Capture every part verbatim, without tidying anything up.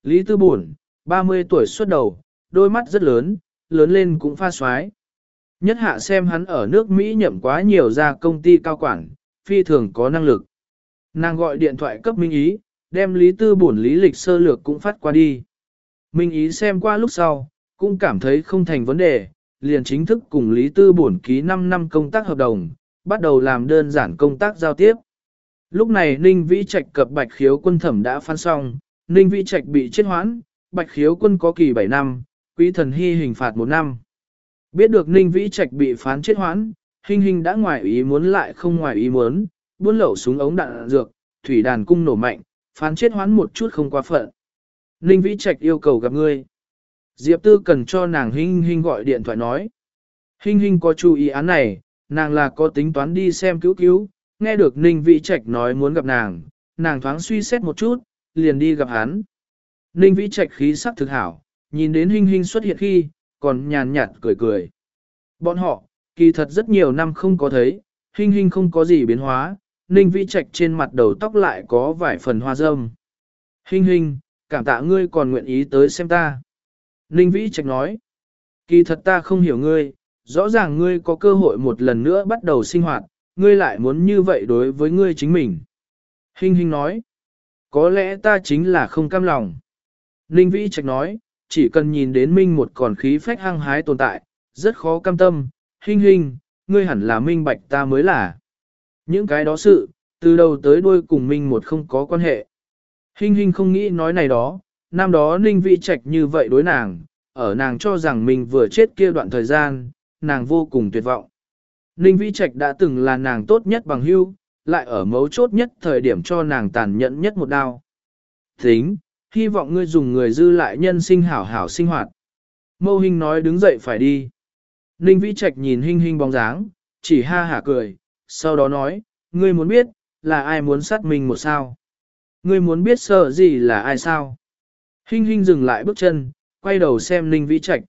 Lý Tư Bổn, ba mươi tuổi xuất đầu, đôi mắt rất lớn, lớn lên cũng pha xoái. Nhất hạ xem hắn ở nước Mỹ nhậm quá nhiều ra công ty cao quản, phi thường có năng lực. Nàng gọi điện thoại cấp Minh Ý, đem Lý Tư Bổn lý lịch sơ lược cũng phát qua đi. Minh Ý xem qua lúc sau, cũng cảm thấy không thành vấn đề, liền chính thức cùng Lý Tư Bổn ký năm năm công tác hợp đồng, bắt đầu làm đơn giản công tác giao tiếp. Lúc này Ninh Vĩ Trạch cập Bạch Khiếu Quân thẩm đã phán xong, Ninh Vĩ Trạch bị chết hoãn, Bạch Khiếu Quân có kỳ bảy năm, Quý Thần Hy hình phạt một năm. Biết được Ninh Vĩ Trạch bị phán chết hoãn, Hinh Hinh đã ngoài ý muốn lại không ngoài ý muốn, buôn lậu súng ống đạn dược, thủy đàn cung nổ mạnh, phán chết hoãn một chút không quá phận. Ninh Vĩ Trạch yêu cầu gặp ngươi. Diệp Tư cần cho nàng Hinh Hinh gọi điện thoại nói. Hinh Hinh có chú ý án này, nàng là có tính toán đi xem cứu cứu, nghe được Ninh Vĩ Trạch nói muốn gặp nàng, nàng thoáng suy xét một chút, liền đi gặp hắn. Ninh Vĩ Trạch khí sắc thực hảo, nhìn đến Hinh Hinh xuất hiện khi, còn nhàn nhạt cười cười. Bọn họ, kỳ thật rất nhiều năm không có thấy, Hinh Hinh không có gì biến hóa, Ninh Vĩ Trạch trên mặt đầu tóc lại có vài phần hoa râm. Hinh Hinh, cảm tạ ngươi còn nguyện ý tới xem ta. Ninh Vĩ Trạch nói, kỳ thật ta không hiểu ngươi, rõ ràng ngươi có cơ hội một lần nữa bắt đầu sinh hoạt, ngươi lại muốn như vậy đối với ngươi chính mình. Hinh Hinh nói, có lẽ ta chính là không cam lòng. Ninh Vĩ Trạch nói, chỉ cần nhìn đến Minh một còn khí phách hăng hái tồn tại, rất khó cam tâm. Hinh Hinh, ngươi hẳn là minh bạch ta mới là. Những cái đó sự, từ đầu tới đuôi cùng Minh một không có quan hệ. Hinh Hinh không nghĩ nói này đó, năm đó Ninh Vĩ Trạch như vậy đối nàng, ở nàng cho rằng mình vừa chết kia đoạn thời gian, nàng vô cùng tuyệt vọng. Ninh Vĩ Trạch đã từng là nàng tốt nhất bằng hữu, lại ở mấu chốt nhất thời điểm cho nàng tàn nhẫn nhất một đao. Tính, hy vọng ngươi dùng người dư lại nhân sinh hảo hảo sinh hoạt. Mâu Hinh nói đứng dậy phải đi. Ninh Vĩ Trạch nhìn Hinh Hinh bóng dáng, chỉ ha hả cười, sau đó nói, ngươi muốn biết, là ai muốn sát mình một sao? Ngươi muốn biết sợ gì là ai sao? Hinh Hinh dừng lại bước chân, quay đầu xem Ninh Vĩ Trạch.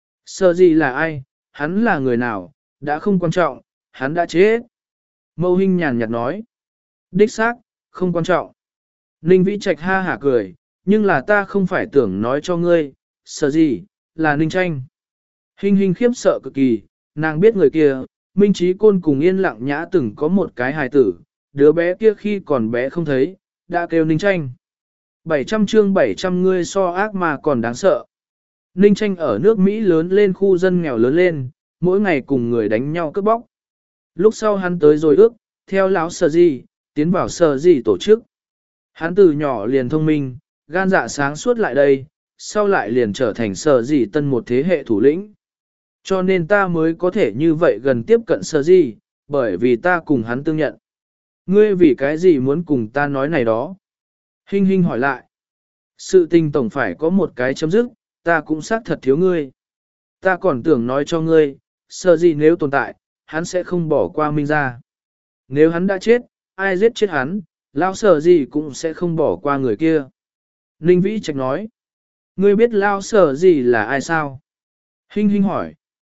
Sợ gì là ai, hắn là người nào, đã không quan trọng, hắn đã chết. Mâu Hinh nhàn nhạt nói. Đích xác, không quan trọng. Ninh Vĩ Trạch ha hả cười, nhưng là ta không phải tưởng nói cho ngươi, sợ gì, là Ninh Tranh. Hinh Hinh khiếp sợ cực kỳ, nàng biết người kia, Minh Trí Côn cùng Yên Lặng Nhã từng có một cái hài tử, đứa bé kia khi còn bé không thấy, đã kêu Ninh Tranh. bảy trăm chương bảy trăm ngươi so ác mà còn đáng sợ. Ninh Tranh ở nước Mỹ lớn lên khu dân nghèo lớn lên, mỗi ngày cùng người đánh nhau cướp bóc. Lúc sau hắn tới rồi ước, theo lão Sở Di, tiến vào Sở Di tổ chức. Hắn từ nhỏ liền thông minh, gan dạ sáng suốt lại đây, sau lại liền trở thành Sở Di tân một thế hệ thủ lĩnh. Cho nên ta mới có thể như vậy gần tiếp cận Sở Di, bởi vì ta cùng hắn tương nhận. Ngươi vì cái gì muốn cùng ta nói này đó? Hinh Hinh hỏi lại. Sự tình tổng phải có một cái chấm dứt, ta cũng xác thật thiếu ngươi. Ta còn tưởng nói cho ngươi, Sở Di nếu tồn tại, hắn sẽ không bỏ qua Minh ra. Nếu hắn đã chết, ai giết chết hắn, Lao Sở Di cũng sẽ không bỏ qua người kia. Ninh Vĩ Trạch nói. Ngươi biết Lao Sở Di là ai sao? Hinh Hinh hỏi.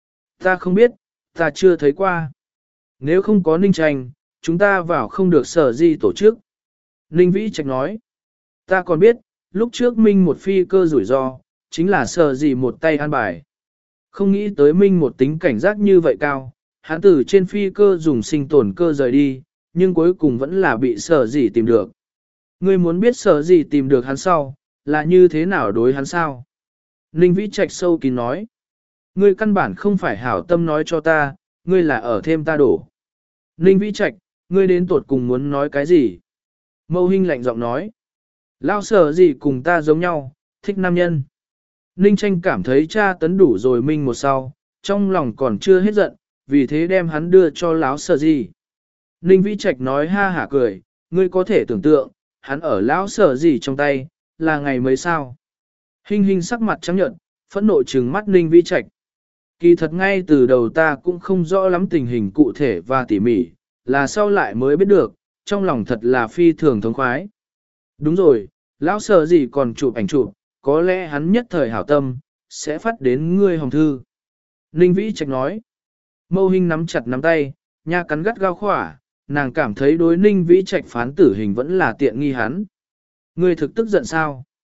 Ta không biết, ta chưa thấy qua. Nếu không có Ninh Tranh, chúng ta vào không được Sở Di tổ chức. Ninh Vĩ Trạch nói. Ta còn biết, lúc trước Minh một phi cơ rủi ro, chính là Sở Di một tay an bài. Không nghĩ tới Minh một tính cảnh giác như vậy cao, hắn từ trên phi cơ dùng sinh tồn cơ rời đi, nhưng cuối cùng vẫn là bị Sở Di tìm được. Ngươi muốn biết Sở Di tìm được hắn sau, là như thế nào đối hắn sao? Ninh Vĩ Trạch sâu kín nói. Ngươi căn bản không phải hảo tâm nói cho ta, ngươi là ở thêm ta đổ. Ninh Vĩ Trạch, ngươi đến tuột cùng muốn nói cái gì? Mâu Hinh lạnh giọng nói. Lao Sở Di cùng ta giống nhau, thích nam nhân. Ninh Tranh cảm thấy cha tấn đủ rồi Minh một sau, trong lòng còn chưa hết giận, vì thế đem hắn đưa cho lão Sở Di. Ninh Vĩ Trạch nói ha hả cười, ngươi có thể tưởng tượng, hắn ở lão Sở Di trong tay, là ngày mấy sao. Hinh Hinh sắc mặt trắng nhợt, phẫn nộ trừng mắt Ninh Vĩ Trạch. Kỳ thật ngay từ đầu ta cũng không rõ lắm tình hình cụ thể và tỉ mỉ, là sau lại mới biết được, trong lòng thật là phi thường thống khoái. Đúng rồi, lão Sở Di còn chụp ảnh chụp, có lẽ hắn nhất thời hảo tâm, sẽ phát đến ngươi hồng thư. Ninh Vĩ Trạch nói. Mâu Hinh nắm chặt nắm tay, nha cắn gắt gao khỏa, nàng cảm thấy đối Ninh Vĩ Trạch phán tử hình vẫn là tiện nghi hắn. Ngươi thực tức giận sao?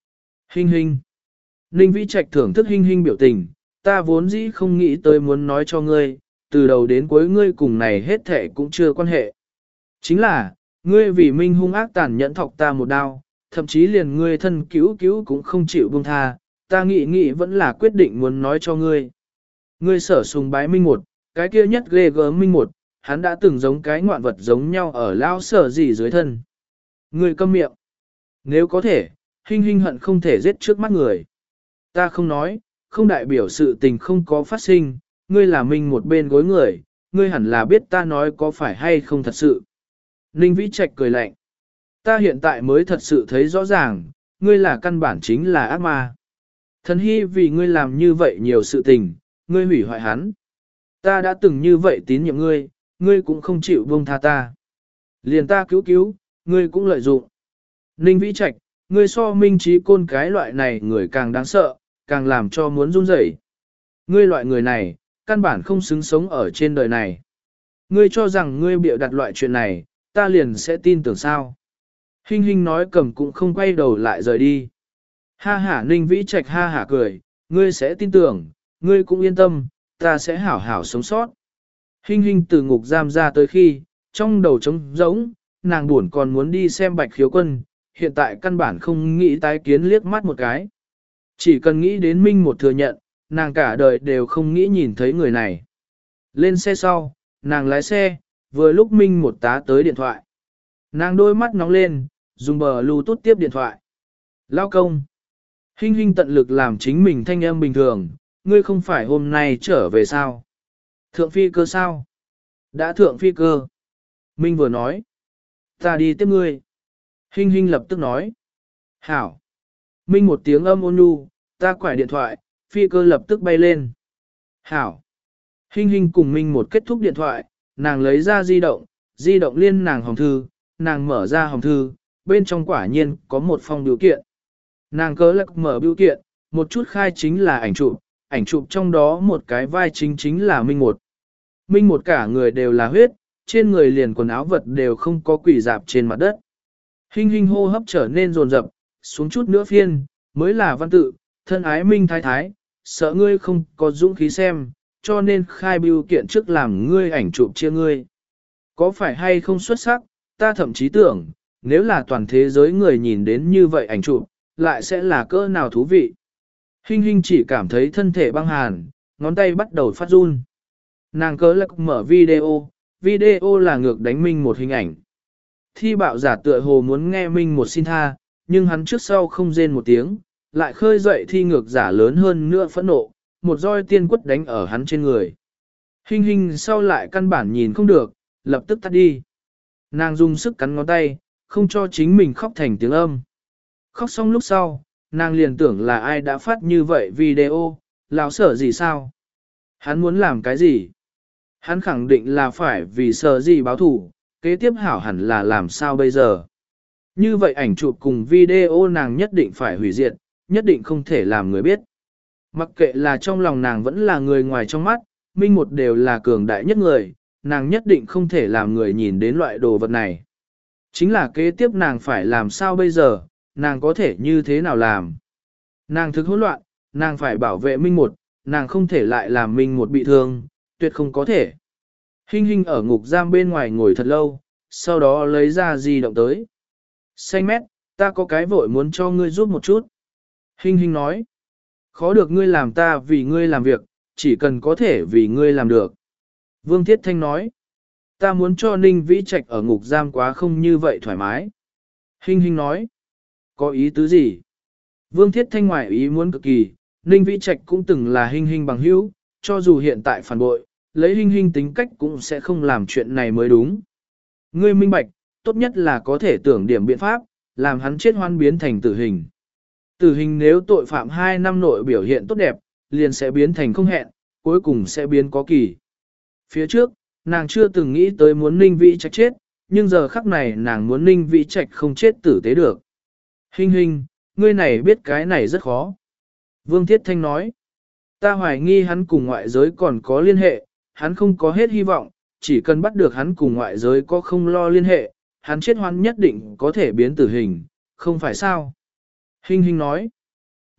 Hinh hinh. Ninh Vĩ Trạch thưởng thức hinh hinh biểu tình, ta vốn dĩ không nghĩ tới muốn nói cho ngươi, từ đầu đến cuối ngươi cùng này hết thệ cũng chưa quan hệ. Chính là, ngươi vì Minh hung ác tàn nhẫn thọc ta một đao, thậm chí liền ngươi thân cứu cứu cũng không chịu buông tha, ta nghĩ nghĩ vẫn là quyết định muốn nói cho ngươi. Ngươi sở sùng bái Minh một, cái kia nhất ghê gớm Minh một, hắn đã từng giống cái ngoạn vật giống nhau ở lao sở gì dưới thân. Ngươi câm miệng. Nếu có thể, hinh hinh hận không thể giết trước mắt người. Ta không nói, không đại biểu sự tình không có phát sinh, ngươi là Minh một bên gối người, ngươi hẳn là biết ta nói có phải hay không thật sự. Ninh Vĩ Trạch cười lạnh. Ta hiện tại mới thật sự thấy rõ ràng, ngươi là căn bản chính là ác ma. Thần hy vì ngươi làm như vậy nhiều sự tình, ngươi hủy hoại hắn. Ta đã từng như vậy tín nhiệm ngươi, ngươi cũng không chịu buông tha ta. Liền ta cứu cứu, ngươi cũng lợi dụng. Ninh Vĩ Trạch, ngươi so Minh Trí Côn cái loại này người càng đáng sợ, càng làm cho muốn run rẩy. Ngươi loại người này, căn bản không xứng sống ở trên đời này. Ngươi cho rằng ngươi bịa đặt loại chuyện này, ta liền sẽ tin tưởng sao. Hinh hinh nói cầm cũng không quay đầu lại rời đi. Ha ha Ninh Vĩ Trạch ha hả cười, ngươi sẽ tin tưởng, ngươi cũng yên tâm, ta sẽ hảo hảo sống sót. Hinh hinh từ ngục giam ra tới khi, trong đầu trống rỗng, nàng buồn còn muốn đi xem Bạch Khiếu Quân, hiện tại căn bản không nghĩ tái kiến liếc mắt một cái. Chỉ cần nghĩ đến Minh một thừa nhận, nàng cả đời đều không nghĩ nhìn thấy người này. Lên xe sau, nàng lái xe, vừa lúc Minh một tá tới điện thoại. Nàng đôi mắt nóng lên, dùng bờ Bluetooth tiếp điện thoại. Lao công. Hinh hinh tận lực làm chính mình thanh âm bình thường, ngươi không phải hôm nay trở về sao? Thượng phi cơ sao? Đã thượng phi cơ. Minh vừa nói. Ta đi tiếp ngươi. Hinh hinh lập tức nói. Hảo. Minh một tiếng âm ôn nhu, ta quải điện thoại, phi cơ lập tức bay lên. Hảo. Hinh hinh cùng Minh một kết thúc điện thoại, nàng lấy ra di động, di động liên nàng hòm thư, nàng mở ra hòm thư, bên trong quả nhiên có một phong biểu kiện. Nàng cớ lạc mở biểu kiện, một chút khai chính là ảnh chụp, ảnh chụp trong đó một cái vai chính chính là Minh một. Minh một cả người đều là huyết, trên người liền quần áo vật đều không có quỷ dạp trên mặt đất. Hinh hinh hô hấp trở nên rồn rập, xuống chút nữa phiên, mới là văn tự, thân ái Minh thái thái, sợ ngươi không có dũng khí xem, cho nên khai biểu kiện trước làm ngươi ảnh chụp chia ngươi. Có phải hay không xuất sắc, ta thậm chí tưởng, nếu là toàn thế giới người nhìn đến như vậy ảnh chụp, lại sẽ là cỡ nào thú vị. Hinh hinh chỉ cảm thấy thân thể băng hàn, ngón tay bắt đầu phát run. Nàng cớ lạc mở video, video là ngược đánh Minh một hình ảnh. Thi bạo giả tựa hồ muốn nghe Minh một xin tha, nhưng hắn trước sau không rên một tiếng, lại khơi dậy thi ngược giả lớn hơn nữa phẫn nộ, một roi tiên quất đánh ở hắn trên người. Hinh hinh sau lại căn bản nhìn không được, lập tức tắt đi. Nàng dùng sức cắn ngón tay, không cho chính mình khóc thành tiếng âm. Khóc xong lúc sau, nàng liền tưởng là ai đã phát như vậy video, lão sở gì sao? Hắn muốn làm cái gì? Hắn khẳng định là phải vì sợ gì báo thủ, kế tiếp hảo hẳn là làm sao bây giờ? Như vậy ảnh chụp cùng video nàng nhất định phải hủy diệt, nhất định không thể làm người biết. Mặc kệ là trong lòng nàng vẫn là người ngoài trong mắt, Minh một đều là cường đại nhất người, nàng nhất định không thể làm người nhìn đến loại đồ vật này. Chính là kế tiếp nàng phải làm sao bây giờ, nàng có thể như thế nào làm. Nàng thực hỗn loạn, nàng phải bảo vệ Minh một, nàng không thể lại làm Minh một bị thương, tuyệt không có thể. Hinh hinh ở ngục giam bên ngoài ngồi thật lâu, sau đó lấy ra di động tới. Xanh mét, ta có cái vội muốn cho ngươi giúp một chút. Hinh hinh nói, khó được ngươi làm ta vì ngươi làm việc, chỉ cần có thể vì ngươi làm được. Vương Thiết Thanh nói, ta muốn cho Ninh Vĩ Trạch ở ngục giam quá không như vậy thoải mái. Hinh hinh nói, có ý tứ gì? Vương Thiết Thanh ngoại ý muốn cực kỳ, Ninh Vĩ Trạch cũng từng là Hinh hinh bằng hữu, cho dù hiện tại phản bội, lấy Hinh hinh tính cách cũng sẽ không làm chuyện này mới đúng. Ngươi minh bạch, tốt nhất là có thể tưởng điểm biện pháp, làm hắn chết hoan biến thành tử hình. Tử hình nếu tội phạm hai năm nội biểu hiện tốt đẹp, liền sẽ biến thành không hẹn, cuối cùng sẽ biến có kỳ. Phía trước, nàng chưa từng nghĩ tới muốn Ninh Vĩ Trạch chết, nhưng giờ khắc này nàng muốn Ninh Vĩ Trạch không chết tử tế được. Hinh hinh, ngươi này biết cái này rất khó. Vương Thiết Thanh nói, ta hoài nghi hắn cùng ngoại giới còn có liên hệ, hắn không có hết hy vọng, chỉ cần bắt được hắn cùng ngoại giới có không lo liên hệ, hắn chết hoan nhất định có thể biến tử hình, không phải sao? Hinh hinh nói,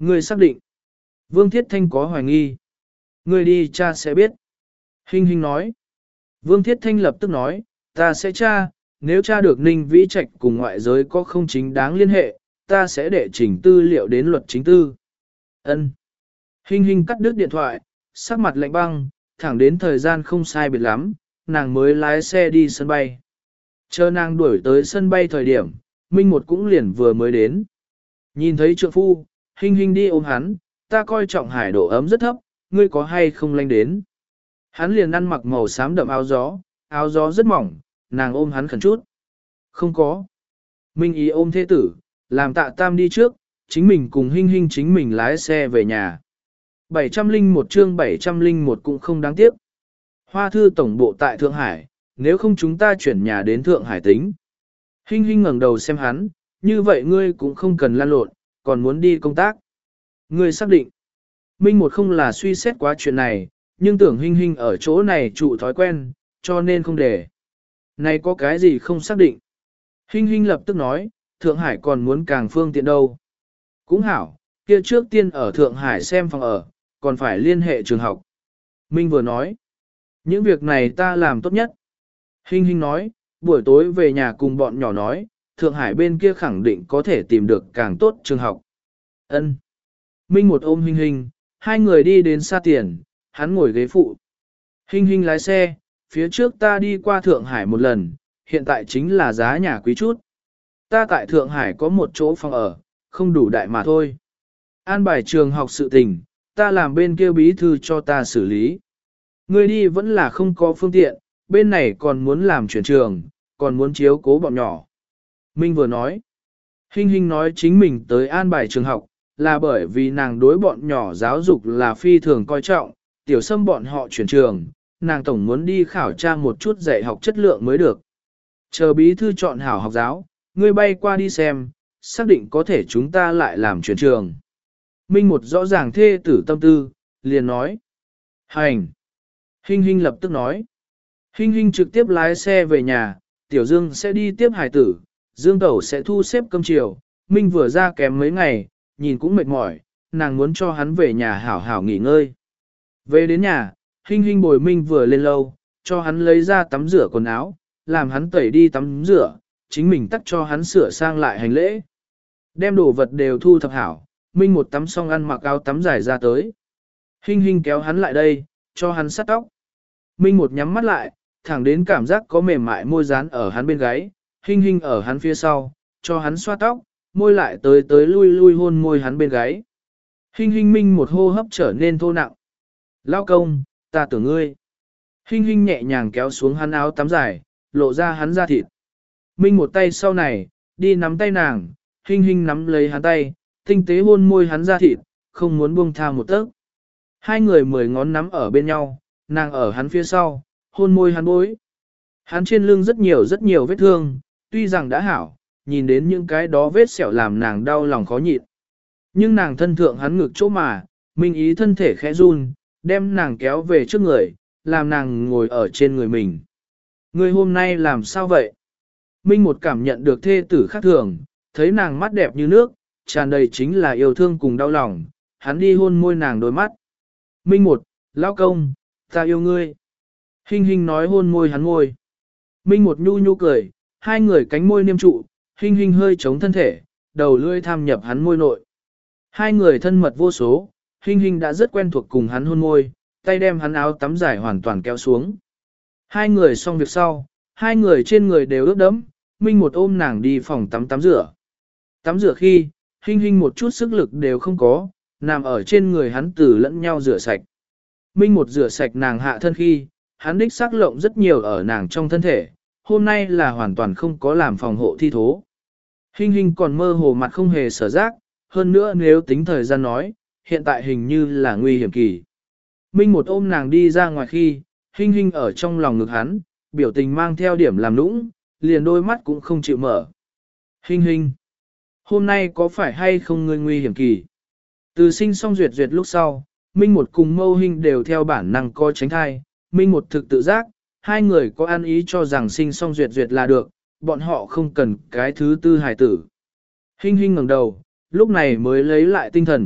Ngươi xác định. Vương Thiết Thanh có hoài nghi. Ngươi đi cha sẽ biết. Hinh Hinh nói. Vương Thiết Thanh lập tức nói, ta sẽ tra, nếu tra được Ninh Vĩ Trạch cùng ngoại giới có không chính đáng liên hệ, ta sẽ đệ trình tư liệu đến luật chính tư. Ân. Hinh Hinh cắt đứt điện thoại, sắc mặt lạnh băng, thẳng đến thời gian không sai biệt lắm, nàng mới lái xe đi sân bay. Chờ nàng đuổi tới sân bay thời điểm, Minh Một cũng liền vừa mới đến. Nhìn thấy trượng phu, Hinh Hinh đi ôm hắn, ta coi trọng hải độ ấm rất thấp, ngươi có hay không lanh đến. Hắn liền ăn mặc màu xám đậm áo gió, áo gió rất mỏng, nàng ôm hắn khẩn chút. Không có. Minh ý ôm thế tử, làm tạ tam đi trước, chính mình cùng Hinh Hinh chính mình lái xe về nhà. bảy trăm lẻ một chương bảy trăm lẻ một cũng không đáng tiếc. Hoa thư tổng bộ tại Thượng Hải, nếu không chúng ta chuyển nhà đến Thượng Hải tính. Hinh Hinh ngẩng đầu xem hắn, như vậy ngươi cũng không cần lan lộn, còn muốn đi công tác. Ngươi xác định. Minh một không là suy xét quá chuyện này, nhưng tưởng Hinh Hinh ở chỗ này trụ thói quen, cho nên không để. Này có cái gì không xác định. Hinh Hinh lập tức nói, Thượng Hải còn muốn càng phương tiện đâu. Cũng hảo, kia trước tiên ở Thượng Hải xem phòng ở, còn phải liên hệ trường học. Minh vừa nói, những việc này ta làm tốt nhất. Hinh Hinh nói, buổi tối về nhà cùng bọn nhỏ nói, Thượng Hải bên kia khẳng định có thể tìm được càng tốt trường học. Ân. Minh một ôm Hinh Hinh, hai người đi đến xa tiền, hắn ngồi ghế phụ. Hinh Hinh lái xe, phía trước ta đi qua Thượng Hải một lần, hiện tại chính là giá nhà quý chút. Ta tại Thượng Hải có một chỗ phòng ở, không đủ đại mà thôi. An bài trường học sự tình, ta làm bên kia bí thư cho ta xử lý. Ngươi đi vẫn là không có phương tiện, bên này còn muốn làm chuyển trường, còn muốn chiếu cố bọn nhỏ. Minh vừa nói, Hinh Hinh nói chính mình tới an bài trường học, là bởi vì nàng đối bọn nhỏ giáo dục là phi thường coi trọng, tiểu xâm bọn họ chuyển trường, nàng tổng muốn đi khảo tra một chút dạy học chất lượng mới được. Chờ bí thư chọn hảo học giáo, ngươi bay qua đi xem, xác định có thể chúng ta lại làm chuyển trường. Minh một rõ ràng thê tử tâm tư, liền nói. Hành. Hinh Hinh lập tức nói. Hinh Hinh trực tiếp lái xe về nhà, Tiểu Dương sẽ đi tiếp hải tử, Dương Tẩu sẽ thu xếp cơm chiều. Minh vừa ra kém mấy ngày, nhìn cũng mệt mỏi, nàng muốn cho hắn về nhà hảo hảo nghỉ ngơi. Về đến nhà, Hinh Hinh bồi Minh vừa lên lâu, cho hắn lấy ra tắm rửa quần áo, làm hắn tẩy đi tắm rửa, chính mình tắt cho hắn sửa sang lại hành lễ. Đem đồ vật đều thu thập hảo, Minh một tắm xong ăn mặc áo tắm dài ra tới. Hinh Hinh kéo hắn lại đây, cho hắn sát tóc. Minh một nhắm mắt lại, thẳng đến cảm giác có mềm mại môi dán ở hắn bên gáy, Hinh Hinh ở hắn phía sau, cho hắn xoa tóc, môi lại tới tới lui lui hôn môi hắn bên gáy. Hinh Hinh Minh một hô hấp trở nên thô nặng. Lao công, ta tưởng ngươi. Hinh Hinh nhẹ nhàng kéo xuống hắn áo tắm dài, lộ ra hắn da thịt. Minh một tay sau này, đi nắm tay nàng, Hinh Hinh nắm lấy hắn tay, tinh tế hôn môi hắn da thịt, không muốn buông tha một tấc. Hai người mười ngón nắm ở bên nhau, nàng ở hắn phía sau, hôn môi hắn bối. Hắn trên lưng rất nhiều rất nhiều vết thương, tuy rằng đã hảo, nhìn đến những cái đó vết sẹo làm nàng đau lòng khó nhịn. Nhưng nàng thân thượng hắn ngực chỗ mà, Minh ý thân thể khẽ run, đem nàng kéo về trước người, làm nàng ngồi ở trên người mình. Người hôm nay làm sao vậy? Minh một cảm nhận được thê tử khác thường, thấy nàng mắt đẹp như nước, tràn đầy chính là yêu thương cùng đau lòng, hắn đi hôn môi nàng đôi mắt. Minh một, lão công, ta yêu ngươi. Hinh Hinh nói hôn môi hắn môi. Minh một nhu nhu cười, hai người cánh môi niêm trụ, Hinh Hinh hơi chống thân thể, đầu lưỡi tham nhập hắn môi nội. Hai người thân mật vô số, Hinh Hinh đã rất quen thuộc cùng hắn hôn môi, tay đem hắn áo tắm dài hoàn toàn kéo xuống. Hai người xong việc sau, hai người trên người đều ướt đẫm, Minh một ôm nàng đi phòng tắm tắm rửa. Tắm rửa khi, Hinh Hinh một chút sức lực đều không có, nằm ở trên người hắn từ lẫn nhau rửa sạch. Minh một rửa sạch nàng hạ thân khi, hắn đích xác lộng rất nhiều ở nàng trong thân thể, hôm nay là hoàn toàn không có làm phòng hộ thi thố. Hinh Hinh còn mơ hồ mặt không hề sở giác, hơn nữa nếu tính thời gian nói, hiện tại hình như là nguy hiểm kỳ. Minh một ôm nàng đi ra ngoài khi, Hinh Hinh ở trong lòng ngực hắn, biểu tình mang theo điểm làm nũng, liền đôi mắt cũng không chịu mở. Hinh Hinh, hôm nay có phải hay không ngươi nguy hiểm kỳ? Từ sinh xong duyệt duyệt lúc sau, Minh một cùng Mâu Hinh đều theo bản năng coi tránh thai, Minh một thực tự giác, hai người có ăn ý cho rằng sinh xong duyệt duyệt là được, bọn họ không cần cái thứ tư hài tử. Hinh Hinh ngẩng đầu, lúc này mới lấy lại tinh thần,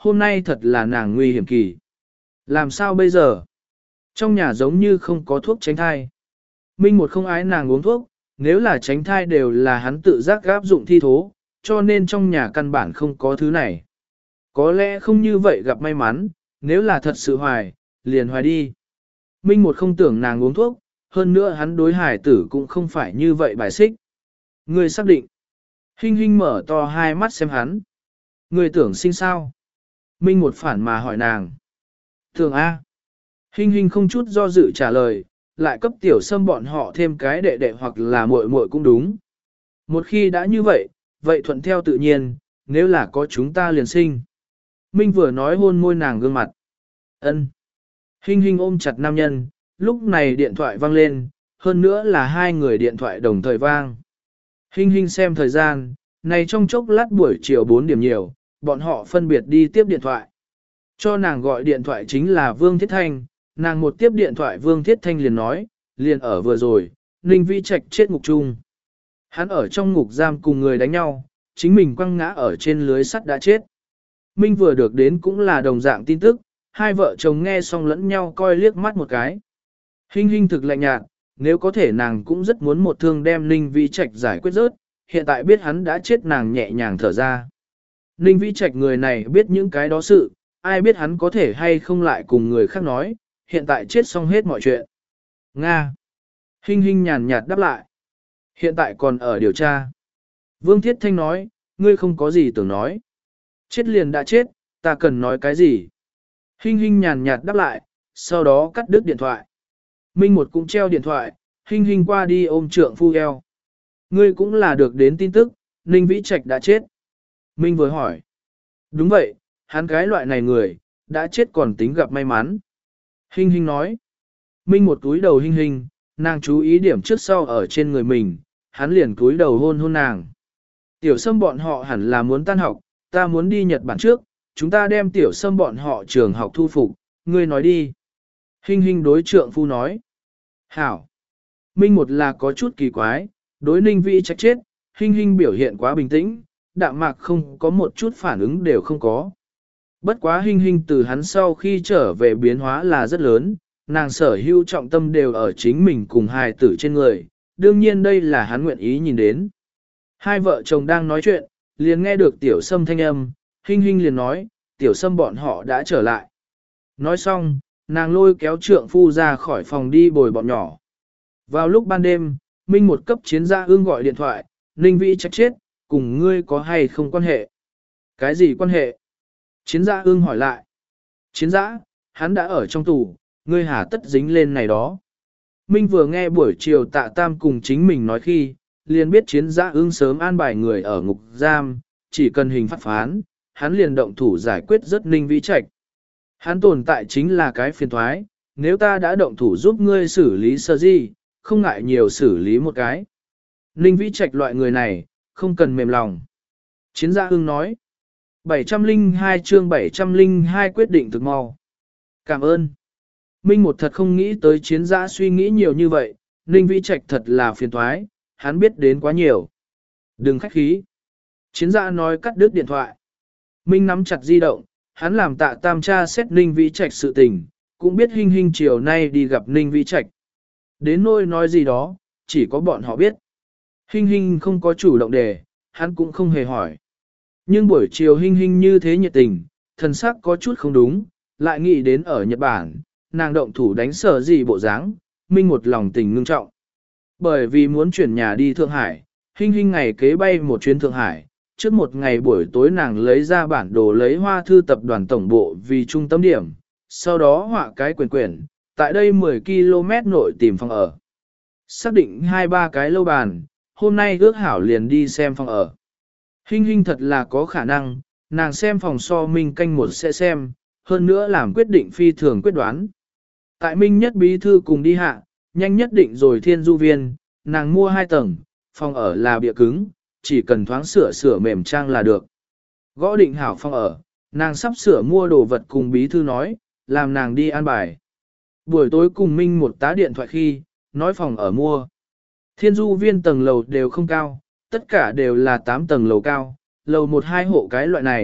hôm nay thật là nàng nguy hiểm kỳ. Làm sao bây giờ? Trong nhà giống như không có thuốc tránh thai. Minh một không ái nàng uống thuốc, nếu là tránh thai đều là hắn tự giác áp dụng thi thố, cho nên trong nhà căn bản không có thứ này. Có lẽ không như vậy gặp may mắn, nếu là thật sự hoài, liền hoài đi. Minh một không tưởng nàng uống thuốc, hơn nữa hắn đối hải tử cũng không phải như vậy bài xích. Người xác định. Hinh hinh mở to hai mắt xem hắn. Người tưởng sinh sao? Minh một phản mà hỏi nàng. Tưởng A. Hinh hinh không chút do dự trả lời, lại cấp tiểu sâm bọn họ thêm cái đệ đệ hoặc là muội muội cũng đúng. Một khi đã như vậy, vậy thuận theo tự nhiên, nếu là có chúng ta liền sinh. Minh vừa nói hôn môi nàng gương mặt. Ân. Hinh hinh ôm chặt nam nhân, lúc này điện thoại vang lên, hơn nữa là hai người điện thoại đồng thời vang. Hinh hinh xem thời gian, này trong chốc lát buổi chiều bốn điểm nhiều, bọn họ phân biệt đi tiếp điện thoại. Cho nàng gọi điện thoại chính là Vương Thiết Thanh, nàng một tiếp điện thoại Vương Thiết Thanh liền nói, liền ở vừa rồi, Ninh Vĩ Trạch chết ngục chung. Hắn ở trong ngục giam cùng người đánh nhau, chính mình quăng ngã ở trên lưới sắt đã chết. Minh vừa được đến cũng là đồng dạng tin tức, hai vợ chồng nghe xong lẫn nhau coi liếc mắt một cái. Hinh hinh thực lạnh nhạt, nếu có thể nàng cũng rất muốn một thương đem Ninh Vĩ Trạch giải quyết rớt, hiện tại biết hắn đã chết nàng nhẹ nhàng thở ra. Ninh Vĩ Trạch người này biết những cái đó sự, ai biết hắn có thể hay không lại cùng người khác nói, hiện tại chết xong hết mọi chuyện. Nga. Hinh hinh nhàn nhạt đáp lại. Hiện tại còn ở điều tra. Vương Thiết Thanh nói, ngươi không có gì tưởng nói. Chết liền đã chết, ta cần nói cái gì? Hinh hinh nhàn nhạt đáp lại, sau đó cắt đứt điện thoại. Minh một cũng treo điện thoại, hinh hinh qua đi ôm trượng phu eo. Ngươi cũng là được đến tin tức, Ninh Vĩ Trạch đã chết. Minh vừa hỏi. Đúng vậy, hắn cái loại này người, đã chết còn tính gặp may mắn. Hinh hinh nói. Minh một túi đầu hinh hinh, nàng chú ý điểm trước sau ở trên người mình, hắn liền túi đầu hôn hôn nàng. Tiểu Sâm bọn họ hẳn là muốn tan học, ta muốn đi Nhật Bản trước, chúng ta đem Tiểu Sâm bọn họ trường học thu phục, ngươi nói đi. Hinh hinh đối trượng phu nói. Hảo. Minh một là có chút kỳ quái, đối Ninh Vĩ Trạch chết, hinh hinh biểu hiện quá bình tĩnh, đạm mạc không có một chút phản ứng đều không có. Bất quá hinh hinh từ hắn sau khi trở về biến hóa là rất lớn, nàng sở hữu trọng tâm đều ở chính mình cùng hài tử trên người, đương nhiên đây là hắn nguyện ý nhìn đến. Hai vợ chồng đang nói chuyện, liền nghe được Tiểu Sâm thanh âm, hinh hinh liền nói, Tiểu Sâm bọn họ đã trở lại. Nói xong, nàng lôi kéo trượng phu ra khỏi phòng đi bồi bọn nhỏ. Vào lúc ban đêm, Minh một cấp chiến gia ương gọi điện thoại, Ninh Vĩ Trạch chết, cùng ngươi có hay không quan hệ? Cái gì quan hệ? Chiến gia ương hỏi lại. Chiến giã, hắn đã ở trong tù, ngươi hà tất dính lên này đó. Minh vừa nghe buổi chiều Tạ Tam cùng chính mình nói khi, liền biết chiến giã ương sớm an bài người ở ngục giam, chỉ cần hình phạt phán, hắn liền động thủ giải quyết rất Ninh Vĩ Trạch. Hắn tồn tại chính là cái phiền thoái, nếu ta đã động thủ giúp ngươi xử lý sơ gì, không ngại nhiều xử lý một cái. Ninh Vĩ Trạch loại người này, không cần mềm lòng. Chiến gia hưng nói. bảy trăm lẻ hai chương bảy trăm lẻ hai quyết định thực mau. Cảm ơn. Minh một thật không nghĩ tới chiến gia suy nghĩ nhiều như vậy, Ninh Vĩ Trạch thật là phiền thoái, hắn biết đến quá nhiều. Đừng khách khí. Chiến gia nói cắt đứt điện thoại. Minh nắm chặt di động, hắn làm Tạ Tam tra xét Ninh Vĩ Trạch sự tình, cũng biết hinh hinh chiều nay đi gặp Ninh Vĩ Trạch. Đến nỗi nói gì đó, chỉ có bọn họ biết. Hinh hinh không có chủ động đề, hắn cũng không hề hỏi. Nhưng buổi chiều hinh hinh như thế nhiệt tình, thần sắc có chút không đúng, lại nghĩ đến ở Nhật Bản, nàng động thủ đánh sở gì bộ dáng, Minh một lòng tình ngưng trọng. Bởi vì muốn chuyển nhà đi Thượng Hải, hinh hinh ngày kế bay một chuyến Thượng Hải, trước một ngày buổi tối nàng lấy ra bản đồ lấy hoa thư tập đoàn tổng bộ vì trung tâm điểm, sau đó họa cái quyển quyển, tại đây mười ki lô mét nội tìm phòng ở. Xác định hai ba cái lâu bàn, hôm nay ước hảo liền đi xem phòng ở. Hinh hinh thật là có khả năng, nàng xem phòng so Minh canh một sẽ xem, hơn nữa làm quyết định phi thường quyết đoán. Tại Minh nhất bí thư cùng đi hạ, nhanh nhất định rồi thiên du viên, nàng mua hai tầng, phòng ở là bịa cứng, chỉ cần thoáng sửa sửa mềm trang là được. Gõ định hảo phòng ở, nàng sắp sửa mua đồ vật cùng bí thư nói, làm nàng đi an bài. Buổi tối cùng Minh một tá điện thoại khi, nói phòng ở mua. Thiên du viên tầng lầu đều không cao, tất cả đều là tám tầng lầu cao, lầu một hai hộ cái loại này,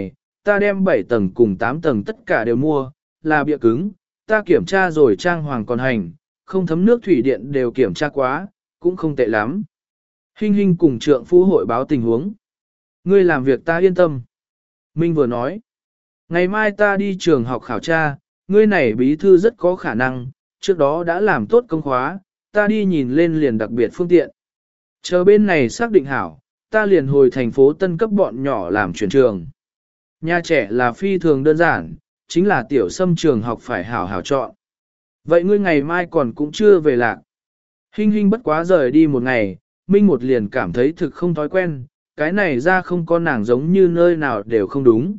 ta đem bảy tầng cùng tám tầng tất cả đều mua, là bịa cứng, ta kiểm tra rồi trang hoàng còn hành, không thấm nước thủy điện đều kiểm tra quá, cũng không tệ lắm. Hinh Hinh cùng trượng phu hội báo tình huống. Ngươi làm việc ta yên tâm. Minh vừa nói, ngày mai ta đi trường học khảo tra, ngươi này bí thư rất có khả năng, trước đó đã làm tốt công khóa, ta đi nhìn lên liền đặc biệt phương tiện. Chờ bên này xác định hảo, ta liền hồi thành phố Tân cấp bọn nhỏ làm chuyển trường. Nhà trẻ là phi thường đơn giản, chính là tiểu xâm trường học phải hảo hảo chọn. Vậy ngươi ngày mai còn cũng chưa về lạc. Hinh Hinh bất quá rời đi một ngày, Minh một liền cảm thấy thực không thói quen, cái này ra không có nàng giống như nơi nào đều không đúng.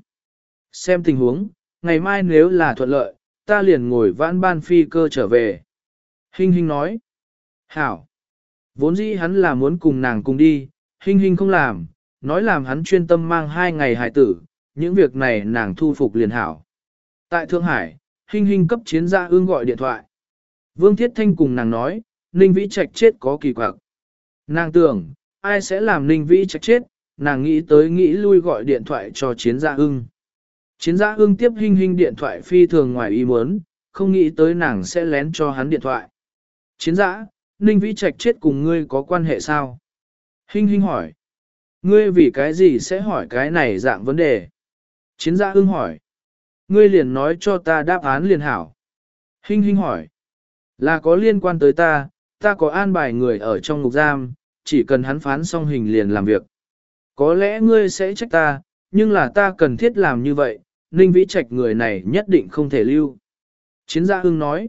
Xem tình huống, ngày mai nếu là thuận lợi, ta liền ngồi vãn ban phi cơ trở về. Hinh Hinh nói, hảo, vốn dĩ hắn là muốn cùng nàng cùng đi, Hinh Hinh không làm, nói làm hắn chuyên tâm mang hai ngày hài tử, những việc này nàng thu phục liền hảo. Tại Thượng Hải, Hinh Hinh cấp chiến gia ương gọi điện thoại. Vương Thiết Thanh cùng nàng nói, Ninh Vĩ Trạch chết có kỳ quặc. Nàng tưởng, ai sẽ làm Ninh Vĩ Trạch chết, nàng nghĩ tới nghĩ lui gọi điện thoại cho chiến gia ương. Chiến gia ương tiếp Hinh Hinh điện thoại phi thường ngoài ý muốn, không nghĩ tới nàng sẽ lén cho hắn điện thoại. Chiến gia, Ninh Vĩ Trạch chết cùng ngươi có quan hệ sao? Hinh Hinh hỏi. Ngươi vì cái gì sẽ hỏi cái này dạng vấn đề? Chiến gia ương hỏi. Ngươi liền nói cho ta đáp án liền hảo. Hinh Hinh hỏi. Là có liên quan tới ta, ta có an bài người ở trong ngục giam, chỉ cần hắn phán xong hình liền làm việc. Có lẽ ngươi sẽ trách ta, nhưng là ta cần thiết làm như vậy, Ninh Vĩ Trạch người này nhất định không thể lưu. Chiến gia ưng nói.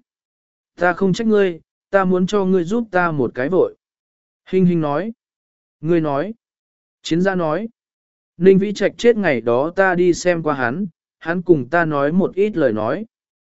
Ta không trách ngươi, ta muốn cho ngươi giúp ta một cái vội. Hinh Hinh nói. Ngươi nói. Chiến gia nói. Ninh Vĩ Trạch chết ngày đó ta đi xem qua hắn, hắn cùng ta nói một ít lời nói.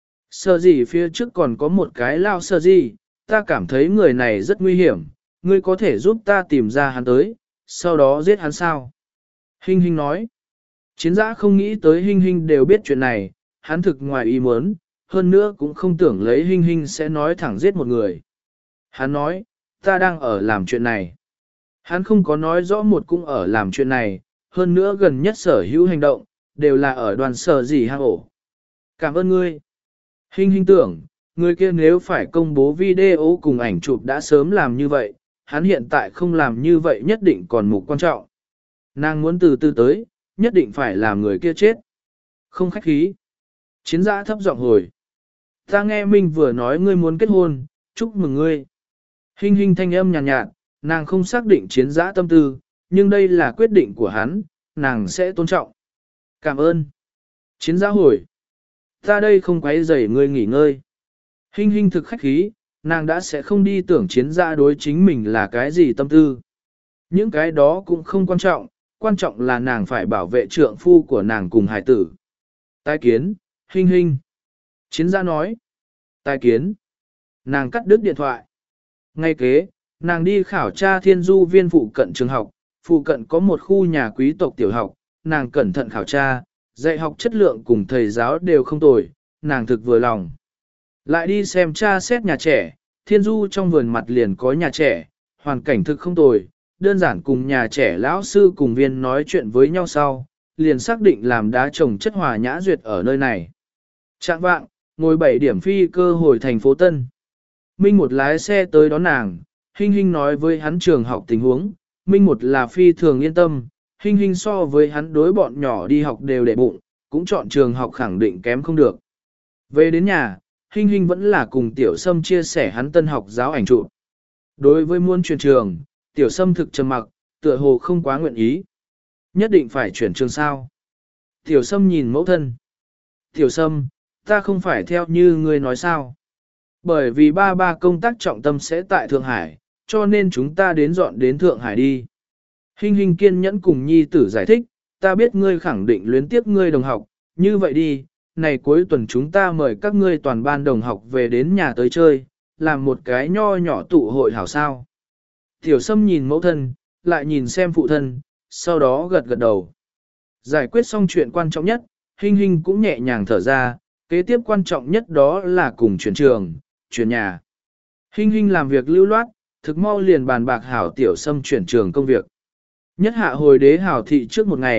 Sợ gì phía trước còn có một cái lao sợ gì, ta cảm thấy người này rất nguy hiểm, ngươi có thể giúp ta tìm ra hắn tới, sau đó giết hắn sao? Hinh Hinh nói. Chiến giã không nghĩ tới Hinh Hinh đều biết chuyện này, hắn thực ngoài ý muốn, hơn nữa cũng không tưởng lấy Hinh Hinh sẽ nói thẳng giết một người. Hắn nói, ta đang ở làm chuyện này. Hắn không có nói rõ một cũng ở làm chuyện này, hơn nữa gần nhất sở hữu hành động, đều là ở đoàn sở gì hang ổ. Cảm ơn ngươi. Hinh Hinh tưởng, người kia nếu phải công bố video cùng ảnh chụp đã sớm làm như vậy, hắn hiện tại không làm như vậy nhất định còn mục quan trọng. Nàng muốn từ từ tới, nhất định phải làm người kia chết. Không khách khí. Chiến giã thấp giọng hồi. Ta nghe Minh vừa nói ngươi muốn kết hôn, chúc mừng ngươi. Hinh Hinh thanh âm nhàn nhạt, nhạt, nàng không xác định chiến giã tâm tư, nhưng đây là quyết định của hắn, nàng sẽ tôn trọng. Cảm ơn. Chiến giã hồi. Ta đây không quấy rầy ngươi nghỉ ngơi. Hinh Hinh thực khách khí, nàng đã sẽ không đi tưởng chiến giã đối chính mình là cái gì tâm tư. Những cái đó cũng không quan trọng, quan trọng là nàng phải bảo vệ trượng phu của nàng cùng hài tử. Tái kiến, Hinh Hinh. Chiến giã nói. Tái kiến. Nàng cắt đứt điện thoại. Ngay kế, nàng đi khảo tra thiên du viên phụ cận trường học, phụ cận có một khu nhà quý tộc tiểu học, nàng cẩn thận khảo tra, dạy học chất lượng cùng thầy giáo đều không tồi, nàng thực vừa lòng. Lại đi xem tra xét nhà trẻ, thiên du trong vườn mặt liền có nhà trẻ, hoàn cảnh thực không tồi, đơn giản cùng nhà trẻ lão sư cùng viên nói chuyện với nhau sau, liền xác định làm đá trồng chất hòa nhã duyệt ở nơi này. Trạng vạng, ngồi bảy điểm phi cơ hồi thành phố Tân. Minh một lái xe tới đón nàng, Hinh Hinh nói với hắn trường học tình huống, Minh một là phi thường yên tâm, Hinh Hinh so với hắn đối bọn nhỏ đi học đều để bụng, cũng chọn trường học khẳng định kém không được. Về đến nhà, Hinh Hinh vẫn là cùng Tiểu Sâm chia sẻ hắn tân học giáo ảnh chụp. Đối với muôn chuyển trường, Tiểu Sâm thực trầm mặc, tựa hồ không quá nguyện ý. Nhất định phải chuyển trường sao? Tiểu Sâm nhìn mẫu thân. Tiểu Sâm, ta không phải theo như ngươi nói sao? Bởi vì ba ba công tác trọng tâm sẽ tại Thượng Hải, cho nên chúng ta đến dọn đến Thượng Hải đi. Hinh Hinh kiên nhẫn cùng nhi tử giải thích, ta biết ngươi khẳng định luyến tiếc ngươi đồng học, như vậy đi, này cuối tuần chúng ta mời các ngươi toàn ban đồng học về đến nhà tới chơi, làm một cái nho nhỏ tụ hội hảo sao. Tiểu Sâm nhìn mẫu thân, lại nhìn xem phụ thân, sau đó gật gật đầu. Giải quyết xong chuyện quan trọng nhất, Hinh Hinh cũng nhẹ nhàng thở ra, kế tiếp quan trọng nhất đó là cùng chuyển trường, chuyển nhà. Hinh Hinh làm việc lưu loát, thực mau liền bàn bạc hảo Tiểu Sâm chuyển trường công việc. Nhất hạ hồi đế hảo thị trước một ngày,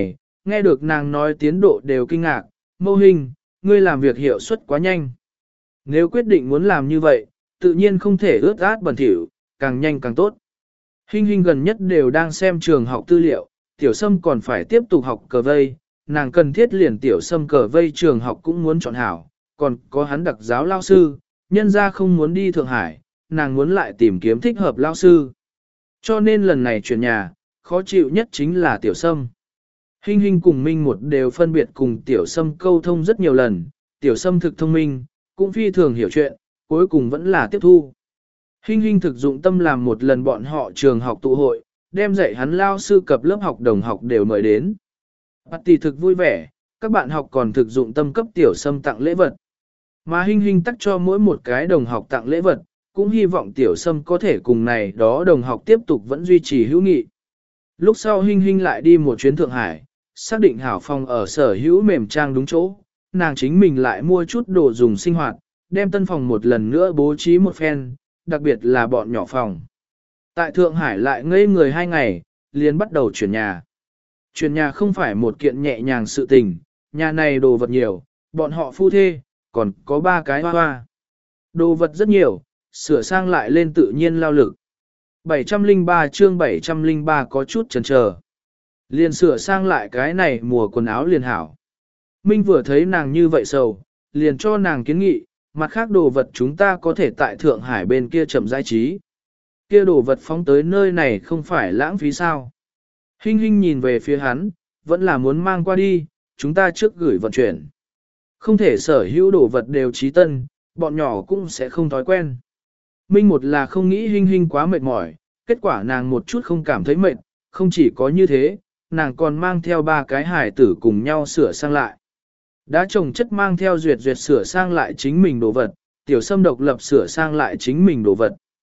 Nghe được nàng nói tiến độ đều kinh ngạc, Mâu Hình, ngươi làm việc hiệu suất quá nhanh. Nếu quyết định muốn làm như vậy, tự nhiên không thể ướt át bẩn thỉu, càng nhanh càng tốt. Hình hình gần nhất đều đang xem trường học tư liệu, tiểu sâm còn phải tiếp tục học cờ vây, nàng cần thiết liền tiểu sâm cờ vây trường học cũng muốn chọn hảo, còn có hắn đặc giáo lao sư, nhân ra không muốn đi Thượng Hải, nàng muốn lại tìm kiếm thích hợp lao sư. Cho nên lần này chuyển nhà, khó chịu nhất chính là tiểu sâm. Hình hình cùng Minh một đều phân biệt cùng tiểu sâm câu thông rất nhiều lần, tiểu sâm thực thông minh, cũng phi thường hiểu chuyện, cuối cùng vẫn là tiếp thu. Hình hình thực dụng tâm làm một lần bọn họ trường học tụ hội, đem dạy hắn lao sư cập lớp học đồng học đều mời đến. Bạch tỷ thực vui vẻ, các bạn học còn thực dụng tâm cấp tiểu sâm tặng lễ vật. Mà hình hình tắc cho mỗi một cái đồng học tặng lễ vật, cũng hy vọng tiểu sâm có thể cùng này đó đồng học tiếp tục vẫn duy trì hữu nghị. Lúc sau hình hình lại đi một chuyến Thượng Hải, xác định hảo phòng ở sở hữu mềm trang đúng chỗ, nàng chính mình lại mua chút đồ dùng sinh hoạt, đem tân phòng một lần nữa bố trí một phen, đặc biệt là bọn nhỏ phòng. Tại Thượng Hải lại ngây người hai ngày, liền bắt đầu chuyển nhà. Chuyển nhà không phải một kiện nhẹ nhàng sự tình, nhà này đồ vật nhiều, bọn họ phu thê, còn có ba cái hoa hoa. Đồ vật rất nhiều, sửa sang lại lên tự nhiên lao lực. bảy trăm lẻ ba chương bảy trăm lẻ ba có chút chần chờ. Liền sửa sang lại cái này mùa quần áo liền hảo. Minh vừa thấy nàng như vậy sầu, liền cho nàng kiến nghị, mặt khác đồ vật chúng ta có thể tại Thượng Hải bên kia chậm giải trí. Kia đồ vật phóng tới nơi này không phải lãng phí sao. Hình hình nhìn về phía hắn, vẫn là muốn mang qua đi, chúng ta trước gửi vận chuyển. Không thể sở hữu đồ vật đều trí tân, bọn nhỏ cũng sẽ không thói quen. Minh một là không nghĩ hình hình quá mệt mỏi, kết quả nàng một chút không cảm thấy mệt, không chỉ có như thế, nàng còn mang theo ba cái hải tử cùng nhau sửa sang lại. Đã chồng chất mang theo duyệt duyệt sửa sang lại chính mình đồ vật, tiểu sâm độc lập sửa sang lại chính mình đồ vật.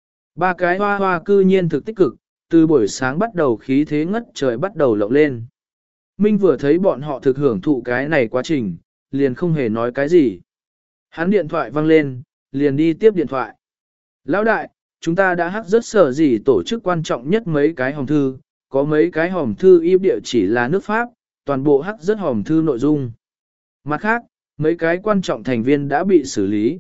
Ba cái hoa hoa cư nhiên thực tích cực, từ buổi sáng bắt đầu khí thế ngất trời bắt đầu lộng lên. Minh vừa thấy bọn họ thực hưởng thụ cái này quá trình, liền không hề nói cái gì. Hắn điện thoại vang lên, liền đi tiếp điện thoại. Lão đại, chúng ta đã hắc rất sở gì tổ chức quan trọng nhất mấy cái hòm thư, có mấy cái hòm thư y địa chỉ là nước Pháp, toàn bộ hắc rất hòm thư nội dung. Mặt khác, mấy cái quan trọng thành viên đã bị xử lý.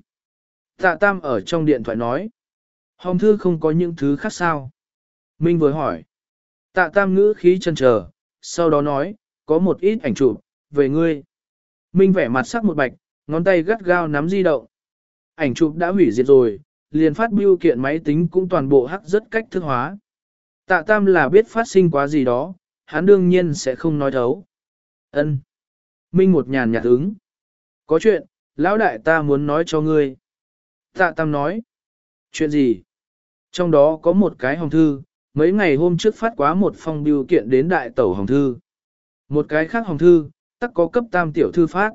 Tạ Tam ở trong điện thoại nói. Hòm thư không có những thứ khác sao? Minh vừa hỏi. Tạ Tam ngữ khí chần chờ, sau đó nói, có một ít ảnh chụp, về ngươi. Minh vẻ mặt sắc một bạch, ngón tay gắt gao nắm di động. Ảnh chụp đã hủy diệt rồi, liền phát bưu kiện máy tính cũng toàn bộ hắc rất cách thức hóa. Tạ Tam là biết phát sinh quá gì đó, hắn đương nhiên sẽ không nói thấu. Ân. Minh một nhàn nhạt ứng. Có chuyện, lão đại ta muốn nói cho ngươi. Tạ Tam nói. Chuyện gì? Trong đó có một cái hòm thư, mấy ngày hôm trước phát quá một phong bưu kiện đến đại tẩu hòm thư. Một cái khác hòm thư, tắc có cấp tam tiểu thư phát.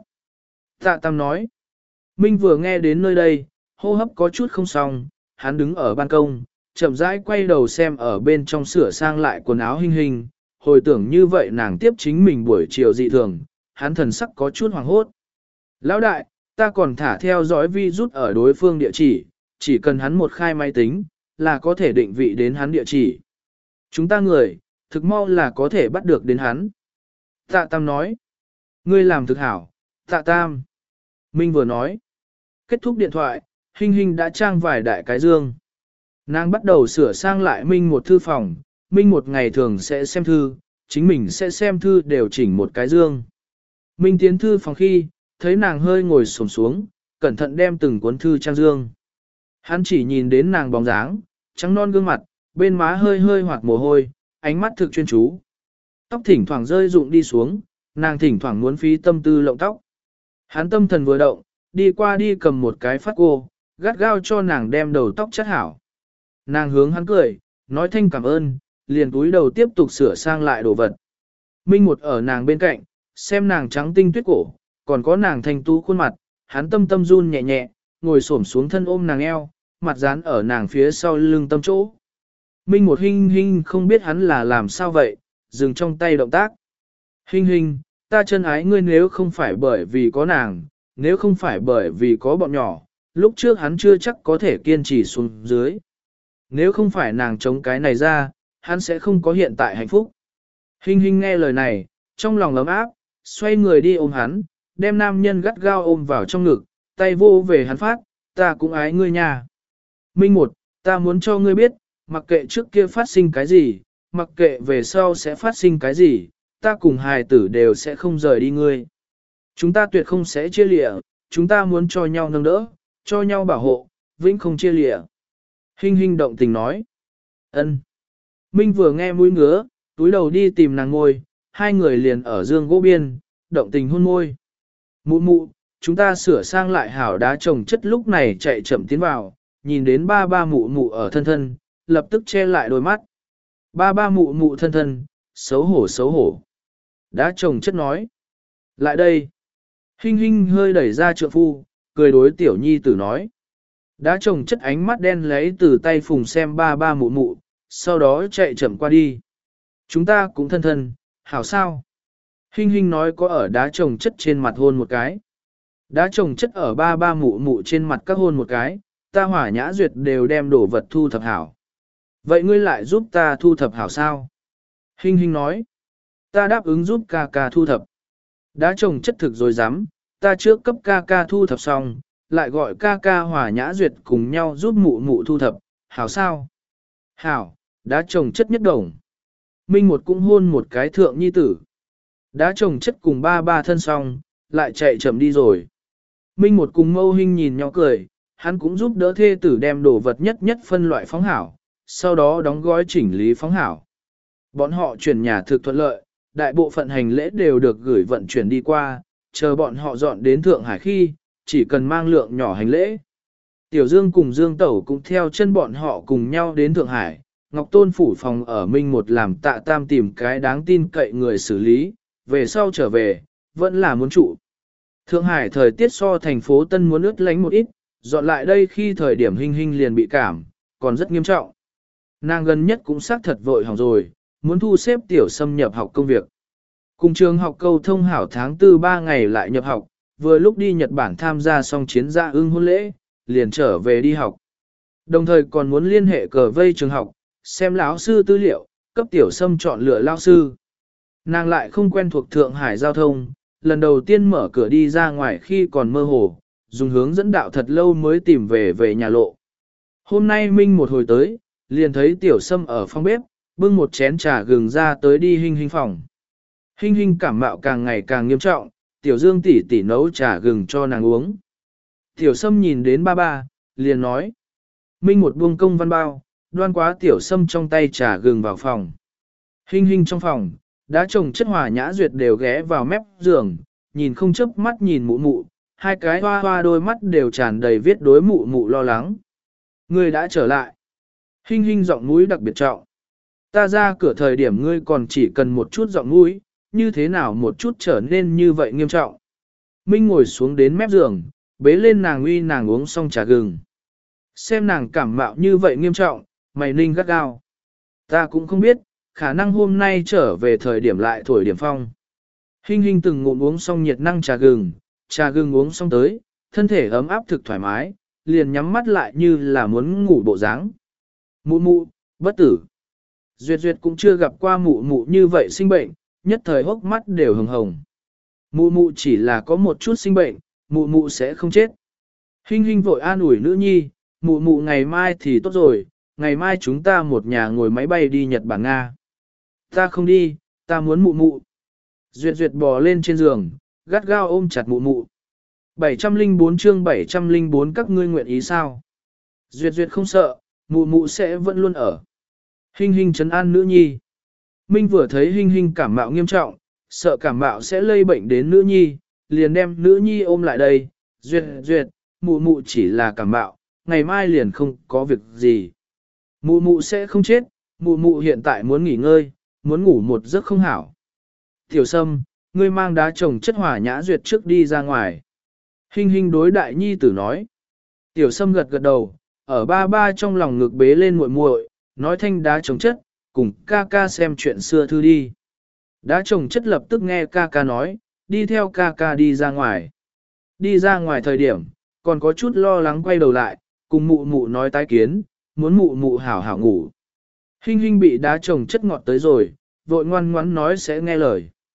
Tạ Tam nói. Minh vừa nghe đến nơi đây, hô hấp có chút không xong, hắn đứng ở ban công, chậm rãi quay đầu xem ở bên trong sửa sang lại quần áo hình hình, hồi tưởng như vậy nàng tiếp chính mình buổi chiều dị thường, hắn thần sắc có chút hoàng hốt. Lão đại, ta còn thả theo dõi vi rút ở đối phương địa chỉ, chỉ cần hắn một khai máy tính, là có thể định vị đến hắn địa chỉ. Chúng ta người, thực mau là có thể bắt được đến hắn. Tạ Tam nói, ngươi làm thực hảo, Tạ Tam. Minh vừa nói, kết thúc điện thoại, hình hình đã trang vài đại cái dương. Nàng bắt đầu sửa sang lại Minh một thư phòng, Minh một ngày thường sẽ xem thư, chính mình sẽ xem thư đều chỉnh một cái dương. Minh tiến thư phòng khi, thấy nàng hơi ngồi xổm xuống, cẩn thận đem từng cuốn thư trang dương. Hắn chỉ nhìn đến nàng bóng dáng, trắng non gương mặt, bên má hơi hơi hoạt mồ hôi, ánh mắt thực chuyên chú. Tóc thỉnh thoảng rơi rụng đi xuống, nàng thỉnh thoảng muốn phí tâm tư lộng tóc. Hắn tâm thần vừa động, đi qua đi cầm một cái phát cô, gắt gao cho nàng đem đầu tóc chất hảo. Nàng hướng hắn cười, nói thanh cảm ơn, liền túi đầu tiếp tục sửa sang lại đồ vật. Minh một ở nàng bên cạnh, xem nàng trắng tinh tuyết cổ, còn có nàng thanh tú khuôn mặt, hắn tâm tâm run nhẹ nhẹ, ngồi xổm xuống thân ôm nàng eo, mặt dán ở nàng phía sau lưng tâm chỗ. Minh một hinh hinh không biết hắn là làm sao vậy, dừng trong tay động tác. Hinh hinh, ta chân ái ngươi nếu không phải bởi vì có nàng, nếu không phải bởi vì có bọn nhỏ, lúc trước hắn chưa chắc có thể kiên trì xuống dưới. Nếu không phải nàng chống cái này ra, hắn sẽ không có hiện tại hạnh phúc. Hinh hinh nghe lời này, trong lòng ấm áp, xoay người đi ôm hắn, đem nam nhân gắt gao ôm vào trong ngực, tay vô về hắn phát, ta cũng ái ngươi nha. Minh một, ta muốn cho ngươi biết, mặc kệ trước kia phát sinh cái gì, mặc kệ về sau sẽ phát sinh cái gì, ta cùng hài tử đều sẽ không rời đi ngươi. Chúng ta tuyệt không sẽ chia lịa, chúng ta muốn cho nhau nâng đỡ, cho nhau bảo hộ, vĩnh không chia lịa. Hinh hinh động tình nói. Ân. Minh vừa nghe mũi ngứa, túi đầu đi tìm nàng ngôi, hai người liền ở giường gỗ biên, động tình hôn môi. Mụ mụ, chúng ta sửa sang lại hảo đá trồng chất lúc này chạy chậm tiến vào, nhìn đến ba ba mụ mụ ở thân thân, lập tức che lại đôi mắt. Ba ba mụ mụ thân thân, xấu hổ xấu hổ. Đá trồng chất nói. Lại đây. Hinh hinh hơi đẩy ra trượng phu, cười đối tiểu nhi tử nói. Đá trồng chất ánh mắt đen lấy từ tay phùng xem ba ba mụ mụ, sau đó chạy chậm qua đi. Chúng ta cũng thân thân, hảo sao? Hinh hinh nói có ở đá trồng chất trên mặt hôn một cái. Đá trồng chất ở ba ba mụ mụ trên mặt các hôn một cái, ta hỏa nhã duyệt đều đem đổ vật thu thập hảo. Vậy ngươi lại giúp ta thu thập hảo sao? Hinh hinh nói. Ta đáp ứng giúp ca ca thu thập. Đá trồng chất thực rồi dám, ta trước cấp ca ca thu thập xong, lại gọi ca ca hỏa nhã duyệt cùng nhau giúp mụ mụ thu thập, hảo sao? Hảo, đá trồng chất nhất đồng. Minh một cũng hôn một cái thượng nhi tử. Đá trồng chất cùng ba ba thân xong, lại chạy chậm đi rồi. Minh một cùng mâu hình nhìn nhau cười, hắn cũng giúp đỡ thê tử đem đồ vật nhất nhất phân loại phóng hảo, sau đó đóng gói chỉnh lý phóng hảo. Bọn họ chuyển nhà thực thuận lợi, đại bộ phận hành lễ đều được gửi vận chuyển đi qua, chờ bọn họ dọn đến Thượng Hải khi, chỉ cần mang lượng nhỏ hành lễ. Tiểu Dương cùng Dương Tẩu cũng theo chân bọn họ cùng nhau đến Thượng Hải, Ngọc Tôn phủ phòng ở Minh một làm Tạ Tam tìm cái đáng tin cậy người xử lý, về sau trở về, vẫn là muốn trụ. Thượng Hải thời tiết so thành phố Tân muốn ướt lánh một ít, dọn lại đây khi thời điểm Hinh Hinh liền bị cảm, còn rất nghiêm trọng. Nàng gần nhất cũng xác thật vội hỏng rồi, muốn thu xếp tiểu xâm nhập học công việc. Cùng trường học câu thông hảo tháng tư ba ngày lại nhập học, vừa lúc đi Nhật Bản tham gia xong chiến gia ưng hôn lễ, liền trở về đi học. Đồng thời còn muốn liên hệ cờ vây trường học, xem lão sư tư liệu, cấp tiểu xâm chọn lựa lao sư. Nàng lại không quen thuộc Thượng Hải giao thông, lần đầu tiên mở cửa đi ra ngoài khi còn mơ hồ, dùng hướng dẫn đạo thật lâu mới tìm về về nhà lộ. Hôm nay Minh một hồi tới, liền thấy tiểu sâm ở phòng bếp, bưng một chén trà gừng ra tới đi Hinh Hinh phòng. Hinh Hinh cảm mạo càng ngày càng nghiêm trọng, tiểu Dương tỷ tỷ nấu trà gừng cho nàng uống. Tiểu sâm nhìn đến ba ba, liền nói. Minh một buông công văn bao, đoan quá tiểu sâm trong tay trà gừng vào phòng. Hinh Hinh trong phòng, đã trồng chất hòa nhã duyệt đều ghé vào mép giường, nhìn không chớp mắt nhìn mụ mụ, hai cái hoa hoa đôi mắt đều tràn đầy viết đối mụ mụ lo lắng. Ngươi đã trở lại. Hinh Hinh giọng mũi đặc biệt trọng. Ta ra cửa thời điểm ngươi còn chỉ cần một chút giọng mũi, như thế nào một chút trở nên như vậy nghiêm trọng. Minh ngồi xuống đến mép giường, bế lên nàng uy nàng uống xong trà gừng. Xem nàng cảm mạo như vậy nghiêm trọng, mày ninh gắt gao. Ta cũng không biết, khả năng hôm nay trở về thời điểm lại thổi điểm phong. Hinh Hinh từng ngụm uống xong nhiệt năng trà gừng, trà gừng uống xong tới, thân thể ấm áp thực thoải mái, liền nhắm mắt lại như là muốn ngủ bộ dáng. Mụ mụ, bất tử. Duyệt Duyệt cũng chưa gặp qua mụ mụ như vậy sinh bệnh, nhất thời hốc mắt đều hồng hồng. Mụ mụ chỉ là có một chút sinh bệnh, mụ mụ sẽ không chết. Hinh Hinh vội an ủi nữ nhi, mụ mụ ngày mai thì tốt rồi, ngày mai chúng ta một nhà ngồi máy bay đi Nhật Bản Nga. Ta không đi, ta muốn mụ mụ. Duyệt Duyệt bò lên trên giường, gắt gao ôm chặt mụ mụ. bảy trăm lẻ bốn chương bảy trăm lẻ bốn các ngươi nguyện ý sao? Duyệt Duyệt không sợ, mụ mụ sẽ vẫn luôn ở. Hinh Hinh trấn an nữ nhi. Minh vừa thấy Hinh Hinh cảm mạo nghiêm trọng, sợ cảm mạo sẽ lây bệnh đến nữ nhi, liền đem nữ nhi ôm lại đây. Duyệt Duyệt, mụ mụ chỉ là cảm mạo, ngày mai liền không có việc gì. Mụ mụ sẽ không chết, mụ mụ hiện tại muốn nghỉ ngơi, muốn ngủ một giấc không hảo. Tiểu Sâm, ngươi mang đá trồng chất hỏa nhã Duyệt trước đi ra ngoài. Hinh Hinh đối đại nhi tử nói. Tiểu Sâm gật gật đầu, ở ba ba trong lòng ngực bế lên muội muội, nói thanh đá trồng chất, cùng ca ca xem chuyện xưa thư đi. Đá trồng chất lập tức nghe ca ca nói, đi theo ca ca đi ra ngoài. Đi ra ngoài thời điểm, còn có chút lo lắng quay đầu lại, cùng mụ mụ nói tái kiến, muốn mụ mụ hảo hảo ngủ. Hinh Hinh bị đá trồng chất ngọt tới rồi, vội ngoan ngoãn nói sẽ nghe lời.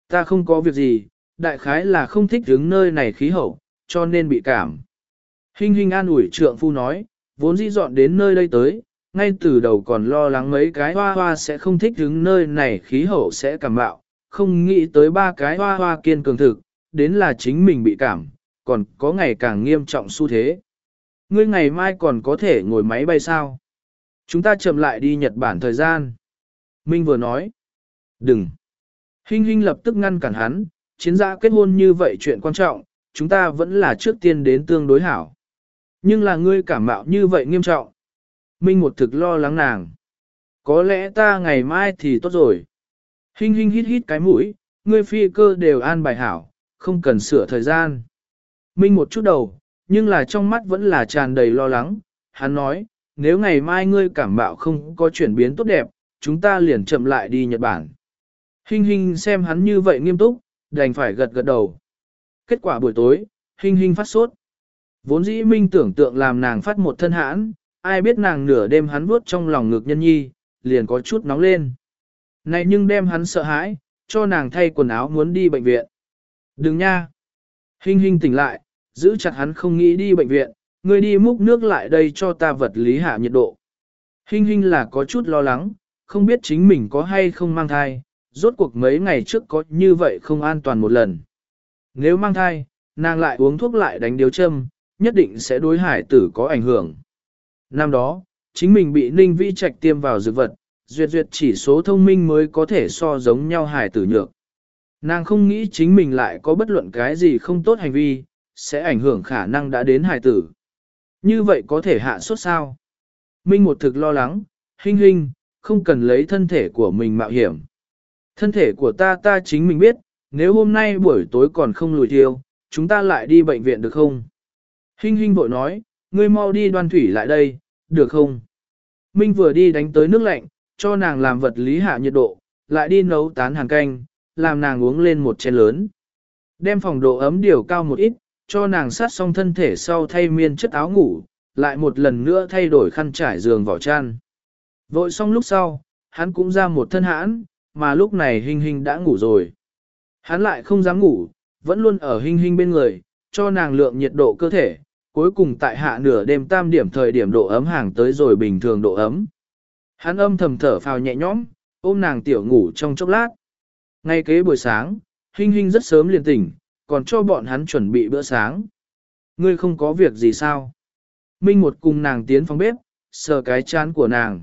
Ta không có việc gì, đại khái là không thích đứng nơi này khí hậu, cho nên bị cảm. Hinh Hinh an ủi trượng phu nói, vốn dĩ dọn đến nơi đây tới, ngay từ đầu còn lo lắng mấy cái hoa hoa sẽ không thích đứng nơi này khí hậu sẽ cảm bạo, không nghĩ tới ba cái hoa hoa kiên cường thực, đến là chính mình bị cảm, còn có ngày càng nghiêm trọng xu thế. Ngươi ngày mai còn có thể ngồi máy bay sao? Chúng ta chậm lại đi Nhật Bản thời gian. Minh vừa nói. Đừng. Hinh Hinh lập tức ngăn cản hắn, chiến giã kết hôn như vậy chuyện quan trọng, chúng ta vẫn là trước tiên đến tương đối hảo. Nhưng là ngươi cảm mạo như vậy nghiêm trọng. Minh một thực lo lắng nàng. Có lẽ ta ngày mai thì tốt rồi. Hinh Hinh hít hít cái mũi, ngươi phi cơ đều an bài hảo, không cần sửa thời gian. Minh một chút đầu, nhưng là trong mắt vẫn là tràn đầy lo lắng. Hắn nói, nếu ngày mai ngươi cảm mạo không có chuyển biến tốt đẹp, chúng ta liền chậm lại đi Nhật Bản. Hinh Hinh xem hắn như vậy nghiêm túc, đành phải gật gật đầu. Kết quả buổi tối, Hinh Hinh phát sốt. Vốn dĩ Minh tưởng tượng làm nàng phát một thân hãn, ai biết nàng nửa đêm hắn vuốt trong lòng ngực nhân nhi, liền có chút nóng lên. Này nhưng đem hắn sợ hãi, cho nàng thay quần áo muốn đi bệnh viện. Đừng nha. Hinh Hinh tỉnh lại, giữ chặt hắn không nghĩ đi bệnh viện, ngươi đi múc nước lại đây cho ta vật lý hạ nhiệt độ. Hinh Hinh là có chút lo lắng, không biết chính mình có hay không mang thai, rốt cuộc mấy ngày trước có như vậy không an toàn một lần. Nếu mang thai, nàng lại uống thuốc lại đánh điếu châm, nhất định sẽ đối hải tử có ảnh hưởng. Năm đó, chính mình bị Ninh Vĩ Trạch tiêm vào dược vật, duyệt duyệt chỉ số thông minh mới có thể so giống nhau hải tử nhược. Nàng không nghĩ chính mình lại có bất luận cái gì không tốt hành vi, sẽ ảnh hưởng khả năng đã đến hải tử. Như vậy có thể hạ sốt sao? Minh một thực lo lắng, Hinh Hinh, không cần lấy thân thể của mình mạo hiểm. Thân thể của ta ta chính mình biết, nếu hôm nay buổi tối còn không lùi thiêu, chúng ta lại đi bệnh viện được không? Hinh Hinh vội nói, ngươi mau đi đoan thủy lại đây, được không? Minh vừa đi đánh tới nước lạnh, cho nàng làm vật lý hạ nhiệt độ, lại đi nấu tán hàn canh, làm nàng uống lên một chén lớn. Đem phòng độ ấm điều cao một ít, cho nàng sát xong thân thể sau thay miên chất áo ngủ, lại một lần nữa thay đổi khăn trải giường vỏ chăn. Vội xong lúc sau, hắn cũng ra một thân hãn, mà lúc này Hinh Hinh đã ngủ rồi. Hắn lại không dám ngủ, vẫn luôn ở Hinh Hinh bên người, cho nàng lượng nhiệt độ cơ thể, cuối cùng tại hạ nửa đêm tam điểm thời điểm độ ấm hàng tới rồi bình thường độ ấm. Hắn âm thầm thở phào nhẹ nhõm, ôm nàng tiểu ngủ trong chốc lát. Ngay kế buổi sáng, Hinh Hinh rất sớm liền tỉnh, còn cho bọn hắn chuẩn bị bữa sáng. Ngươi không có việc gì sao? Minh một cùng nàng tiến phòng bếp, sờ cái chán của nàng.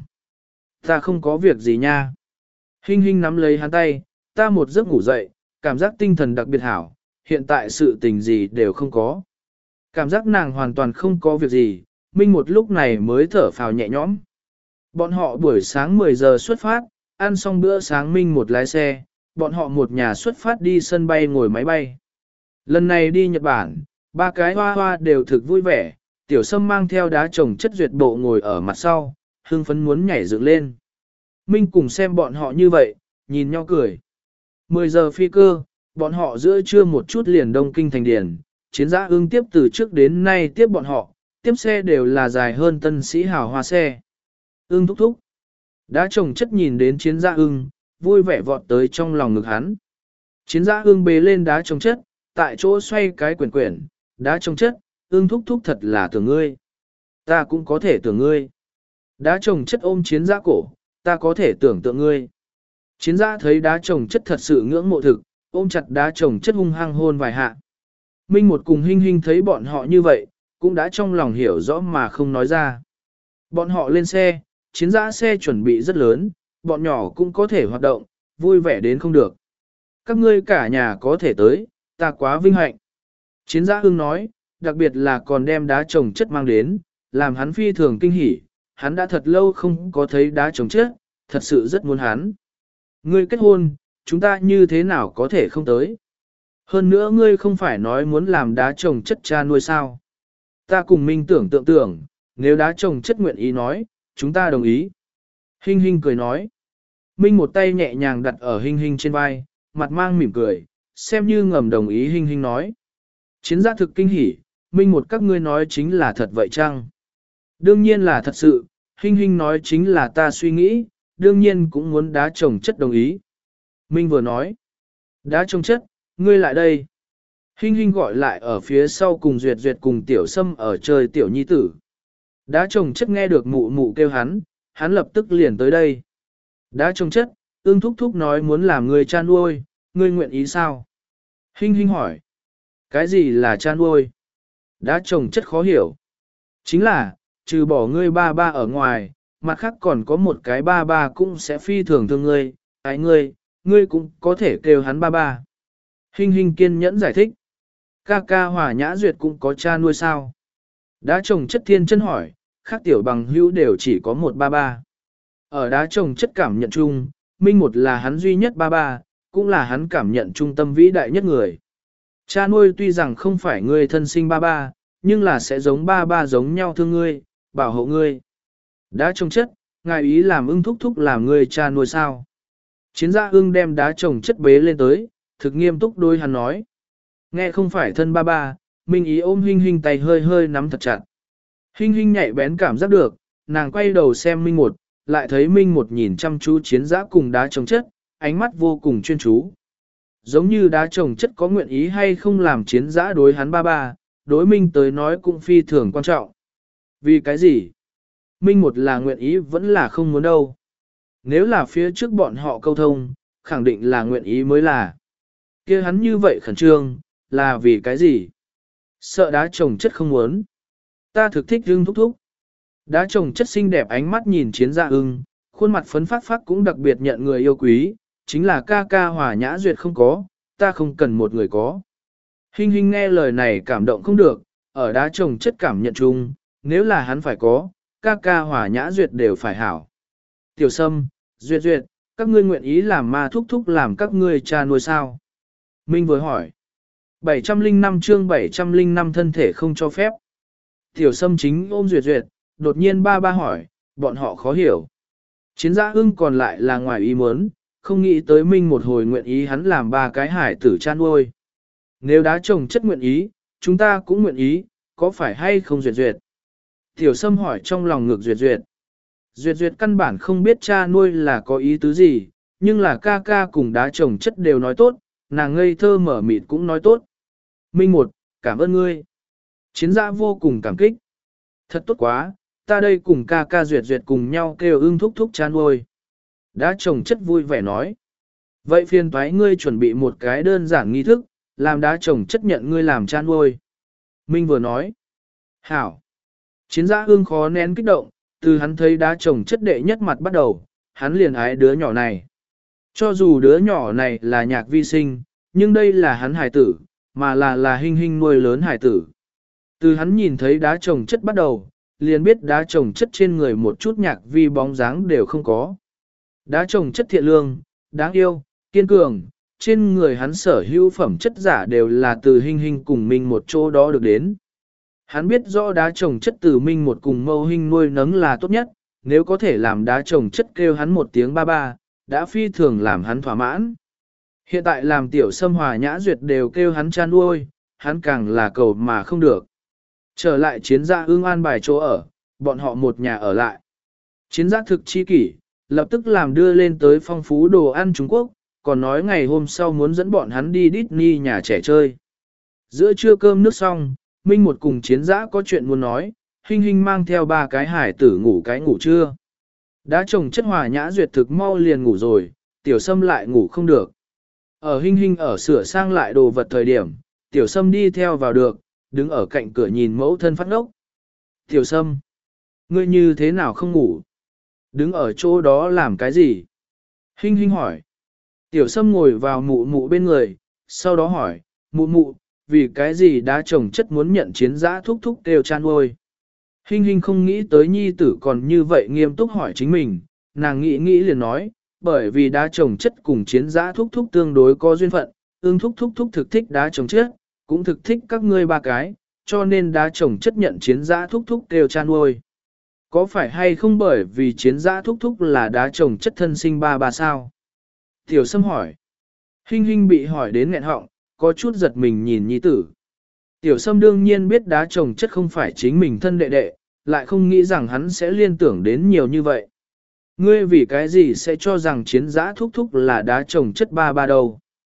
Ta không có việc gì nha. Hinh Hinh nắm lấy hắn tay, ta một giấc ngủ dậy, cảm giác tinh thần đặc biệt hảo, hiện tại sự tình gì đều không có. Cảm giác nàng hoàn toàn không có việc gì, Minh một lúc này mới thở phào nhẹ nhõm. Bọn họ buổi sáng mười giờ xuất phát, ăn xong bữa sáng Minh một lái xe, bọn họ một nhà xuất phát đi sân bay ngồi máy bay. Lần này đi Nhật Bản, ba cái hoa hoa đều thực vui vẻ, tiểu sâm mang theo đá trồng chất duyệt bộ ngồi ở mặt sau, hưng phấn muốn nhảy dựng lên. Minh cùng xem bọn họ như vậy, nhìn nhau cười. mười giờ phi cơ, bọn họ giữa trưa một chút liền đông kinh thành điển, chiến giã ưng tiếp từ trước đến nay tiếp bọn họ, tiếp xe đều là dài hơn tân sĩ hào hoa xe. Ưng thúc thúc. Đá trồng chất nhìn đến chiến giã ưng, vui vẻ vọt tới trong lòng ngực hắn. Chiến giã ưng bế lên đá trồng chất, tại chỗ xoay cái quyển quyển, đá trồng chất, ưng thúc thúc thật là tưởng ngươi. Ta cũng có thể tưởng ngươi. Đá trồng chất ôm chiến giã cổ, ta có thể tưởng tượng ngươi. Chiến giã thấy đá trồng chất thật sự ngưỡng mộ thực, ôm chặt đá trồng chất hung hăng hôn vài hạ. Minh một cùng Hinh Hinh thấy bọn họ như vậy, cũng đã trong lòng hiểu rõ mà không nói ra. Bọn họ lên xe, chiến giã xe chuẩn bị rất lớn, bọn nhỏ cũng có thể hoạt động, vui vẻ đến không được. Các ngươi cả nhà có thể tới, ta quá vinh hạnh. Chiến giã hưng nói, đặc biệt là còn đem đá trồng chất mang đến, làm hắn phi thường kinh hỉ, hắn đã thật lâu không có thấy đá trồng chất, thật sự rất muốn hắn. Ngươi kết hôn, chúng ta như thế nào có thể không tới? Hơn nữa ngươi không phải nói muốn làm đá trồng chất cha nuôi sao? Ta cùng Minh tưởng tượng tưởng, nếu đá trồng chất nguyện ý nói, chúng ta đồng ý. Hinh Hinh cười nói. Minh một tay nhẹ nhàng đặt ở Hinh Hinh trên vai, mặt mang mỉm cười, xem như ngầm đồng ý Hinh Hinh nói. Chiến gia thực kinh hỉ, Minh một các ngươi nói chính là thật vậy chăng? Đương nhiên là thật sự, Hinh Hinh nói chính là ta suy nghĩ, đương nhiên cũng muốn đá trồng chất đồng ý. Minh vừa nói. Đá trồng chất, ngươi lại đây. Hinh hinh gọi lại ở phía sau cùng duyệt duyệt cùng tiểu sâm ở chơi tiểu nhi tử. Đá trồng chất nghe được mụ mụ kêu hắn, hắn lập tức liền tới đây. Đá trồng chất, ương thúc thúc nói muốn làm người cha nuôi, ngươi nguyện ý sao? Hinh hinh hỏi. Cái gì là cha nuôi? Đá trồng chất khó hiểu. Chính là, trừ bỏ ngươi ba ba ở ngoài, mặt khác còn có một cái ba ba cũng sẽ phi thường thương ngươi, ái ngươi, ngươi cũng có thể kêu hắn ba ba. Hinh hinh kiên nhẫn giải thích. Ca ca Hòa Nhã Duyệt cũng có cha nuôi sao? Đá trồng chất thiên chân hỏi, khác tiểu bằng hữu đều chỉ có một ba ba. Ở đá trồng chất cảm nhận chung, Minh một là hắn duy nhất ba ba, cũng là hắn cảm nhận trung tâm vĩ đại nhất người. Cha nuôi tuy rằng không phải ngươi thân sinh ba ba, nhưng là sẽ giống ba ba giống nhau thương ngươi, bảo hộ ngươi. Đá trồng chất, ngài ý làm ưng thúc thúc làm ngươi cha nuôi sao? Chiến gia ưng đem đá trồng chất bế lên tới, thực nghiêm túc đôi hắn nói. Nghe không phải thân ba ba, Minh ý ôm Hinh Hinh tay hơi hơi nắm thật chặt. Hinh Hinh nhạy bén cảm giác được, nàng quay đầu xem Minh một, lại thấy Minh một nhìn chăm chú chiến giã cùng đá trồng chất, ánh mắt vô cùng chuyên chú. Giống như đá trồng chất có nguyện ý hay không làm chiến giã đối hắn ba ba, đối Minh tới nói cũng phi thường quan trọng. Vì cái gì? Minh một là nguyện ý vẫn là không muốn đâu. Nếu là phía trước bọn họ câu thông, khẳng định là nguyện ý mới là. Kia hắn như vậy khẩn trương, là vì cái gì? Sợ đá trồng chất không muốn. Ta thực thích ưng thúc thúc. Đá trồng chất xinh đẹp ánh mắt nhìn chiến gia ưng, khuôn mặt phấn phát phát cũng đặc biệt nhận người yêu quý, chính là ca ca Hòa Nhã Duyệt không có, ta không cần một người có. Hinh hinh nghe lời này cảm động không được, ở đá trồng chất cảm nhận chung, nếu là hắn phải có, ca ca Hòa Nhã Duyệt đều phải hảo. Tiểu Sâm, Duyệt Duyệt, các ngươi nguyện ý làm ma thúc thúc làm các ngươi cha nuôi sao? Minh vừa hỏi. bảy trăm lẻ năm chương bảy trăm lẻ năm thân thể không cho phép. Tiểu Sâm chính ôm Duyệt Duyệt, đột nhiên ba ba hỏi, bọn họ khó hiểu. Chiến gia ưng còn lại là ngoài ý muốn, không nghĩ tới Minh một hồi nguyện ý hắn làm ba cái hải tử cha nuôi. Nếu đá trồng chất nguyện ý, chúng ta cũng nguyện ý, có phải hay không Duyệt Duyệt? Tiểu Sâm hỏi trong lòng ngược Duyệt Duyệt. Duyệt Duyệt căn bản không biết cha nuôi là có ý tứ gì, nhưng là ca ca cùng đá trồng chất đều nói tốt, nàng ngây thơ mở mịt cũng nói tốt. Minh một, cảm ơn ngươi. Chiến gia vô cùng cảm kích. Thật tốt quá, ta đây cùng ca ca Duyệt Duyệt cùng nhau kêu ưng thúc thúc cha nuôi. Đá trồng chất vui vẻ nói. Vậy phiền toái ngươi chuẩn bị một cái đơn giản nghi thức, làm đá trồng chất nhận ngươi làm cha nuôi. Minh vừa nói. Hảo. Chiến gia ưng khó nén kích động, từ hắn thấy đá trồng chất đệ nhất mặt bắt đầu, hắn liền ái đứa nhỏ này. Cho dù đứa nhỏ này là nhạc vi sinh, nhưng đây là hắn hải tử, mà là là Hinh Hinh nuôi lớn hải tử. Từ hắn nhìn thấy đá trồng chất bắt đầu, liền biết đá trồng chất trên người một chút nhạc vi bóng dáng đều không có. Đá trồng chất thiện lương, đáng yêu, kiên cường, trên người hắn sở hữu phẩm chất giả đều là từ Hinh Hinh cùng Minh một chỗ đó được đến. Hắn biết rõ đá trồng chất từ Minh một cùng Mâu Hinh nuôi nấng là tốt nhất, nếu có thể làm đá trồng chất kêu hắn một tiếng ba ba, đã phi thường làm hắn thỏa mãn. Hiện tại làm Tiểu Sâm Hòa Nhã Duyệt đều kêu hắn cha nuôi, hắn càng là cầu mà không được. Trở lại chiến gia ương an bài chỗ ở, bọn họ một nhà ở lại. Chiến gia thực chi kỷ, lập tức làm đưa lên tới phong phú đồ ăn Trung Quốc, còn nói ngày hôm sau muốn dẫn bọn hắn đi Disney nhà trẻ chơi. Giữa trưa cơm nước xong, Minh một cùng chiến giã có chuyện muốn nói, Hinh Hinh mang theo ba cái hải tử ngủ cái ngủ trưa. Đã chồng chất Hòa Nhã Duyệt thực mau liền ngủ rồi, Tiểu Sâm lại ngủ không được. Ở Hinh Hinh ở sửa sang lại đồ vật thời điểm, Tiểu Sâm đi theo vào được, đứng ở cạnh cửa nhìn mẫu thân phát ngốc. Tiểu Sâm, ngươi như thế nào không ngủ? Đứng ở chỗ đó làm cái gì? Hinh Hinh hỏi. Tiểu Sâm ngồi vào mụ mụ bên người, sau đó hỏi, mụ mụ, vì cái gì đã chồng chất muốn nhận chiến giã thúc thúc đều chan ôi? Hinh Hinh không nghĩ tới nhi tử còn như vậy nghiêm túc hỏi chính mình, nàng nghĩ nghĩ liền nói, bởi vì đá chồng chất cùng chiến giã thúc thúc tương đối có duyên phận, ương thúc thúc thúc thực thích đá chồng chất, cũng thực thích các ngươi ba cái, cho nên đá chồng chất nhận chiến giã thúc thúc đều chan nuôi. Có phải hay không bởi vì chiến giã thúc thúc là đá chồng chất thân sinh ba ba sao? Tiểu Sâm hỏi. Hinh Hinh bị hỏi đến nghẹn họng, có chút giật mình nhìn nhi tử. Tiểu Sâm đương nhiên biết đá chồng chất không phải chính mình thân đệ đệ, lại không nghĩ rằng hắn sẽ liên tưởng đến nhiều như vậy. Ngươi vì cái gì sẽ cho rằng chiến giã thúc thúc là đá chồng chất ba ba đâu?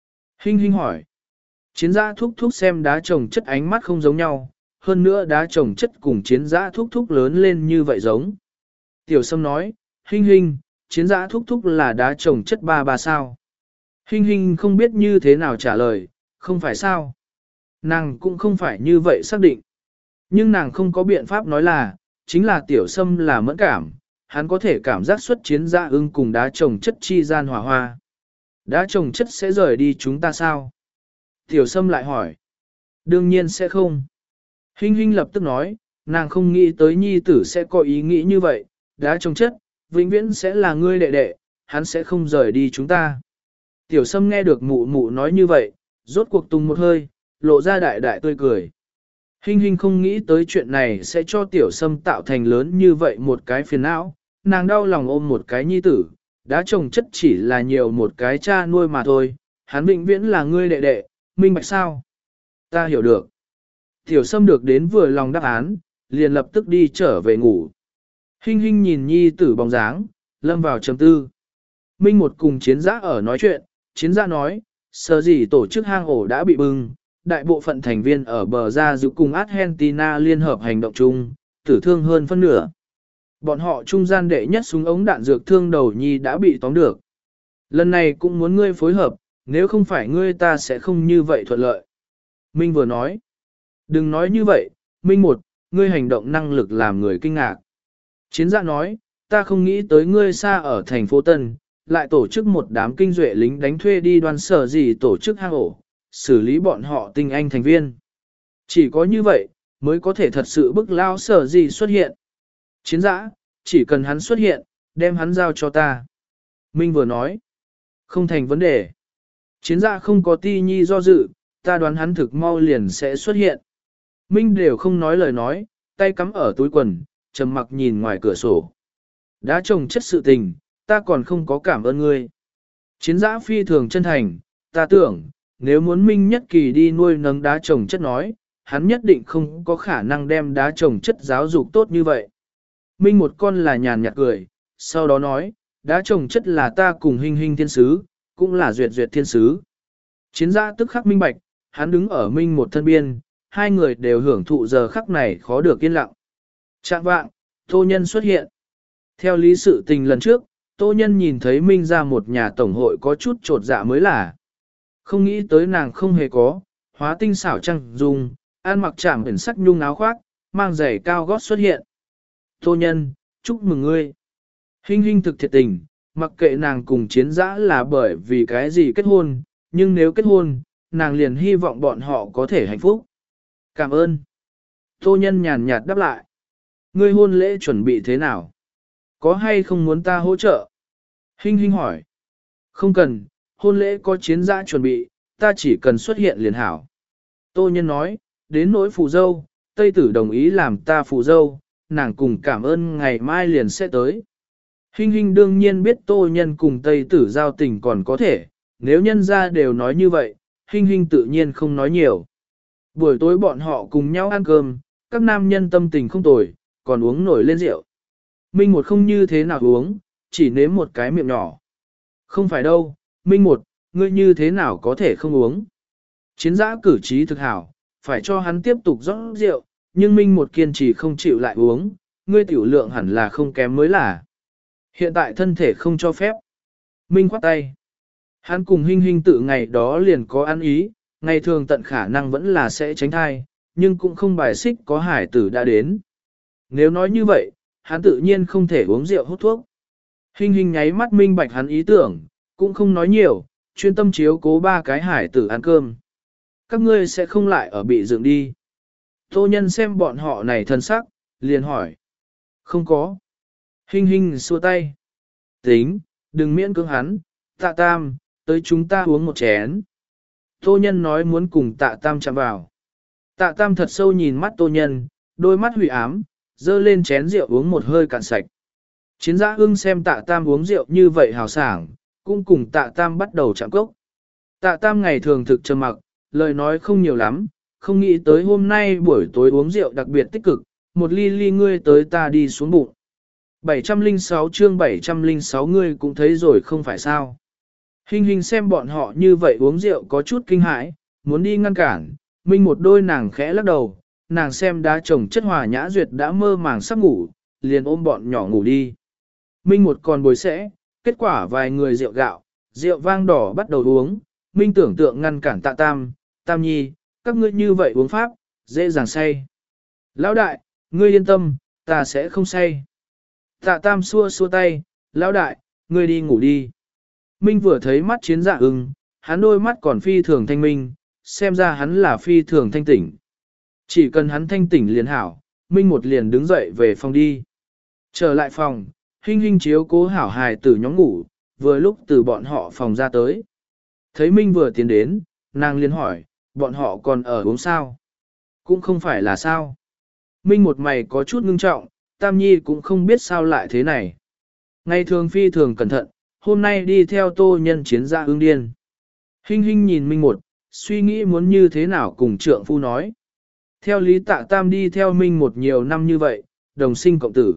Hinh hinh hỏi. Chiến giã thúc thúc xem đá trồng chất ánh mắt không giống nhau, hơn nữa đá trồng chất cùng chiến giã thúc thúc lớn lên như vậy giống. Tiểu Sâm nói, Hinh hinh, chiến giã thúc thúc là đá trồng chất ba ba sao. Hinh hinh không biết như thế nào trả lời, không phải sao. Nàng cũng không phải như vậy xác định. Nhưng nàng không có biện pháp nói là, chính là Tiểu Sâm là mẫn cảm, hắn có thể cảm giác xuất chiến giã ưng cùng đá trồng chất chi gian hòa hoa. Đá trồng chất sẽ rời đi chúng ta sao? Tiểu Sâm lại hỏi. Đương nhiên sẽ không. Hinh hinh lập tức nói, nàng không nghĩ tới nhi tử sẽ có ý nghĩ như vậy, đá trồng chất, vĩnh viễn sẽ là ngươi đệ đệ, hắn sẽ không rời đi chúng ta. Tiểu Sâm nghe được mụ mụ nói như vậy, rốt cuộc tung một hơi, lộ ra đại đại tươi cười. Hinh hinh không nghĩ tới chuyện này sẽ cho Tiểu Sâm tạo thành lớn như vậy một cái phiền não, nàng đau lòng ôm một cái nhi tử, đá trồng chất chỉ là nhiều một cái cha nuôi mà thôi, hắn vĩnh viễn là ngươi đệ đệ, minh bạch sao? Ta hiểu được. Tiểu Sâm được đến vừa lòng đáp án, liền lập tức đi trở về ngủ. Hinh hinh nhìn nhi tử bóng dáng, lâm vào trầm tư. Minh một cùng chiến giã ở nói chuyện, chiến giã nói, sở gì tổ chức hang ổ đã bị bưng, đại bộ phận thành viên ở bờ ra giữ cùng Argentina liên hợp hành động chung, tử thương hơn phân nửa. Bọn họ trung gian đệ nhất súng ống đạn dược thương đầu nhi đã bị tóm được. Lần này cũng muốn ngươi phối hợp, nếu không phải ngươi ta sẽ không như vậy thuận lợi. Minh vừa nói, đừng nói như vậy, Minh một, ngươi hành động năng lực làm người kinh ngạc. Chiến gia nói, ta không nghĩ tới ngươi xa ở thành phố Tân, lại tổ chức một đám kinh duệ lính đánh thuê đi đoàn sở gì tổ chức hang ổ, xử lý bọn họ tinh anh thành viên. Chỉ có như vậy, mới có thể thật sự bức lao sở gì xuất hiện. Chiến giã, chỉ cần hắn xuất hiện, đem hắn giao cho ta. Minh vừa nói, không thành vấn đề. Chiến giã không có ti nhi do dự, ta đoán hắn thực mau liền sẽ xuất hiện. Minh đều không nói lời nói, tay cắm ở túi quần, trầm mặc nhìn ngoài cửa sổ. Đã trồng chất sự tình, ta còn không có cảm ơn ngươi. Chiến giã phi thường chân thành, ta tưởng, nếu muốn Minh nhất kỳ đi nuôi nấng đá trồng chất nói, hắn nhất định không có khả năng đem đá trồng chất giáo dục tốt như vậy. Minh một con là nhàn nhạt cười, sau đó nói, đá trồng chất là ta cùng Hinh hinh thiên sứ, cũng là duyệt duyệt thiên sứ. Chiến giã tức khắc minh bạch, hắn đứng ở Minh một thân biên, hai người đều hưởng thụ giờ khắc này khó được yên lặng. Trạng vạng, Tô Nhân xuất hiện. Theo lý sự tình lần trước, Tô Nhân nhìn thấy Minh ra một nhà tổng hội có chút trột dạ mới là. Không nghĩ tới nàng không hề có, hóa tinh xảo trăng dùng, ăn mặc chạm ẩn sắc nhung áo khoác, mang giày cao gót xuất hiện. Tô Nhân, chúc mừng ngươi. Hinh hinh thực thiệt tình, mặc kệ nàng cùng chiến giã là bởi vì cái gì kết hôn, nhưng nếu kết hôn, nàng liền hy vọng bọn họ có thể hạnh phúc. Cảm ơn. Tô Nhân nhàn nhạt đáp lại. Ngươi hôn lễ chuẩn bị thế nào? Có hay không muốn ta hỗ trợ? Hinh hinh hỏi. Không cần, hôn lễ có chiến giã chuẩn bị, ta chỉ cần xuất hiện liền hảo. Tô Nhân nói, đến nỗi phù dâu, Tây Tử đồng ý làm ta phù dâu, nàng cùng cảm ơn ngày mai liền sẽ tới. Hinh hinh đương nhiên biết Tô Nhân cùng Tây Tử giao tình còn có thể, nếu nhân ra đều nói như vậy, Hinh hinh tự nhiên không nói nhiều. Buổi tối bọn họ cùng nhau ăn cơm, các nam nhân tâm tình không tồi, còn uống nổi lên rượu. Minh một không như thế nào uống, chỉ nếm một cái miệng nhỏ. Không phải đâu, Minh một, ngươi như thế nào có thể không uống. Chiến giã cử trí thực hảo, phải cho hắn tiếp tục rót rượu, nhưng Minh một kiên trì không chịu lại uống, ngươi tiểu lượng hẳn là không kém mới là. Hiện tại thân thể không cho phép. Minh khoát tay. Hắn cùng Hinh hinh tự ngày đó liền có ăn ý, ngày thường tận khả năng vẫn là sẽ tránh thai, nhưng cũng không bài xích có hải tử đã đến. Nếu nói như vậy, hắn tự nhiên không thể uống rượu hút thuốc. Hinh hinh nháy mắt minh bạch hắn ý tưởng, cũng không nói nhiều, chuyên tâm chiếu cố ba cái hải tử ăn cơm. Các ngươi sẽ không lại ở bị dựng đi. Tô Nhân xem bọn họ này thân sắc, liền hỏi. Không có. Hinh hinh xua tay. Tính, đừng miễn cưỡng hắn, Tạ Tam, tới chúng ta uống một chén. Tô Nhân nói muốn cùng Tạ Tam chạm vào. Tạ Tam thật sâu nhìn mắt Tô Nhân, đôi mắt hủy ám, dơ lên chén rượu uống một hơi cạn sạch. Chiến giã ưng xem Tạ Tam uống rượu như vậy hào sảng, cũng cùng Tạ Tam bắt đầu chạm cốc. Tạ Tam ngày thường thực trầm mặc, lời nói không nhiều lắm, không nghĩ tới hôm nay buổi tối uống rượu đặc biệt tích cực, một ly ly ngươi tới ta đi xuống bụng. bảy trăm lẻ sáu chương bảy trăm lẻ sáu ngươi cũng thấy rồi không phải sao. Hình hình xem bọn họ như vậy uống rượu có chút kinh hãi, muốn đi ngăn cản, Minh một đôi nàng khẽ lắc đầu, nàng xem đá chồng chất hòa nhã duyệt đã mơ màng sắp ngủ, liền ôm bọn nhỏ ngủ đi. Minh một còn bồi sẽ, kết quả vài người rượu gạo, rượu vang đỏ bắt đầu uống, Minh tưởng tượng ngăn cản tạ tam, tam nhi, các ngươi như vậy uống pháp, dễ dàng say. Lão đại, ngươi yên tâm, ta sẽ không say. Tạ tam xua xua tay, lão đại, ngươi đi ngủ đi. Minh vừa thấy mắt chiến dạ ưng, hắn đôi mắt còn phi thường thanh minh, xem ra hắn là phi thường thanh tỉnh. Chỉ cần hắn thanh tỉnh liền hảo, Minh một liền đứng dậy về phòng đi. Trở lại phòng, Hinh Hinh chiếu cố hảo hài tử nhóm ngủ, vừa lúc từ bọn họ phòng ra tới. Thấy Minh vừa tiến đến, nàng liền hỏi, bọn họ còn ở uống sao? Cũng không phải là sao. Minh một mày có chút ngưng trọng, Tam Nhi cũng không biết sao lại thế này. Ngày thường phi thường cẩn thận, hôm nay đi theo tô nhân chiến ra ương điên. Hinh Hinh nhìn Minh một, suy nghĩ muốn như thế nào cùng trượng phu nói. Theo lý tạ Tam đi theo Minh một nhiều năm như vậy, đồng sinh cộng tử.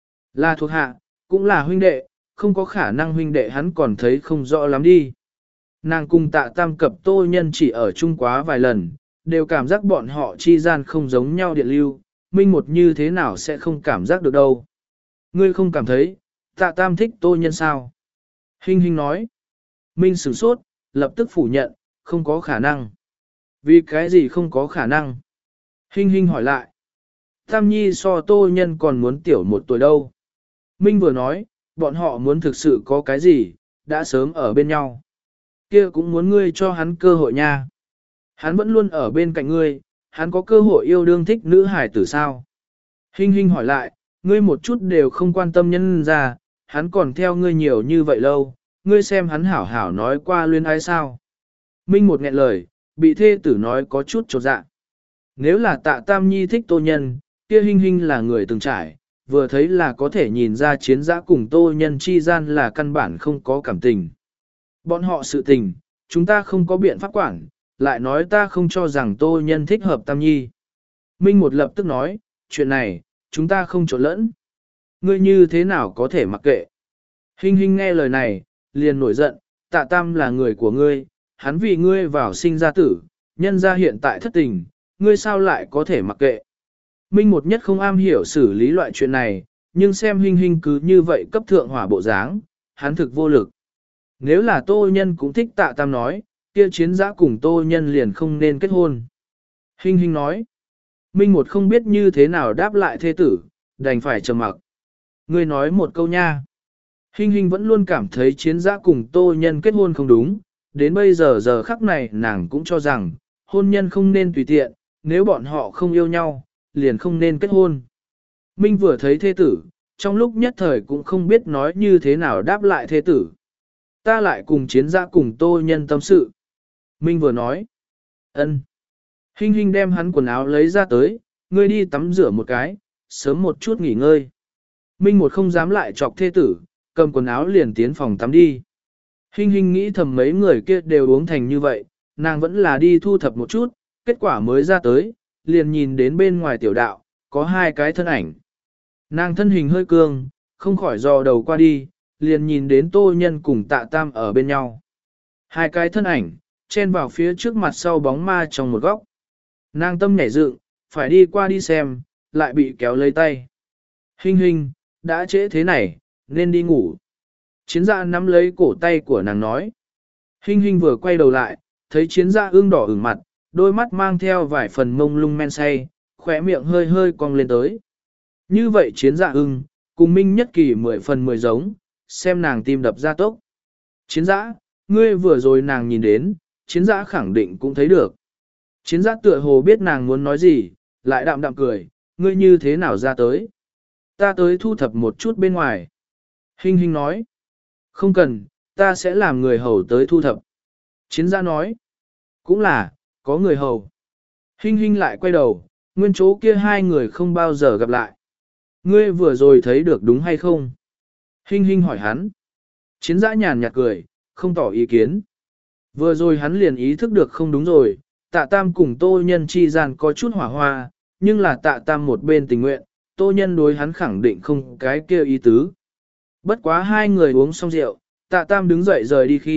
Là thuộc hạ, cũng là huynh đệ, không có khả năng huynh đệ hắn còn thấy không rõ lắm đi. Nàng cùng tạ Tam cập tô nhân chỉ ở chung quá vài lần, đều cảm giác bọn họ chi gian không giống nhau điện lưu, Minh một như thế nào sẽ không cảm giác được đâu. Ngươi không cảm thấy, tạ Tam thích tô nhân sao? Hinh Hinh nói. Minh sửng sốt, lập tức phủ nhận, không có khả năng. Vì cái gì không có khả năng? Hinh Hinh hỏi lại. Tam Nhi so tô nhân còn muốn tiểu một tuổi đâu. Minh vừa nói, bọn họ muốn thực sự có cái gì, đã sớm ở bên nhau. Kia cũng muốn ngươi cho hắn cơ hội nha. Hắn vẫn luôn ở bên cạnh ngươi, hắn có cơ hội yêu đương thích nữ hải tử sao? Hinh Hinh hỏi lại, ngươi một chút đều không quan tâm nhân ra, hắn còn theo ngươi nhiều như vậy lâu, ngươi xem hắn hảo hảo nói qua luyến ái sao? Minh một nghẹn lời, bị thê tử nói có chút chột dạ. Nếu là tạ Tam Nhi thích tô nhân, kia Hinh Hinh là người từng trải, vừa thấy là có thể nhìn ra chiến giã cùng tô nhân chi gian là căn bản không có cảm tình. Bọn họ sự tình, chúng ta không có biện pháp quản, lại nói ta không cho rằng tô nhân thích hợp Tam Nhi. Minh một lập tức nói, chuyện này, chúng ta không trộn lẫn. Ngươi như thế nào có thể mặc kệ? Hinh Hinh nghe lời này, liền nổi giận, tạ Tam là người của ngươi, hắn vì ngươi vào sinh ra tử, nhân ra hiện tại thất tình, ngươi sao lại có thể mặc kệ? Minh một nhất không am hiểu xử lý loại chuyện này, nhưng xem Hinh Hinh cứ như vậy cấp thượng hỏa bộ dáng, hắn thực vô lực. Nếu là tô nhân cũng thích tạ Tam nói, kia chiến giã cùng tô nhân liền không nên kết hôn. Hinh Hinh nói, Minh một không biết như thế nào đáp lại thê tử, đành phải trầm mặc. Ngươi nói một câu nha. Hinh Hinh vẫn luôn cảm thấy chiến giã cùng tô nhân kết hôn không đúng, đến bây giờ giờ khắc này nàng cũng cho rằng, hôn nhân không nên tùy tiện, nếu bọn họ không yêu nhau, liền không nên kết hôn. Minh vừa thấy thê tử, trong lúc nhất thời cũng không biết nói như thế nào đáp lại thê tử. Ta lại cùng chiến giã cùng tô nhân tâm sự. Minh vừa nói. Ân. Hinh Hinh đem hắn quần áo lấy ra tới, ngươi đi tắm rửa một cái, sớm một chút nghỉ ngơi. Minh một không dám lại chọc thê tử, cầm quần áo liền tiến phòng tắm đi. Hinh Hinh nghĩ thầm mấy người kia đều uống thành như vậy, nàng vẫn là đi thu thập một chút, kết quả mới ra tới, liền nhìn đến bên ngoài tiểu đạo, có hai cái thân ảnh. Nàng thân hình hơi cương, không khỏi dò đầu qua đi, liền nhìn đến tô nhân cùng tạ Tam ở bên nhau. Hai cái thân ảnh, chen vào phía trước mặt sau bóng ma trong một góc. Nàng tâm nhảy dựng, phải đi qua đi xem, lại bị kéo lấy tay. Hinh Hinh, đã trễ thế này, nên đi ngủ. Chiến dạ nắm lấy cổ tay của nàng nói. Hinh Hinh vừa quay đầu lại, thấy chiến dạ ương đỏ ửng mặt, đôi mắt mang theo vài phần mông lung men say, khỏe miệng hơi hơi cong lên tới. Như vậy chiến dạ ưng, cùng Minh Nhất Kỳ mười phần mười giống, xem nàng tim đập ra tốc. Chiến dã, ngươi vừa rồi nàng nhìn đến, chiến dã khẳng định cũng thấy được. Chiến dã tựa hồ biết nàng muốn nói gì, lại đạm đạm cười, ngươi như thế nào ra tới. Ta tới thu thập một chút bên ngoài. Hinh Hinh nói, không cần, ta sẽ làm người hầu tới thu thập. Chiến dã nói, cũng là, có người hầu. Hinh Hinh lại quay đầu, nguyên chỗ kia hai người không bao giờ gặp lại. Ngươi vừa rồi thấy được đúng hay không? Hinh Hinh hỏi hắn. Chiến dã nhàn nhạt cười, không tỏ ý kiến. Vừa rồi hắn liền ý thức được không đúng rồi, tạ Tam cùng tô nhân chi gian có chút hỏa hoa, nhưng là tạ Tam một bên tình nguyện, tô nhân đối hắn khẳng định không cái kia ý tứ. Bất quá hai người uống xong rượu, tạ Tam đứng dậy rời đi khi,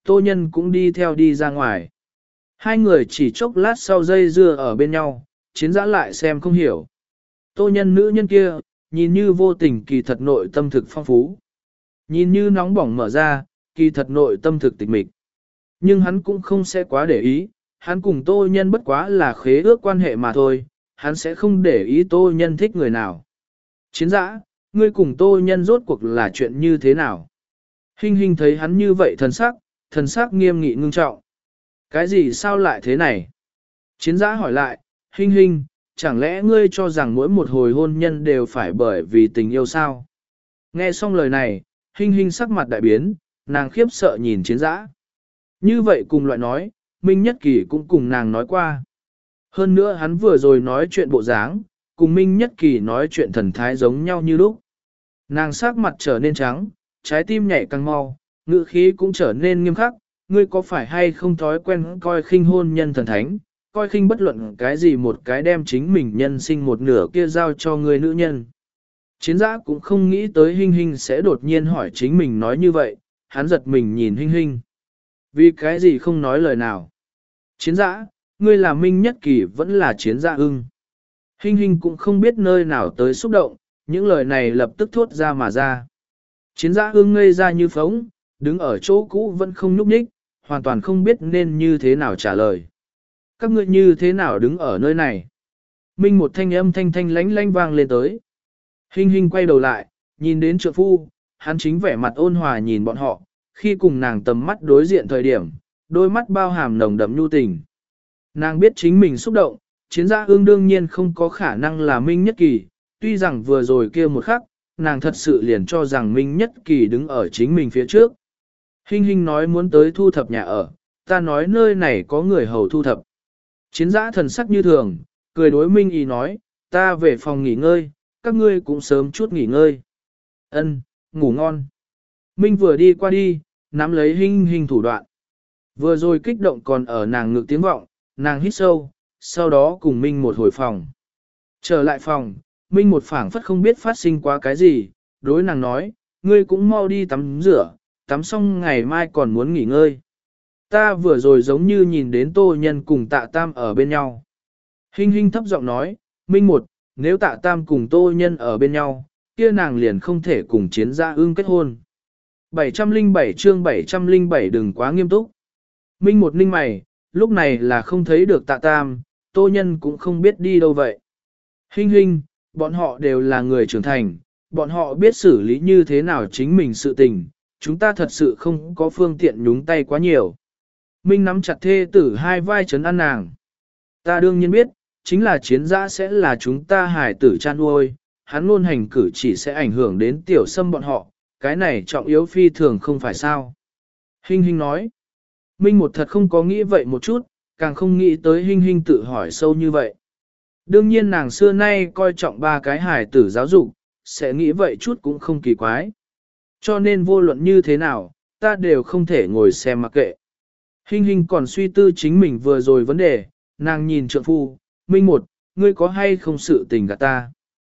Tô Nhân cũng đi theo đi ra ngoài. Hai người chỉ chốc lát sau dây dưa ở bên nhau, Chiến Dã lại xem không hiểu. Tô Nhân nữ nhân kia, nhìn như vô tình kỳ thật nội tâm thực phong phú. Nhìn như nóng bỏng mở ra, kỳ thật nội tâm thực tịch mịch. Nhưng hắn cũng không sẽ quá để ý, hắn cùng Tô Nhân bất quá là khế ước quan hệ mà thôi, hắn sẽ không để ý Tô Nhân thích người nào. Chiến Dã, ngươi cùng Tô Nhân rốt cuộc là chuyện như thế nào? Hinh Hinh thấy hắn như vậy thần sắc, thần sắc nghiêm nghị ngưng trọng. Cái gì sao lại thế này? Chiến Dã hỏi lại, Hinh Hinh, chẳng lẽ ngươi cho rằng mỗi một hồi hôn nhân đều phải bởi vì tình yêu sao? Nghe xong lời này, Hinh Hinh sắc mặt đại biến, nàng khiếp sợ nhìn Chiến Dã. Như vậy cùng loại nói, Minh Nhất Kỳ cũng cùng nàng nói qua. Hơn nữa hắn vừa rồi nói chuyện bộ dáng, cùng Minh Nhất Kỳ nói chuyện thần thái giống nhau như lúc. Nàng sắc mặt trở nên trắng, trái tim nhảy càng mau, ngữ khí cũng trở nên nghiêm khắc, ngươi có phải hay không thói quen coi khinh hôn nhân thần thánh, coi khinh bất luận cái gì một cái đem chính mình nhân sinh một nửa kia giao cho người nữ nhân. Chiến Dã cũng không nghĩ tới Hinh Hinh sẽ đột nhiên hỏi chính mình nói như vậy, hắn giật mình nhìn Hinh Hinh. Vì cái gì không nói lời nào? Chiến Dã, ngươi là Minh Nhất Kỳ vẫn là Chiến Dã ưng. Hinh Hinh cũng không biết nơi nào tới xúc động, những lời này lập tức thốt ra mà ra. Chiến Dã ưng ngây ra như phóng, đứng ở chỗ cũ vẫn không nhúc nhích, hoàn toàn không biết nên như thế nào trả lời. Các ngươi như thế nào đứng ở nơi này? Minh một thanh âm thanh thanh lánh lánh vang lên tới. Hinh Hinh quay đầu lại, nhìn đến trượng phu, hắn chính vẻ mặt ôn hòa nhìn bọn họ, khi cùng nàng tầm mắt đối diện thời điểm, đôi mắt bao hàm nồng đậm nhu tình. Nàng biết chính mình xúc động, Chiến Dã ương đương nhiên không có khả năng là Minh Nhất Kỳ, tuy rằng vừa rồi kia một khắc, nàng thật sự liền cho rằng Minh Nhất Kỳ đứng ở chính mình phía trước. Hinh Hinh nói muốn tới thu thập nhà ở, ta nói nơi này có người hầu thu thập. Chiến Dã thần sắc như thường, cười đối Minh Y nói, ta về phòng nghỉ ngơi, các ngươi cũng sớm chút nghỉ ngơi. Ân, ngủ ngon. Minh vừa đi qua đi, nắm lấy Hinh Hinh thủ đoạn. Vừa rồi kích động còn ở nàng ngực tiếng vọng, nàng hít sâu, sau đó cùng Minh một hồi phòng. Trở lại phòng, Minh một phảng phất không biết phát sinh quá cái gì, đối nàng nói, ngươi cũng mau đi tắm rửa, tắm xong ngày mai còn muốn nghỉ ngơi. Ta vừa rồi giống như nhìn đến Tô Nhân cùng Tạ Tam ở bên nhau. Hinh Hinh thấp giọng nói, Minh một, nếu Tạ Tam cùng Tô Nhân ở bên nhau, kia nàng liền không thể cùng Chiến Dã ưng kết hôn. bảy trăm lẻ bảy chương bảy trăm lẻ bảy đừng quá nghiêm túc. Minh một ninh mày, lúc này là không thấy được Tạ Tam, Tô Nhân cũng không biết đi đâu vậy. Hinh Hinh, bọn họ đều là người trưởng thành, bọn họ biết xử lý như thế nào chính mình sự tình, chúng ta thật sự không có phương tiện nhúng tay quá nhiều. Minh nắm chặt thê tử hai vai chấn an nàng. Ta đương nhiên biết, chính là Chiến Dã sẽ là chúng ta hài tử chan nuôi, hắn luôn hành cử chỉ sẽ ảnh hưởng đến tiểu sâm bọn họ, cái này trọng yếu phi thường không phải sao. Hinh Hinh nói. Minh một thật không có nghĩ vậy một chút, càng không nghĩ tới Hinh Hinh tự hỏi sâu như vậy. Đương nhiên nàng xưa nay coi trọng ba cái hài tử giáo dục, sẽ nghĩ vậy chút cũng không kỳ quái. Cho nên vô luận như thế nào, ta đều không thể ngồi xem mặc kệ. Hinh Hinh còn suy tư chính mình vừa rồi vấn đề, nàng nhìn trượng phu, Minh một, ngươi có hay không sự tình gạt ta?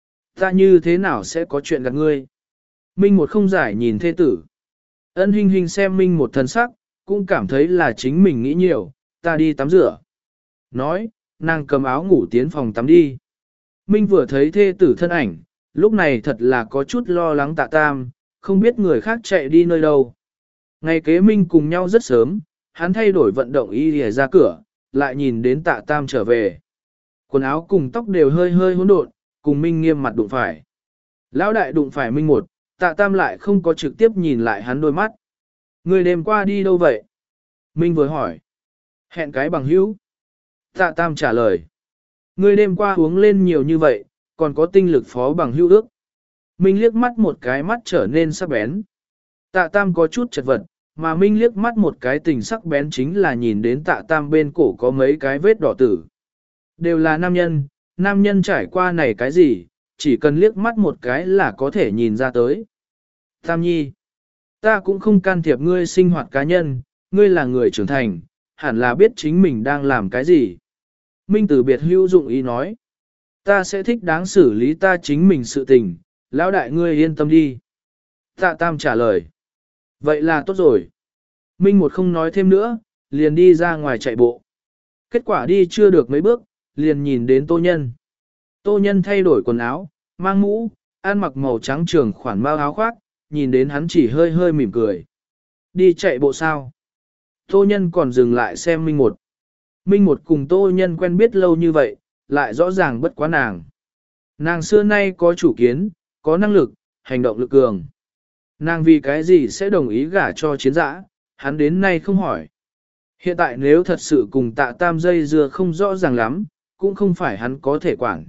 Ta như thế nào sẽ có chuyện gạt ngươi? Minh một không giải nhìn thê tử. Ân Hinh Hinh xem Minh một thần sắc, cũng cảm thấy là chính mình nghĩ nhiều, ta đi tắm rửa. Nói, nàng cầm áo ngủ tiến phòng tắm đi. Minh vừa thấy thê tử thân ảnh, lúc này thật là có chút lo lắng Tạ Tam, không biết người khác chạy đi nơi đâu. Ngày kế Minh cùng nhau rất sớm, hắn thay đổi vận động y lìa ra cửa, lại nhìn đến Tạ Tam trở về. Quần áo cùng tóc đều hơi hơi hỗn độn, cùng Minh nghiêm mặt đụng phải. Lão đại đụng phải Minh một, Tạ Tam lại không có trực tiếp nhìn lại hắn đôi mắt. Người đêm qua đi đâu vậy? Minh vừa hỏi. Hẹn cái bằng hữu. Tạ Tam trả lời. Người đêm qua uống lên nhiều như vậy, còn có tinh lực phó bằng hữu ước. Minh liếc mắt một cái mắt trở nên sắc bén. Tạ Tam có chút chật vật, mà Minh liếc mắt một cái tình sắc bén chính là nhìn đến Tạ Tam bên cổ có mấy cái vết đỏ tử. Đều là nam nhân, nam nhân trải qua này cái gì, chỉ cần liếc mắt một cái là có thể nhìn ra tới. Tam Nhi, ta cũng không can thiệp ngươi sinh hoạt cá nhân, ngươi là người trưởng thành, hẳn là biết chính mình đang làm cái gì. Minh từ biệt hữu dụng ý nói, ta sẽ thích đáng xử lý ta chính mình sự tình, lão đại ngươi yên tâm đi. Tạ Tam trả lời, vậy là tốt rồi. Minh một không nói thêm nữa, liền đi ra ngoài chạy bộ. Kết quả đi chưa được mấy bước, liền nhìn đến Tô Nhân. Tô Nhân thay đổi quần áo, mang mũ, ăn mặc màu trắng trường khoản bao áo khoác, nhìn đến hắn chỉ hơi hơi mỉm cười. Đi chạy bộ sao? Tô Nhân còn dừng lại xem Minh một. Minh một cùng Tô Nhân quen biết lâu như vậy, lại rõ ràng bất quá nàng. Nàng xưa nay có chủ kiến, có năng lực, hành động lực cường. Nàng vì cái gì sẽ đồng ý gả cho Chiến Dã, hắn đến nay không hỏi. Hiện tại nếu thật sự cùng Tạ Tam dây dưa không rõ ràng lắm, cũng không phải hắn có thể quản.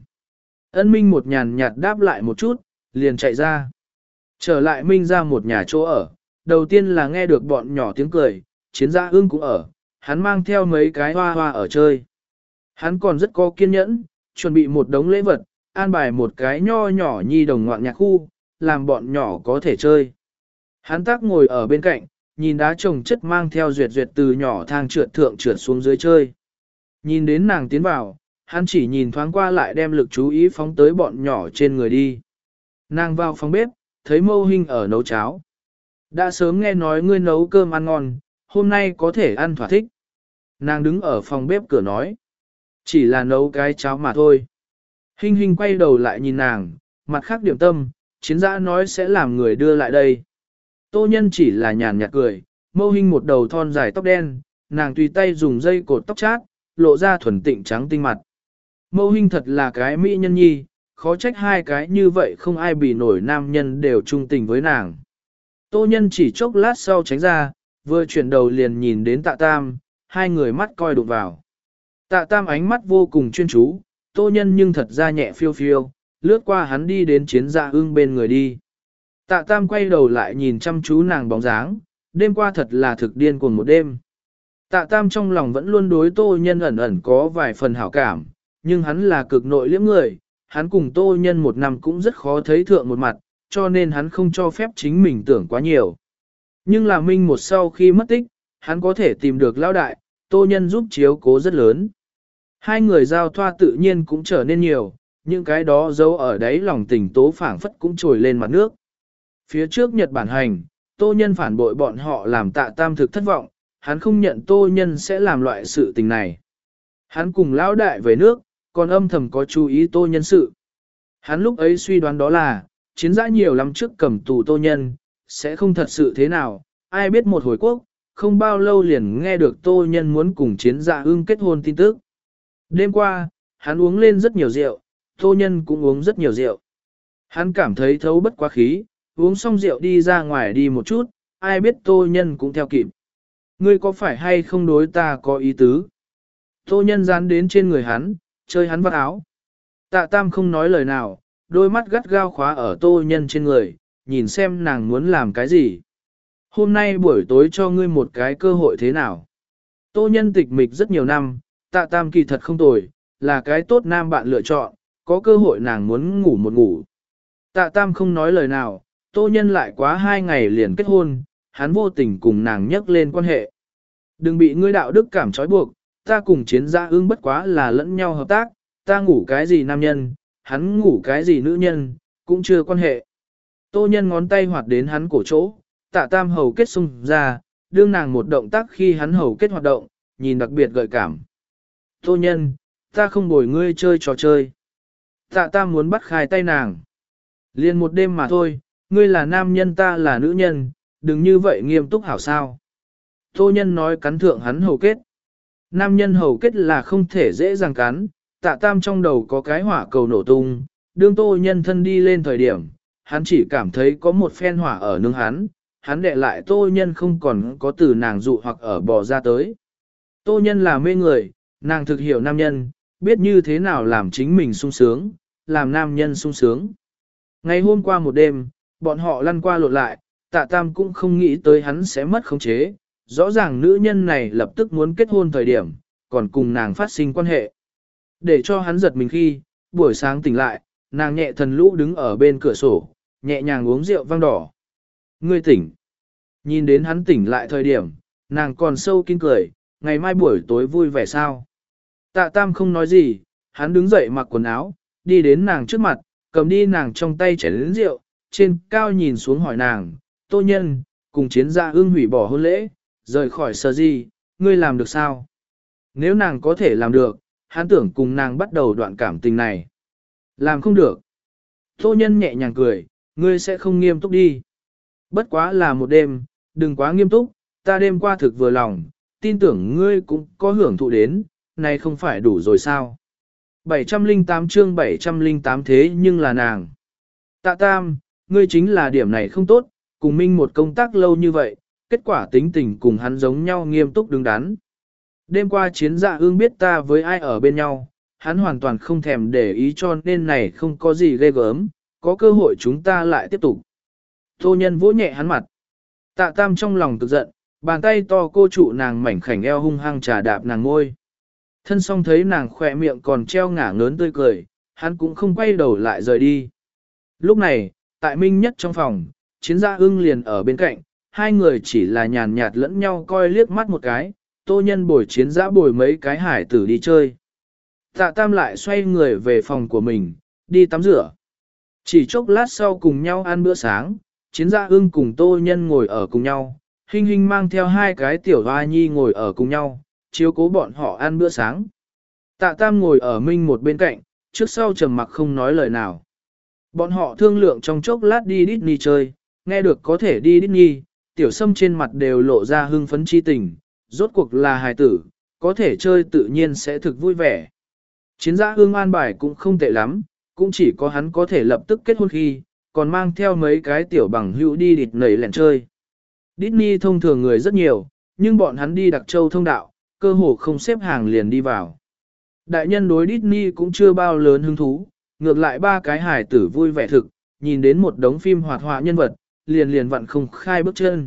Ân Minh một nhàn nhạt đáp lại một chút, liền chạy ra. Trở lại Minh ra một nhà chỗ ở, đầu tiên là nghe được bọn nhỏ tiếng cười, Chiến Dã ưng cũng ở, hắn mang theo mấy cái hoa hoa ở chơi. Hắn còn rất có kiên nhẫn, chuẩn bị một đống lễ vật, an bài một cái nho nhỏ nhi đồng ngoạn nhạc khu, làm bọn nhỏ có thể chơi. Hắn tác ngồi ở bên cạnh, nhìn đá trồng chất mang theo duyệt duyệt từ nhỏ thang trượt thượng trượt xuống dưới chơi. Nhìn đến nàng tiến vào, hắn chỉ nhìn thoáng qua lại đem lực chú ý phóng tới bọn nhỏ trên người đi. Nàng vào phòng bếp, thấy Mâu Hinh ở nấu cháo. Đã sớm nghe nói ngươi nấu cơm ăn ngon, hôm nay có thể ăn thỏa thích. Nàng đứng ở phòng bếp cửa nói. Chỉ là nấu cái cháo mà thôi. Hinh Hinh quay đầu lại nhìn nàng, mặt khác điểm tâm, Chiến Dã nói sẽ làm người đưa lại đây. Tô Nhân chỉ là nhàn nhạt cười, Mâu Hinh một đầu thon dài tóc đen, nàng tùy tay dùng dây cột tóc chát, lộ ra thuần tịnh trắng tinh mặt. Mâu Hinh thật là cái mỹ nhân nhi, khó trách hai cái như vậy không ai bị nổi nam nhân đều trung tình với nàng. Tô Nhân chỉ chốc lát sau tránh ra, vừa chuyển đầu liền nhìn đến Tạ Tam, hai người mắt coi đụng vào. Tạ Tam ánh mắt vô cùng chuyên chú, Tô Nhân nhưng thật ra nhẹ phiêu phiêu, lướt qua hắn đi đến Chiến Dã ưng bên người đi. Tạ Tam quay đầu lại nhìn chăm chú nàng bóng dáng, đêm qua thật là thực điên cuồng một đêm. Tạ Tam trong lòng vẫn luôn đối Tô Nhân ẩn ẩn có vài phần hảo cảm, nhưng hắn là cực nội liễm người, hắn cùng Tô Nhân một năm cũng rất khó thấy thượng một mặt, cho nên hắn không cho phép chính mình tưởng quá nhiều. Nhưng là Minh một sau khi mất tích, hắn có thể tìm được lão đại, Tô Nhân giúp chiếu cố rất lớn. Hai người giao thoa tự nhiên cũng trở nên nhiều, những cái đó giấu ở đáy lòng tình tố phảng phất cũng trồi lên mặt nước. Phía trước Nhật Bản hành, Tô Nhân phản bội bọn họ làm Tạ Tam thực thất vọng, hắn không nhận Tô Nhân sẽ làm loại sự tình này. Hắn cùng lão đại về nước, còn âm thầm có chú ý Tô Nhân sự. Hắn lúc ấy suy đoán đó là, Chiến Dã nhiều lắm trước cầm tù Tô Nhân, sẽ không thật sự thế nào, ai biết một hồi quốc, không bao lâu liền nghe được Tô Nhân muốn cùng Chiến Dã ưng kết hôn tin tức. Đêm qua, hắn uống lên rất nhiều rượu, Tô Nhân cũng uống rất nhiều rượu. Hắn cảm thấy thấu bất quá khí, uống xong rượu đi ra ngoài đi một chút, ai biết Tô Nhân cũng theo kịp. Ngươi có phải hay không đối ta có ý tứ? Tô Nhân dán đến trên người hắn, chơi hắn vắt áo. Tạ Tam không nói lời nào, đôi mắt gắt gao khóa ở Tô Nhân trên người, nhìn xem nàng muốn làm cái gì. Hôm nay buổi tối cho ngươi một cái cơ hội thế nào? Tô Nhân tịch mịch rất nhiều năm, Tạ Tam kỳ thật không tồi, là cái tốt nam bạn lựa chọn, có cơ hội nàng muốn ngủ một ngủ. Tạ Tam không nói lời nào, Tô Nhân lại quá hai ngày liền kết hôn, hắn vô tình cùng nàng nhắc lên quan hệ. Đừng bị ngươi đạo đức cảm trói buộc, ta cùng Chiến Dã ưng bất quá là lẫn nhau hợp tác, ta ngủ cái gì nam nhân, hắn ngủ cái gì nữ nhân, cũng chưa quan hệ. Tô Nhân ngón tay hoạt đến hắn cổ chỗ, Tạ Tam hầu kết xung ra, đương nàng một động tác khi hắn hầu kết hoạt động, nhìn đặc biệt gợi cảm. Tô Nhân, ta không bồi ngươi chơi trò chơi. Tạ Tam muốn bắt khai tay nàng. Liền một đêm mà thôi, ngươi là nam nhân ta là nữ nhân, đừng như vậy nghiêm túc hảo sao. Tô Nhân nói cắn thượng hắn hầu kết. Nam nhân hầu kết là không thể dễ dàng cắn, Tạ Tam trong đầu có cái hỏa cầu nổ tung, đương Tô Nhân thân đi lên thời điểm, hắn chỉ cảm thấy có một phen hỏa ở nương hắn, hắn đệ lại Tô Nhân không còn có từ nàng dụ hoặc ở bò ra tới. Tô Nhân là mê người, nàng thực hiểu nam nhân, biết như thế nào làm chính mình sung sướng, làm nam nhân sung sướng. Ngày hôm qua một đêm, bọn họ lăn qua lộn lại, Tạ Tam cũng không nghĩ tới hắn sẽ mất khống chế, rõ ràng nữ nhân này lập tức muốn kết hôn thời điểm, còn cùng nàng phát sinh quan hệ. Để cho hắn giật mình khi, buổi sáng tỉnh lại, nàng nhẹ thần lũ đứng ở bên cửa sổ, nhẹ nhàng uống rượu vang đỏ. Ngươi tỉnh. Nhìn đến hắn tỉnh lại thời điểm, nàng còn sâu kín cười, ngày mai buổi tối vui vẻ sao. Tạ Tam không nói gì, hắn đứng dậy mặc quần áo, đi đến nàng trước mặt, cầm đi nàng trong tay chén lớn rượu, trên cao nhìn xuống hỏi nàng, Tô Nhân, cùng Chiến Dã ưng hủy bỏ hôn lễ, rời khỏi sở gì, ngươi làm được sao? Nếu nàng có thể làm được, hắn tưởng cùng nàng bắt đầu đoạn cảm tình này. Làm không được. Tô nhân nhẹ nhàng cười, ngươi sẽ không nghiêm túc đi. Bất quá là một đêm, đừng quá nghiêm túc, ta đêm qua thực vừa lòng, tin tưởng ngươi cũng có hưởng thụ đến, này không phải đủ rồi sao? bảy trăm lẻ tám chương bảy trăm lẻ tám thế nhưng là nàng. Tạ Tam, ngươi chính là điểm này không tốt, cùng Minh một công tác lâu như vậy, kết quả tính tình cùng hắn giống nhau nghiêm túc đứng đắn. Đêm qua chiến dạ ương biết ta với ai ở bên nhau, hắn hoàn toàn không thèm để ý cho nên này không có gì ghê gớm, có cơ hội chúng ta lại tiếp tục. Tô nhân vỗ nhẹ hắn mặt. Tạ Tam trong lòng cực giận, bàn tay to cô trụ nàng mảnh khảnh eo hung hăng trà đạp nàng ngôi. Thân song thấy nàng khỏe miệng còn treo ngả ngớn tươi cười, hắn cũng không quay đầu lại rời đi. Lúc này, tại Minh Nhất trong phòng, chiến gia ưng liền ở bên cạnh, hai người chỉ là nhàn nhạt lẫn nhau coi liếc mắt một cái, Tô nhân bồi chiến giã bồi mấy cái hải tử đi chơi. Tạ Tam lại xoay người về phòng của mình, đi tắm rửa. Chỉ chốc lát sau cùng nhau ăn bữa sáng, chiến gia ưng cùng Tô nhân ngồi ở cùng nhau, Hinh Hinh mang theo hai cái tiểu hoa nhi ngồi ở cùng nhau, chiếu cố bọn họ ăn bữa sáng. Tạ Tam ngồi ở Minh một bên cạnh, trước sau trầm mặc không nói lời nào. Bọn họ thương lượng trong chốc lát đi Disney chơi, nghe được có thể đi Disney, tiểu sâm trên mặt đều lộ ra hưng phấn chi tình, rốt cuộc là hài tử, có thể chơi tự nhiên sẽ thực vui vẻ. Chiến gia hương an bài cũng không tệ lắm, cũng chỉ có hắn có thể lập tức kết hôn khi, còn mang theo mấy cái tiểu bằng hữu đi địt nảy lẹn chơi. Disney thông thường người rất nhiều, nhưng bọn hắn đi Đặc Châu thông đạo, cơ hồ không xếp hàng liền đi vào. Đại nhân đối Disney cũng chưa bao lớn hứng thú, ngược lại ba cái hài tử vui vẻ thực, nhìn đến một đống phim hoạt họa nhân vật, liền liền vặn không khai bước chân.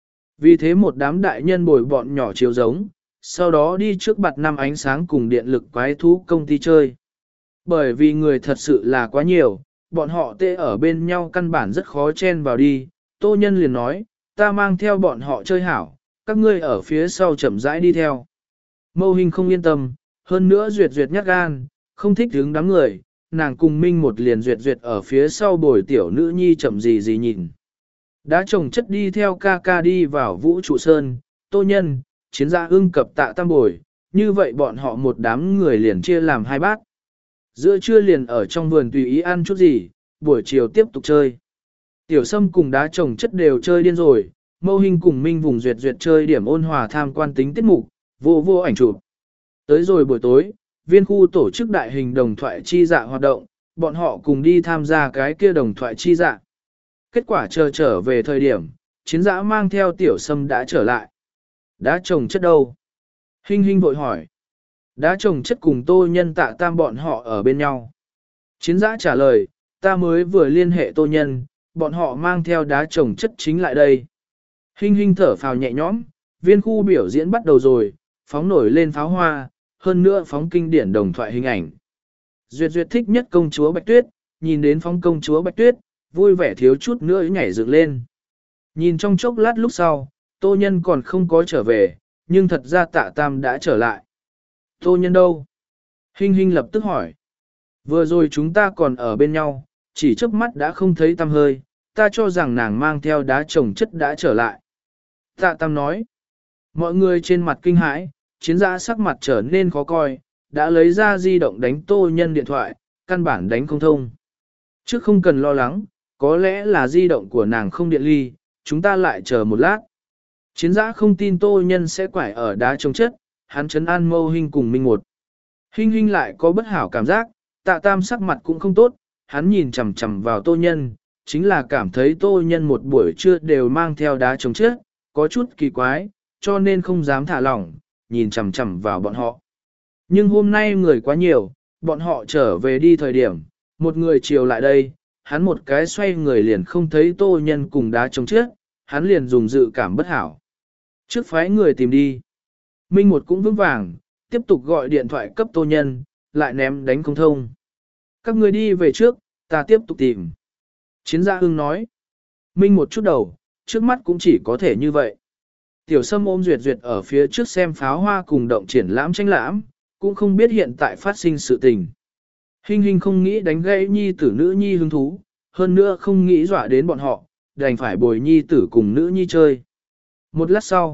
Vì thế một đám đại nhân bồi bọn nhỏ chiếu giống, sau đó đi trước bặt năm ánh sáng cùng điện lực quái thú công ty chơi. Bởi vì người thật sự là quá nhiều, bọn họ tê ở bên nhau căn bản rất khó chen vào đi, Tô Nhân liền nói, ta mang theo bọn họ chơi hảo, các ngươi ở phía sau chậm rãi đi theo. Mâu Hình không yên tâm, hơn nữa duyệt duyệt nhát gan, không thích hướng đám người, nàng cùng Minh một liền duyệt duyệt ở phía sau bồi tiểu nữ nhi chậm gì gì nhìn. Đã chồng chất đi theo ca ca đi vào vũ trụ sơn, Tô Nhân, chiến gia ưng cập Tạ Tam bồi, như vậy bọn họ một đám người liền chia làm hai bát. Giữa trưa liền ở trong vườn tùy ý ăn chút gì, buổi chiều tiếp tục chơi. Tiểu Sâm cùng đá chồng chất đều chơi điên rồi, Mâu Hình cùng Minh vùng duyệt duyệt chơi điểm ôn hòa tham quan tính tiết mục, vô vô ảnh chụp. Tới rồi buổi tối, viên khu tổ chức đại hình đồng thoại chi dạ hoạt động, bọn họ cùng đi tham gia cái kia đồng thoại chi dạ. Kết quả chờ trở về thời điểm, chiến dã mang theo Tiểu Sâm đã trở lại. Đá chồng chất đâu? Hinh Hinh vội hỏi. Đá chồng chất cùng Tô Nhân Tạ Tam bọn họ ở bên nhau. Chiến dã trả lời, ta mới vừa liên hệ Tô Nhân, bọn họ mang theo đá chồng chất chính lại đây. Hinh Hinh thở phào nhẹ nhõm, viên khu biểu diễn bắt đầu rồi, phóng nổi lên pháo hoa, hơn nữa phóng kinh điển đồng thoại hình ảnh. Duyệt Duyệt thích nhất công chúa Bạch Tuyết, nhìn đến phóng công chúa Bạch Tuyết, vui vẻ thiếu chút nữa nhảy dựng lên. Nhìn trong chốc lát lúc sau, Tô Nhân còn không có trở về, nhưng thật ra Tạ Tam đã trở lại. Tô Nhân đâu? Hinh Hinh lập tức hỏi. Vừa rồi chúng ta còn ở bên nhau, chỉ chớp mắt đã không thấy tăm hơi, ta cho rằng nàng mang theo đá chồng chất đã trở lại. Tạ Tam nói. Mọi người trên mặt kinh hãi, chiến giã sắc mặt trở nên khó coi, đã lấy ra di động đánh Tô Nhân điện thoại, căn bản đánh không thông. Trước không cần lo lắng, có lẽ là di động của nàng không điện ly, chúng ta lại chờ một lát. Chiến giã không tin Tô Nhân sẽ quải ở đá trồng chất, hắn trấn an Mâu Hình cùng Minh một. Hinh Hinh lại có bất hảo cảm giác, Tạ Tam sắc mặt cũng không tốt, hắn nhìn chằm chằm vào Tô Nhân, chính là cảm thấy Tô Nhân một buổi trưa đều mang theo đá trồng chất, có chút kỳ quái, cho nên không dám thả lỏng, nhìn chằm chằm vào bọn họ. Nhưng hôm nay người quá nhiều, bọn họ trở về đi thời điểm, một người chiều lại đây, hắn một cái xoay người liền không thấy Tô Nhân cùng đá trồng chất, hắn liền dùng dự cảm bất hảo. Trước phái người tìm đi. Minh một cũng vững vàng, tiếp tục gọi điện thoại cấp Tô Nhân, lại ném đánh không thông. Các người đi về trước, ta tiếp tục tìm. Chiến gia Hưng nói. Minh một chút đầu, trước mắt cũng chỉ có thể như vậy. Tiểu Sâm ôm Duyệt Duyệt ở phía trước xem pháo hoa cùng động triển lãm tranh lãm, cũng không biết hiện tại phát sinh sự tình. Hinh Hinh không nghĩ đánh gãy nhi tử nữ nhi hứng thú, hơn nữa không nghĩ dọa đến bọn họ, đành phải bồi nhi tử cùng nữ nhi chơi. Một lát sau,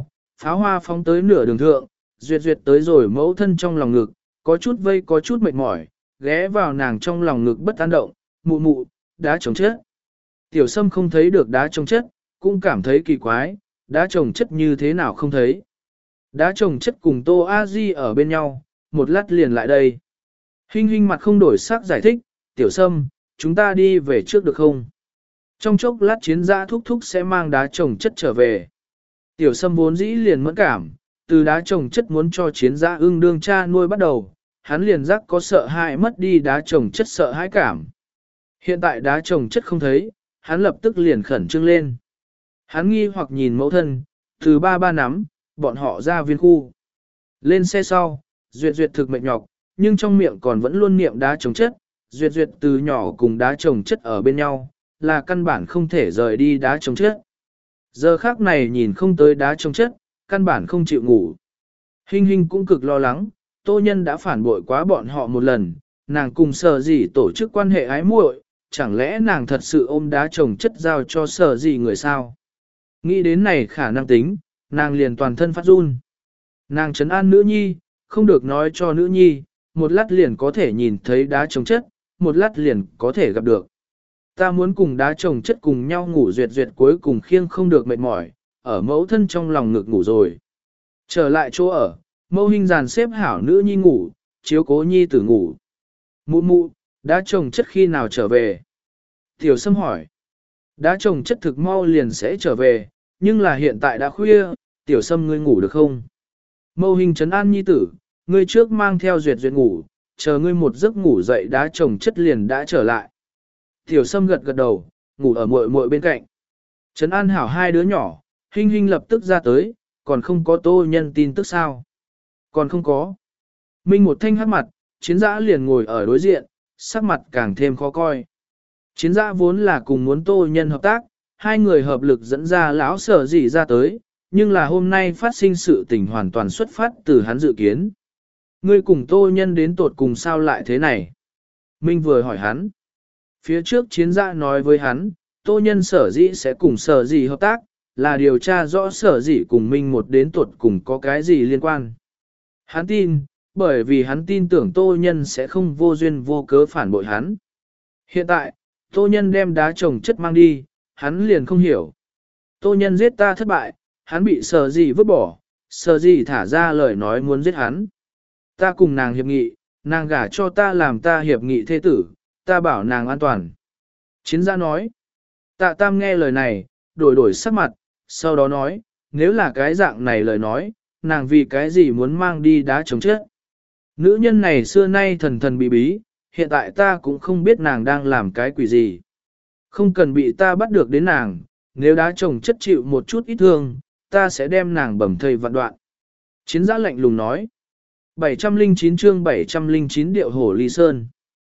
Pháo hoa phóng tới nửa đường thượng, duyệt duyệt tới rồi mẫu thân trong lòng ngực, có chút vây có chút mệt mỏi, ghé vào nàng trong lòng ngực bất an động, mụ mụ, đá trồng chất. Tiểu Sâm không thấy được đá trồng chất, cũng cảm thấy kỳ quái, đá trồng chất như thế nào không thấy. Đá trồng chất cùng Tô A Di ở bên nhau, một lát liền lại đây. Hinh hinh mặt không đổi sắc giải thích, Tiểu Sâm, chúng ta đi về trước được không? Trong chốc lát chiến giã thúc thúc sẽ mang đá trồng chất trở về. Tiểu Sâm vốn dĩ liền mẫn cảm, từ đá trồng chất muốn cho chiến giã ưng đương cha nuôi bắt đầu, hắn liền giác có sợ hãi mất đi đá trồng chất sợ hãi cảm. Hiện tại đá trồng chất không thấy, hắn lập tức liền khẩn trương lên. Hắn nghi hoặc nhìn mẫu thân, từ ba ba nắm, bọn họ ra viên khu. Lên xe sau, Duyệt Duyệt thực mệt nhọc, nhưng trong miệng còn vẫn luôn niệm đá trồng chất, Duyệt Duyệt từ nhỏ cùng đá trồng chất ở bên nhau, là căn bản không thể rời đi đá trồng chất. Giờ khác này nhìn không tới đá trồng chất, căn bản không chịu ngủ. Hinh Hinh cũng cực lo lắng, Tô Nhân đã phản bội quá bọn họ một lần, nàng cùng Sở Dĩ tổ chức quan hệ ái muội, chẳng lẽ nàng thật sự ôm đá trồng chất giao cho Sở Dĩ người sao? Nghĩ đến này khả năng tính, nàng liền toàn thân phát run. Nàng trấn an nữ nhi, không được nói cho nữ nhi, một lát liền có thể nhìn thấy đá trồng chất, một lát liền có thể gặp được. Ta muốn cùng đá trồng chất cùng nhau ngủ Duyệt Duyệt cuối cùng khiêng không được mệt mỏi, ở mẫu thân trong lòng ngực ngủ rồi. Trở lại chỗ ở, mẫu Hinh dàn xếp hảo nữ nhi ngủ, chiếu cố nhi tử ngủ. Mụ mụ, đá trồng chất khi nào trở về? Tiểu Sâm hỏi. Đá trồng chất thực mau liền sẽ trở về, nhưng là hiện tại đã khuya, Tiểu Sâm ngươi ngủ được không? Mẫu Hinh trấn an nhi tử, ngươi trước mang theo Duyệt Duyệt ngủ, chờ ngươi một giấc ngủ dậy đá trồng chất liền đã trở lại. Tiểu Sâm gật gật đầu, ngủ ở muội muội bên cạnh. Trấn an hảo hai đứa nhỏ, Hinh Hinh lập tức ra tới, còn không có Tô Nhân tin tức sao? Còn không có. Minh một thanh hắc mặt, chiến giã liền ngồi ở đối diện, sắc mặt càng thêm khó coi. Chiến giã vốn là cùng muốn Tô Nhân hợp tác, hai người hợp lực dẫn ra lão Sở Dĩ ra tới, nhưng là hôm nay phát sinh sự tình hoàn toàn xuất phát từ hắn dự kiến. Ngươi cùng Tô Nhân đến tột cùng sao lại thế này? Minh vừa hỏi hắn. Phía trước chiến giã nói với hắn, Tô Nhân Sở Dĩ sẽ cùng Sở Dĩ hợp tác, là điều tra rõ Sở Dĩ cùng Minh một đến tột cùng có cái gì liên quan. Hắn tin, bởi vì hắn tin tưởng Tô Nhân sẽ không vô duyên vô cớ phản bội hắn. Hiện tại, Tô Nhân đem đá trồng chất mang đi, hắn liền không hiểu. Tô Nhân giết ta thất bại, hắn bị Sở Dĩ vứt bỏ, Sở Dĩ thả ra lời nói muốn giết hắn. Ta cùng nàng hiệp nghị, nàng gả cho ta làm ta hiệp nghị thế tử, ta bảo nàng an toàn. Chiến giã nói. Tạ Tam nghe lời này, đổi đổi sắc mặt, sau đó nói, nếu là cái dạng này lời nói, nàng vì cái gì muốn mang đi đá trồng chất. Nữ nhân này xưa nay thần thần bí bí, hiện tại ta cũng không biết nàng đang làm cái quỷ gì. Không cần bị ta bắt được đến nàng, nếu đá trồng chất chịu một chút ít thương, ta sẽ đem nàng bầm thây vạn đoạn. Chiến giã lạnh lùng nói. bảy trăm lẻ chín chương bảy trăm lẻ chín điệu hổ ly sơn.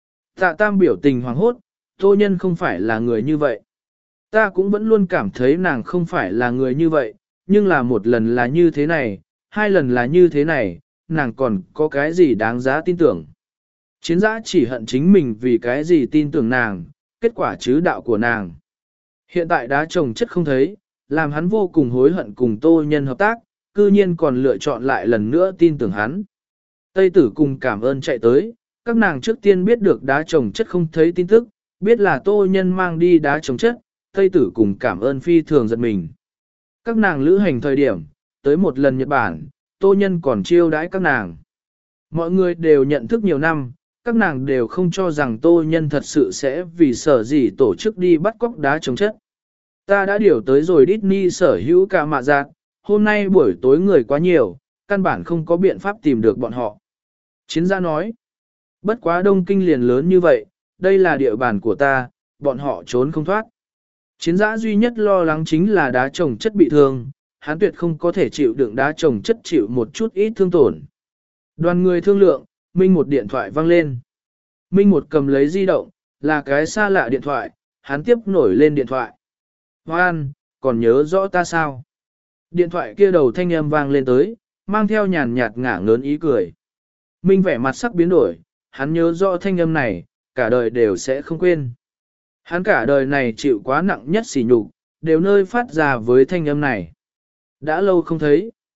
Tạ Tam biểu tình hoàng hốt, Tô Nhân không phải là người như vậy. Ta cũng vẫn luôn cảm thấy nàng không phải là người như vậy, nhưng là một lần là như thế này, hai lần là như thế này, nàng còn có cái gì đáng giá tin tưởng. Chiến giã chỉ hận chính mình vì cái gì tin tưởng nàng, kết quả chứ đạo của nàng. Hiện tại đá trồng chất không thấy, làm hắn vô cùng hối hận cùng Tô Nhân hợp tác, cư nhiên còn lựa chọn lại lần nữa tin tưởng hắn. Tây tử cùng cảm ơn chạy tới, các nàng trước tiên biết được đá trồng chất không thấy tin tức, biết là Tô Nhân mang đi đá trồng chất, Tây tử cùng cảm ơn phi thường giật mình. Các nàng lữ hành thời điểm, tới một lần Nhật Bản, Tô Nhân còn chiêu đãi các nàng. Mọi người đều nhận thức nhiều năm, các nàng đều không cho rằng Tô Nhân thật sự sẽ vì Sở Dĩ tổ chức đi bắt cóc đá trồng chất. Ta đã điều tới rồi Disney sở hữu cả mạ giác, hôm nay buổi tối người quá nhiều, căn bản không có biện pháp tìm được bọn họ. Chiến gia nói, bất quá Đông Kinh liền lớn như vậy, đây là địa bàn của ta, bọn họ trốn không thoát. Chiến giã duy nhất lo lắng chính là đá trồng chất bị thương, hắn tuyệt không có thể chịu đựng đá trồng chất chịu một chút ít thương tổn. Đoàn người thương lượng, Minh một điện thoại vang lên. Minh một cầm lấy di động, là cái xa lạ điện thoại, hắn tiếp nổi lên điện thoại. Hoan, còn nhớ rõ ta sao? Điện thoại kia đầu thanh âm vang lên tới, mang theo nhàn nhạt ngả ngớn ý cười. Minh vẻ mặt sắc biến đổi, hắn nhớ rõ thanh âm này, cả đời đều sẽ không quên. Hắn cả đời này chịu quá nặng nhất sỉ nhục, đều nơi phát ra với thanh âm này. Đã lâu không thấy.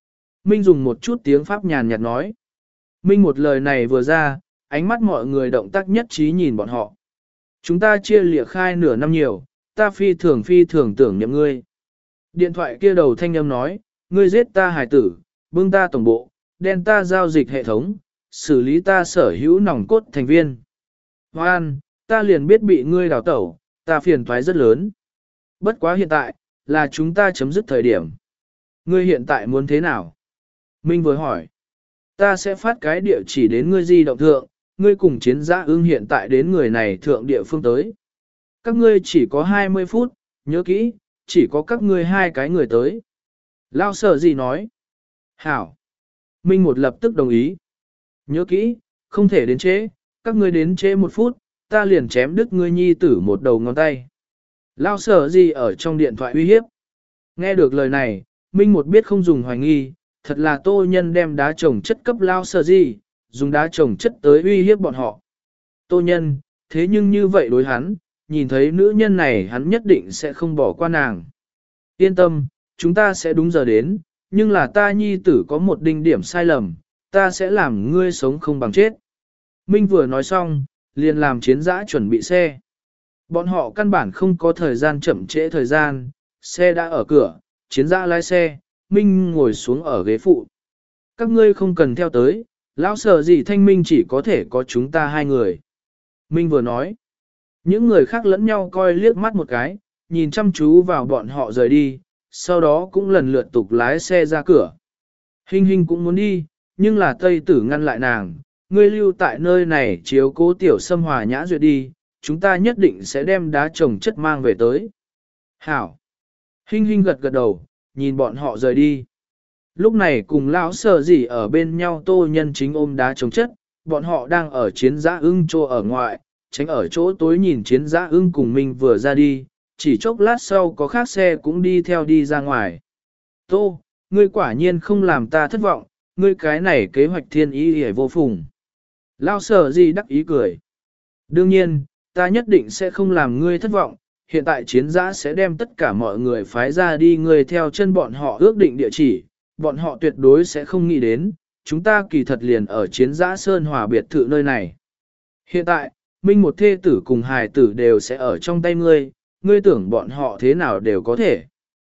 Minh dùng một chút tiếng Pháp nhàn nhạt nói. Minh một lời này vừa ra, ánh mắt mọi người động tác nhất trí nhìn bọn họ. Chúng ta chia lìa khai nửa năm nhiều, ta phi thường phi thường tưởng nhậm ngươi. Điện thoại kia đầu thanh âm nói, ngươi giết ta hài tử, bưng ta tổng bộ, đen ta giao dịch hệ thống, xử lý ta sở hữu nòng cốt thành viên. Hoan, ta liền biết bị ngươi đào tẩu, ta phiền toái rất lớn. Bất quá hiện tại, là chúng ta chấm dứt thời điểm. Ngươi hiện tại muốn thế nào? Minh vừa hỏi. Ta sẽ phát cái địa chỉ đến ngươi di động thượng, ngươi cùng chiến giã ưng hiện tại đến người này thượng địa phương tới. Các ngươi chỉ có hai mươi phút, nhớ kỹ, chỉ có các ngươi hai cái người tới. Lao sở gì nói? Hảo. Minh một lập tức đồng ý. Nhớ kỹ, không thể đến trễ, các ngươi đến trễ một phút, ta liền chém đứt ngươi nhi tử một đầu ngón tay. Lao sở gì ở trong điện thoại uy hiếp. Nghe được lời này, Minh một biết không dùng hoài nghi, thật là tô nhân đem đá trồng chất cấp Lao sở gì, dùng đá trồng chất tới uy hiếp bọn họ. Tô nhân, thế nhưng như vậy đối hắn, nhìn thấy nữ nhân này hắn nhất định sẽ không bỏ qua nàng. Yên tâm, chúng ta sẽ đúng giờ đến, nhưng là ta nhi tử có một đinh điểm sai lầm, ta sẽ làm ngươi sống không bằng chết. Minh vừa nói xong, liền làm chiến giã chuẩn bị xe. Bọn họ căn bản không có thời gian chậm trễ thời gian, xe đã ở cửa, chiến giã lái xe, Minh ngồi xuống ở ghế phụ. Các ngươi không cần theo tới, lão sở gì thanh minh chỉ có thể có chúng ta hai người. Minh vừa nói, những người khác lẫn nhau coi liếc mắt một cái, nhìn chăm chú vào bọn họ rời đi, sau đó cũng lần lượt tục lái xe ra cửa. Hình hình cũng muốn đi, nhưng là Tây Tử ngăn lại nàng, ngươi lưu tại nơi này chiếu cố tiểu Sâm Hòa Nhã duyệt đi, chúng ta nhất định sẽ đem đá trồng chất mang về tới. Hảo. Hình hình gật gật đầu, nhìn bọn họ rời đi. Lúc này cùng lão sở gì ở bên nhau tô nhân chính ôm đá trồng chất, bọn họ đang ở chiến giã ưng chỗ ở ngoại, tránh ở chỗ tối nhìn chiến giã ưng cùng mình vừa ra đi, chỉ chốc lát sau có khác xe cũng đi theo đi ra ngoài. Tô, ngươi quả nhiên không làm ta thất vọng, ngươi cái này kế hoạch thiên ý hề vô phùng. Lao sở gì đắc ý cười. Đương nhiên, ta nhất định sẽ không làm ngươi thất vọng, hiện tại chiến giã sẽ đem tất cả mọi người phái ra đi ngươi theo chân bọn họ ước định địa chỉ, bọn họ tuyệt đối sẽ không nghĩ đến, chúng ta kỳ thật liền ở chiến giã Sơn Hòa biệt thự nơi này. Hiện tại, Minh một thê tử cùng hài tử đều sẽ ở trong tay ngươi, ngươi tưởng bọn họ thế nào đều có thể.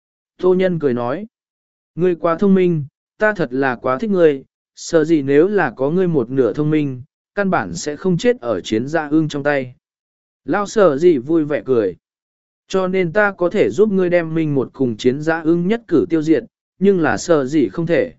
Tô Nhân cười nói, ngươi quá thông minh, ta thật là quá thích ngươi, sợ gì nếu là có ngươi một nửa thông minh, căn bản sẽ không chết ở chiến gia ưng trong tay. Lao sợ gì vui vẻ cười. Cho nên ta có thể giúp ngươi đem Minh một cùng chiến gia ưng nhất cử tiêu diệt, nhưng là sợ gì không thể.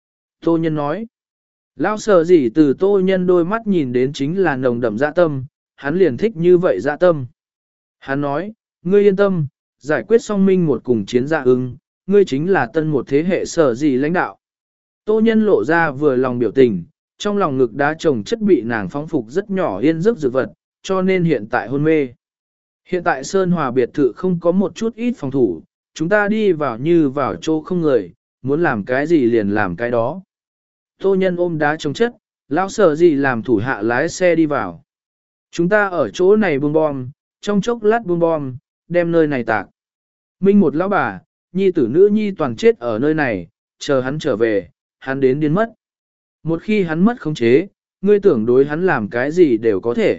Tô Nhân nói, Lao sợ gì từ Tô Nhân đôi mắt nhìn đến chính là nồng đậm dạ tâm, hắn liền thích như vậy dạ tâm. Hắn nói, ngươi yên tâm, giải quyết xong Minh một cùng chiến gia ưng, ngươi chính là tân một thế hệ sở gì lãnh đạo. Tô Nhân lộ ra vừa lòng biểu tình, trong lòng ngực đá trồng chất bị nàng phóng phục rất nhỏ yên giấc dược vật, cho nên hiện tại hôn mê. Hiện tại Sơn Hòa biệt thự không có một chút ít phòng thủ, chúng ta đi vào như vào chỗ không người, muốn làm cái gì liền làm cái đó. Tô Nhân ôm đá trồng chất, lão sở gì làm thủ hạ lái xe đi vào. Chúng ta ở chỗ này buông bom, trong chốc lát buông bom, đem nơi này tạc. Minh một lão bà, nhi tử nữ nhi toàn chết ở nơi này, chờ hắn trở về, hắn đến điên mất. Một khi hắn mất khống chế, ngươi tưởng đối hắn làm cái gì đều có thể.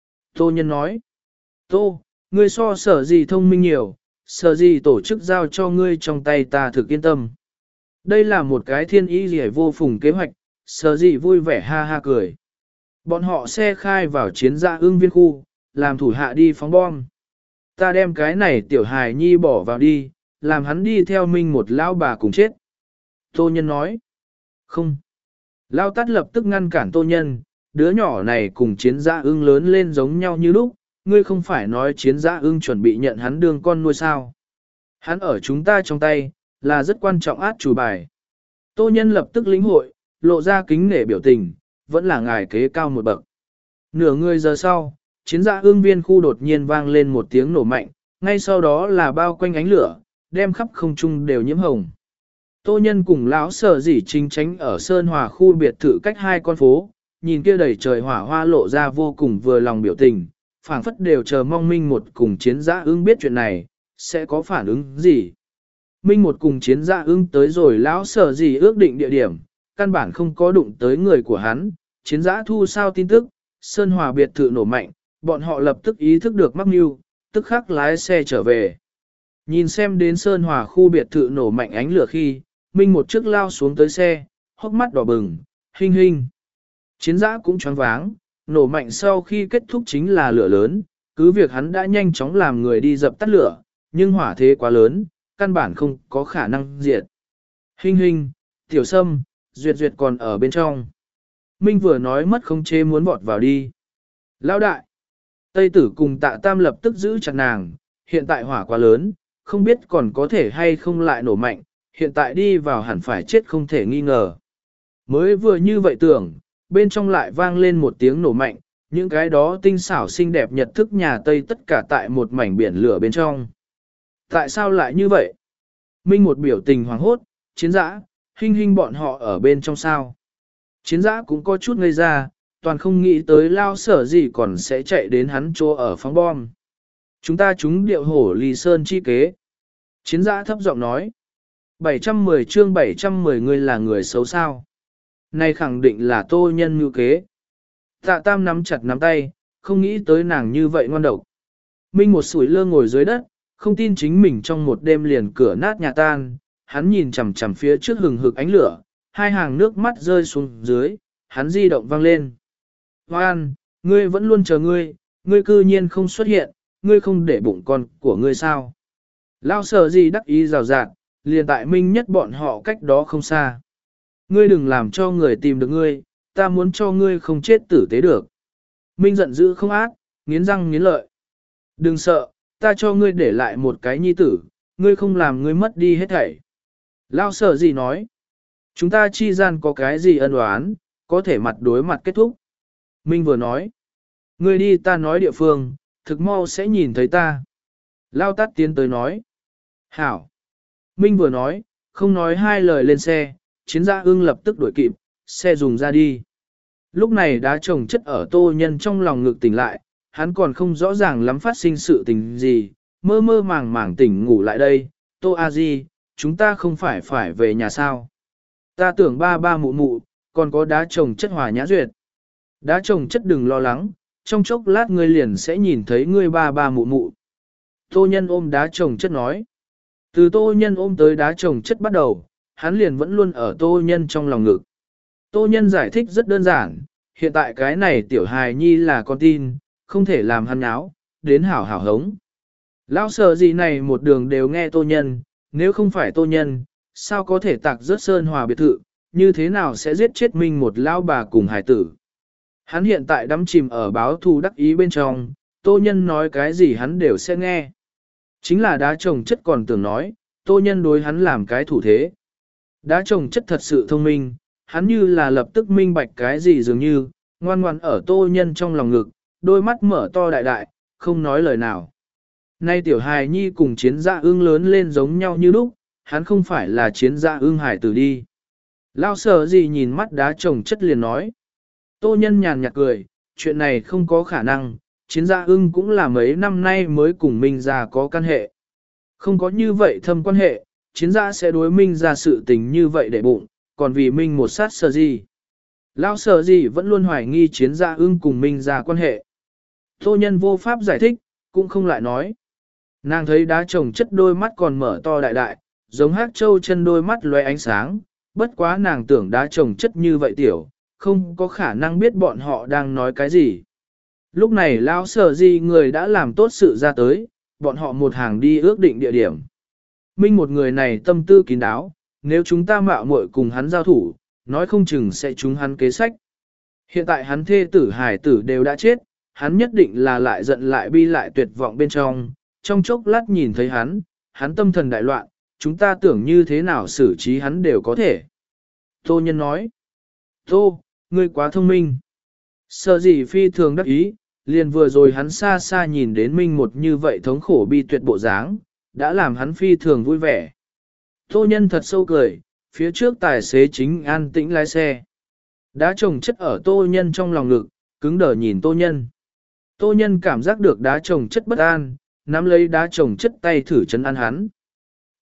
Tô Nhân nói, Tô, ngươi so sở gì thông minh nhiều, sở gì tổ chức giao cho ngươi trong tay ta thực yên tâm. Đây là một cái thiên ý gì vô phùng kế hoạch, sở gì vui vẻ ha ha cười. Bọn họ xe khai vào chiến gia ưng viên khu, làm thủ hạ đi phóng bom. Ta đem cái này tiểu hài nhi bỏ vào đi, làm hắn đi theo Minh một lão bà cùng chết. Tô Nhân nói, không. Lao Tát lập tức ngăn cản Tô Nhân, đứa nhỏ này cùng chiến gia ưng lớn lên giống nhau như lúc, ngươi không phải nói chiến gia ưng chuẩn bị nhận hắn đương con nuôi sao. Hắn ở chúng ta trong tay, là rất quan trọng át chủ bài. Tô Nhân lập tức lĩnh hội, lộ ra kính nể biểu tình, vẫn là ngài kế cao một bậc. Nửa người giờ sau, chiến gia ưng viên khu đột nhiên vang lên một tiếng nổ mạnh, ngay sau đó là bao quanh ánh lửa, đem khắp không trung đều nhiễm hồng. Tô Nhân cùng lão sở dĩ chính tránh ở Sơn Hòa khu biệt thự cách hai con phố, nhìn kia đầy trời hỏa hoa lộ ra vô cùng vừa lòng biểu tình, phảng phất đều chờ mong Minh một cùng chiến giã ưng biết chuyện này, sẽ có phản ứng gì. Minh một cùng chiến dạ ưng tới rồi lão sở gì ước định địa điểm, căn bản không có đụng tới người của hắn, chiến giã thu sao tin tức, Sơn Hòa biệt thự nổ mạnh, bọn họ lập tức ý thức được mắc mưu, tức khắc lái xe trở về. Nhìn xem đến Sơn Hòa khu biệt thự nổ mạnh ánh lửa khi, Minh một chiếc lao xuống tới xe, hốc mắt đỏ bừng, hinh hinh. Chiến giã cũng choáng váng, nổ mạnh sau khi kết thúc chính là lửa lớn, cứ việc hắn đã nhanh chóng làm người đi dập tắt lửa, nhưng hỏa thế quá lớn, căn bản không có khả năng diệt. Hinh hinh, tiểu sâm, duyệt duyệt còn ở bên trong. Minh vừa nói mất khống chế muốn vọt vào đi. Lão đại, Tây tử cùng tạ tam lập tức giữ chặt nàng, hiện tại hỏa quá lớn, không biết còn có thể hay không lại nổ mạnh, hiện tại đi vào hẳn phải chết không thể nghi ngờ. Mới vừa như vậy tưởng, bên trong lại vang lên một tiếng nổ mạnh, những cái đó tinh xảo xinh đẹp nhật thức nhà Tây tất cả tại một mảnh biển lửa bên trong. Tại sao lại như vậy? Minh một biểu tình hoảng hốt, chiến dã, hinh hinh bọn họ ở bên trong sao. Chiến dã cũng có chút ngây ra, toàn không nghĩ tới lao sở gì còn sẽ chạy đến hắn chỗ ở phóng bom. Chúng ta trúng điệu hổ lì sơn chi kế. Chiến dã thấp giọng nói. bảy trăm mười chương bảy trăm mười người là người xấu sao. Này khẳng định là tô nhân ngữ kế. Tạ tam nắm chặt nắm tay, không nghĩ tới nàng như vậy ngoan độc. Minh một sủi lơ ngồi dưới đất, không tin chính mình trong một đêm liền cửa nát nhà tan, hắn nhìn chằm chằm phía trước hừng hực ánh lửa, hai hàng nước mắt rơi xuống dưới, hắn di động vang lên. Hoan, ngươi vẫn luôn chờ ngươi, ngươi cư nhiên không xuất hiện, ngươi không để bụng con của ngươi sao. Lao sở gì đắc ý rào rạt, liền tại Minh nhất bọn họ cách đó không xa. Ngươi đừng làm cho người tìm được ngươi, ta muốn cho ngươi không chết tử tế được. Minh giận dữ không ác, nghiến răng nghiến lợi. Đừng sợ, ta cho ngươi để lại một cái nhi tử, ngươi không làm ngươi mất đi hết thảy. Lao sở gì nói? Chúng ta chi gian có cái gì ân oán, có thể mặt đối mặt kết thúc. Minh vừa nói. Ngươi đi ta nói địa phương, thực mau sẽ nhìn thấy ta. Lao tát tiến tới nói. Hảo. Minh vừa nói, không nói hai lời lên xe, chiến gia ưng lập tức đuổi kịp, xe dùng ra đi. Lúc này đá trồng chất ở tô nhân trong lòng ngực tỉnh lại, hắn còn không rõ ràng lắm phát sinh sự tình gì, mơ mơ màng màng tỉnh ngủ lại đây. Tô A Di, chúng ta không phải phải về nhà sao? Ta tưởng ba ba mụ mụ, còn có đá trồng chất hòa nhã duyệt. Đá trồng chất đừng lo lắng, trong chốc lát ngươi liền sẽ nhìn thấy ngươi ba ba mụ mụ. Tô nhân ôm đá trồng chất nói. Từ tô nhân ôm tới đá trồng chất bắt đầu, hắn liền vẫn luôn ở tô nhân trong lòng ngực. Tô nhân giải thích rất đơn giản, hiện tại cái này tiểu hài nhi là con tin, không thể làm hắn nháo, đến hảo hảo hống. Lão sợ gì này một đường đều nghe tô nhân, nếu không phải tô nhân, sao có thể tạc rớt sơn hòa biệt thự, như thế nào sẽ giết chết mình một lão bà cùng hài tử. Hắn hiện tại đắm chìm ở báo thù đắc ý bên trong, tô nhân nói cái gì hắn đều sẽ nghe. Chính là đá trồng chất còn tưởng nói, tô nhân đối hắn làm cái thủ thế. Đá trồng chất thật sự thông minh, hắn như là lập tức minh bạch cái gì dường như, ngoan ngoan ở tô nhân trong lòng ngực, đôi mắt mở to đại đại, không nói lời nào. Nay tiểu hài nhi cùng chiến dạ ưng lớn lên giống nhau như lúc, hắn không phải là chiến dạ ưng hải tử đi. Lao sở gì nhìn mắt đá trồng chất liền nói. Tô nhân nhàn nhạt cười, chuyện này không có khả năng, chiến dạ ưng cũng là mấy năm nay mới cùng Minh Gia có căn hệ. Không có như vậy thâm quan hệ, chiến dạ sẽ đối Minh Gia sự tình như vậy để bụng, còn vì Minh một sát sở gì. Lao sở gì vẫn luôn hoài nghi chiến dạ ưng cùng Minh Gia quan hệ. Tô nhân vô pháp giải thích, cũng không lại nói. Nàng thấy đá trồng chất đôi mắt còn mở to đại đại, giống hát châu chân đôi mắt loe ánh sáng, bất quá nàng tưởng đá trồng chất như vậy tiểu, không có khả năng biết bọn họ đang nói cái gì. Lúc này lão sở gì người đã làm tốt sự ra tới, bọn họ một hàng đi ước định địa điểm. Minh một người này tâm tư kín đáo, nếu chúng ta mạo muội cùng hắn giao thủ, nói không chừng sẽ trúng hắn kế sách. Hiện tại hắn thê tử hải tử đều đã chết, hắn nhất định là lại giận lại bi lại tuyệt vọng bên trong, trong chốc lát nhìn thấy hắn, hắn tâm thần đại loạn, chúng ta tưởng như thế nào xử trí hắn đều có thể. Tô nhân nói, Tô, ngươi quá thông minh. Sợ gì phi thường đắc ý, liền vừa rồi hắn xa xa nhìn đến Minh một như vậy thống khổ bi tuyệt bộ dáng, đã làm hắn phi thường vui vẻ. Tô nhân thật sâu cười, phía trước tài xế chính an tĩnh lái xe. Đá trồng chất ở tô nhân trong lòng ngực, cứng đờ nhìn tô nhân. Tô nhân cảm giác được đá trồng chất bất an, nắm lấy đá trồng chất tay thử chấn an hắn.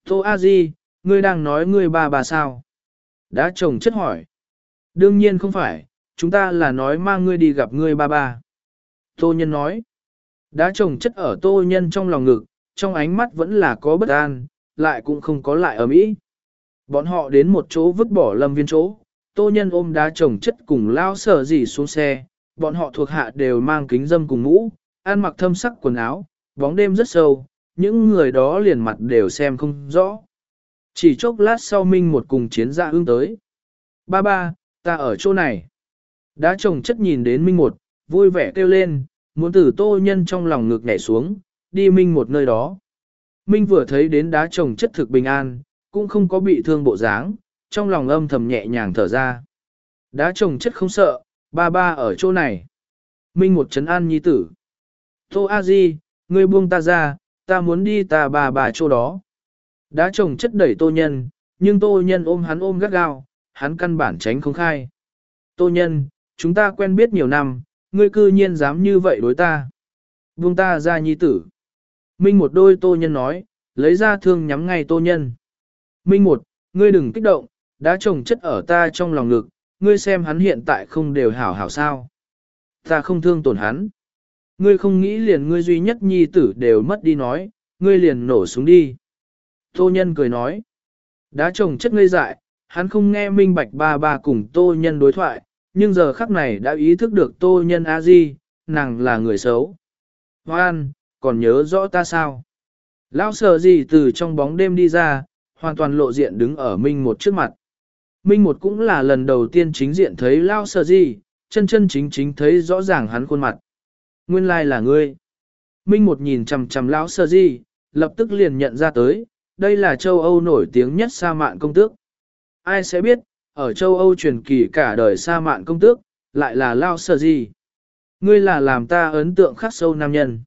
Tô A Di, ngươi đang nói ngươi ba bà sao? Đá chồng chất hỏi. Đương nhiên không phải, chúng ta là nói mang ngươi đi gặp ngươi ba ba. Tô nhân nói. Đá chồng chất ở tô nhân trong lòng ngực, trong ánh mắt vẫn là có bất an, lại cũng không có lại ở mỹ. Bọn họ đến một chỗ vứt bỏ lâm viên chỗ, tô nhân ôm đá chồng chất cùng lao sở gì xuống xe, bọn họ thuộc hạ đều mang kính dâm cùng mũ, ăn mặc thâm sắc quần áo, bóng đêm rất sâu, những người đó liền mặt đều xem không rõ. Chỉ chốc lát sau Minh một cùng chiến dạ ương tới. Ba ba, ta ở chỗ này. Đá chồng chất nhìn đến Minh một, vui vẻ kêu lên, muốn từ tô nhân trong lòng ngực nhảy xuống, đi Minh một nơi đó. Minh vừa thấy đến đá chồng chất thực bình an, cũng không có bị thương bộ dáng, trong lòng âm thầm nhẹ nhàng thở ra. Đá chồng chất không sợ, ba ba ở chỗ này. Minh một trấn an nhi tử. Tô A Di, ngươi buông ta ra, ta muốn đi ta bà bà chỗ đó. Đá chồng chất đẩy tô nhân, nhưng tô nhân ôm hắn ôm gắt gao, hắn căn bản tránh không khai. Tô nhân, chúng ta quen biết nhiều năm, ngươi cư nhiên dám như vậy đối ta. Buông ta ra nhi tử. Minh một đôi tô nhân nói, lấy ra thương nhắm ngay tô nhân. Minh một, ngươi đừng kích động, đá chồng chất ở ta trong lòng ngực, ngươi xem hắn hiện tại không đều hảo hảo sao. Ta không thương tổn hắn. Ngươi không nghĩ liền ngươi duy nhất nhi tử đều mất đi nói, ngươi liền nổ súng đi. Tô nhân cười nói. Đá chồng chất ngây dại, hắn không nghe minh bạch ba ba cùng tô nhân đối thoại, nhưng giờ khắc này đã ý thức được tô nhân a di, nàng là người xấu. Hoan, còn nhớ rõ ta sao? Lão sợ gì từ trong bóng đêm đi ra, hoàn toàn lộ diện đứng ở Minh một trước mặt. Minh một cũng là lần đầu tiên chính diện thấy Lão sợ gì, chân chân chính chính thấy rõ ràng hắn khuôn mặt. Nguyên lai là ngươi. Minh một nhìn chằm chằm Lão sợ gì, lập tức liền nhận ra tới, đây là châu Âu nổi tiếng nhất sa mạn công tước. Ai sẽ biết, ở châu Âu truyền kỳ cả đời sa mạn công tước, lại là Lão sợ gì. Ngươi là làm ta ấn tượng khắc sâu nam nhân.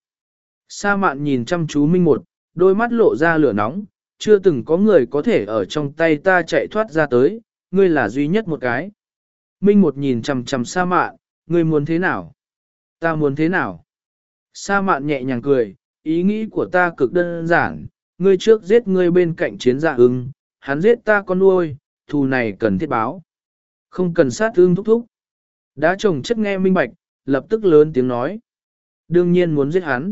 Sa mạn nhìn chăm chú Minh một, đôi mắt lộ ra lửa nóng, chưa từng có người có thể ở trong tay ta chạy thoát ra tới, ngươi là duy nhất một cái. Minh một nhìn chằm chằm sa mạn, ngươi muốn thế nào? Ta muốn thế nào? Sa mạn nhẹ nhàng cười, ý nghĩ của ta cực đơn giản, ngươi trước giết ngươi bên cạnh chiến dạ ưng, hắn giết ta con nuôi, thù này cần thiết báo. Không cần sát ưng thúc thúc. Đá chồng chất nghe minh bạch, lập tức lớn tiếng nói. Đương nhiên muốn giết hắn.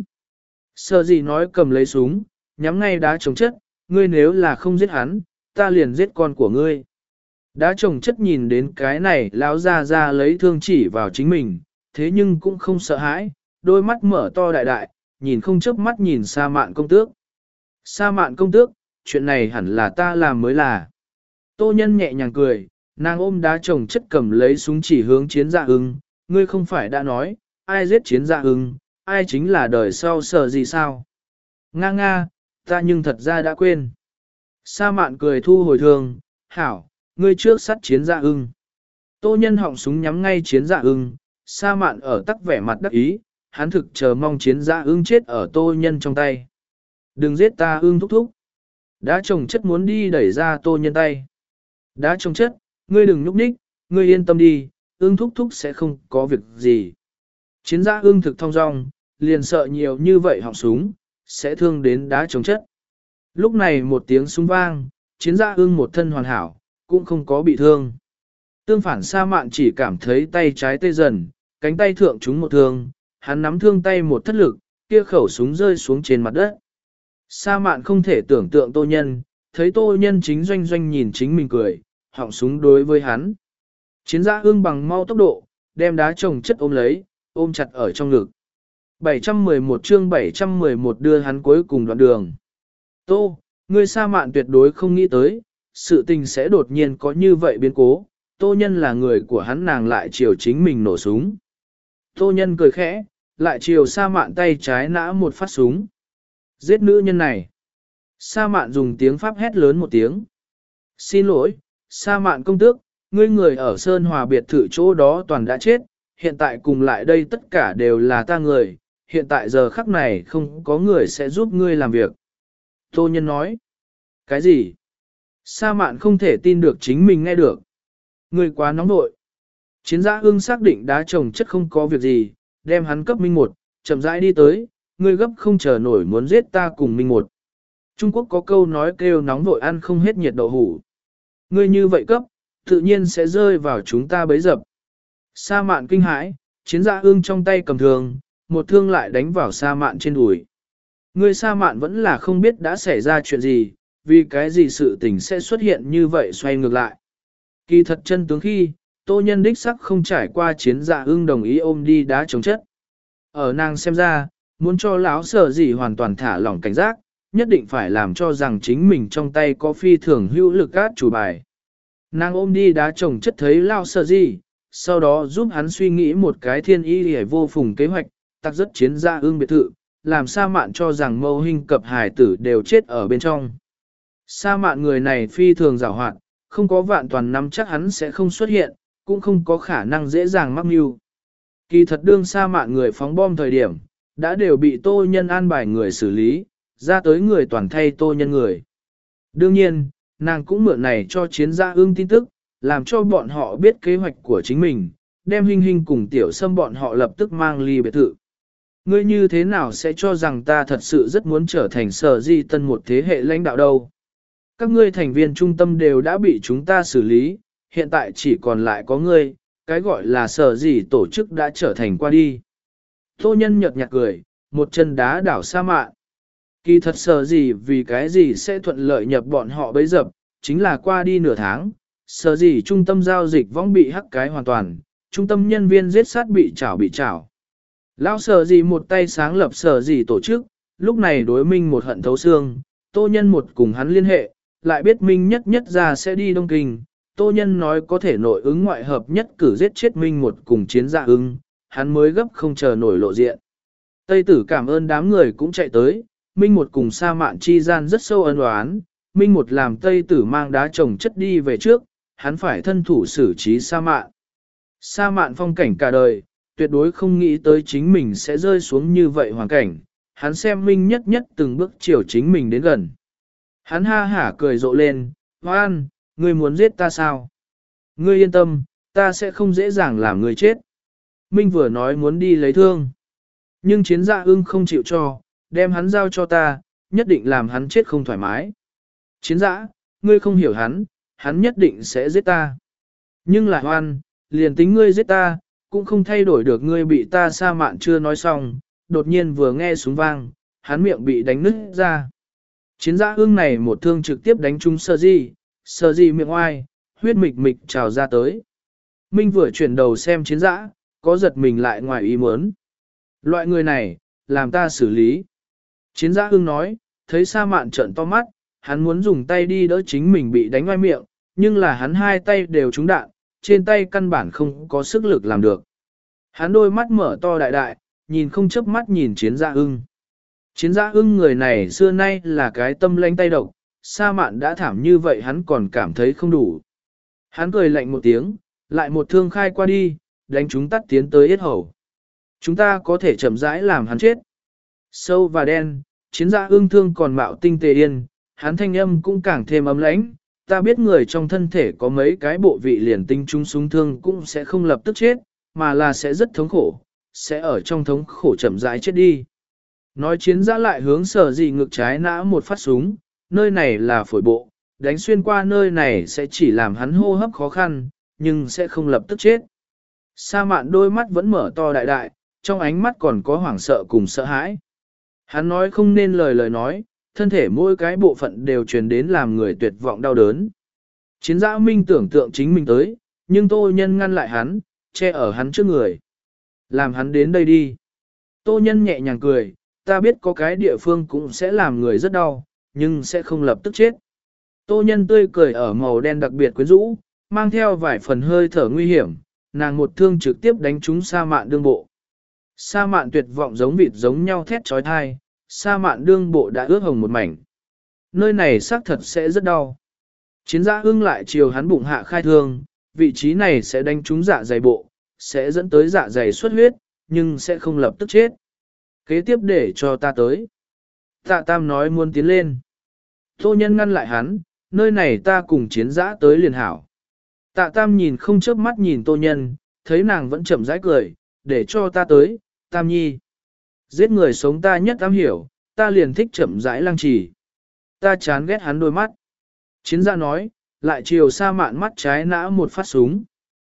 Sợ gì nói cầm lấy súng, nhắm ngay đá chồng chất, ngươi nếu là không giết hắn, ta liền giết con của ngươi. Đá chồng chất nhìn đến cái này lão ra ra lấy thương chỉ vào chính mình, thế nhưng cũng không sợ hãi, đôi mắt mở to đại đại, nhìn không chớp mắt nhìn Sa Mạn công tước. Sa Mạn công tước, chuyện này hẳn là ta làm mới là. Tô nhân nhẹ nhàng cười, nàng ôm đá chồng chất cầm lấy súng chỉ hướng chiến dạ ưng, ngươi không phải đã nói, ai giết chiến dạ ưng, ai chính là đời sau sợ gì sao? Nga nga, ta nhưng thật ra đã quên. Sa mạn cười thu hồi thường, hảo, ngươi trước sát chiến dạ ưng. Tô nhân họng súng nhắm ngay chiến dạ ưng, sa mạn ở tắc vẻ mặt đắc ý, hắn thực chờ mong chiến dạ ưng chết ở tô nhân trong tay. Đừng giết ta ưng thúc thúc. Đá chồng chất muốn đi đẩy ra tô nhân tay. Đá chồng chất, ngươi đừng nhúc nhích, ngươi yên tâm đi, ưng thúc thúc sẽ không có việc gì. Chiến dạ ưng thực thong dong, liền sợ nhiều như vậy họng súng, sẽ thương đến đá chồng chất. Lúc này một tiếng súng vang, chiến dạ ưng một thân hoàn hảo, cũng không có bị thương. Tương phản Sa Mạn chỉ cảm thấy tay trái tê dần, cánh tay thượng trúng một thương, hắn nắm thương tay một thất lực, kia khẩu súng rơi xuống trên mặt đất. Sa Mạn không thể tưởng tượng Tô Nhân, thấy Tô Nhân chính doanh doanh nhìn chính mình cười, họng súng đối với hắn. Chiến dạ ưng bằng mau tốc độ, đem đá chồng chất ôm lấy, ôm chặt ở trong ngực. bảy trăm mười một chương bảy trăm mười một đưa hắn cuối cùng đoạn đường. Tô, ngươi Sa Mạn tuyệt đối không nghĩ tới, sự tình sẽ đột nhiên có như vậy biến cố, Tô Nhân là người của hắn nàng lại chiều chính mình nổ súng. Tô Nhân cười khẽ, lại chiều Sa Mạn tay trái nã một phát súng. Giết nữ nhân này. Sa Mạn dùng tiếng Pháp hét lớn một tiếng. Xin lỗi, Sa Mạn công tước, ngươi người ở Sơn Hòa biệt thự chỗ đó toàn đã chết, hiện tại cùng lại đây tất cả đều là ta người, hiện tại giờ khắc này không có người sẽ giúp ngươi làm việc. Tô Nhân nói. Cái gì? Sa Mạn không thể tin được chính mình nghe được. Ngươi quá nóng nội. Chiến giã ưng xác định đá chồng chất không có việc gì, đem hắn cấp minh một, chậm rãi đi tới, ngươi gấp không chờ nổi muốn giết ta cùng minh một. Trung Quốc có câu nói kêu nóng vội ăn không hết nhiệt đậu hủ. Ngươi như vậy cấp, tự nhiên sẽ rơi vào chúng ta bấy dập. Sa mạn kinh hãi, chiến dạ ương trong tay cầm thương, một thương lại đánh vào sa mạn trên đùi. Ngươi sa mạn vẫn là không biết đã xảy ra chuyện gì, vì cái gì sự tình sẽ xuất hiện như vậy xoay ngược lại. Kỳ thật chân tướng khi, Tô Nhân đích sắc không trải qua chiến dạ ương đồng ý ôm đi đá chống chất. Ở nàng xem ra, muốn cho lão sở gì hoàn toàn thả lỏng cảnh giác, nhất định phải làm cho rằng chính mình trong tay có phi thường hữu lực át chủ bài. Nàng ôm đi đá trồng chất thấy lão sở gì, sau đó giúp hắn suy nghĩ một cái thiên y hề vô phùng kế hoạch, tắc rất chiến dạ ương biệt thự, làm sa mạn cho rằng mâu hình cập hài tử đều chết ở bên trong. Sa mạn người này phi thường giàu hoạt, không có vạn toàn nắm chắc hắn sẽ không xuất hiện, cũng không có khả năng dễ dàng mắc mưu. Kỳ thật đương sa mạn người phóng bom thời điểm, đã đều bị Tô Nhân an bài người xử lý, ra tới người toàn thay Tô Nhân người. Đương nhiên, nàng cũng mượn này cho chiến gia ương tin tức, làm cho bọn họ biết kế hoạch của chính mình, đem hình hình cùng tiểu sâm bọn họ lập tức mang ly biệt thự. Ngươi như thế nào sẽ cho rằng ta thật sự rất muốn trở thành sở di tân một thế hệ lãnh đạo đâu? Các ngươi thành viên trung tâm đều đã bị chúng ta xử lý, hiện tại chỉ còn lại có ngươi, cái gọi là sở gì tổ chức đã trở thành qua đi. Tô Nhân nhợt nhạt cười, một chân đá đảo sa mạn. Kỳ thật sở gì vì cái gì sẽ thuận lợi nhập bọn họ bấy dập, chính là qua đi nửa tháng, sở gì trung tâm giao dịch võng bị hắc cái hoàn toàn, trung tâm nhân viên giết sát bị chảo bị chảo. Lão sở gì một tay sáng lập sở gì tổ chức, lúc này đối Minh một hận thấu xương, Tô Nhân một cùng hắn liên hệ, lại biết Minh nhất nhất ra sẽ đi Đông Kinh. Tô Nhân nói có thể nội ứng ngoại hợp nhất cử giết chết Minh một cùng chiến dạ ứng, hắn mới gấp không chờ nổi lộ diện. Tây tử cảm ơn đám người cũng chạy tới, Minh một cùng sa mạn chi gian rất sâu ân oán, Minh một làm Tây tử mang đá trồng chất đi về trước, hắn phải thân thủ xử trí sa mạn. Sa mạn phong cảnh cả đời, tuyệt đối không nghĩ tới chính mình sẽ rơi xuống như vậy hoàn cảnh, hắn xem Minh nhất nhất từng bước chiều chính mình đến gần. Hắn ha hả cười rộ lên, Hoan, ngươi muốn giết ta sao? Ngươi yên tâm, ta sẽ không dễ dàng làm ngươi chết. Minh vừa nói muốn đi lấy thương. Nhưng chiến dạ ưng không chịu cho, đem hắn giao cho ta, nhất định làm hắn chết không thoải mái. Chiến dạ, ngươi không hiểu hắn, hắn nhất định sẽ giết ta. Nhưng là Hoan, liền tính ngươi giết ta, cũng không thay đổi được ngươi bị ta sa mạn chưa nói xong, đột nhiên vừa nghe súng vang, hắn miệng bị đánh nứt ra. Chiến giã ương này một thương trực tiếp đánh trúng sơ di, sơ di miệng oai, huyết mịch mịch trào ra tới. Minh vừa chuyển đầu xem chiến giã, có giật mình lại ngoài ý muốn. Loại người này, làm ta xử lý. Chiến giã ương nói, thấy sa mạn trợn to mắt, hắn muốn dùng tay đi đỡ chính mình bị đánh oai miệng, nhưng là hắn hai tay đều trúng đạn, trên tay căn bản không có sức lực làm được. Hắn đôi mắt mở to đại đại, nhìn không chớp mắt nhìn chiến giã ưng. Chiến giã ưng người này xưa nay là cái tâm lãnh tay độc, sa mạn đã thảm như vậy hắn còn cảm thấy không đủ. Hắn cười lạnh một tiếng, lại một thương khai qua đi, đánh chúng tắt tiến tới yết hầu. Chúng ta có thể chậm rãi làm hắn chết. Sâu và đen, chiến giã ưng thương còn mạo tinh tề yên, hắn thanh âm cũng càng thêm ấm lãnh. Ta biết người trong thân thể có mấy cái bộ vị liền tinh chúng súng thương cũng sẽ không lập tức chết, mà là sẽ rất thống khổ, sẽ ở trong thống khổ chậm rãi chết đi. Nói chiến giã lại hướng sở gì ngực trái nã một phát súng, nơi này là phổi bộ, đánh xuyên qua nơi này sẽ chỉ làm hắn hô hấp khó khăn, nhưng sẽ không lập tức chết. Sa mạn đôi mắt vẫn mở to đại đại, trong ánh mắt còn có hoảng sợ cùng sợ hãi. Hắn nói không nên lời lời nói, thân thể mỗi cái bộ phận đều truyền đến làm người tuyệt vọng đau đớn. Chiến giã minh tưởng tượng chính mình tới, nhưng Tô Nhân ngăn lại hắn, che ở hắn trước người. Làm hắn đến đây đi. Tô Nhân nhẹ nhàng cười, ta biết có cái địa phương cũng sẽ làm người rất đau, nhưng sẽ không lập tức chết. Tô Nhân tươi cười ở màu đen đặc biệt quyến rũ, mang theo vài phần hơi thở nguy hiểm, nàng một thương trực tiếp đánh trúng sa mạn đương bộ. Sa mạn tuyệt vọng giống vịt giống nhau thét trói thai, sa mạn đương bộ đã ướt hồng một mảnh. Nơi này xác thật sẽ rất đau. Chiến giã ưng lại chiều hắn bụng hạ khai thương, vị trí này sẽ đánh trúng dạ dày bộ, sẽ dẫn tới dạ dày xuất huyết, nhưng sẽ không lập tức chết. Kế tiếp để cho ta tới. Tạ Tam nói muốn tiến lên. Tô Nhân ngăn lại hắn, nơi này ta cùng chiến giã tới liền hảo. Tạ Tam nhìn không chớp mắt nhìn Tô Nhân, thấy nàng vẫn chậm rãi cười, để cho ta tới, Tam Nhi. Giết người sống ta nhất am hiểu, ta liền thích chậm rãi lăng trì. Ta chán ghét hắn đôi mắt. Chiến gia nói, lại chiều sa mạn mắt trái nã một phát súng.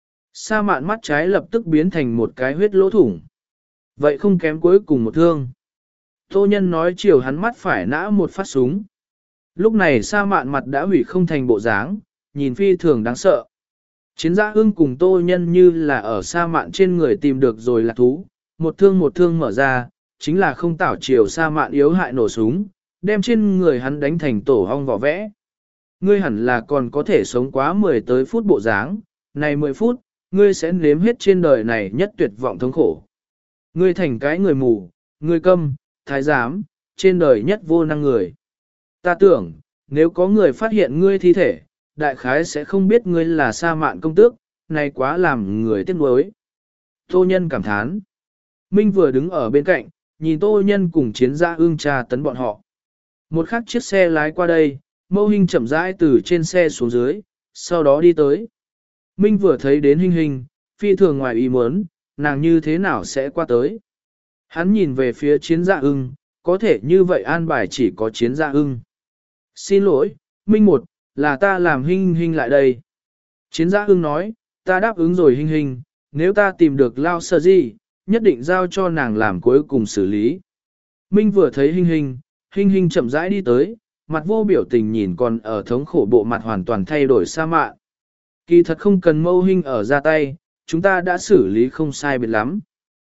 Sa mạn mắt trái lập tức biến thành một cái huyết lỗ thủng. Vậy không kém cuối cùng một thương. Tô nhân nói chiều hắn mắt phải nã một phát súng. Lúc này sa mạn mặt đã hủy không thành bộ dáng, nhìn phi thường đáng sợ. Chiến gia ưng cùng tô nhân như là ở sa mạn trên người tìm được rồi là thú, một thương một thương mở ra, chính là không tảo chiều sa mạn yếu hại nổ súng, đem trên người hắn đánh thành tổ hong vỏ vẽ. Ngươi hẳn là còn có thể sống quá mười tới phút bộ dáng, này mười phút, ngươi sẽ nếm hết trên đời này nhất tuyệt vọng thống khổ. Ngươi thành cái người mù, ngươi câm, thái giám, trên đời nhất vô năng người. Ta tưởng, nếu có người phát hiện ngươi thi thể, đại khái sẽ không biết ngươi là sa mạn công tước, này quá làm người tiếc nuối. Tô nhân cảm thán. Minh vừa đứng ở bên cạnh, nhìn tô nhân cùng chiến gia ương tra tấn bọn họ. Một khắc chiếc xe lái qua đây, Mâu Hinh chậm rãi từ trên xe xuống dưới, sau đó đi tới. Minh vừa thấy đến Hinh Hinh, phi thường ngoài ý muốn, nàng như thế nào sẽ qua tới. Hắn nhìn về phía chiến dạ ưng, có thể như vậy an bài chỉ có chiến dạ ưng. Xin lỗi, Minh một, là ta làm Hinh Hinh lại đây. Chiến dạ ưng nói, ta đáp ứng rồi Hinh Hinh, nếu ta tìm được Lao Sở Di, nhất định giao cho nàng làm cuối cùng xử lý. Minh vừa thấy Hinh Hinh, Hinh Hinh chậm rãi đi tới, mặt vô biểu tình nhìn còn ở thống khổ bộ mặt hoàn toàn thay đổi sa mạn. Kỳ thật không cần Mâu Hinh ở ra tay, chúng ta đã xử lý không sai biệt lắm.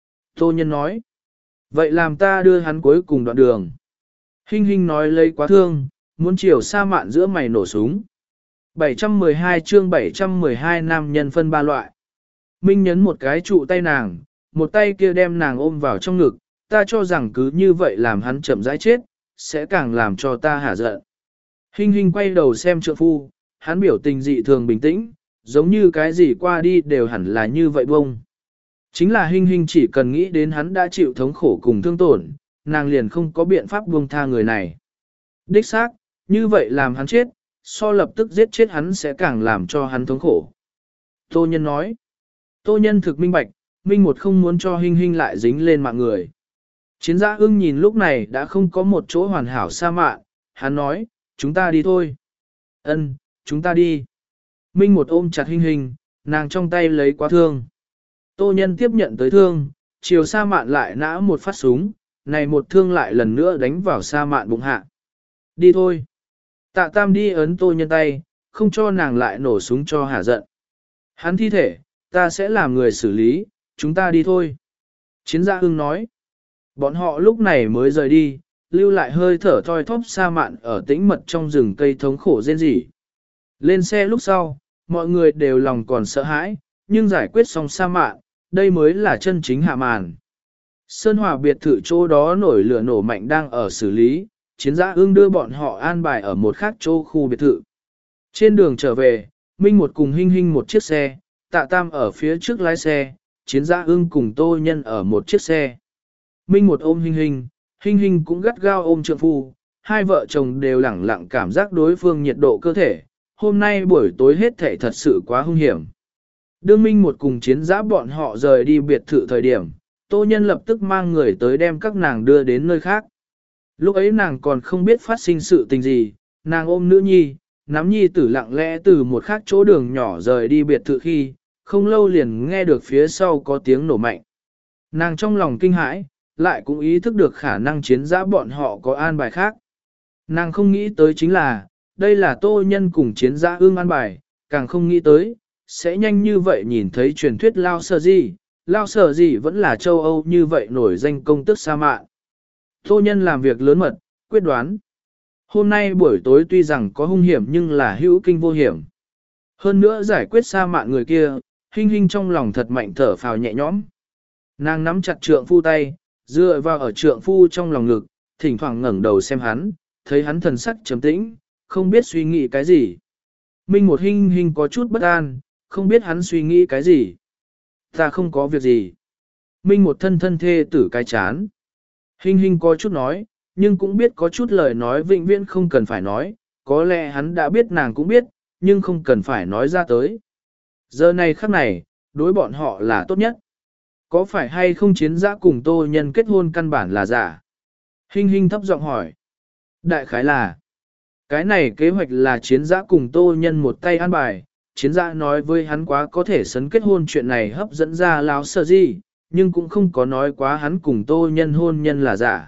Tô nhân nói, vậy làm ta đưa hắn cuối cùng đoạn đường. Hinh Hinh nói lấy quá thương, muốn chiều sa mạn giữa mày nổ súng. bảy trăm mười hai chương bảy trăm mười hai nam nhân phân ba loại. Minh nhấn một cái trụ tay nàng, một tay kia đem nàng ôm vào trong ngực, ta cho rằng cứ như vậy làm hắn chậm rãi chết, sẽ càng làm cho ta hả giận. Hinh Hinh quay đầu xem trượng phu, hắn biểu tình dị thường bình tĩnh, giống như cái gì qua đi đều hẳn là như vậy bông. Chính là Hinh Hinh chỉ cần nghĩ đến hắn đã chịu thống khổ cùng thương tổn, nàng liền không có biện pháp buông tha người này. Đích xác, như vậy làm hắn chết, so lập tức giết chết hắn sẽ càng làm cho hắn thống khổ. Tô nhân nói, Tô nhân thực minh bạch, Minh một không muốn cho Hinh Hinh lại dính lên mạng người. Chiến gia ưng nhìn lúc này đã không có một chỗ hoàn hảo sa mạn, hắn nói, chúng ta đi thôi. Ân, chúng ta đi. Minh một ôm chặt Hinh Hinh, nàng trong tay lấy quá thương. Tô nhân tiếp nhận tới thương, chiều sa mạn lại nã một phát súng, này một thương lại lần nữa đánh vào sa mạn bụng hạ. Đi thôi. Tạ Tam đi ấn tô nhân tay, không cho nàng lại nổ súng cho hả giận. Hắn thi thể, ta sẽ làm người xử lý, chúng ta đi thôi. Chiến gia ưng nói. Bọn họ lúc này mới rời đi, lưu lại hơi thở thoi thóp sa mạn ở tĩnh mật trong rừng cây thống khổ rên rỉ. Lên xe lúc sau, mọi người đều lòng còn sợ hãi, nhưng giải quyết xong sa mạn, đây mới là chân chính hạ màn. Sơn Hòa biệt thự chỗ đó nổi lửa nổ mạnh đang ở xử lý, chiến gia ương đưa bọn họ an bài ở một khác chỗ khu biệt thự. Trên đường trở về, Minh một cùng Hinh Hinh một chiếc xe, Tạ Tam ở phía trước lái xe, chiến gia ương cùng Tô Nhân ở một chiếc xe. Minh một ôm Hinh Hinh, Hinh Hinh cũng gắt gao ôm trượng phu, hai vợ chồng đều lẳng lặng cảm giác đối phương nhiệt độ cơ thể. Hôm nay buổi tối hết thể thật sự quá hung hiểm. Đương Minh một cùng chiến giã bọn họ rời đi biệt thự thời điểm, Tô Nhân lập tức mang người tới đem các nàng đưa đến nơi khác. Lúc ấy nàng còn không biết phát sinh sự tình gì, nàng ôm nữ nhi, nắm nhi tử lặng lẽ từ một khác chỗ đường nhỏ rời đi biệt thự khi, không lâu liền nghe được phía sau có tiếng nổ mạnh. Nàng trong lòng kinh hãi, lại cũng ý thức được khả năng chiến giã bọn họ có an bài khác. Nàng không nghĩ tới chính là, đây là Tô Nhân cùng chiến giã ương an bài, càng không nghĩ tới, sẽ nhanh như vậy nhìn thấy truyền thuyết Lao Sở Di, Lao Sở Di vẫn là châu Âu như vậy nổi danh công tước sa mạn. Tô Nhân làm việc lớn mật, quyết đoán. Hôm nay buổi tối tuy rằng có hung hiểm nhưng là hữu kinh vô hiểm. Hơn nữa giải quyết sa mạn người kia, Hinh Hinh trong lòng thật mạnh thở phào nhẹ nhõm. Nàng nắm chặt trượng phu tay, dựa vào ở trượng phu trong lòng ngực, thỉnh thoảng ngẩng đầu xem hắn, thấy hắn thần sắc trầm tĩnh, không biết suy nghĩ cái gì. Minh một Hinh Hinh có chút bất an, không biết hắn suy nghĩ cái gì. Ta không có việc gì. Minh một thân thân thê tử cái chán. Hinh Hinh có chút nói, nhưng cũng biết có chút lời nói vĩnh viễn không cần phải nói, có lẽ hắn đã biết nàng cũng biết, nhưng không cần phải nói ra tới. Giờ này khắc này, đối bọn họ là tốt nhất. Có phải hay không chiến giã cùng Tô Nhân kết hôn căn bản là giả? Hinh Hinh thấp giọng hỏi. Đại khái là, Cái này kế hoạch là chiến giã cùng tô nhân một tay an bài, chiến giã nói với hắn quá có thể sấn kết hôn chuyện này hấp dẫn ra láo sợ gì, nhưng cũng không có nói quá hắn cùng tô nhân hôn nhân là giả.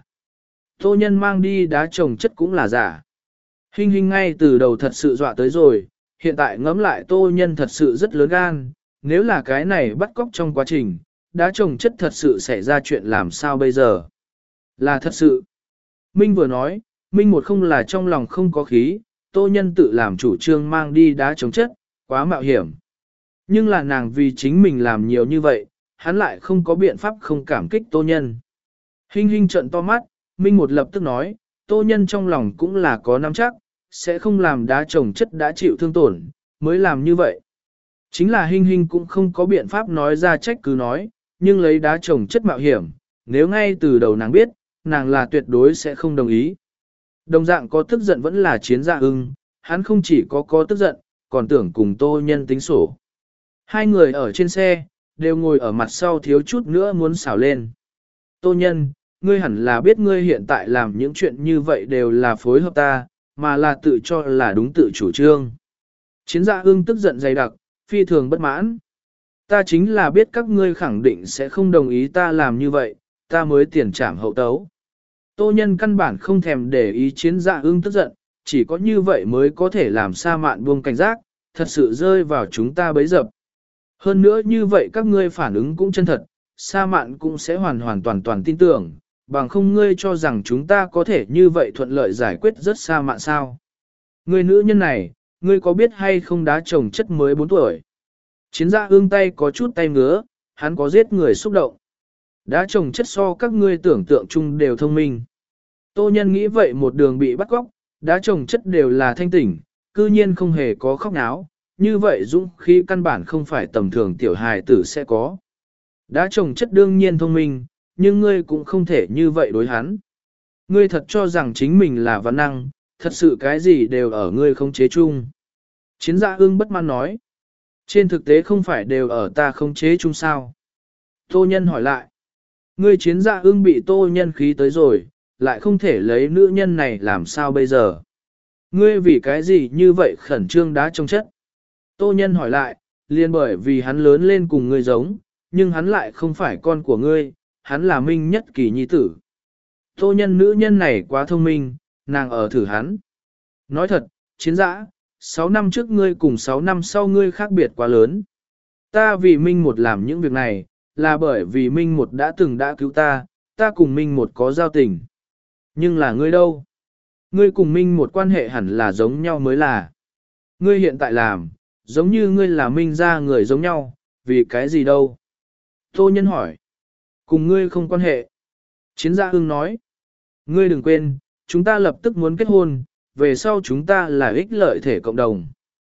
Tô nhân mang đi đá trồng chất cũng là giả. Hình hình ngay từ đầu thật sự dọa tới rồi, hiện tại ngẫm lại tô nhân thật sự rất lớn gan, nếu là cái này bắt cóc trong quá trình, đá trồng chất thật sự xảy ra chuyện làm sao bây giờ. Là thật sự. Minh vừa nói, Minh một không là trong lòng không có khí, tô nhân tự làm chủ trương mang đi đá trồng chất, quá mạo hiểm. Nhưng là nàng vì chính mình làm nhiều như vậy, hắn lại không có biện pháp không cảm kích tô nhân. Hình hình trận to mắt, Minh một lập tức nói, tô nhân trong lòng cũng là có nắm chắc, sẽ không làm đá trồng chất đã chịu thương tổn, mới làm như vậy. Chính là hình hình cũng không có biện pháp nói ra trách cứ nói, nhưng lấy đá trồng chất mạo hiểm, nếu ngay từ đầu nàng biết, nàng là tuyệt đối sẽ không đồng ý. Đồng dạng có tức giận vẫn là chiến dạ ưng, hắn không chỉ có có tức giận, còn tưởng cùng tô nhân tính sổ. Hai người ở trên xe, đều ngồi ở mặt sau thiếu chút nữa muốn xảo lên. Tô nhân, ngươi hẳn là biết ngươi hiện tại làm những chuyện như vậy đều là phối hợp ta, mà là tự cho là đúng tự chủ trương. Chiến dạ ưng tức giận dày đặc, phi thường bất mãn. Ta chính là biết các ngươi khẳng định sẽ không đồng ý ta làm như vậy, ta mới tiền trảm hậu tấu. Tô nhân căn bản không thèm để ý chiến dạ ưng tức giận, chỉ có như vậy mới có thể làm sa mạn buông cảnh giác, thật sự rơi vào chúng ta bấy dập. Hơn nữa như vậy các ngươi phản ứng cũng chân thật, sa mạn cũng sẽ hoàn hoàn toàn toàn tin tưởng, bằng không ngươi cho rằng chúng ta có thể như vậy thuận lợi giải quyết rất sa mạn sao. Người nữ nhân này, ngươi có biết hay không đá chồng chất mới bốn tuổi. Chiến dạ ương tay có chút tay ngứa, hắn có giết người xúc động. Đá chồng chất so các ngươi tưởng tượng chung đều thông minh. Tô nhân nghĩ vậy một đường bị bắt cóc, đá chồng chất đều là thanh tỉnh, cư nhiên không hề có khóc náo, như vậy dũng khí căn bản không phải tầm thường tiểu hài tử sẽ có. Đá chồng chất đương nhiên thông minh, nhưng ngươi cũng không thể như vậy đối hắn. Ngươi thật cho rằng chính mình là văn năng, thật sự cái gì đều ở ngươi không chế chung. Chiến dạ ương bất mãn nói. Trên thực tế không phải đều ở ta không chế chung sao. Tô nhân hỏi lại. Ngươi chiến dạ ương bị tô nhân khí tới rồi, lại không thể lấy nữ nhân này làm sao bây giờ. Ngươi vì cái gì như vậy khẩn trương đá trong chất. Tô nhân hỏi lại, liền bởi vì hắn lớn lên cùng ngươi giống, nhưng hắn lại không phải con của ngươi, hắn là minh nhất kỳ nhi tử. Tô nhân nữ nhân này quá thông minh, nàng ở thử hắn. Nói thật, chiến dã, sáu năm trước ngươi cùng sáu năm sau ngươi khác biệt quá lớn. Ta vì Minh một làm những việc này, là bởi vì Minh một đã từng đã cứu ta, ta cùng Minh một có giao tình. Nhưng là ngươi đâu? Ngươi cùng Minh một quan hệ hẳn là giống nhau mới là. Ngươi hiện tại làm, giống như ngươi là Minh ra người giống nhau, vì cái gì đâu? Tô nhân hỏi. Cùng ngươi không quan hệ. Chiến gia hương nói. Ngươi đừng quên, chúng ta lập tức muốn kết hôn, về sau chúng ta là ích lợi thể cộng đồng.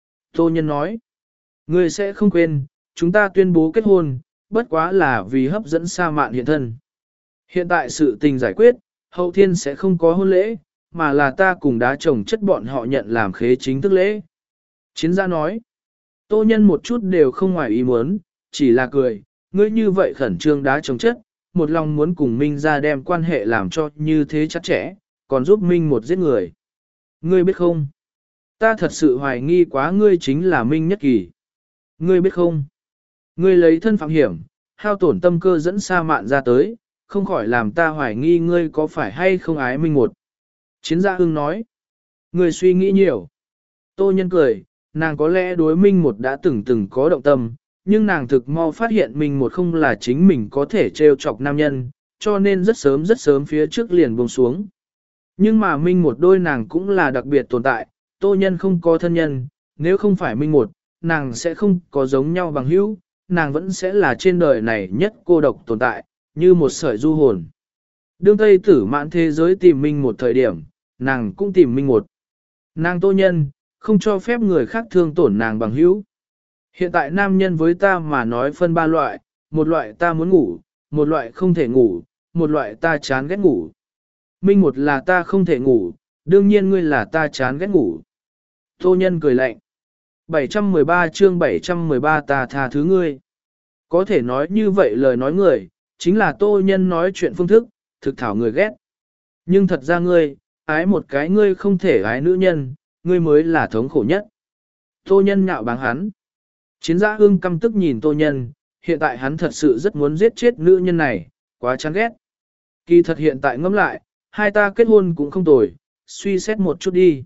Tô nhân nói. Ngươi sẽ không quên, chúng ta tuyên bố kết hôn, bất quá là vì hấp dẫn sa mạn hiện thân. Hiện tại sự tình giải quyết, hậu thiên sẽ không có hôn lễ, mà là ta cùng đá chồng chất bọn họ nhận làm khế chính thức lễ. Chiến gia nói. Tô nhân một chút đều không ngoài ý muốn, chỉ là cười, ngươi như vậy khẩn trương đá chồng chất, một lòng muốn cùng Minh ra đem quan hệ làm cho như thế chắc chẽ, còn giúp Minh một giết người. Ngươi biết không? Ta thật sự hoài nghi quá ngươi chính là Minh Nhất Kỳ. Ngươi biết không? Ngươi lấy thân phạm hiểm, hao tổn tâm cơ dẫn sa mạn ra tới, không khỏi làm ta hoài nghi ngươi có phải hay không ái Minh một. Chiến gia hưng nói. Ngươi suy nghĩ nhiều. Tô nhân cười, nàng có lẽ đối Minh một đã từng từng có động tâm, nhưng nàng thực mau phát hiện Minh một không là chính mình có thể trêu chọc nam nhân, cho nên rất sớm rất sớm phía trước liền buông xuống. Nhưng mà Minh một đôi nàng cũng là đặc biệt tồn tại, Tô nhân không có thân nhân, nếu không phải Minh một, nàng sẽ không có giống nhau bằng hữu, nàng vẫn sẽ là trên đời này nhất cô độc tồn tại, như một sợi du hồn. Đương Tây tử mãn thế giới tìm Minh một thời điểm, nàng cũng tìm Minh một. Nàng Tô nhân, không cho phép người khác thương tổn nàng bằng hữu. Hiện tại nam nhân với ta mà nói phân ba loại, một loại ta muốn ngủ, một loại không thể ngủ, một loại ta chán ghét ngủ. Minh một là ta không thể ngủ, đương nhiên ngươi là ta chán ghét ngủ. Tô nhân cười lạnh. bảy trăm mười ba chương bảy trăm mười ba ta tha thứ ngươi. Có thể nói như vậy lời nói người, chính là tô nhân nói chuyện phương thức, thực thảo người ghét. Nhưng thật ra ngươi, ái một cái ngươi không thể ái nữ nhân, ngươi mới là thống khổ nhất. Tô nhân nhạo báng hắn. Chiến giã ưng căm tức nhìn tô nhân, hiện tại hắn thật sự rất muốn giết chết nữ nhân này, quá chán ghét. Kỳ thật hiện tại ngẫm lại, hai ta kết hôn cũng không tồi, suy xét một chút đi.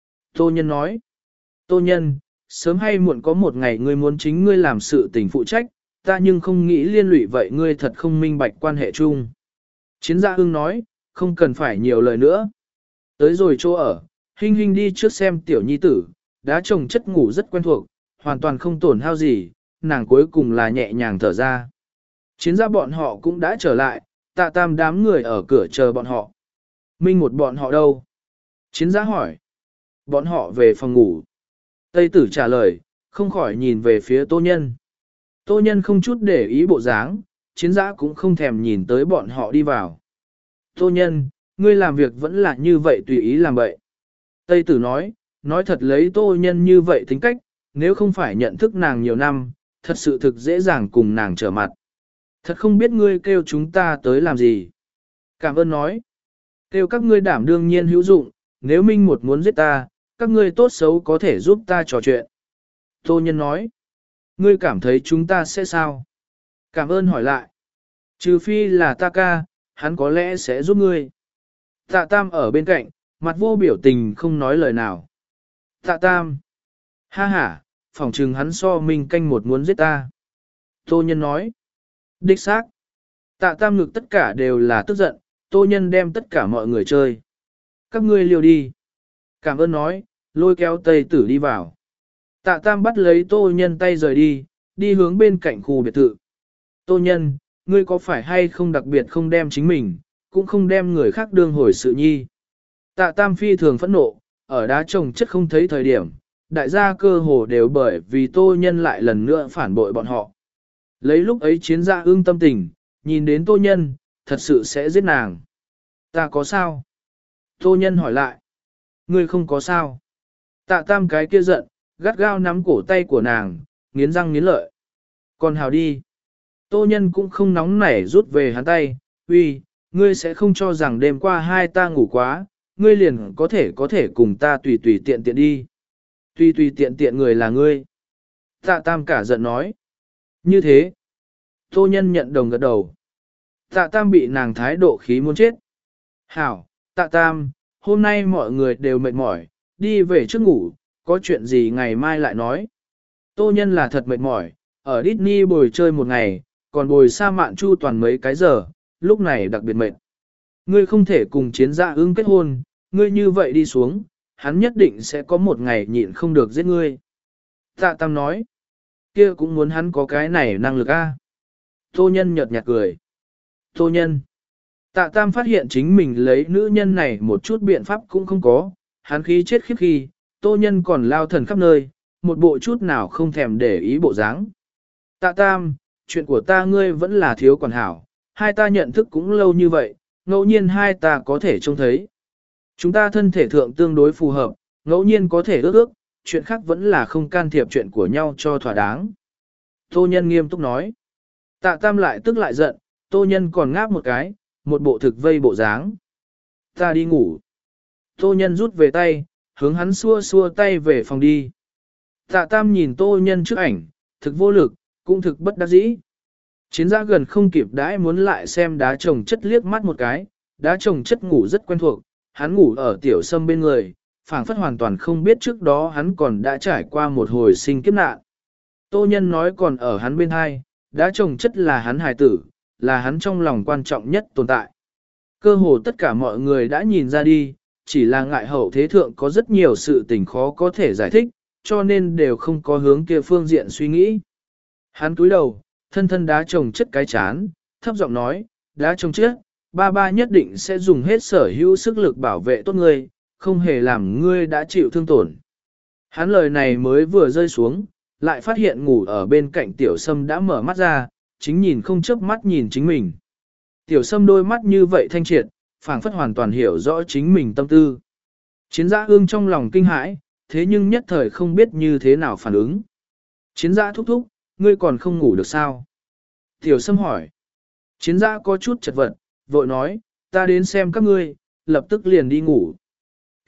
Tô nhân nói, tô nhân, sớm hay muộn có một ngày ngươi muốn chính ngươi làm sự tình phụ trách, ta nhưng không nghĩ liên lụy vậy ngươi thật không minh bạch quan hệ chung. Chiến gia ưng nói, không cần phải nhiều lời nữa. Tới rồi chỗ ở, Hinh Hinh đi trước xem tiểu nhi tử, đá trồng chất ngủ rất quen thuộc, hoàn toàn không tổn hao gì, nàng cuối cùng là nhẹ nhàng thở ra. Chiến gia bọn họ cũng đã trở lại, Tạ Tam đám người ở cửa chờ bọn họ. Minh một bọn họ đâu? Chiến gia hỏi. Bọn họ về phòng ngủ. Tây tử trả lời, không khỏi nhìn về phía tô nhân. Tô nhân không chút để ý bộ dáng, chiến giã cũng không thèm nhìn tới bọn họ đi vào. Tô nhân, ngươi làm việc vẫn là như vậy tùy ý làm vậy. Tây tử nói, nói thật lấy tô nhân như vậy tính cách, nếu không phải nhận thức nàng nhiều năm, thật sự thực dễ dàng cùng nàng trở mặt. Thật không biết ngươi kêu chúng ta tới làm gì. Cảm ơn nói. Kêu các ngươi đảm đương nhiên hữu dụng, nếu Minh một muốn giết ta, các ngươi tốt xấu có thể giúp ta trò chuyện. Tô nhân nói. Ngươi cảm thấy chúng ta sẽ sao? Cảm ơn hỏi lại. Trừ phi là ta ca, hắn có lẽ sẽ giúp ngươi. Tạ Tam ở bên cạnh, mặt vô biểu tình không nói lời nào. Tạ Tam. Ha ha, phỏng chừng hắn so Minh canh một muốn giết ta. Tô nhân nói. Đích xác. Tạ Tam ngực tất cả đều là tức giận, tô nhân đem tất cả mọi người chơi. Các ngươi liều đi. Cảm ơn nói, lôi kéo Tây tử đi vào. Tạ Tam bắt lấy tô nhân tay rời đi, đi hướng bên cạnh khu biệt thự. Tô nhân, ngươi có phải hay không đặc biệt không đem chính mình, cũng không đem người khác đương hồi sự nhi. Tạ Tam phi thường phẫn nộ, ở đá trồng chất không thấy thời điểm, đại gia cơ hồ đều bởi vì tô nhân lại lần nữa phản bội bọn họ. Lấy lúc ấy chiến gia ương tâm tình, nhìn đến tô nhân, thật sự sẽ giết nàng. Ta có sao? Tô nhân hỏi lại. Ngươi không có sao? Tạ Tam cái kia giận, gắt gao nắm cổ tay của nàng, nghiến răng nghiến lợi. Còn hào đi. Tô nhân cũng không nóng nảy rút về hắn tay, uy, ngươi sẽ không cho rằng đêm qua hai ta ngủ quá, ngươi liền có thể có thể cùng ta tùy tùy tiện tiện đi. Tùy tùy tiện tiện người là ngươi. Tạ Tam cả giận nói. Như thế. Tô nhân nhận đồng gật đầu. Tạ Tam bị nàng thái độ khí muốn chết. Hảo, Tạ Tam, hôm nay mọi người đều mệt mỏi, đi về trước ngủ, có chuyện gì ngày mai lại nói. Tô nhân là thật mệt mỏi, ở Disney bồi chơi một ngày, còn bồi sa mạn chu toàn mấy cái giờ, lúc này đặc biệt mệt. Ngươi không thể cùng chiến gia ưng kết hôn, ngươi như vậy đi xuống, hắn nhất định sẽ có một ngày nhịn không được giết ngươi. Tạ Tam nói, kia cũng muốn hắn có cái này năng lực a. Tô nhân nhợt nhạt cười. Tô nhân. Tạ Tam phát hiện chính mình lấy nữ nhân này một chút biện pháp cũng không có, hắn khí chết khiếp khi, tô nhân còn lao thần khắp nơi, một bộ chút nào không thèm để ý bộ dáng. Tạ Tam, chuyện của ta ngươi vẫn là thiếu quản hảo, hai ta nhận thức cũng lâu như vậy, ngẫu nhiên hai ta có thể trông thấy. Chúng ta thân thể thượng tương đối phù hợp, ngẫu nhiên có thể ước ước, chuyện khác vẫn là không can thiệp chuyện của nhau cho thỏa đáng. Tô nhân nghiêm túc nói. Tạ Tam lại tức lại giận, tô nhân còn ngáp một cái, một bộ thực vây bộ dáng. Ta đi ngủ. Tô nhân rút về tay, hướng hắn xua xua tay về phòng đi. Tạ Tam nhìn tô nhân trước ảnh, thực vô lực, cũng thực bất đắc dĩ. Chiến gia gần không kịp đãi muốn lại xem đá trồng chất liếc mắt một cái, đá trồng chất ngủ rất quen thuộc, hắn ngủ ở tiểu sâm bên người, phảng phất hoàn toàn không biết trước đó hắn còn đã trải qua một hồi sinh kiếp nạn. Tô nhân nói còn ở hắn bên hai, đá trồng chất là hắn hài tử, là hắn trong lòng quan trọng nhất tồn tại. Cơ hồ tất cả mọi người đã nhìn ra đi, chỉ là ngại hậu thế thượng có rất nhiều sự tình khó có thể giải thích, cho nên đều không có hướng kia phương diện suy nghĩ. Hắn cúi đầu, thân thân đá trồng chất cái chán, thấp giọng nói, đá trồng chất, ba ba nhất định sẽ dùng hết sở hữu sức lực bảo vệ tốt ngươi, không hề làm ngươi đã chịu thương tổn. Hắn lời này mới vừa rơi xuống, lại phát hiện ngủ ở bên cạnh tiểu sâm đã mở mắt ra, chính nhìn không chớp mắt nhìn chính mình. Tiểu sâm đôi mắt như vậy thanh triệt, phảng phất hoàn toàn hiểu rõ chính mình tâm tư. Chiến giã ương trong lòng kinh hãi, thế nhưng nhất thời không biết như thế nào phản ứng. Chiến giã thúc thúc, ngươi còn không ngủ được sao? Tiểu sâm hỏi. Chiến giã có chút chật vật, vội nói, ta đến xem các ngươi, lập tức liền đi ngủ.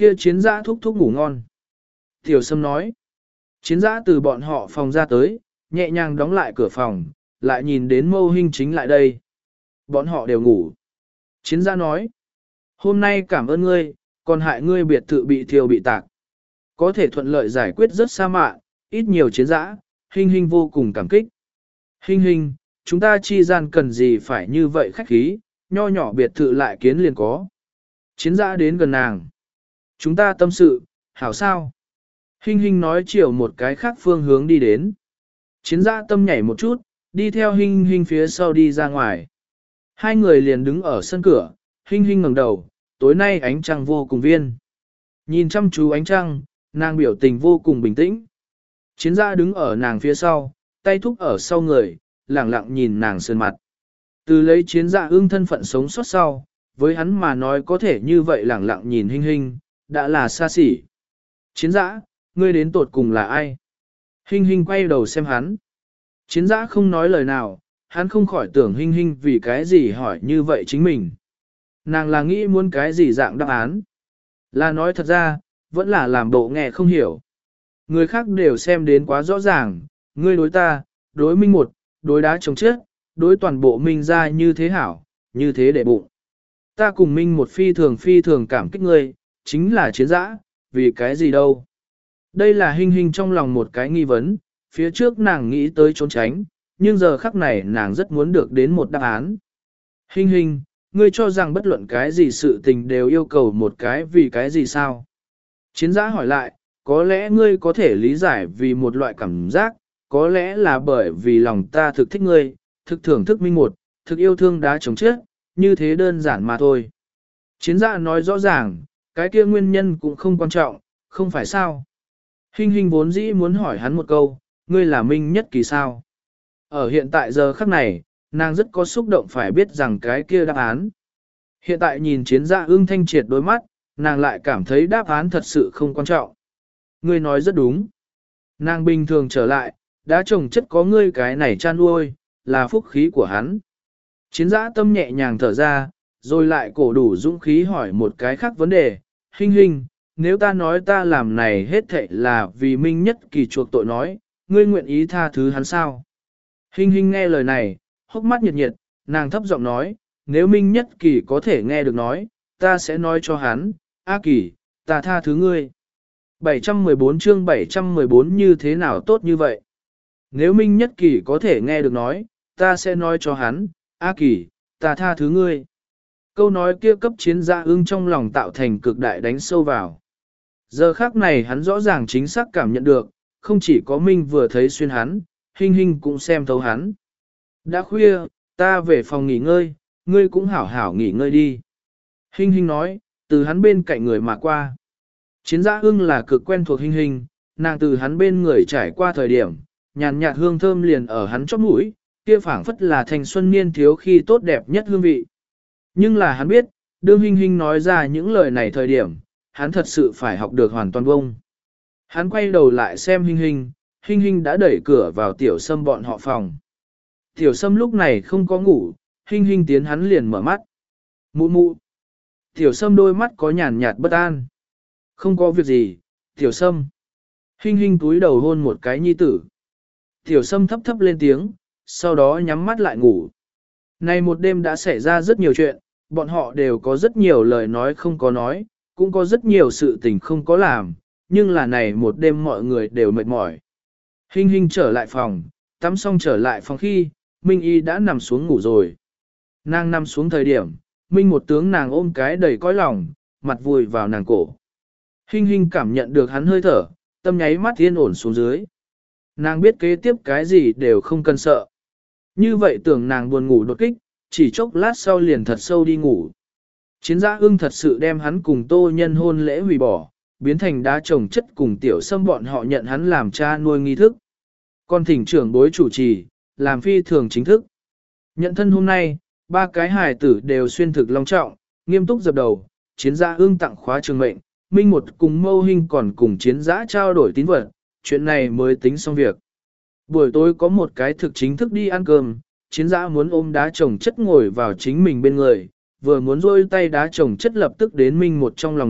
kia chiến giã thúc thúc ngủ ngon. Tiểu Sâm nói, chiến giã từ bọn họ phòng ra tới, nhẹ nhàng đóng lại cửa phòng, lại nhìn đến Mâu Hinh chính lại đây. Bọn họ đều ngủ. Chiến giã nói, hôm nay cảm ơn ngươi, còn hại ngươi biệt thự bị thiêu bị tạc. Có thể thuận lợi giải quyết rất xa mạ, ít nhiều chiến giã, Hinh Hinh vô cùng cảm kích. Hinh Hinh, chúng ta chi gian cần gì phải như vậy khách khí, nho nhỏ biệt thự lại kiến liền có. Chiến giã đến gần nàng. Chúng ta tâm sự, hảo sao? Hinh Hinh nói chiều một cái khác phương hướng đi đến. Chiến giã tâm nhảy một chút, đi theo Hinh Hinh phía sau đi ra ngoài. Hai người liền đứng ở sân cửa, Hinh Hinh ngẩng đầu, tối nay ánh trăng vô cùng viên. Nhìn chăm chú ánh trăng, nàng biểu tình vô cùng bình tĩnh. Chiến giã đứng ở nàng phía sau, tay thúc ở sau người, lẳng lặng nhìn nàng sơn mặt. Từ lấy chiến giã ương thân phận sống sót sau, với hắn mà nói có thể như vậy lẳng lặng nhìn Hinh Hinh, đã là xa xỉ. Chiến giã, ngươi đến tột cùng là ai? Hinh Hinh quay đầu xem hắn. Chiến giã không nói lời nào, hắn không khỏi tưởng Hinh Hinh vì cái gì hỏi như vậy chính mình. Nàng là nghĩ muốn cái gì dạng đáp án. Là nói thật ra, vẫn là làm bộ nghe không hiểu. Người khác đều xem đến quá rõ ràng, ngươi đối ta, đối minh một, đối đá chồng chết, đối toàn bộ minh ra như thế hảo, như thế để bụng. Ta cùng minh một phi thường phi thường cảm kích ngươi, chính là chiến giã, vì cái gì đâu. Đây là Hinh Hinh trong lòng một cái nghi vấn, phía trước nàng nghĩ tới trốn tránh, nhưng giờ khắc này nàng rất muốn được đến một đáp án. Hinh Hinh, ngươi cho rằng bất luận cái gì sự tình đều yêu cầu một cái vì cái gì sao? Chiến giã hỏi lại, có lẽ ngươi có thể lý giải vì một loại cảm giác, có lẽ là bởi vì lòng ta thực thích ngươi, thực thưởng thức minh một, thực yêu thương đá chồng chết, như thế đơn giản mà thôi. Chiến giã nói rõ ràng, cái kia nguyên nhân cũng không quan trọng, không phải sao? Hinh Hinh vốn dĩ muốn hỏi hắn một câu, ngươi là minh nhất kỳ sao? Ở hiện tại giờ khắc này, nàng rất có xúc động phải biết rằng cái kia đáp án. Hiện tại nhìn chiến giã ương thanh triệt đôi mắt, nàng lại cảm thấy đáp án thật sự không quan trọng. Ngươi nói rất đúng. Nàng bình thường trở lại, đã trồng chất có ngươi cái này chan nuôi, là phúc khí của hắn. Chiến giã tâm nhẹ nhàng thở ra, rồi lại cổ đủ dũng khí hỏi một cái khác vấn đề. Hinh Hinh, nếu ta nói ta làm này hết thảy là vì minh nhất kỳ chuộc tội nói, ngươi nguyện ý tha thứ hắn sao? Hinh Hinh nghe lời này, hốc mắt nhiệt nhiệt, nàng thấp giọng nói, nếu minh nhất kỳ có thể nghe được nói, ta sẽ nói cho hắn, A Kỳ, ta tha thứ ngươi. bảy trăm mười bốn chương bảy trăm mười bốn như thế nào tốt như vậy? Nếu minh nhất kỳ có thể nghe được nói, ta sẽ nói cho hắn, A Kỳ, ta tha thứ ngươi. Câu nói kia cấp chiến gia ưng trong lòng tạo thành cực đại đánh sâu vào. Giờ khác này hắn rõ ràng chính xác cảm nhận được, không chỉ có Minh vừa thấy xuyên hắn, Hinh Hinh cũng xem thấu hắn. Đã khuya, ta về phòng nghỉ ngơi, ngươi cũng hảo hảo nghỉ ngơi đi. Hinh Hinh nói, từ hắn bên cạnh người mà qua. Chiến giã ưng là cực quen thuộc Hinh Hinh, nàng từ hắn bên người trải qua thời điểm, nhàn nhạt hương thơm liền ở hắn chóp mũi, kia phảng phất là thanh xuân niên thiếu khi tốt đẹp nhất hương vị. Nhưng là hắn biết, đương Hinh Hinh nói ra những lời này thời điểm, hắn thật sự phải học được hoàn toàn bông. Hắn quay đầu lại xem Hinh Hinh, Hinh Hinh đã đẩy cửa vào Tiểu Sâm bọn họ phòng. Tiểu Sâm lúc này không có ngủ, Hinh Hinh tiến hắn liền mở mắt. Mụ mụ. Tiểu Sâm đôi mắt có nhàn nhạt bất an. Không có việc gì, Tiểu Sâm. Hinh Hinh túi đầu hôn một cái nhi tử. Tiểu Sâm thấp thấp lên tiếng, sau đó nhắm mắt lại ngủ. Này một đêm đã xảy ra rất nhiều chuyện, bọn họ đều có rất nhiều lời nói không có nói, cũng có rất nhiều sự tình không có làm, nhưng là này một đêm mọi người đều mệt mỏi. Hinh Hinh trở lại phòng, tắm xong trở lại phòng khi, Minh Y đã nằm xuống ngủ rồi. Nàng nằm xuống thời điểm, Minh một tướng nàng ôm cái đầy cõi lòng, mặt vùi vào nàng cổ. Hinh Hinh cảm nhận được hắn hơi thở, tâm nháy mắt yên ổn xuống dưới. Nàng biết kế tiếp cái gì đều không cần sợ. Như vậy tưởng nàng buồn ngủ đột kích, chỉ chốc lát sau liền thật sâu đi ngủ. Chiến giã ưng thật sự đem hắn cùng Tô Nhân hôn lễ hủy bỏ, biến thành đá trồng chất cùng Tiểu Sâm bọn họ nhận hắn làm cha nuôi nghi thức. Còn thỉnh trưởng bối chủ trì, làm phi thường chính thức. Nhận thân hôm nay, ba cái hài tử đều xuyên thực long trọng, nghiêm túc dập đầu, chiến giã ưng tặng khóa trường mệnh, Minh một cùng Mâu Hinh còn cùng chiến giã trao đổi tín vật, chuyện này mới tính xong việc. Buổi tối có một cái thực chính thức đi ăn cơm, chiến giã muốn ôm đá chồng chất ngồi vào chính mình bên người, vừa muốn rôi tay đá chồng chất lập tức đến Minh một trong lòng ngực,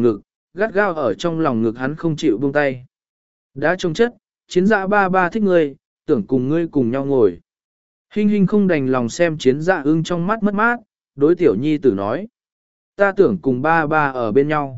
gắt gao ở trong lòng ngực hắn không chịu buông tay. Đã trông chất, chiến dạ ba ba thích ngươi, tưởng cùng ngươi cùng nhau ngồi. Hình hình không đành lòng xem chiến dạ ưng trong mắt mất mát, đối tiểu nhi tử nói. Ta tưởng cùng ba ba ở bên nhau.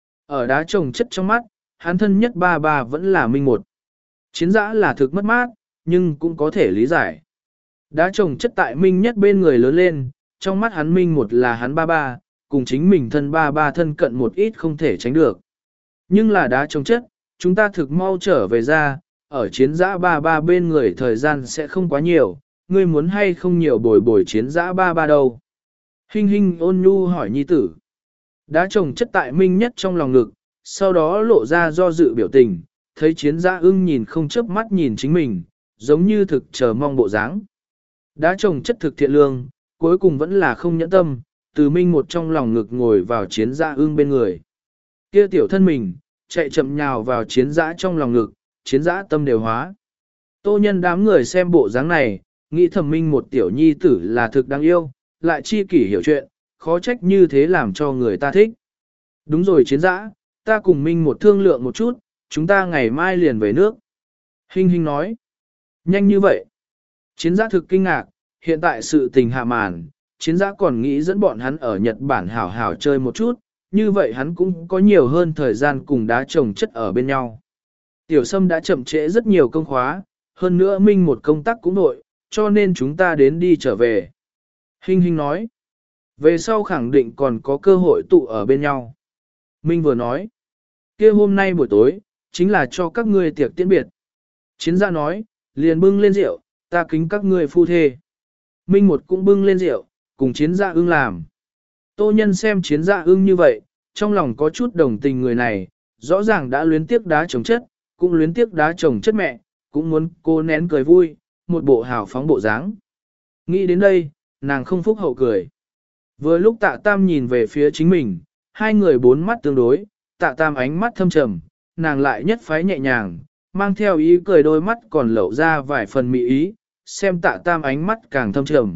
Ở đá trồng chất trong mắt, hắn thân nhất ba ba vẫn là Minh một. Chiến dã là thực mất mát, nhưng cũng có thể lý giải. Đá trồng chất tại Minh nhất bên người lớn lên, trong mắt hắn Minh một là hắn ba ba, cùng chính mình thân ba ba thân cận một ít không thể tránh được. Nhưng là đá trồng chất, chúng ta thực mau trở về ra, ở chiến dã ba ba bên người thời gian sẽ không quá nhiều, ngươi muốn hay không nhiều bồi bồi chiến dã ba ba đâu. Hình hình ôn nhu hỏi nhi tử. Đá trồng chất tại Minh nhất trong lòng ngực, sau đó lộ ra do dự biểu tình, thấy chiến dã ưng nhìn không chớp mắt nhìn chính mình, giống như thực chờ mong bộ dáng. Đá trồng chất thực thiện lương, cuối cùng vẫn là không nhẫn tâm, từ Minh một trong lòng ngực ngồi vào chiến dã ưng bên người. Kia tiểu thân mình, chạy chậm nhào vào chiến dã trong lòng ngực, chiến dã tâm đều hóa. Tô nhân đám người xem bộ dáng này, nghĩ thầm Minh một tiểu nhi tử là thực đáng yêu, lại chi kỷ hiểu chuyện, khó trách như thế làm cho người ta thích. Đúng rồi chiến dã, ta cùng Minh một thương lượng một chút, chúng ta ngày mai liền về nước. Hình hình nói, nhanh như vậy. Chiến dã thực kinh ngạc, hiện tại sự tình hạ màn, chiến dã còn nghĩ dẫn bọn hắn ở Nhật Bản hảo hảo chơi một chút, như vậy hắn cũng có nhiều hơn thời gian cùng đá trồng chất ở bên nhau. Tiểu Sâm đã chậm trễ rất nhiều công khóa, hơn nữa Minh một công tác cũng nội, cho nên chúng ta đến đi trở về. Hình hình nói, về sau khẳng định còn có cơ hội tụ ở bên nhau. Minh vừa nói, kia hôm nay buổi tối, chính là cho các ngươi tiệc tiễn biệt. Chiến gia nói, liền bưng lên rượu, ta kính các ngươi phu thê. Minh một cũng bưng lên rượu, cùng chiến gia ưng làm. Tô nhân xem chiến gia ưng như vậy, trong lòng có chút đồng tình người này, rõ ràng đã luyến tiếc đá trồng chất, cũng luyến tiếc đá trồng chất mẹ, cũng muốn cô nén cười vui, một bộ hào phóng bộ dáng. Nghĩ đến đây, nàng không phúc hậu cười. Vừa lúc tạ tam nhìn về phía chính mình, hai người bốn mắt tương đối, tạ tam ánh mắt thâm trầm, nàng lại nhất phái nhẹ nhàng, mang theo ý cười đôi mắt còn lẩu ra vài phần mị ý, xem tạ tam ánh mắt càng thâm trầm.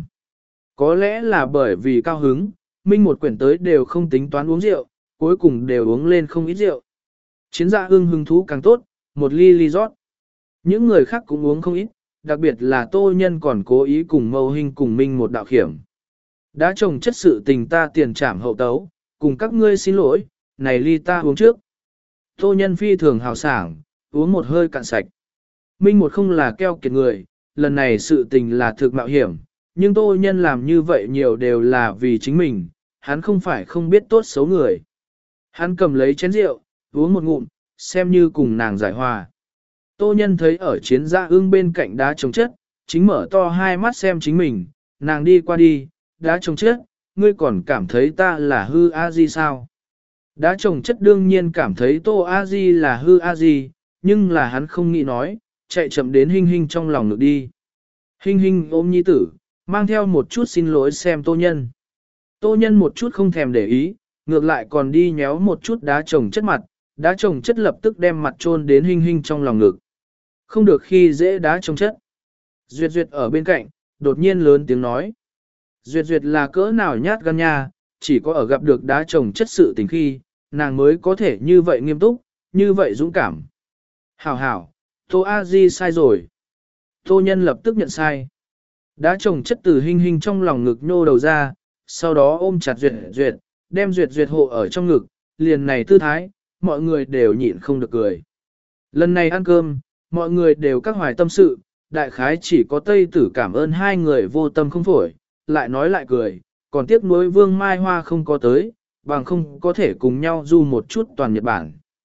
Có lẽ là bởi vì cao hứng, Minh một quyển tới đều không tính toán uống rượu, cuối cùng đều uống lên không ít rượu. Chiến gia ưng hứng thú càng tốt, một ly ly rót. Những người khác cũng uống không ít, đặc biệt là tô nhân còn cố ý cùng mâu hình cùng Minh một đạo khiểm. Đã trồng chất sự tình ta tiền trảm hậu tấu, cùng các ngươi xin lỗi, này ly ta uống trước. Tô nhân phi thường hào sảng, uống một hơi cạn sạch. Minh một không là keo kiệt người, lần này sự tình là thực mạo hiểm, nhưng tô nhân làm như vậy nhiều đều là vì chính mình, hắn không phải không biết tốt xấu người. Hắn cầm lấy chén rượu, uống một ngụm, xem như cùng nàng giải hòa. Tô nhân thấy ở chiến gia ưng bên cạnh đá trồng chất, chính mở to hai mắt xem chính mình, nàng đi qua đi, đá trồng chất, ngươi còn cảm thấy ta là hư a di sao? Đá trồng chất đương nhiên cảm thấy tô a di là hư a di, nhưng là hắn không nghĩ nói, chạy chậm đến hình hình trong lòng ngực đi. Hình hình ôm nhi tử, mang theo một chút xin lỗi xem tô nhân. Tô nhân một chút không thèm để ý, ngược lại còn đi nhéo một chút đá trồng chất mặt, đá trồng chất lập tức đem mặt chôn đến hình hình trong lòng ngực. Không được khi dễ đá trồng chất. Duyệt Duyệt ở bên cạnh, đột nhiên lớn tiếng nói. Duyệt Duyệt là cỡ nào nhát gan nha, chỉ có ở gặp được đá trồng chất sự tình khi, nàng mới có thể như vậy nghiêm túc, như vậy dũng cảm. Hảo hảo, Tô A Di sai rồi. Tô nhân lập tức nhận sai. Đá trồng chất từ hình hình trong lòng ngực nhô đầu ra, sau đó ôm chặt Duyệt Duyệt, đem Duyệt Duyệt hộ ở trong ngực, liền này tư thái, mọi người đều nhịn không được cười. Lần này ăn cơm, mọi người đều các hoài tâm sự, đại khái chỉ có Tây Tử cảm ơn hai người vô tâm không phổi, lại nói lại cười, còn tiếc nuối Vương Mai Hoa không có tới, bằng không có thể cùng nhau du một chút toàn Nhật Bản.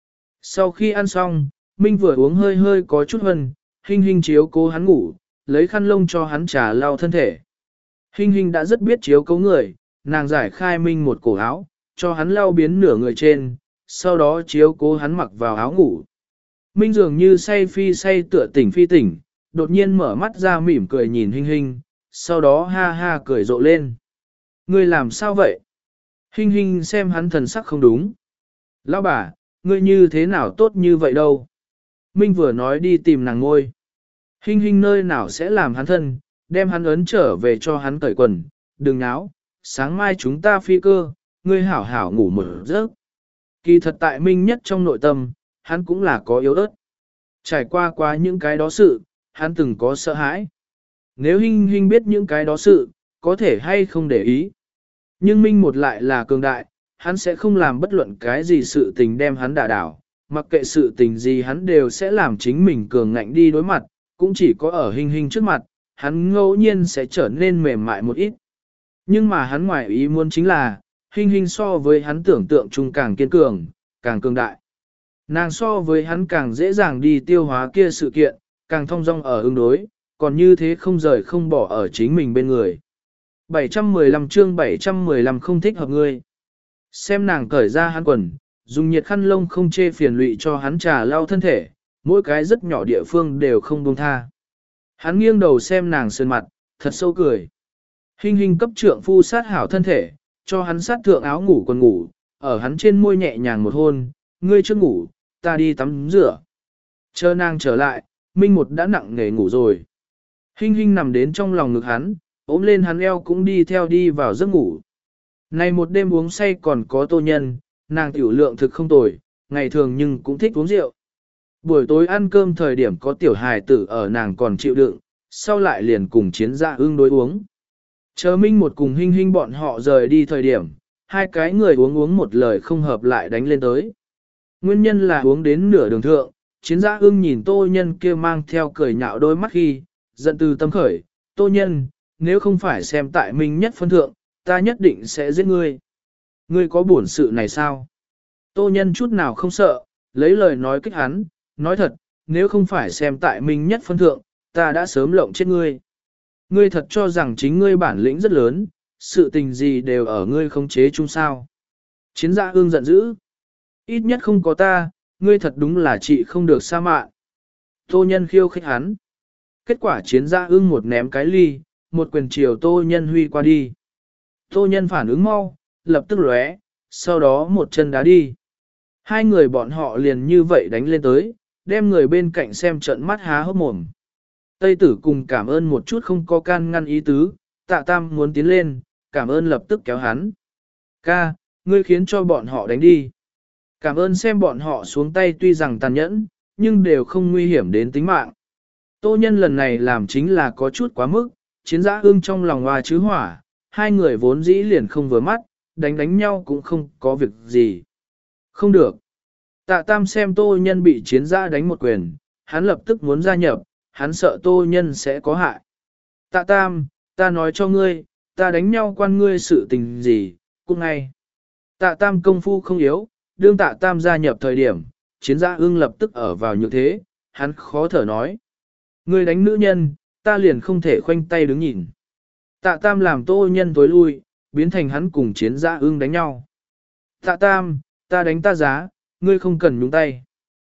Sau khi ăn xong, Minh vừa uống hơi hơi có chút hân, Hình hình chiếu cố hắn ngủ, lấy khăn lông cho hắn trà lau thân thể. Hình hình đã rất biết chiếu cố người, nàng giải khai Minh một cổ áo, cho hắn lau biến nửa người trên, sau đó chiếu cố hắn mặc vào áo ngủ. Minh dường như say phi say tựa tỉnh phi tỉnh, đột nhiên mở mắt ra mỉm cười nhìn Hình hình, sau đó ha ha cười rộ lên. Ngươi làm sao vậy? Hình hình xem hắn thần sắc không đúng. Lão bà, ngươi như thế nào tốt như vậy đâu? Minh vừa nói đi tìm nàng ngôi. Hình hình nơi nào sẽ làm hắn thân, đem hắn ấn trở về cho hắn cởi quần, đừng náo, sáng mai chúng ta phi cơ, ngươi hảo hảo ngủ một giấc. Kỳ thật tại Minh Nhất trong nội tâm, hắn cũng là có yếu ớt. Trải qua qua những cái đó sự, hắn từng có sợ hãi. Nếu Hinh Hinh biết những cái đó sự, có thể hay không để ý. Nhưng Minh một lại là cường đại, hắn sẽ không làm bất luận cái gì sự tình đem hắn đả đảo, mặc kệ sự tình gì hắn đều sẽ làm chính mình cường ngạnh đi đối mặt, cũng chỉ có ở Hinh Hinh trước mặt, hắn ngẫu nhiên sẽ trở nên mềm mại một ít. Nhưng mà hắn ngoài ý muốn chính là, Hinh Hinh so với hắn tưởng tượng chung càng kiên cường, càng cường đại. Nàng so với hắn càng dễ dàng đi tiêu hóa kia sự kiện, càng thông dong ở ứng đối, còn như thế không rời không bỏ ở chính mình bên người. bảy trăm mười lăm chương bảy trăm mười lăm không thích hợp ngươi. Xem nàng cởi ra hắn quần, dùng nhiệt khăn lông không chê phiền lụy cho hắn trà lau thân thể, mỗi cái rất nhỏ địa phương đều không buông tha. Hắn nghiêng đầu xem nàng sơn mặt, thật sâu cười. Hinh Hinh cấp trượng phu sát hảo thân thể, cho hắn sát thượng áo ngủ quần ngủ, ở hắn trên môi nhẹ nhàng một hôn, ngươi chưa ngủ, ta đi tắm rửa. Chờ nàng trở lại, Minh một đã nặng nề ngủ rồi. Hinh Hinh nằm đến trong lòng ngực hắn, ôm lên hắn eo cũng đi theo đi vào giấc ngủ. Này một đêm uống say còn có Tô Nhân, nàng tiểu lượng thực không tồi, ngày thường nhưng cũng thích uống rượu. Buổi tối ăn cơm thời điểm có tiểu hài tử ở nàng còn chịu đựng, sau lại liền cùng chiến dạ ương đối uống. Chờ Minh một cùng Hinh Hinh bọn họ rời đi thời điểm, hai cái người uống uống một lời không hợp lại đánh lên tới. Nguyên nhân là uống đến nửa đường thượng, chiến dạ ương nhìn Tô Nhân kia mang theo cười nhạo đôi mắt khi, giận từ tâm khởi, Tô Nhân, nếu không phải xem tại Minh Nhất phân thượng, ta nhất định sẽ giết ngươi. Ngươi có bổn sự này sao? Tô Nhân chút nào không sợ, lấy lời nói kích hắn, nói thật, nếu không phải xem tại Minh Nhất phân thượng, ta đã sớm lộng chết ngươi. Ngươi thật cho rằng chính ngươi bản lĩnh rất lớn, sự tình gì đều ở ngươi khống chế chung sao. Chiến dạ ương giận dữ. Ít nhất không có ta, ngươi thật đúng là chị không được sa mạ. Tô Nhân khiêu khích hắn. Kết quả chiến dạ ương một ném cái ly, một quyền chiều Tô Nhân huy qua đi. Tô Nhân phản ứng mau, lập tức lóe, sau đó một chân đá đi. Hai người bọn họ liền như vậy đánh lên tới, đem người bên cạnh xem trận mắt há hốc mồm. Tây tử cùng cảm ơn một chút không có can ngăn ý tứ, Tạ Tam muốn tiến lên, cảm ơn lập tức kéo hắn. Ca, ngươi khiến cho bọn họ đánh đi. Cảm ơn xem bọn họ xuống tay tuy rằng tàn nhẫn, nhưng đều không nguy hiểm đến tính mạng. Tô Nhân lần này làm chính là có chút quá mức, chiến giã ương trong lòng hoa chứ hỏa, hai người vốn dĩ liền không vừa mắt, đánh đánh nhau cũng không có việc gì. Không được. Tạ Tam xem Tô Nhân bị chiến giã đánh một quyền, hắn lập tức muốn gia nhập, hắn sợ Tô Nhân sẽ có hại. Tạ Tam, ta nói cho ngươi, ta đánh nhau quan ngươi sự tình gì, cũng ngay. Tạ Tam công phu không yếu, đương Tạ Tam gia nhập thời điểm, chiến giã ương lập tức ở vào như thế, hắn khó thở nói. Ngươi đánh nữ nhân, ta liền không thể khoanh tay đứng nhìn. Tạ Tam làm Tô Nhân tối lui, biến thành hắn cùng chiến giã ương đánh nhau. Tạ Tam, ta đánh ta giá, ngươi không cần nhúng tay.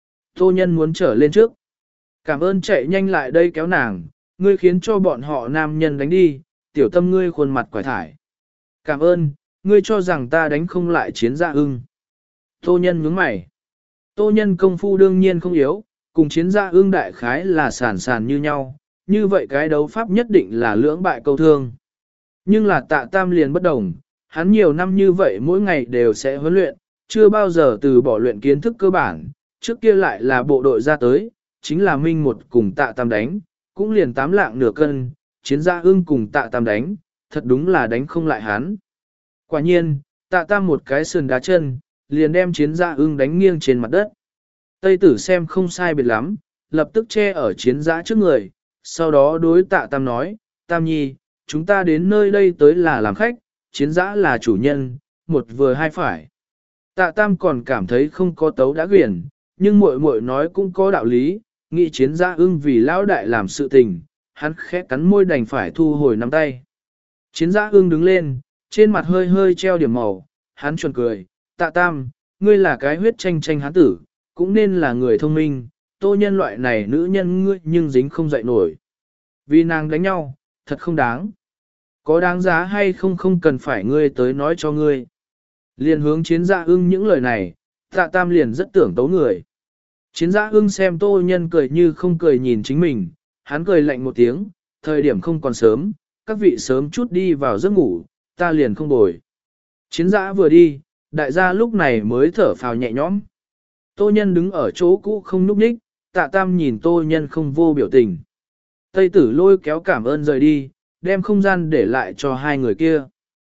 Tô Nhân muốn trở lên trước. Cảm ơn chạy nhanh lại đây kéo nàng, ngươi khiến cho bọn họ nam nhân đánh đi, tiểu tâm ngươi khuôn mặt quải thải. Cảm ơn, ngươi cho rằng ta đánh không lại chiến dạ ưng. Tô Nhân nhướng mày. Tô Nhân công phu đương nhiên không yếu, cùng chiến dạ ưng đại khái là sàn sàn như nhau, như vậy cái đấu pháp nhất định là lưỡng bại câu thương. Nhưng là Tạ Tam liền bất đồng, hắn nhiều năm như vậy mỗi ngày đều sẽ huấn luyện, chưa bao giờ từ bỏ luyện kiến thức cơ bản, trước kia lại là bộ đội ra tới, chính là Minh một cùng Tạ Tam đánh, cũng liền tám lạng nửa cân, chiến gia ưng cùng Tạ Tam đánh, thật đúng là đánh không lại hắn. Quả nhiên, Tạ Tam một cái sườn đá chân, liền đem chiến gia ưng đánh nghiêng trên mặt đất. Tây tử xem không sai biệt lắm, lập tức che ở chiến giã trước người, sau đó đối Tạ Tam nói, Tam Nhi, chúng ta đến nơi đây tới là làm khách, chiến giã là chủ nhân, một vừa hai phải. Tạ Tam còn cảm thấy không có tấu đã quyển, nhưng muội muội nói cũng có đạo lý, nghĩ chiến giã ưng vì lão đại làm sự tình, hắn khẽ cắn môi đành phải thu hồi nắm tay. Chiến giã ưng đứng lên, trên mặt hơi hơi treo điểm màu, hắn chuẩn cười, Tạ Tam, ngươi là cái huyết tranh tranh hán tử, cũng nên là người thông minh, Tô Nhân loại này nữ nhân ngươi nhưng dính không dậy nổi. Vì nàng đánh nhau, thật không đáng. Có đáng giá hay không không cần phải ngươi tới nói cho ngươi. Liền hướng chiến giã ưng những lời này, Tạ Tam liền rất tưởng tấu người. Chiến giã ưng xem Tô Nhân cười như không cười nhìn chính mình, hắn cười lạnh một tiếng, thời điểm không còn sớm, các vị sớm chút đi vào giấc ngủ, ta liền không bồi. Chiến giã vừa đi, đại gia lúc này mới thở phào nhẹ nhõm. Tô Nhân đứng ở chỗ cũ không núp ních, Tạ Tam nhìn Tô Nhân không vô biểu tình. Tây tử lôi kéo cảm ơn rời đi, đem không gian để lại cho hai người kia.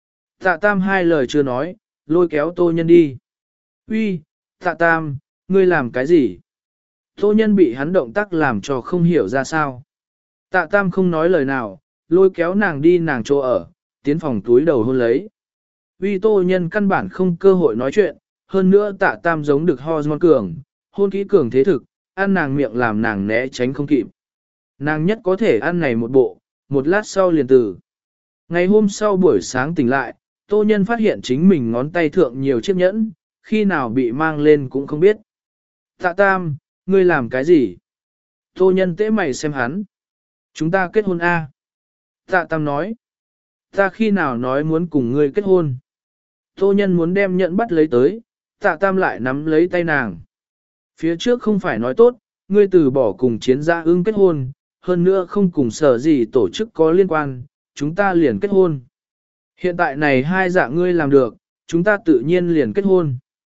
Tạ Tam hai lời chưa nói, lôi kéo Tô Nhân đi. Uy, Tạ Tam, ngươi làm cái gì? Tô Nhân bị hắn động tác làm cho không hiểu ra sao. Tạ Tam không nói lời nào, lôi kéo nàng đi nàng chỗ ở, tiến phòng túi đầu hôn lấy. Uy Tô Nhân căn bản không cơ hội nói chuyện, hơn nữa Tạ Tam giống được hormone cường, hôn kỹ cường thế thực, ăn nàng miệng làm nàng né tránh không kịp. Nàng nhất có thể ăn này một bộ, một lát sau liền từ. Ngày hôm sau buổi sáng tỉnh lại, Tô Nhân phát hiện chính mình ngón tay thượng nhiều chiếc nhẫn, khi nào bị mang lên cũng không biết. Tạ Tam, ngươi làm cái gì? Tô Nhân tễ mày xem hắn. Chúng ta kết hôn a. Tạ Tam nói. Ta khi nào nói muốn cùng ngươi kết hôn? Tô Nhân muốn đem nhẫn bắt lấy tới, Tạ Tam lại nắm lấy tay nàng. Phía trước không phải nói tốt, ngươi từ bỏ cùng chiến gia ưng kết hôn, hơn nữa không cùng sở gì tổ chức có liên quan, chúng ta liền kết hôn. Hiện tại này hai dạng ngươi làm được, chúng ta tự nhiên liền kết hôn.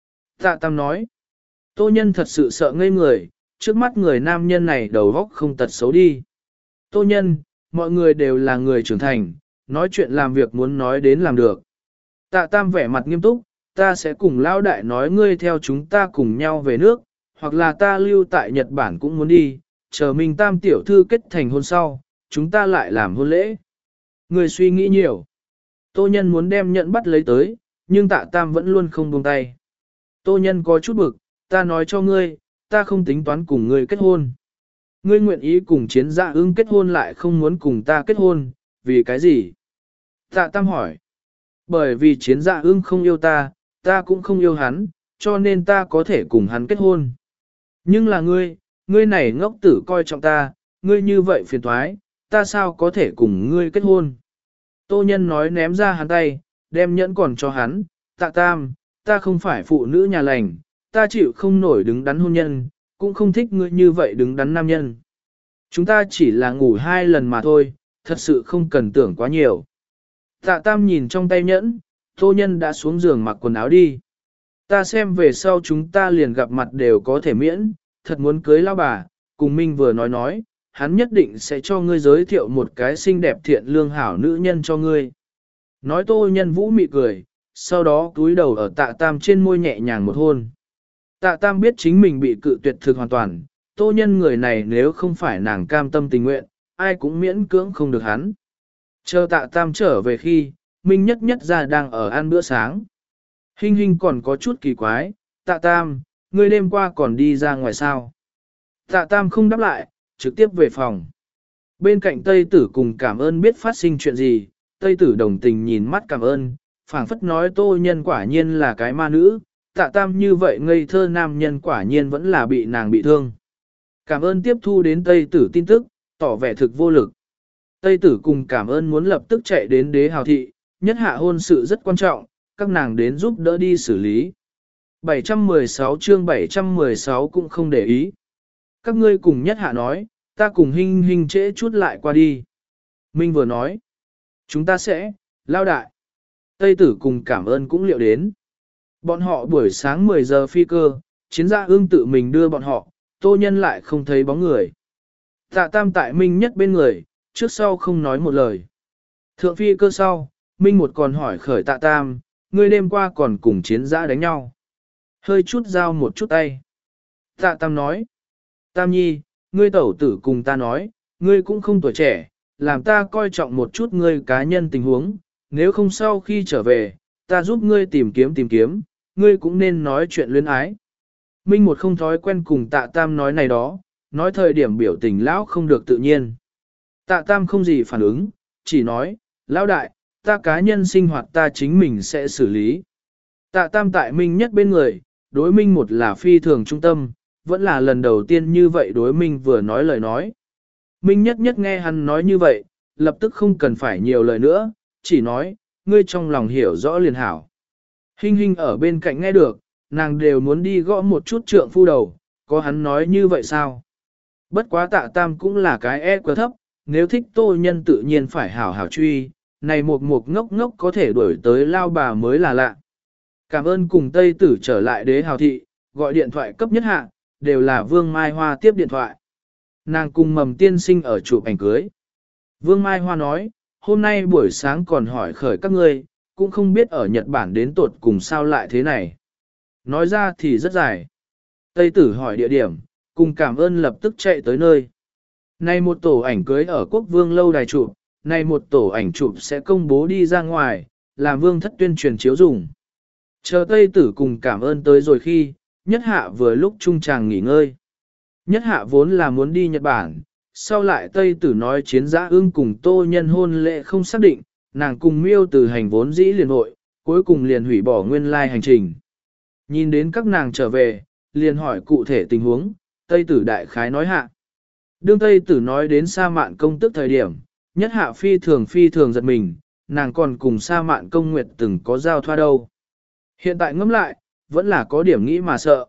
Tạ Tam nói. Tô Nhân thật sự sợ ngây người, trước mắt người nam nhân này đầu óc không tật xấu đi. Tô Nhân, mọi người đều là người trưởng thành, nói chuyện làm việc muốn nói đến làm được. Tạ Tam vẻ mặt nghiêm túc, ta sẽ cùng Lão Đại nói ngươi theo chúng ta cùng nhau về nước, hoặc là ta lưu tại Nhật Bản cũng muốn đi, chờ mình Tam tiểu thư kết thành hôn sau, chúng ta lại làm hôn lễ. Ngươi suy nghĩ nhiều. Tô Nhân muốn đem nhận bắt lấy tới, nhưng Tạ Tam vẫn luôn không buông tay. Tô Nhân có chút bực, ta nói cho ngươi, ta không tính toán cùng ngươi kết hôn. Ngươi nguyện ý cùng chiến dạ ưng kết hôn lại không muốn cùng ta kết hôn, vì cái gì? Tạ Tam hỏi. Bởi vì chiến dạ ưng không yêu ta, ta cũng không yêu hắn, cho nên ta có thể cùng hắn kết hôn. Nhưng là ngươi, ngươi này ngốc tử coi trọng ta, ngươi như vậy phiền toái, ta sao có thể cùng ngươi kết hôn? Tô Nhân nói ném ra hắn tay, đem nhẫn còn cho hắn, Tạ Tam, ta không phải phụ nữ nhà lành, ta chịu không nổi đứng đắn hôn nhân, cũng không thích ngươi như vậy đứng đắn nam nhân. Chúng ta chỉ là ngủ hai lần mà thôi, thật sự không cần tưởng quá nhiều. Tạ Tam nhìn trong tay nhẫn, Tô Nhân đã xuống giường mặc quần áo đi. Ta xem về sau chúng ta liền gặp mặt đều có thể miễn, thật muốn cưới lao bà, cùng Minh vừa nói nói, hắn nhất định sẽ cho ngươi giới thiệu một cái xinh đẹp thiện lương hảo nữ nhân cho ngươi. Nói Tô Nhân vũ mị cười, sau đó cúi đầu ở Tạ Tam trên môi nhẹ nhàng một hôn. Tạ Tam biết chính mình bị cự tuyệt thực hoàn toàn, Tô Nhân người này nếu không phải nàng cam tâm tình nguyện, ai cũng miễn cưỡng không được hắn. Chờ Tạ Tam trở về khi, Minh nhất nhất ra đang ở ăn bữa sáng. Hình hình còn có chút kỳ quái, Tạ Tam, ngươi đêm qua còn đi ra ngoài sao? Tạ Tam không đáp lại, trực tiếp về phòng. Bên cạnh Tây Tử cùng cảm ơn biết phát sinh chuyện gì, Tây Tử đồng tình nhìn mắt cảm ơn, phảng phất nói Tô Nhân quả nhiên là cái ma nữ, Tạ Tam như vậy ngây thơ nam nhân quả nhiên vẫn là bị nàng bị thương. Cảm ơn tiếp thu đến Tây Tử tin tức, tỏ vẻ thực vô lực. Tây Tử cùng cảm ơn muốn lập tức chạy đến đế hào thị, nhất hạ hôn sự rất quan trọng, các nàng đến giúp đỡ đi xử lý. bảy trăm mười sáu chương bảy trăm mười sáu cũng không để ý. Các ngươi cùng nhất hạ nói, ta cùng hình hình trễ chút lại qua đi. Minh vừa nói, chúng ta sẽ, lao đại. Tây Tử cùng cảm ơn cũng liệu đến. Bọn họ buổi sáng mười giờ phi cơ, chiến gia ương tự mình đưa bọn họ, Tô Nhân lại không thấy bóng người. Tạ Tam tại Minh nhất bên người, trước sau không nói một lời. Thượng phi cơ sau, Minh một còn hỏi khởi Tạ Tam, ngươi đêm qua còn cùng chiến giã đánh nhau. Hơi chút giao một chút tay. Tạ Tam nói, Tam Nhi, ngươi tẩu tử cùng ta nói, ngươi cũng không tuổi trẻ, làm ta coi trọng một chút ngươi cá nhân tình huống, nếu không sau khi trở về, ta giúp ngươi tìm kiếm tìm kiếm, ngươi cũng nên nói chuyện luyến ái. Minh một không thói quen cùng Tạ Tam nói này đó, nói thời điểm biểu tình lão không được tự nhiên. Tạ Tam không gì phản ứng, chỉ nói, lão đại, ta cá nhân sinh hoạt ta chính mình sẽ xử lý. Tạ Tam tại Minh nhất bên người, đối Minh một là phi thường trung tâm, vẫn là lần đầu tiên như vậy đối Minh vừa nói lời nói. Minh nhất nhất nghe hắn nói như vậy, lập tức không cần phải nhiều lời nữa, chỉ nói, ngươi trong lòng hiểu rõ liền hảo. Hình hình ở bên cạnh nghe được, nàng đều muốn đi gõ một chút trượng phu đầu, có hắn nói như vậy sao? Bất quá Tạ Tam cũng là cái e quá thấp, nếu thích Tô Nhân tự nhiên phải hảo hảo truy, này một một ngốc ngốc có thể đuổi tới lao bà mới là lạ. Cảm ơn cùng Tây Tử trở lại đế hào thị, gọi điện thoại cấp nhất hạ, đều là Vương Mai Hoa tiếp điện thoại. Nàng cùng Mầm tiên sinh ở chụp ảnh cưới. Vương Mai Hoa nói, hôm nay buổi sáng còn hỏi khởi các ngươi, cũng không biết ở Nhật Bản đến tột cùng sao lại thế này. Nói ra thì rất dài. Tây Tử hỏi địa điểm, cùng Cảm ơn lập tức chạy tới nơi. Này một tổ ảnh cưới ở Quốc Vương lâu đài chụp, này một tổ ảnh chụp sẽ công bố đi ra ngoài, làm Vương thất tuyên truyền chiếu dùng. Chờ Tây Tử cùng Cảm ơn tới rồi khi, Nhất Hạ vừa lúc trung tràng nghỉ ngơi. Nhất Hạ vốn là muốn đi Nhật Bản, sau lại Tây Tử nói chiến giã ưng cùng Tô Nhân hôn lễ không xác định, nàng cùng Miêu Từ hành vốn dĩ liền hội, cuối cùng liền hủy bỏ nguyên lai hành trình. Nhìn đến các nàng trở về, liền hỏi cụ thể tình huống, Tây Tử đại khái nói hạ. Đương Tây Tử nói đến Sa Mạn công tức thời điểm, Nhất Hạ phi thường phi thường giật mình, nàng còn cùng Sa Mạn công nguyệt từng có giao thoa đâu. Hiện tại ngẫm lại, vẫn là có điểm nghĩ mà sợ.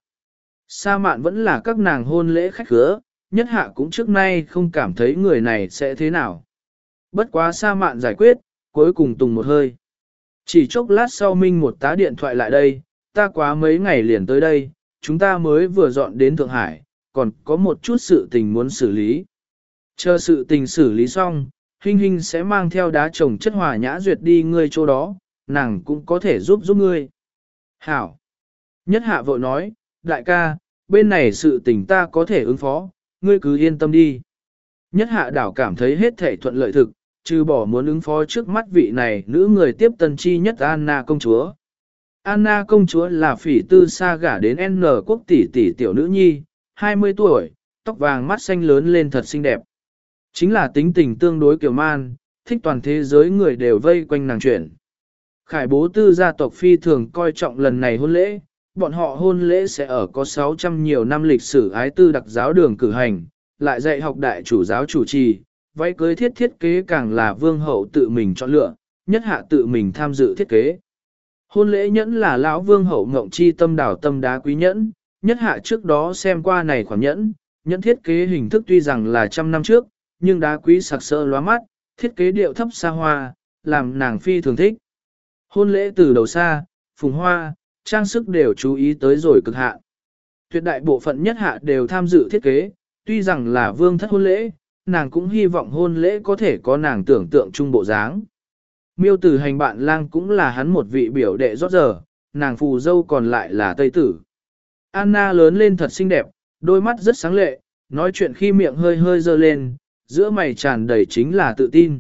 Sa Mạn vẫn là các nàng hôn lễ khách khứa, Nhất Hạ cũng trước nay không cảm thấy người này sẽ thế nào. Bất quá Sa Mạn giải quyết, cuối cùng tùng một hơi. Chỉ chốc lát sau Minh một tá điện thoại lại đây, ta quá mấy ngày liền tới đây, chúng ta mới vừa dọn đến Thượng Hải, còn có một chút sự tình muốn xử lý. Chờ sự tình xử lý xong, Hinh Hinh sẽ mang theo đá trồng chất hòa nhã duyệt đi ngươi chỗ đó, nàng cũng có thể giúp giúp ngươi. Hảo! Nhất Hạ vội nói, đại ca, bên này sự tình ta có thể ứng phó, ngươi cứ yên tâm đi. Nhất Hạ đảo cảm thấy hết thể thuận lợi thực, trừ bỏ muốn ứng phó trước mắt vị này nữ người tiếp tân chi nhất Anna công chúa. Anna công chúa là phỉ tư xa gả đến N quốc tỷ tỷ tiểu nữ nhi, hai mươi tuổi, tóc vàng mắt xanh lớn lên thật xinh đẹp. Chính là tính tình tương đối kiểu man, thích toàn thế giới người đều vây quanh nàng chuyển. Khải bố tư gia tộc phi thường coi trọng lần này hôn lễ, bọn họ hôn lễ sẽ ở có sáu trăm nhiều năm lịch sử ái tư đặc giáo đường cử hành, lại dạy học đại chủ giáo chủ trì, váy cưới thiết thiết kế càng là vương hậu tự mình chọn lựa, Nhất Hạ tự mình tham dự thiết kế. Hôn lễ nhẫn là lão vương hậu ngộng chi tâm đảo tâm đá quý nhẫn, Nhất Hạ trước đó xem qua này khoản nhẫn, nhẫn thiết kế hình thức tuy rằng là trăm năm trước, nhưng đá quý sặc sỡ lóa mắt, thiết kế điệu thấp xa hoa, làm nàng phi thường thích. Hôn lễ từ đầu xa, phùng hoa, trang sức đều chú ý tới rồi cực hạn. Tuyệt đại bộ phận Nhất Hạ đều tham dự thiết kế, tuy rằng là vương thất hôn lễ, nàng cũng hy vọng hôn lễ có thể có nàng tưởng tượng trung bộ dáng. Miêu Tử hành bạn lang cũng là hắn một vị biểu đệ rót giờ, nàng phù dâu còn lại là Tây Tử. Anna lớn lên thật xinh đẹp, đôi mắt rất sáng lệ, nói chuyện khi miệng hơi hơi dơ lên, giữa mày tràn đầy chính là tự tin.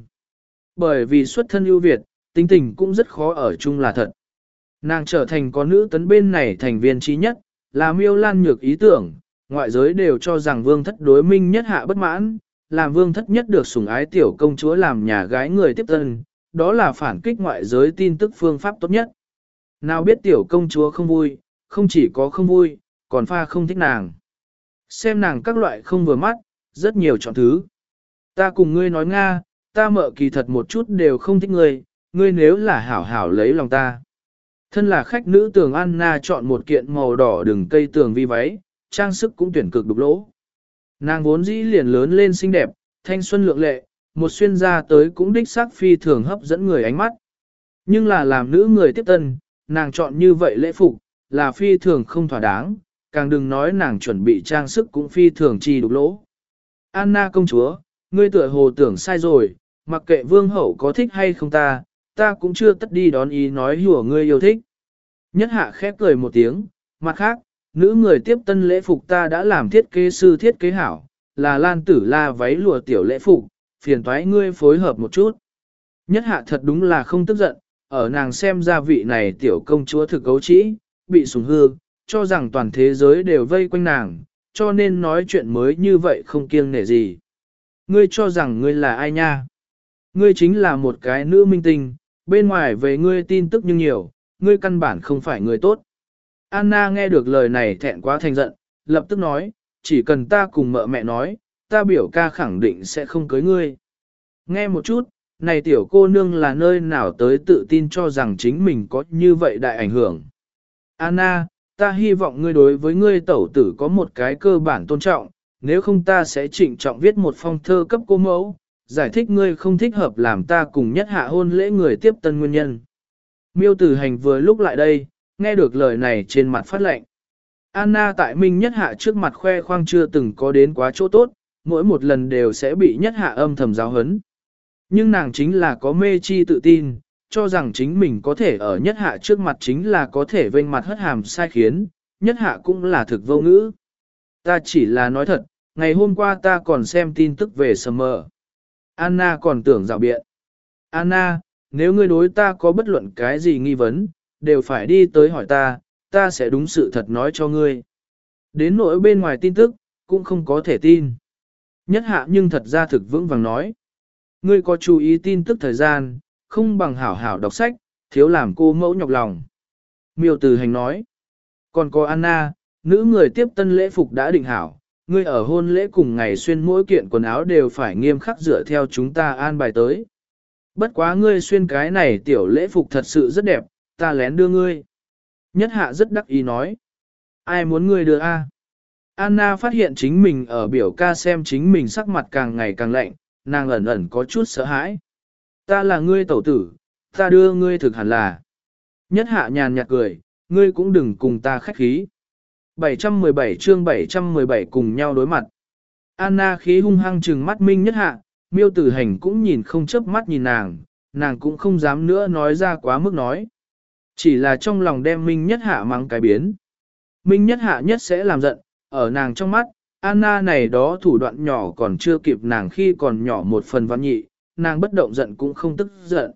Bởi vì xuất thân ưu việt, tính tình cũng rất khó ở chung là thật. Nàng trở thành có nữ tấn bên này thành viên trí nhất, là Miêu Lan nhược ý tưởng, ngoại giới đều cho rằng vương thất đối Minh Nhất Hạ bất mãn, làm vương thất nhất được sủng ái tiểu công chúa làm nhà gái người tiếp tân, đó là phản kích ngoại giới tin tức phương pháp tốt nhất. Nào biết tiểu công chúa không vui, không chỉ có không vui, còn pha không thích nàng. Xem nàng các loại không vừa mắt, rất nhiều chọn thứ. Ta cùng ngươi nói Nga, ta mợ kỳ thật một chút đều không thích ngươi, ngươi nếu là hảo hảo lấy lòng ta. Thân là khách nữ tường Anna chọn một kiện màu đỏ đường cây tường vi váy, trang sức cũng tuyển cực đục lỗ. Nàng vốn dĩ liền lớn lên xinh đẹp, thanh xuân lượng lệ, một xuyên ra tới cũng đích xác phi thường hấp dẫn người ánh mắt. Nhưng là làm nữ người tiếp tân, nàng chọn như vậy lễ phục, là phi thường không thỏa đáng, càng đừng nói nàng chuẩn bị trang sức cũng phi thường chi đục lỗ. Anna công chúa, ngươi tựa hồ tưởng sai rồi, mặc kệ vương hậu có thích hay không ta, ta cũng chưa tất đi đón ý nói hùa ngươi yêu thích. Nhất Hạ khép cười một tiếng, mặt khác, nữ người tiếp tân lễ phục ta đã làm thiết kế sư thiết kế hảo, là Lan Tử La váy lụa tiểu lễ phục, phiền toái ngươi phối hợp một chút. Nhất Hạ thật đúng là không tức giận, ở nàng xem ra vị này tiểu công chúa thực cấu trĩ, bị sủng hư, cho rằng toàn thế giới đều vây quanh nàng, cho nên nói chuyện mới như vậy không kiêng nể gì. Ngươi cho rằng ngươi là ai nha? Ngươi chính là một cái nữ minh tinh, bên ngoài về ngươi tin tức nhưng nhiều, ngươi căn bản không phải người tốt. Anna nghe được lời này thẹn quá thành giận, lập tức nói, chỉ cần ta cùng mợ mẹ nói, ta biểu ca khẳng định sẽ không cưới ngươi. Nghe một chút, này tiểu cô nương là nơi nào tới tự tin cho rằng chính mình có như vậy đại ảnh hưởng. Anna, ta hy vọng ngươi đối với ngươi tẩu tử có một cái cơ bản tôn trọng, nếu không ta sẽ trịnh trọng viết một phong thơ cấp cô mẫu, giải thích ngươi không thích hợp làm ta cùng Nhất Hạ hôn lễ người tiếp tân nguyên nhân. Miêu Tử hành vừa lúc lại đây, nghe được lời này trên mặt phát lệnh. Anna tại Minh Nhất Hạ trước mặt khoe khoang chưa từng có đến quá chỗ tốt, mỗi một lần đều sẽ bị Nhất Hạ âm thầm giáo hấn. Nhưng nàng chính là có mê chi tự tin, cho rằng chính mình có thể ở Nhất Hạ trước mặt chính là có thể vênh mặt hất hàm sai khiến, Nhất Hạ cũng là thực vô ngữ. Ta chỉ là nói thật, ngày hôm qua ta còn xem tin tức về Summer. Anna còn tưởng dạo biện. Anna, nếu ngươi đối ta có bất luận cái gì nghi vấn, đều phải đi tới hỏi ta, ta sẽ đúng sự thật nói cho ngươi. Đến nỗi bên ngoài tin tức, cũng không có thể tin. Nhất Hạ nhưng thật ra thực vững vàng nói. Ngươi có chú ý tin tức thời gian, không bằng hảo hảo đọc sách, thiếu làm cô mẫu nhọc lòng. Miêu Từ Hành nói. Còn có Anna, nữ người tiếp tân lễ phục đã định hảo, ngươi ở hôn lễ cùng ngày xuyên mỗi kiện quần áo đều phải nghiêm khắc dựa theo chúng ta an bài tới. Bất quá ngươi xuyên cái này tiểu lễ phục thật sự rất đẹp, ta lén đưa ngươi. Nhất Hạ rất đắc ý nói. Ai muốn ngươi đưa a? Anna phát hiện chính mình ở biểu ca xem chính mình sắc mặt càng ngày càng lạnh, nàng ẩn ẩn có chút sợ hãi. Ta là ngươi tẩu tử, ta đưa ngươi thực hẳn là. Nhất Hạ nhàn nhạt cười, ngươi cũng đừng cùng ta khách khí. bảy trăm mười bảy chương bảy trăm mười bảy cùng nhau đối mặt. Anna khí hung hăng trừng mắt Minh Nhất Hạ, Miêu Tử Hành cũng nhìn không chớp mắt nhìn nàng, nàng cũng không dám nữa nói ra quá mức nói. Chỉ là trong lòng đem Minh Nhất Hạ mắng cái biến. Minh Nhất Hạ nhất sẽ làm giận, ở nàng trong mắt, Anna này đó thủ đoạn nhỏ còn chưa kịp nàng khi còn nhỏ một phần văn nhị, nàng bất động giận cũng không tức giận.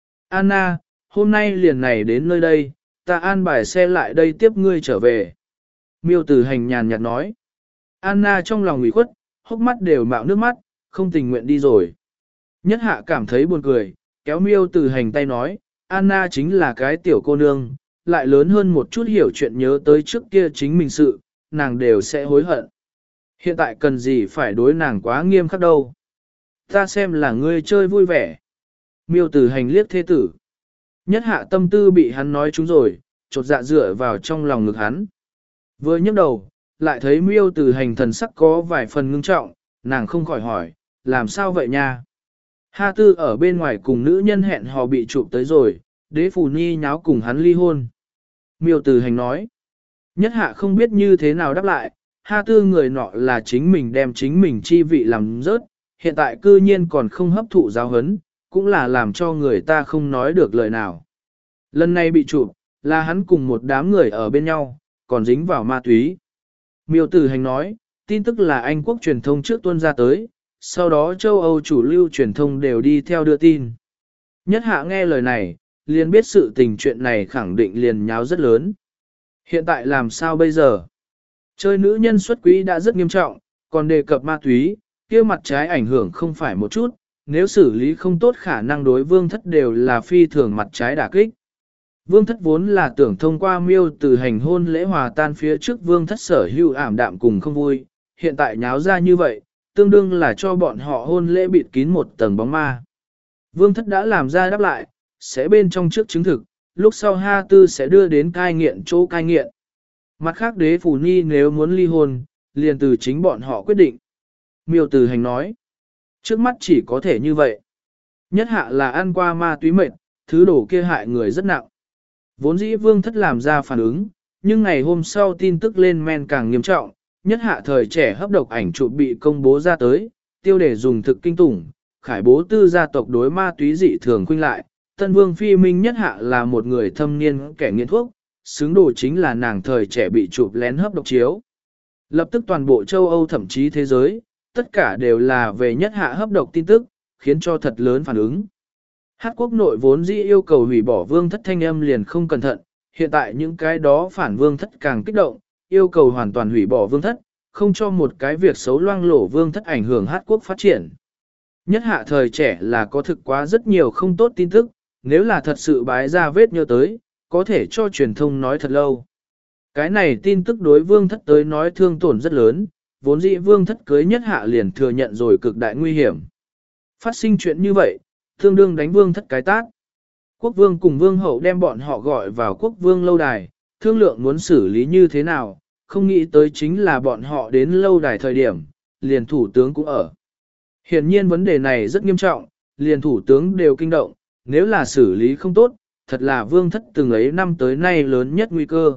Anna, hôm nay liền này đến nơi đây, ta an bài xe lại đây tiếp ngươi trở về. Miêu Tử Hành nhàn nhạt nói. Anna trong lòng ủy khuất, hốc mắt đều mạo nước mắt, không tình nguyện đi rồi. Nhất Hạ cảm thấy buồn cười, kéo Miêu Tử Hành tay nói, Anna chính là cái tiểu cô nương, lại lớn hơn một chút hiểu chuyện nhớ tới trước kia chính mình sự, nàng đều sẽ hối hận. Hiện tại cần gì phải đối nàng quá nghiêm khắc đâu. Ta xem là ngươi chơi vui vẻ. Miêu Tử Hành liếc thê tử. Nhất Hạ tâm tư bị hắn nói trúng rồi, chột dạ dựa vào trong lòng ngực hắn. Vừa nhấc đầu, lại thấy Miêu Tử Hành thần sắc có vài phần ngưng trọng, nàng không khỏi hỏi, làm sao vậy nha? Ha Tư ở bên ngoài cùng nữ nhân hẹn hò bị chụp tới rồi, Đế Phù Nhi nháo cùng hắn ly hôn. Miêu Tử Hành nói, Nhất Hạ không biết như thế nào đáp lại, Ha Tư người nọ là chính mình đem chính mình chi vị làm rớt, hiện tại cư nhiên còn không hấp thụ giáo huấn, cũng là làm cho người ta không nói được lời nào. Lần này bị chụp, là hắn cùng một đám người ở bên nhau, còn dính vào ma túy. Miêu Tử Hành nói, tin tức là Anh quốc truyền thông trước tuân ra tới, sau đó châu Âu chủ lưu truyền thông đều đi theo đưa tin. Nhất Hạ nghe lời này, liền biết sự tình chuyện này khẳng định liền nháo rất lớn. Hiện tại làm sao bây giờ? Chơi nữ nhân xuất quỹ đã rất nghiêm trọng, còn đề cập ma túy, kia mặt trái ảnh hưởng không phải một chút, nếu xử lý không tốt khả năng đối Vương Thất đều là phi thường mặt trái đả kích. Vương Thất vốn là tưởng thông qua Miêu Tử Hành hôn lễ hòa tan phía trước Vương Thất sở hữu ảm đạm cùng không vui, hiện tại nháo ra như vậy, tương đương là cho bọn họ hôn lễ bịt kín một tầng bóng ma. Vương Thất đã làm ra đáp lại, sẽ bên trong trước chứng thực, lúc sau Ha Tư sẽ đưa đến cai nghiện chỗ cai nghiện. Mặt khác Đế Phù Nhi nếu muốn ly hôn, liền từ chính bọn họ quyết định. Miêu Tử Hành nói, trước mắt chỉ có thể như vậy. Nhất Hạ là ăn qua ma túy mệt, thứ đổ kia hại người rất nặng. Vốn dĩ Vương Thất làm ra phản ứng, nhưng ngày hôm sau tin tức lên men càng nghiêm trọng, Nhất Hạ thời trẻ hấp độc ảnh chụp bị công bố ra tới, tiêu đề dùng thực kinh tủng, khải bố tư gia tộc đối ma túy dị thường khuynh lại, Tân Vương Phi Minh Nhất Hạ là một người thâm niên kẻ nghiện thuốc, xứng đồ chính là nàng thời trẻ bị chụp lén hấp độc chiếu. Lập tức toàn bộ châu Âu thậm chí thế giới, tất cả đều là về Nhất Hạ hấp độc tin tức, khiến cho thật lớn phản ứng. Hát quốc nội vốn dĩ yêu cầu hủy bỏ Vương Thất thanh âm liền không cẩn thận, hiện tại những cái đó phản Vương Thất càng kích động, yêu cầu hoàn toàn hủy bỏ Vương Thất, không cho một cái việc xấu loang lổ Vương Thất ảnh hưởng Hát quốc phát triển. Nhất Hạ thời trẻ là có thực quá rất nhiều không tốt tin tức, nếu là thật sự bái ra vết nhớ tới, có thể cho truyền thông nói thật lâu. Cái này tin tức đối Vương Thất tới nói thương tổn rất lớn, vốn dĩ Vương Thất cưới Nhất Hạ liền thừa nhận rồi cực đại nguy hiểm. Phát sinh chuyện như vậy, tương đương đánh Vương Thất cái tát. Quốc vương cùng Vương hậu đem bọn họ gọi vào quốc vương lâu đài, thương lượng muốn xử lý như thế nào, không nghĩ tới chính là bọn họ đến lâu đài thời điểm, liền thủ tướng cũng ở. Hiển nhiên vấn đề này rất nghiêm trọng, liền thủ tướng đều kinh động, nếu là xử lý không tốt, thật là vương thất từng ấy năm tới nay lớn nhất nguy cơ.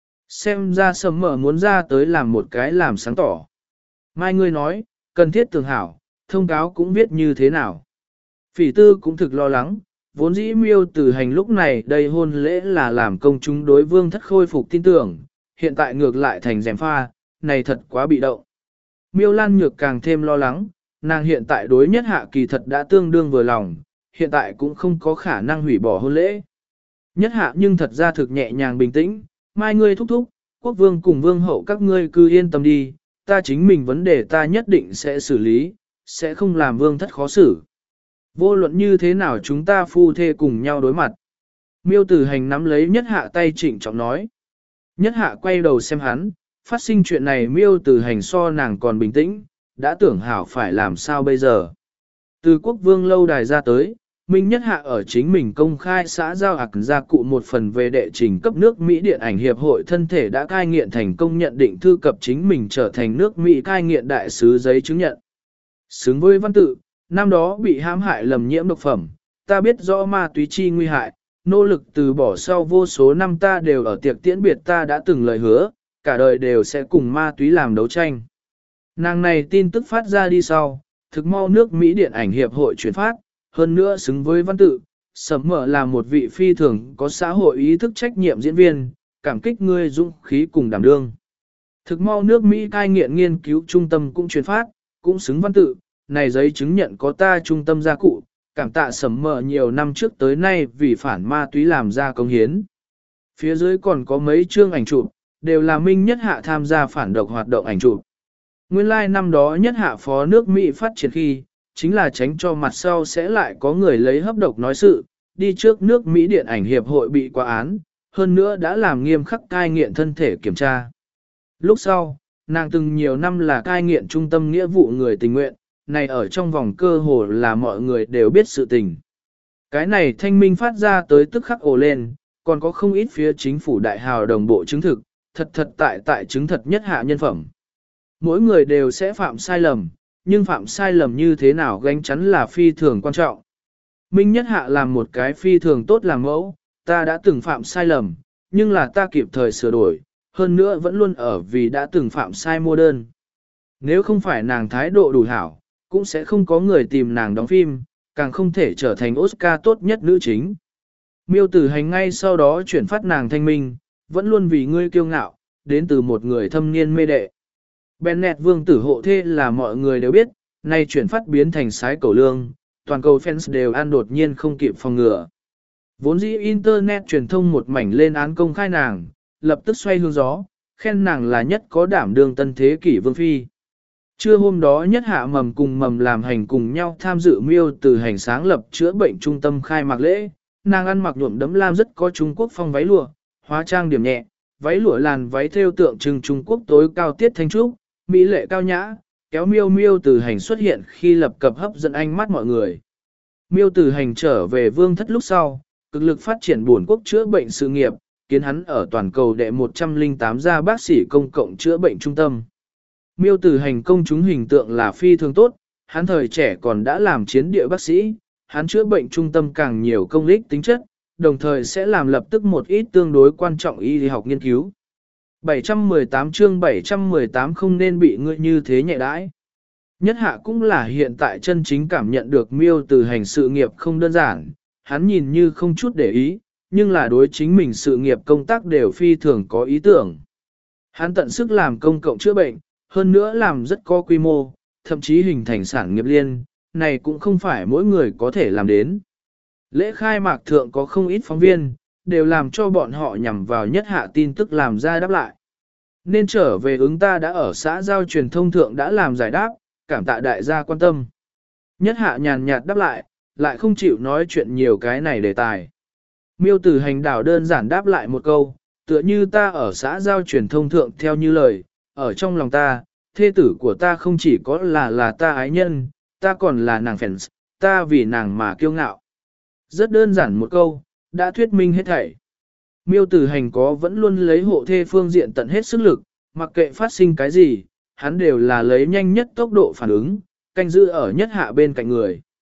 Xem ra sầm mở muốn ra tới làm một cái làm sáng tỏ. Mai ngươi nói, cần thiết tường hảo, thông cáo cũng viết như thế nào. Phỉ tư cũng thực lo lắng, vốn dĩ miêu tử hành lúc này đây hôn lễ là làm công chúng đối vương thất khôi phục tin tưởng, hiện tại ngược lại thành rèm pha, này thật quá bị động. Miêu Lan Nhược càng thêm lo lắng, nàng hiện tại đối nhất hạ kỳ thật đã tương đương vừa lòng, hiện tại cũng không có khả năng hủy bỏ hôn lễ. Nhất hạ nhưng thật ra thực nhẹ nhàng bình tĩnh, mai ngươi thúc thúc, quốc vương cùng vương hậu các ngươi cứ yên tâm đi, ta chính mình vấn đề ta nhất định sẽ xử lý, sẽ không làm vương thất khó xử. Vô luận như thế nào chúng ta phu thê cùng nhau đối mặt. Miêu tử hành nắm lấy nhất hạ tay trịnh trọng nói. Nhất hạ quay đầu xem hắn, phát sinh chuyện này miêu tử hành so nàng còn bình tĩnh, đã tưởng hảo phải làm sao bây giờ. Từ quốc vương lâu đài ra tới, Minh Nhất Hạ ở chính mình công khai xã giao ạc gia cụ một phần về đệ trình cấp nước Mỹ Điện ảnh Hiệp hội thân thể đã cai nghiện thành công nhận định thư cập chính mình trở thành nước Mỹ cai nghiện đại sứ giấy chứng nhận. Xứng với văn tự, năm đó bị hãm hại lầm nhiễm độc phẩm, ta biết rõ ma túy chi nguy hại, nỗ lực từ bỏ sau vô số năm ta đều ở tiệc tiễn biệt ta đã từng lời hứa, cả đời đều sẽ cùng ma túy làm đấu tranh. Nàng này tin tức phát ra đi sau, thực mau nước Mỹ Điện ảnh Hiệp hội chuyển phát, hơn nữa xứng với văn tự, Sầm Mở là một vị phi thường có xã hội ý thức trách nhiệm diễn viên, cảm kích ngươi dũng khí cùng đảm đương. Thực mau nước Mỹ cai nghiện nghiên cứu trung tâm cũng chuyển phát, cũng xứng văn tự, này giấy chứng nhận có ta trung tâm gia cụ, cảm tạ Sầm Mở nhiều năm trước tới nay vì phản ma túy làm ra công hiến. Phía dưới còn có mấy chương ảnh chụp, đều là Minh Nhất Hạ tham gia phản độc hoạt động ảnh chụp. Nguyên lai like năm đó Nhất Hạ phó nước Mỹ phát triển khi, chính là tránh cho mặt sau sẽ lại có người lấy hấp độc nói sự, đi trước nước Mỹ Điện ảnh Hiệp hội bị qua án, hơn nữa đã làm nghiêm khắc cai nghiện thân thể kiểm tra. Lúc sau, nàng từng nhiều năm là cai nghiện trung tâm nghĩa vụ người tình nguyện, này ở trong vòng cơ hồ là mọi người đều biết sự tình. Cái này thanh minh phát ra tới tức khắc ồ lên, còn có không ít phía chính phủ đại hào đồng bộ chứng thực, thật thật tại tại chứng thật Nhất Hạ nhân phẩm. Mỗi người đều sẽ phạm sai lầm, nhưng phạm sai lầm như thế nào gánh chắn là phi thường quan trọng. Minh Nhất Hạ làm một cái phi thường tốt làm mẫu, ta đã từng phạm sai lầm, nhưng là ta kịp thời sửa đổi, hơn nữa vẫn luôn ở vì đã từng phạm sai mua đơn. Nếu không phải nàng thái độ đủ hảo, cũng sẽ không có người tìm nàng đóng phim, càng không thể trở thành Oscar tốt nhất nữ chính. Miêu Tử Hành ngay sau đó chuyển phát nàng thanh minh, vẫn luôn vì ngươi kiêu ngạo, đến từ một người thâm niên mê đệ. Bennett vương tử hộ thê là mọi người đều biết, nay chuyển phát biến thành sái cầu lương, toàn cầu fans đều ăn đột nhiên không kịp phòng ngừa. Vốn dĩ Internet truyền thông một mảnh lên án công khai nàng, lập tức xoay hướng gió, khen nàng là nhất có đảm đương tân thế kỷ vương phi. Trưa hôm đó Nhất Hạ mầm cùng mầm làm hành cùng nhau tham dự Miêu Tử Hành sáng lập chữa bệnh trung tâm khai mạc lễ, nàng ăn mặc nhuộm đấm lam rất có Trung Quốc phong váy lụa, hóa trang điểm nhẹ, váy lụa làn váy thêu tượng trưng Trung Quốc tối cao tiết thanh trúc, mỹ lệ cao nhã, kéo Miêu Miêu Tử Hành xuất hiện khi lập cập hấp dẫn ánh mắt mọi người. Miêu Tử Hành trở về vương thất lúc sau, cực lực phát triển buồn quốc chữa bệnh sự nghiệp, kiến hắn ở toàn cầu đệ một trăm lẻ tám gia bác sĩ công cộng chữa bệnh trung tâm. Miêu Tử Hành công chúng hình tượng là phi thường tốt, hắn thời trẻ còn đã làm chiến địa bác sĩ, hắn chữa bệnh trung tâm càng nhiều công ích tính chất, đồng thời sẽ làm lập tức một ít tương đối quan trọng y học nghiên cứu. bảy trăm mười tám chương bảy trăm mười tám không nên bị ngươi như thế nhẹ đãi. Nhất Hạ cũng là hiện tại chân chính cảm nhận được Miêu Tử Hành sự nghiệp không đơn giản, hắn nhìn như không chút để ý, nhưng là đối chính mình sự nghiệp công tác đều phi thường có ý tưởng. Hắn tận sức làm công cộng chữa bệnh, hơn nữa làm rất có quy mô, thậm chí hình thành sản nghiệp liên, này cũng không phải mỗi người có thể làm đến. Lễ khai mạc thượng có không ít phóng viên, đều làm cho bọn họ nhằm vào Nhất Hạ tin tức làm ra đáp lại. Nên trở về ứng ta đã ở xã giao truyền thông thượng đã làm giải đáp, cảm tạ đại gia quan tâm. Nhất Hạ nhàn nhạt đáp lại, lại không chịu nói chuyện nhiều cái này đề tài. Miêu Tử Hành đảo đơn giản đáp lại một câu, tựa như ta ở xã giao truyền thông thượng theo như lời, ở trong lòng ta, thê tử của ta không chỉ có là là ta ái nhân, ta còn là nàng fans, ta vì nàng mà kiêu ngạo. Rất đơn giản một câu, đã thuyết minh hết thảy. Miêu Tử Hành có vẫn luôn lấy hộ thê phương diện tận hết sức lực, mặc kệ phát sinh cái gì, hắn đều là lấy nhanh nhất tốc độ phản ứng, canh giữ ở Nhất Hạ bên cạnh người.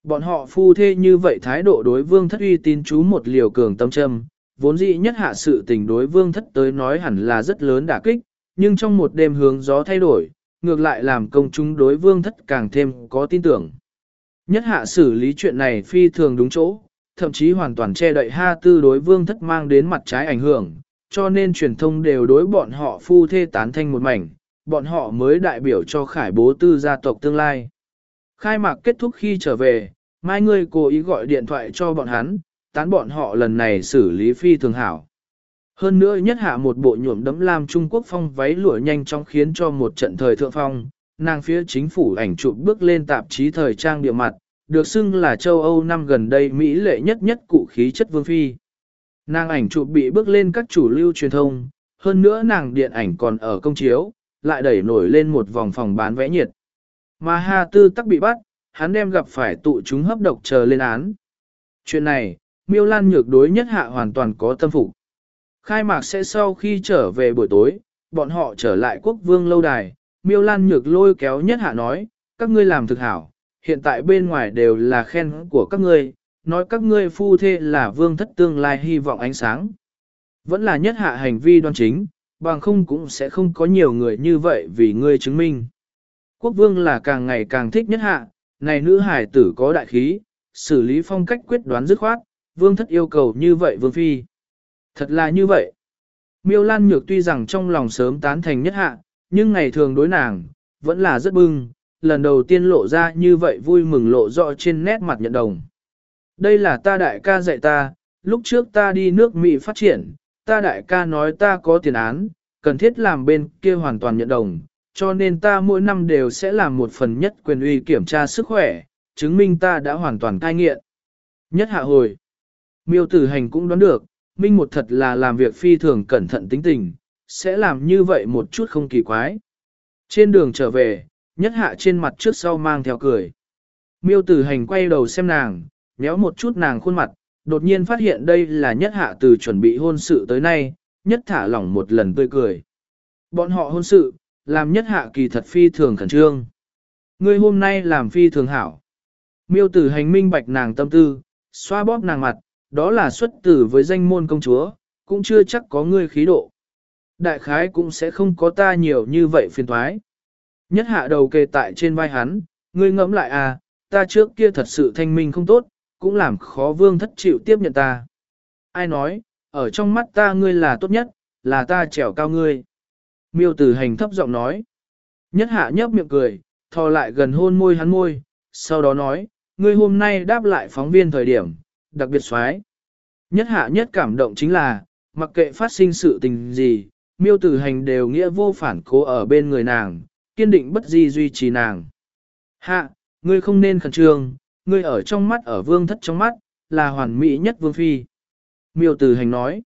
Bọn họ phu thê như vậy thái độ đối vương thất uy tín chú một liều cường tâm châm, vốn dĩ nhất hạ sự tình đối vương thất tới nói hẳn là rất lớn đả kích, nhưng trong một đêm hướng gió thay đổi, ngược lại làm công chúng đối vương thất càng thêm có tin tưởng. Nhất hạ xử lý chuyện này phi thường đúng chỗ, thậm chí hoàn toàn che đậy ha tư đối vương thất mang đến mặt trái ảnh hưởng, cho nên truyền thông đều đối bọn họ phu thê tán thanh một mảnh, bọn họ mới đại biểu cho khải bố tư gia tộc tương lai. Khai mạc kết thúc khi trở về, mai ngươi cố ý gọi điện thoại cho bọn hắn, tán bọn họ lần này xử lý phi thường hảo. Hơn nữa nhất hạ một bộ nhuộm đấm lam Trung Quốc phong váy lụa nhanh chóng khiến cho một trận thời thượng phong, nàng phía chính phủ ảnh chụp bước lên tạp chí thời trang địa mặt, được xưng là châu Âu năm gần đây Mỹ lệ nhất nhất cụ khí chất vương phi. Nàng ảnh chụp bị bước lên các chủ lưu truyền thông, hơn nữa nàng điện ảnh còn ở công chiếu, lại đẩy nổi lên một vòng phòng bán vé nhiệt. Mà Hà Tư tắc bị bắt, hắn đem gặp phải tụ chúng hấp độc chờ lên án. Chuyện này, Miêu Lan Nhược đối nhất hạ hoàn toàn có tâm phục. Khai mạc sẽ sau khi trở về buổi tối, bọn họ trở lại quốc vương lâu đài, Miêu Lan Nhược lôi kéo nhất hạ nói, các ngươi làm thực hảo, hiện tại bên ngoài đều là khen của các ngươi, nói các ngươi phu thê là vương thất tương lai hy vọng ánh sáng. Vẫn là nhất hạ hành vi đoan chính, bằng không cũng sẽ không có nhiều người như vậy vì ngươi chứng minh. Quốc vương là càng ngày càng thích nhất hạ, này nữ hải tử có đại khí, xử lý phong cách quyết đoán dứt khoát, vương thất yêu cầu như vậy vương phi. Thật là như vậy. Miêu Lan Nhược tuy rằng trong lòng sớm tán thành nhất hạ, nhưng ngày thường đối nàng, vẫn là rất bưng, lần đầu tiên lộ ra như vậy vui mừng lộ rõ trên nét mặt nhận đồng. Đây là ta đại ca dạy ta, lúc trước ta đi nước Mỹ phát triển, ta đại ca nói ta có tiền án, cần thiết làm bên kia hoàn toàn nhận đồng, cho nên ta mỗi năm đều sẽ làm một phần nhất quyền uy kiểm tra sức khỏe, chứng minh ta đã hoàn toàn cai nghiện. Nhất hạ hồi, Miêu Tử Hành cũng đoán được, Minh một thật là làm việc phi thường cẩn thận tính tình, sẽ làm như vậy một chút không kỳ quái. Trên đường trở về, nhất hạ trên mặt trước sau mang theo cười. Miêu Tử Hành quay đầu xem nàng, nhéo một chút nàng khuôn mặt, đột nhiên phát hiện đây là nhất hạ từ chuẩn bị hôn sự tới nay, nhất thả lỏng một lần tươi cười. Bọn họ hôn sự, làm nhất hạ kỳ thật phi thường khẩn trương. Ngươi hôm nay làm phi thường hảo. Miêu Tử Hành minh bạch nàng tâm tư, xoa bóp nàng mặt, đó là xuất tử với danh môn công chúa, cũng chưa chắc có ngươi khí độ. Đại khái cũng sẽ không có ta nhiều như vậy phiền thoái. Nhất hạ đầu kề tại trên vai hắn, ngươi ngẫm lại à, ta trước kia thật sự thanh minh không tốt, cũng làm khó vương thất chịu tiếp nhận ta. Ai nói, ở trong mắt ta ngươi là tốt nhất, là ta trèo cao ngươi. Miêu Tử Hành thấp giọng nói. Nhất hạ nhấp miệng cười, thò lại gần hôn môi hắn môi, sau đó nói, ngươi hôm nay đáp lại phóng viên thời điểm, đặc biệt xoái. Nhất hạ nhất cảm động chính là, mặc kệ phát sinh sự tình gì, Miêu Tử Hành đều nghĩa vô phản cố ở bên người nàng, kiên định bất di duy trì nàng. Hạ, ngươi không nên khẩn trương, ngươi ở trong mắt ở vương thất trong mắt, là hoàn mỹ nhất vương phi. Miêu Tử Hành nói,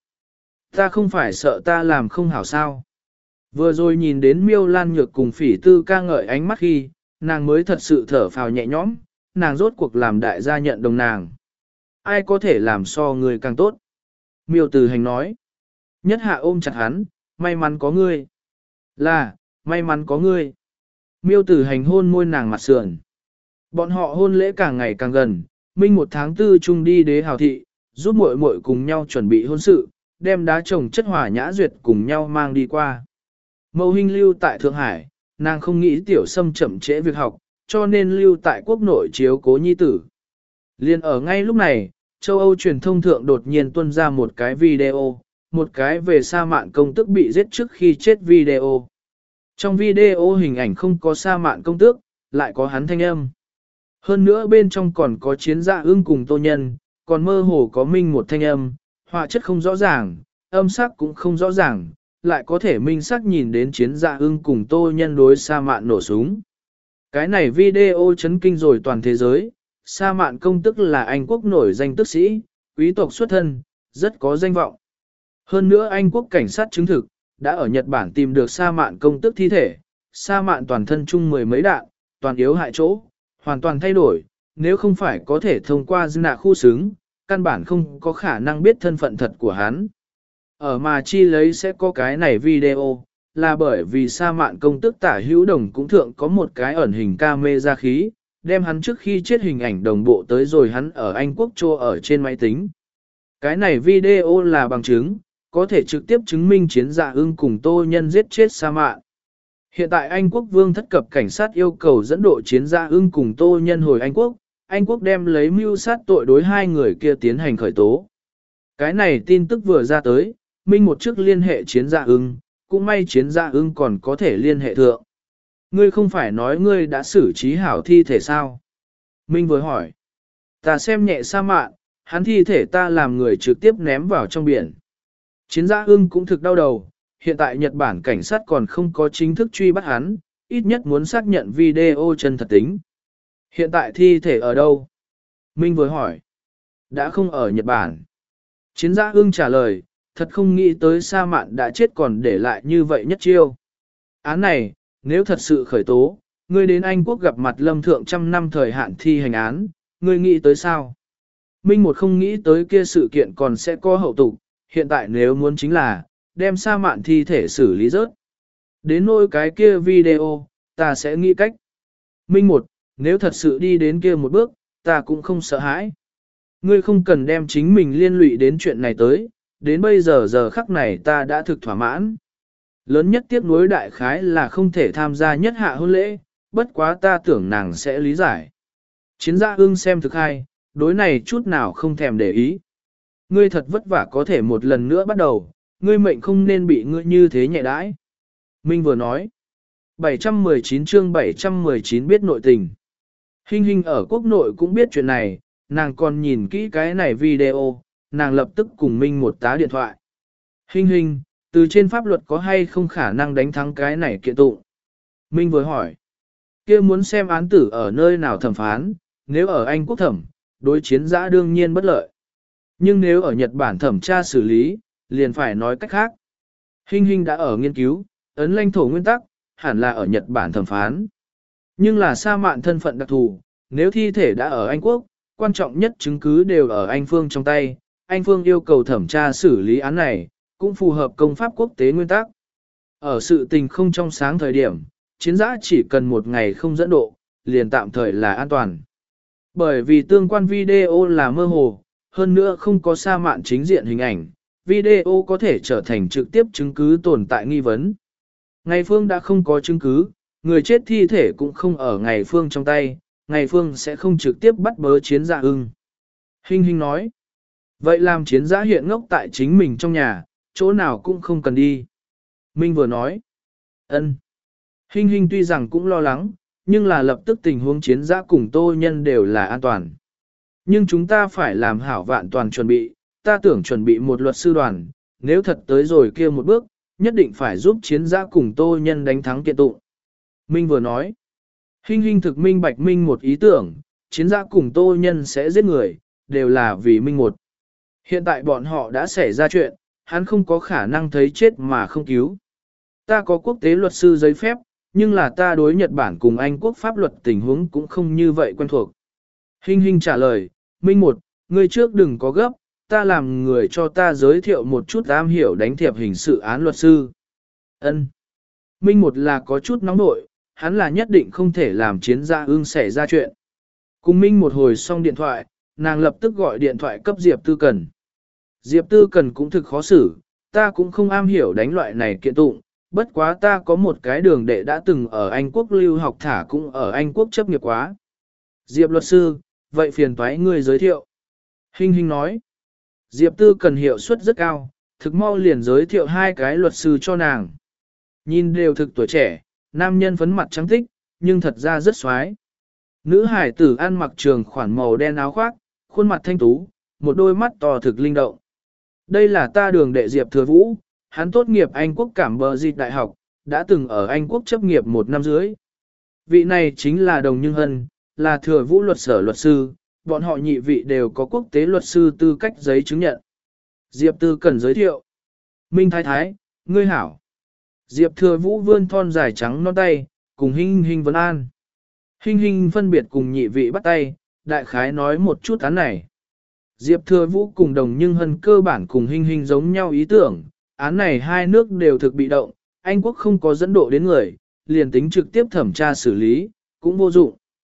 ta không phải sợ ta làm không hảo sao. Vừa rồi nhìn đến Miêu Lan Nhược cùng Phỉ Tư ca ngợi ánh mắt khi, nàng mới thật sự thở phào nhẹ nhõm, nàng rốt cuộc làm đại gia nhận đồng nàng. Ai có thể làm so người càng tốt? Miêu Tử Hành nói. Nhất hạ ôm chặt hắn, may mắn có ngươi. Là, may mắn có ngươi. Miêu Tử Hành hôn môi nàng mặt sườn. Bọn họ hôn lễ càng ngày càng gần, minh một tháng tư chung đi đế hào thị, giúp muội muội cùng nhau chuẩn bị hôn sự, đem đá trồng chất hỏa nhã duyệt cùng nhau mang đi qua. Mâu Hinh lưu tại Thượng Hải, nàng không nghĩ tiểu Sâm chậm trễ việc học, cho nên lưu tại quốc nội chiếu cố nhi tử. Liên ở ngay lúc này, châu Âu truyền thông thượng đột nhiên tuôn ra một cái video, một cái về Sa Mạn công tước bị giết trước khi chết video. Trong video hình ảnh không có Sa Mạn công tước, lại có hắn thanh âm. Hơn nữa bên trong còn có Chiến Dạ Ưng cùng Tô Nhân, còn mơ hồ có minh một thanh âm, họa chất không rõ ràng, âm sắc cũng không rõ ràng, lại có thể minh sắc nhìn đến Chiến Dạ Ưng cùng Tô Nhân đối Sa Mạn nổ súng. Cái này video chấn kinh rồi toàn thế giới, Sa Mạn công tức là Anh quốc nổi danh tước sĩ, quý tộc xuất thân, rất có danh vọng. Hơn nữa Anh quốc cảnh sát chứng thực, đã ở Nhật Bản tìm được Sa Mạn công tức thi thể, Sa Mạn toàn thân chung mười mấy đạn, toàn yếu hại chỗ, hoàn toàn thay đổi, nếu không phải có thể thông qua dư nạ khu xứng, căn bản không có khả năng biết thân phận thật của hắn. Ở mà chi lấy sẽ có cái này video, là bởi vì Sa Mạn công tức tả hữu đồng cũng thượng có một cái ẩn hình camera khí, đem hắn trước khi chết hình ảnh đồng bộ tới rồi hắn ở Anh Quốc trô ở trên máy tính. Cái này video là bằng chứng, có thể trực tiếp chứng minh chiến dạ ưng cùng Tô Nhân giết chết Sa Mạn. Hiện tại Anh Quốc vương thất cập cảnh sát yêu cầu dẫn độ chiến dạ ưng cùng Tô Nhân hồi Anh Quốc, Anh Quốc đem lấy mưu sát tội đối hai người kia tiến hành khởi tố. Cái này tin tức vừa ra tới, Minh một trước liên hệ chiến dạ ưng, cũng may chiến dạ ưng còn có thể liên hệ thượng. Ngươi không phải nói ngươi đã xử trí hảo thi thể sao? Minh vừa hỏi. Ta xem nhẹ Sa Mạn, hắn thi thể ta làm người trực tiếp ném vào trong biển. Chiến dạ ưng cũng thực đau đầu, hiện tại Nhật Bản cảnh sát còn không có chính thức truy bắt hắn, ít nhất muốn xác nhận video chân thật tính. Hiện tại thi thể ở đâu? Minh vừa hỏi. Đã không ở Nhật Bản. Chiến dạ ưng trả lời, thật không nghĩ tới Sa Mạn đã chết còn để lại như vậy nhất chiêu. Án này, nếu thật sự khởi tố, ngươi đến Anh Quốc gặp mặt lâm thượng trăm năm thời hạn thi hành án, ngươi nghĩ tới sao? Minh một không nghĩ tới kia sự kiện còn sẽ có hậu tục, hiện tại nếu muốn chính là, đem Sa Mạn thi thể xử lý rớt. Đến nỗi cái kia video, ta sẽ nghĩ cách. Minh một, nếu thật sự đi đến kia một bước, ta cũng không sợ hãi. Ngươi không cần đem chính mình liên lụy đến chuyện này tới, đến bây giờ giờ khắc này ta đã thực thỏa mãn. Lớn nhất tiếc nuối đại khái là không thể tham gia nhất hạ hôn lễ, bất quá ta tưởng nàng sẽ lý giải. Chiến gia ưng xem thực hay, đối này chút nào không thèm để ý. Ngươi thật vất vả có thể một lần nữa bắt đầu, ngươi mệnh không nên bị ngươi như thế nhẹ đãi. Minh vừa nói, bảy trăm mười chín chương bảy trăm mười chín biết nội tình. Hình hình ở quốc nội cũng biết chuyện này, nàng còn nhìn kỹ cái này video, nàng lập tức cùng Minh một tá điện thoại. Hình hình, từ trên pháp luật có hay không khả năng đánh thắng cái này kiện tụng? Minh vừa hỏi, kia muốn xem án tử ở nơi nào thẩm phán, nếu ở Anh quốc thẩm, đối chiến giã đương nhiên bất lợi. Nhưng nếu ở Nhật Bản thẩm tra xử lý, liền phải nói cách khác. Hình hình đã ở nghiên cứu, ấn lãnh thổ nguyên tắc, hẳn là ở Nhật Bản thẩm phán. Nhưng là Sa Mạn thân phận đặc thù, nếu thi thể đã ở Anh quốc, quan trọng nhất chứng cứ đều ở Anh phương trong tay, Anh phương yêu cầu thẩm tra xử lý án này, cũng phù hợp công pháp quốc tế nguyên tắc. Ở sự tình không trong sáng thời điểm, chiến giã chỉ cần một ngày không dẫn độ, liền tạm thời là an toàn. Bởi vì tương quan video là mơ hồ, hơn nữa không có Sa Mạn chính diện hình ảnh, video có thể trở thành trực tiếp chứng cứ tồn tại nghi vấn. Ngày phương đã không có chứng cứ, người chết thi thể cũng không ở ngày phương trong tay, ngày phương sẽ không trực tiếp bắt bớ chiến dạ ưng. Hình hình nói, vậy làm chiến giã hiện ngốc tại chính mình trong nhà, chỗ nào cũng không cần đi. Minh vừa nói, ân. Hình hình tuy rằng cũng lo lắng, nhưng là lập tức tình huống chiến giã cùng Tô Nhân đều là an toàn. Nhưng chúng ta phải làm hảo vạn toàn chuẩn bị, ta tưởng chuẩn bị một luật sư đoàn, nếu thật tới rồi kia một bước, nhất định phải giúp chiến giã cùng Tô Nhân đánh thắng kiện tụng. Minh vừa nói, hình hình thực minh bạch Minh một ý tưởng, chiến giã cùng Tô Nhân sẽ giết người, đều là vì Minh một. Hiện tại bọn họ đã xảy ra chuyện, hắn không có khả năng thấy chết mà không cứu. Ta có quốc tế luật sư giấy phép, nhưng là ta đối Nhật Bản cùng Anh quốc pháp luật tình huống cũng không như vậy quen thuộc. Hình hình trả lời, Minh một, ngươi trước đừng có gấp, ta làm người cho ta giới thiệu một chút am hiểu đánh thiệp hình sự án luật sư. Ân. Minh một là có chút nóng nội, hắn là nhất định không thể làm chiến gia ương xảy ra chuyện. Cùng Minh một hồi xong điện thoại, nàng lập tức gọi điện thoại cấp Diệp Tư Cần. Diệp Tư Cần cũng thực khó xử, ta cũng không am hiểu đánh loại này kiện tụng, bất quá ta có một cái đường đệ đã từng ở Anh quốc lưu học thả cũng ở Anh quốc chấp nghiệp quá. Diệp luật sư, vậy phiền toái ngươi giới thiệu. Hình hình nói, Diệp Tư Cần hiệu suất rất cao, thực mau liền giới thiệu hai cái luật sư cho nàng. Nhìn đều thực tuổi trẻ, nam nhân phấn mặt trắng tích, nhưng thật ra rất xoái. Nữ hải tử ăn mặc trường khoản màu đen áo khoác, khuôn mặt thanh tú, một đôi mắt to thực linh động. Đây là ta đường đệ Diệp Thừa Vũ, hắn tốt nghiệp Anh quốc Cảm Bờ Dịch Đại học, đã từng ở Anh quốc chấp nghiệp một năm dưới. Vị này chính là Đồng Nhưng Hân, là Thừa Vũ luật sở luật sư, bọn họ nhị vị đều có quốc tế luật sư tư cách giấy chứng nhận. Diệp Tư Cần giới thiệu. Minh Thái Thái, ngươi hảo. Diệp Thừa Vũ vươn thon dài trắng non tay, cùng Hinh Hinh vấn an. Hinh Hinh phân biệt cùng nhị vị bắt tay, đại khái nói một chút án này. Diệp Thừa Vũ cùng Đồng Nhưng Hân cơ bản cùng Hinh Hinh giống nhau ý tưởng, án này hai nước đều thực bị động, Anh quốc không có dẫn độ đến người, liền tính trực tiếp thẩm tra xử lý, cũng vô dụng.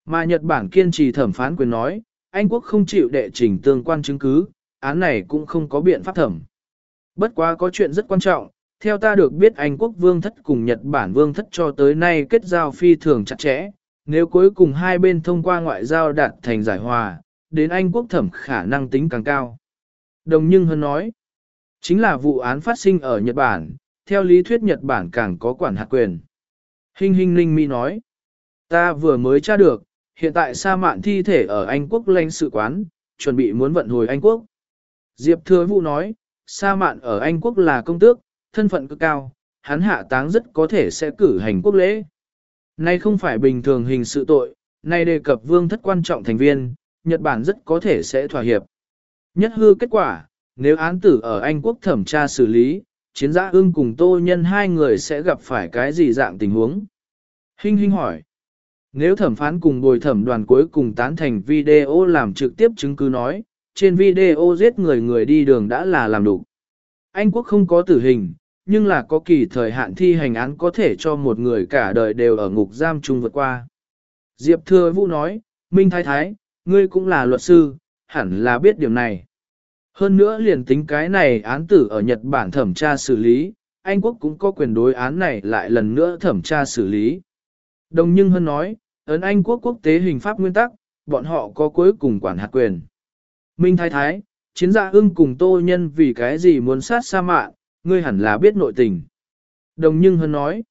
Mà Nhật Bản kiên trì thẩm phán quyền nói, Anh quốc không chịu đệ trình tương quan chứng cứ, án này cũng không có biện pháp thẩm. Bất quá có chuyện rất quan trọng, theo ta được biết Anh quốc vương thất cùng Nhật Bản vương thất cho tới nay kết giao phi thường chặt chẽ, nếu cuối cùng hai bên thông qua ngoại giao đạt thành giải hòa, đến Anh quốc thẩm khả năng tính càng cao. Đồng Nhưng Hân nói, chính là vụ án phát sinh ở Nhật Bản, theo lý thuyết Nhật Bản càng có quản hạt quyền. Hinh Hinh Ninh Mi nói, ta vừa mới tra được, hiện tại Sa Mạn thi thể ở Anh quốc lãnh sự quán, chuẩn bị muốn vận hồi Anh quốc. Diệp Thừa Vũ nói, Sa Mạn ở Anh quốc là công tước, thân phận cực cao, hắn hạ táng rất có thể sẽ cử hành quốc lễ. Nay không phải bình thường hình sự tội, nay đề cập vương thất quan trọng thành viên, Nhật Bản rất có thể sẽ thỏa hiệp. Nhất hư kết quả, nếu án tử ở Anh quốc thẩm tra xử lý, Chiến Dã Ưng cùng Tô Nhân hai người sẽ gặp phải cái gì dạng tình huống? Hinh Hinh hỏi, nếu thẩm phán cùng bồi thẩm đoàn cuối cùng tán thành video làm trực tiếp chứng cứ nói, trên video giết người người đi đường đã là làm đủ. Anh quốc không có tử hình, nhưng là có kỳ thời hạn thi hành án có thể cho một người cả đời đều ở ngục giam chung vượt qua. Diệp Thừa Vũ nói, Minh Thái Thái, ngươi cũng là luật sư, hẳn là biết điểm này. Hơn nữa liền tính cái này án tử ở Nhật Bản thẩm tra xử lý, Anh quốc cũng có quyền đối án này lại lần nữa thẩm tra xử lý. Đồng Nhưng Hân nói, ấn Anh quốc quốc tế hình pháp nguyên tắc, bọn họ có cuối cùng quản hạt quyền. Minh Thái Thái, Chiến Dã Ưng cùng Tô Nhân vì cái gì muốn sát Sa Mạn, ngươi hẳn là biết nội tình. Đồng Nhưng Hân nói,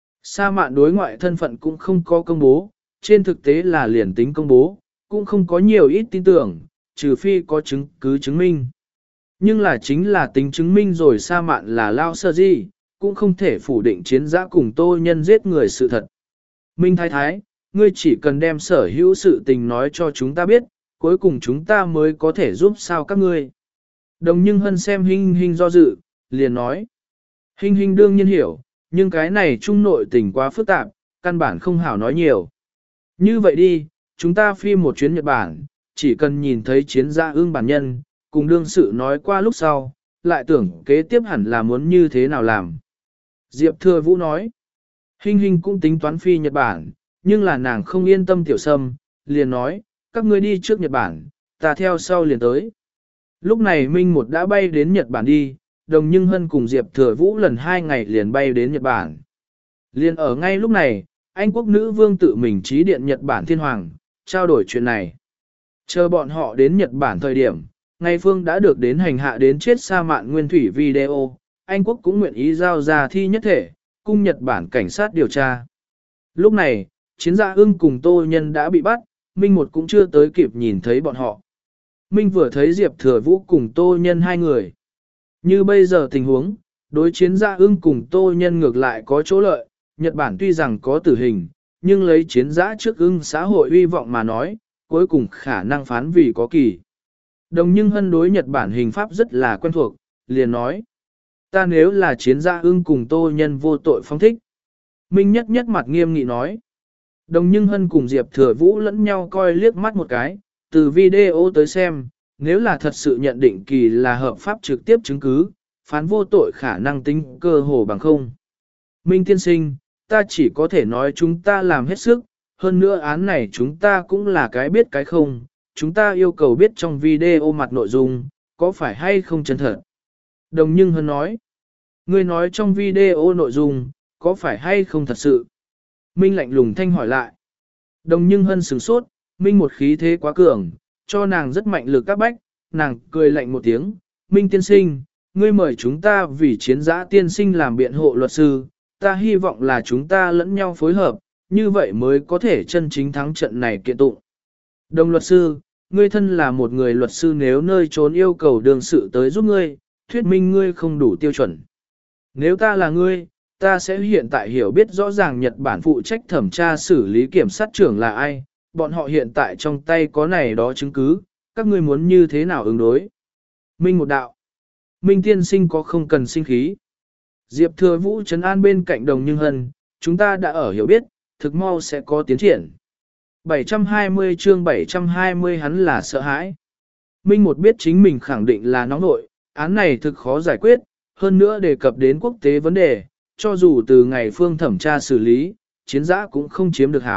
Sa Mạn đối ngoại thân phận cũng không có công bố, trên thực tế là liền tính công bố, cũng không có nhiều ít tin tưởng, trừ phi có chứng cứ chứng minh. Nhưng là chính là tính chứng minh rồi Sa Mạn là Lao Sơ Di, cũng không thể phủ định Chiến Dã cùng Tô Nhân giết người sự thật. Minh Thái Thái, ngươi chỉ cần đem sở hữu sự tình nói cho chúng ta biết, cuối cùng chúng ta mới có thể giúp sao các ngươi. Đồng Nhưng Hân xem Hinh Hinh do dự, liền nói. Hinh Hinh đương nhiên hiểu, nhưng cái này trung nội tình quá phức tạp, căn bản không hảo nói nhiều. Như vậy đi, chúng ta phi một chuyến Nhật Bản, chỉ cần nhìn thấy Chiến Dã Ưng bản nhân, cùng đương sự nói qua lúc sau, lại tưởng kế tiếp hẳn là muốn như thế nào làm. Diệp Thừa Vũ nói. Hinh Hinh cũng tính toán phi Nhật Bản, nhưng là nàng không yên tâm Tiểu Sâm, liền nói, các ngươi đi trước Nhật Bản, ta theo sau liền tới. Lúc này Minh Một đã bay đến Nhật Bản đi, Đồng Nhưng Hân cùng Diệp Thừa Vũ lần hai ngày liền bay đến Nhật Bản. Liền ở ngay lúc này, Anh quốc nữ vương tự mình trí điện Nhật Bản thiên hoàng, trao đổi chuyện này. Chờ bọn họ đến Nhật Bản thời điểm, Ngày Phương đã được đến hành hạ đến chết Sa Mạn nguyên thủy video, Anh quốc cũng nguyện ý giao ra thi nhất thể, cung Nhật Bản cảnh sát điều tra. Lúc này, Chiến Dã Ưng cùng Tô Nhân đã bị bắt, Minh Một cũng chưa tới kịp nhìn thấy bọn họ. Minh vừa thấy Diệp Thừa Vũ cùng Tô Nhân hai người. Như bây giờ tình huống, đối Chiến Dã Ưng cùng Tô Nhân ngược lại có chỗ lợi, Nhật Bản tuy rằng có tử hình, nhưng lấy Chiến Dã trước Ưng xã hội uy vọng mà nói, cuối cùng khả năng phán vì có kỳ. Đồng Nhưng Hân đối Nhật Bản hình pháp rất là quen thuộc, liền nói. Ta nếu là Chiến Dã Ưng cùng Tô Nhân vô tội phóng thích. Minh Nhất nhất mặt nghiêm nghị nói. Đồng Nhưng Hân cùng Diệp Thừa Vũ lẫn nhau coi liếc mắt một cái, từ video tới xem, nếu là thật sự nhận định kỳ là hợp pháp trực tiếp chứng cứ, phán vô tội khả năng tính cơ hồ bằng không. Minh tiên sinh, ta chỉ có thể nói chúng ta làm hết sức, hơn nữa án này chúng ta cũng là cái biết cái không, chúng ta yêu cầu biết trong video mặt nội dung, có phải hay không chân thật. Đồng Nhưng Hân nói, ngươi nói trong video nội dung, có phải hay không thật sự? Minh lạnh lùng thanh hỏi lại. Đồng Nhưng Hân sửng sốt, Minh một khí thế quá cường, cho nàng rất mạnh lực các bách, nàng cười lạnh một tiếng. Minh tiên sinh, ngươi mời chúng ta vì Chiến Dã tiên sinh làm biện hộ luật sư, ta hy vọng là chúng ta lẫn nhau phối hợp, như vậy mới có thể chân chính thắng trận này kiện tụng. Đồng luật sư, ngươi thân là một người luật sư nếu nơi trốn yêu cầu đương sự tới giúp ngươi, thuyết minh ngươi không đủ tiêu chuẩn. Nếu ta là ngươi, ta sẽ hiện tại hiểu biết rõ ràng Nhật Bản phụ trách thẩm tra xử lý kiểm sát trưởng là ai, bọn họ hiện tại trong tay có này đó chứng cứ, các ngươi muốn như thế nào ứng đối. Minh một đạo. Minh tiên sinh có không cần sinh khí. Diệp Thừa Vũ trấn an bên cạnh Đồng Nhưng Hân, chúng ta đã ở hiểu biết, thực mau sẽ có tiến triển. bảy trăm hai mươi chương bảy trăm hai mươi hắn là sợ hãi. Minh một biết chính mình khẳng định là nóng nội, án này thực khó giải quyết, hơn nữa đề cập đến quốc tế vấn đề, cho dù từ ngày phương thẩm tra xử lý, Chiến Dã cũng không chiếm được hảo,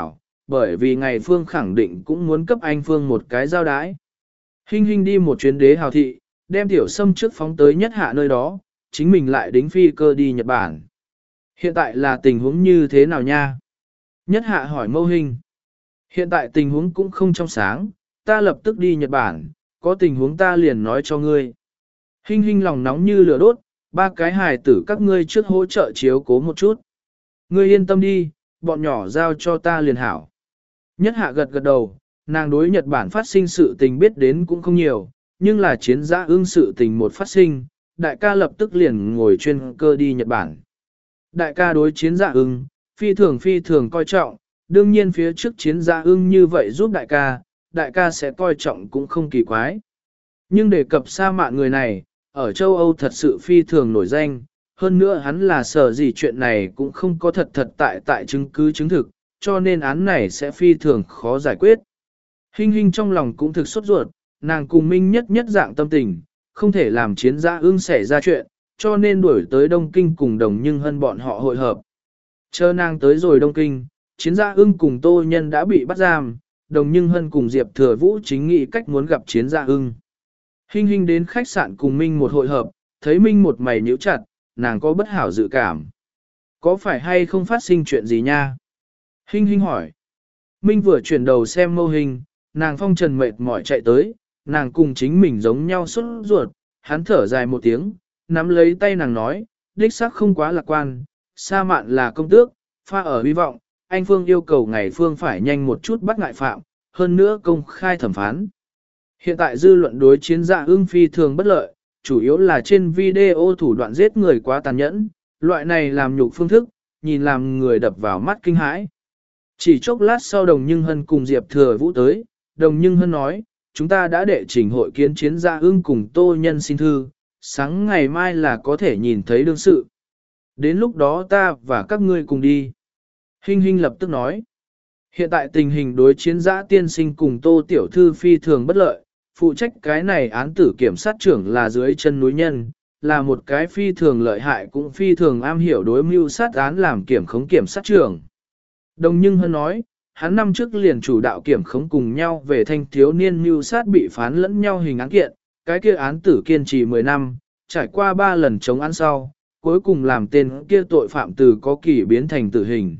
bởi vì ngày Phương khẳng định cũng muốn cấp anh Phương một cái giao đái. Hinh Hinh đi một chuyến đế hào thị, đem tiểu sâm trước phóng tới nhất hạ nơi đó, chính mình lại đính phi cơ đi Nhật Bản. Hiện tại là tình huống như thế nào nha? Nhất hạ hỏi Mâu Hinh. Hiện tại tình huống cũng không trong sáng, ta lập tức đi Nhật Bản, có tình huống ta liền nói cho ngươi. Hinh Hinh lòng nóng như lửa đốt, ba cái hài tử các ngươi trước hỗ trợ chiếu cố một chút. Ngươi yên tâm đi, bọn nhỏ giao cho ta liền hảo. Nhất hạ gật gật đầu, nàng đối Nhật Bản phát sinh sự tình biết đến cũng không nhiều, nhưng là chiến giã ưng sự tình một phát sinh, đại ca lập tức liền ngồi chuyên cơ đi Nhật Bản. Đại ca đối chiến giã ưng, phi thường phi thường coi trọng, đương nhiên phía trước chiến giã ưng như vậy giúp đại ca, đại ca sẽ coi trọng cũng không kỳ quái. Nhưng đề cập sa mạn người này, ở châu Âu thật sự phi thường nổi danh, hơn nữa hắn là sở gì chuyện này cũng không có thật thật tại tại chứng cứ chứng thực, cho nên án này sẽ phi thường khó giải quyết. Hinh Hinh trong lòng cũng thực sốt ruột, nàng cùng Minh nhất nhất dạng tâm tình, không thể làm chiến giã ưng xảy ra chuyện, cho nên đuổi tới Đông Kinh cùng Đồng Nhưng Hân bọn họ hội hợp. Chờ nàng tới rồi Đông Kinh, chiến giã ưng cùng Tô Nhân đã bị bắt giam, Đồng Nhưng Hân cùng Diệp Thừa Vũ chính nghĩ cách muốn gặp chiến giã ưng. Hinh Hinh đến khách sạn cùng Minh một hội hợp, thấy Minh một mày nhíu chặt, nàng có bất hảo dự cảm. Có phải hay không phát sinh chuyện gì nha? Hinh Hinh hỏi. Minh vừa chuyển đầu xem Mâu Hinh, nàng phong trần mệt mỏi chạy tới, nàng cùng chính mình giống nhau sốt ruột, hắn thở dài một tiếng, nắm lấy tay nàng nói, đích xác không quá lạc quan, sa mạn là công tước, pha ở hy vọng, anh Phương yêu cầu ngày Phương phải nhanh một chút bắt ngại phạm, hơn nữa công khai thẩm phán. Hiện tại dư luận đối chiến dạ ưng phi thường bất lợi, chủ yếu là trên video thủ đoạn giết người quá tàn nhẫn, loại này làm nhục phương thức, nhìn làm người đập vào mắt kinh hãi. Chỉ chốc lát sau Đồng Nhưng Hân cùng Diệp Thừa Vũ tới, Đồng Nhưng Hân nói, chúng ta đã đệ trình hội kiến chiến gia ưng cùng Tô Nhân xin thư, sáng ngày mai là có thể nhìn thấy đương sự. Đến lúc đó ta và các ngươi cùng đi. Hinh Hinh lập tức nói, hiện tại tình hình đối chiến giã tiên sinh cùng Tô Tiểu Thư phi thường bất lợi, phụ trách cái này án tử kiểm sát trưởng là dưới chân núi nhân, là một cái phi thường lợi hại cũng phi thường am hiểu đối mưu sát án làm kiểm khống kiểm sát trưởng. Đồng Nhưng Hân nói, hắn năm trước liền chủ đạo kiểm khống cùng nhau về thanh thiếu niên mưu sát bị phán lẫn nhau hình án kiện, cái kia án tử kiên trì mười năm, trải qua ba lần chống án sau, cuối cùng làm tên kia tội phạm từ có kỳ biến thành tử hình.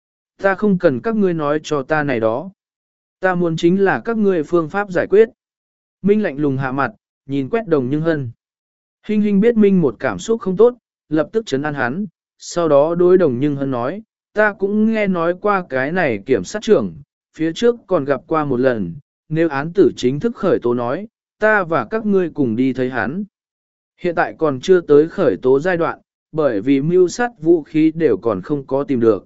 Ta không cần các ngươi nói cho ta này đó. Ta muốn chính là các ngươi phương pháp giải quyết. Minh lạnh lùng hạ mặt, nhìn quét Đồng Nhưng Hân. Hinh Hinh biết Minh một cảm xúc không tốt, lập tức trấn an hắn, sau đó đối Đồng Nhưng Hân nói, ta cũng nghe nói qua cái này kiểm sát trưởng, phía trước còn gặp qua một lần, nếu án tử chính thức khởi tố nói, ta và các ngươi cùng đi thấy hắn. Hiện tại còn chưa tới khởi tố giai đoạn, bởi vì mưu sát vũ khí đều còn không có tìm được.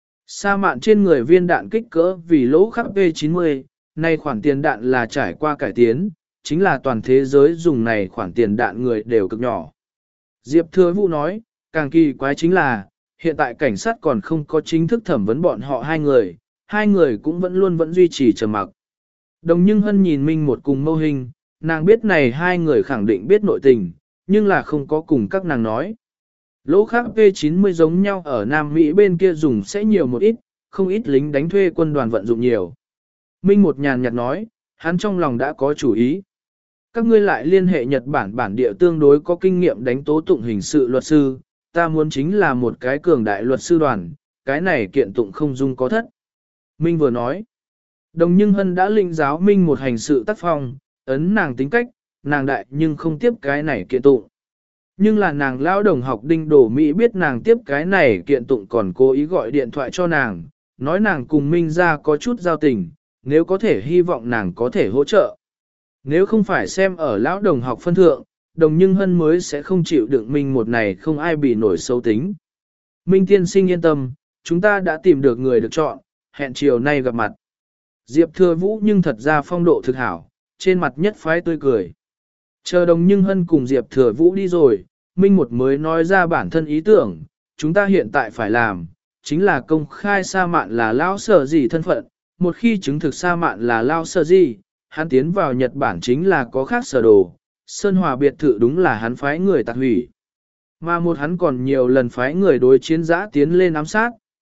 Sa mạn trên người viên đạn kích cỡ vì lỗ khắc P chín mươi, nay khoản tiền đạn là trải qua cải tiến, chính là toàn thế giới dùng này khoản tiền đạn người đều cực nhỏ. Diệp Thừa Vũ nói, càng kỳ quái chính là, hiện tại cảnh sát còn không có chính thức thẩm vấn bọn họ hai người, hai người cũng vẫn luôn vẫn duy trì trầm mặc. Đồng Nhưng Hân nhìn Minh một cùng Mâu Hinh, nàng biết này hai người khẳng định biết nội tình, nhưng là không có cùng các nàng nói. Lỗ khác P chín mươi giống nhau ở Nam Mỹ bên kia dùng sẽ nhiều một ít, không ít lính đánh thuê quân đoàn vận dụng nhiều. Minh một nhàn nhạt nói, hắn trong lòng đã có chủ ý. Các ngươi lại liên hệ Nhật Bản bản địa tương đối có kinh nghiệm đánh tố tụng hình sự luật sư, ta muốn chính là một cái cường đại luật sư đoàn, cái này kiện tụng không dung có thất. Minh vừa nói, Đồng Nhưng Hân đã linh giáo Minh một hành sự tác phong, ấn nàng tính cách, nàng đại nhưng không tiếp cái này kiện tụng. Nhưng là nàng lão đồng học Đinh Đổ Mỹ biết nàng tiếp cái này kiện tụng còn cố ý gọi điện thoại cho nàng, nói nàng cùng Minh ra có chút giao tình, nếu có thể hy vọng nàng có thể hỗ trợ. Nếu không phải xem ở lão đồng học phân thượng, Đồng Nhưng Hân mới sẽ không chịu đựng Minh một này không ai bị nổi xấu tính. Minh tiên sinh yên tâm, chúng ta đã tìm được người được chọn, hẹn chiều nay gặp mặt. Diệp Thừa Vũ nhưng thật ra phong độ thực hảo, trên mặt nhất phái tươi cười. Chờ Đồng Nhưng Hân cùng Diệp Thừa Vũ đi rồi, Minh một mới nói ra bản thân ý tưởng, chúng ta hiện tại phải làm, chính là công khai sa mạn là lao sở gì thân phận, một khi chứng thực sa mạn là lao sở gì, hắn tiến vào Nhật Bản chính là có khác sở đồ, Sơn Hòa biệt thự đúng là hắn phái người tạc hủy. Mà một hắn còn nhiều lần phái người đối chiến giã tiến lên ám sát,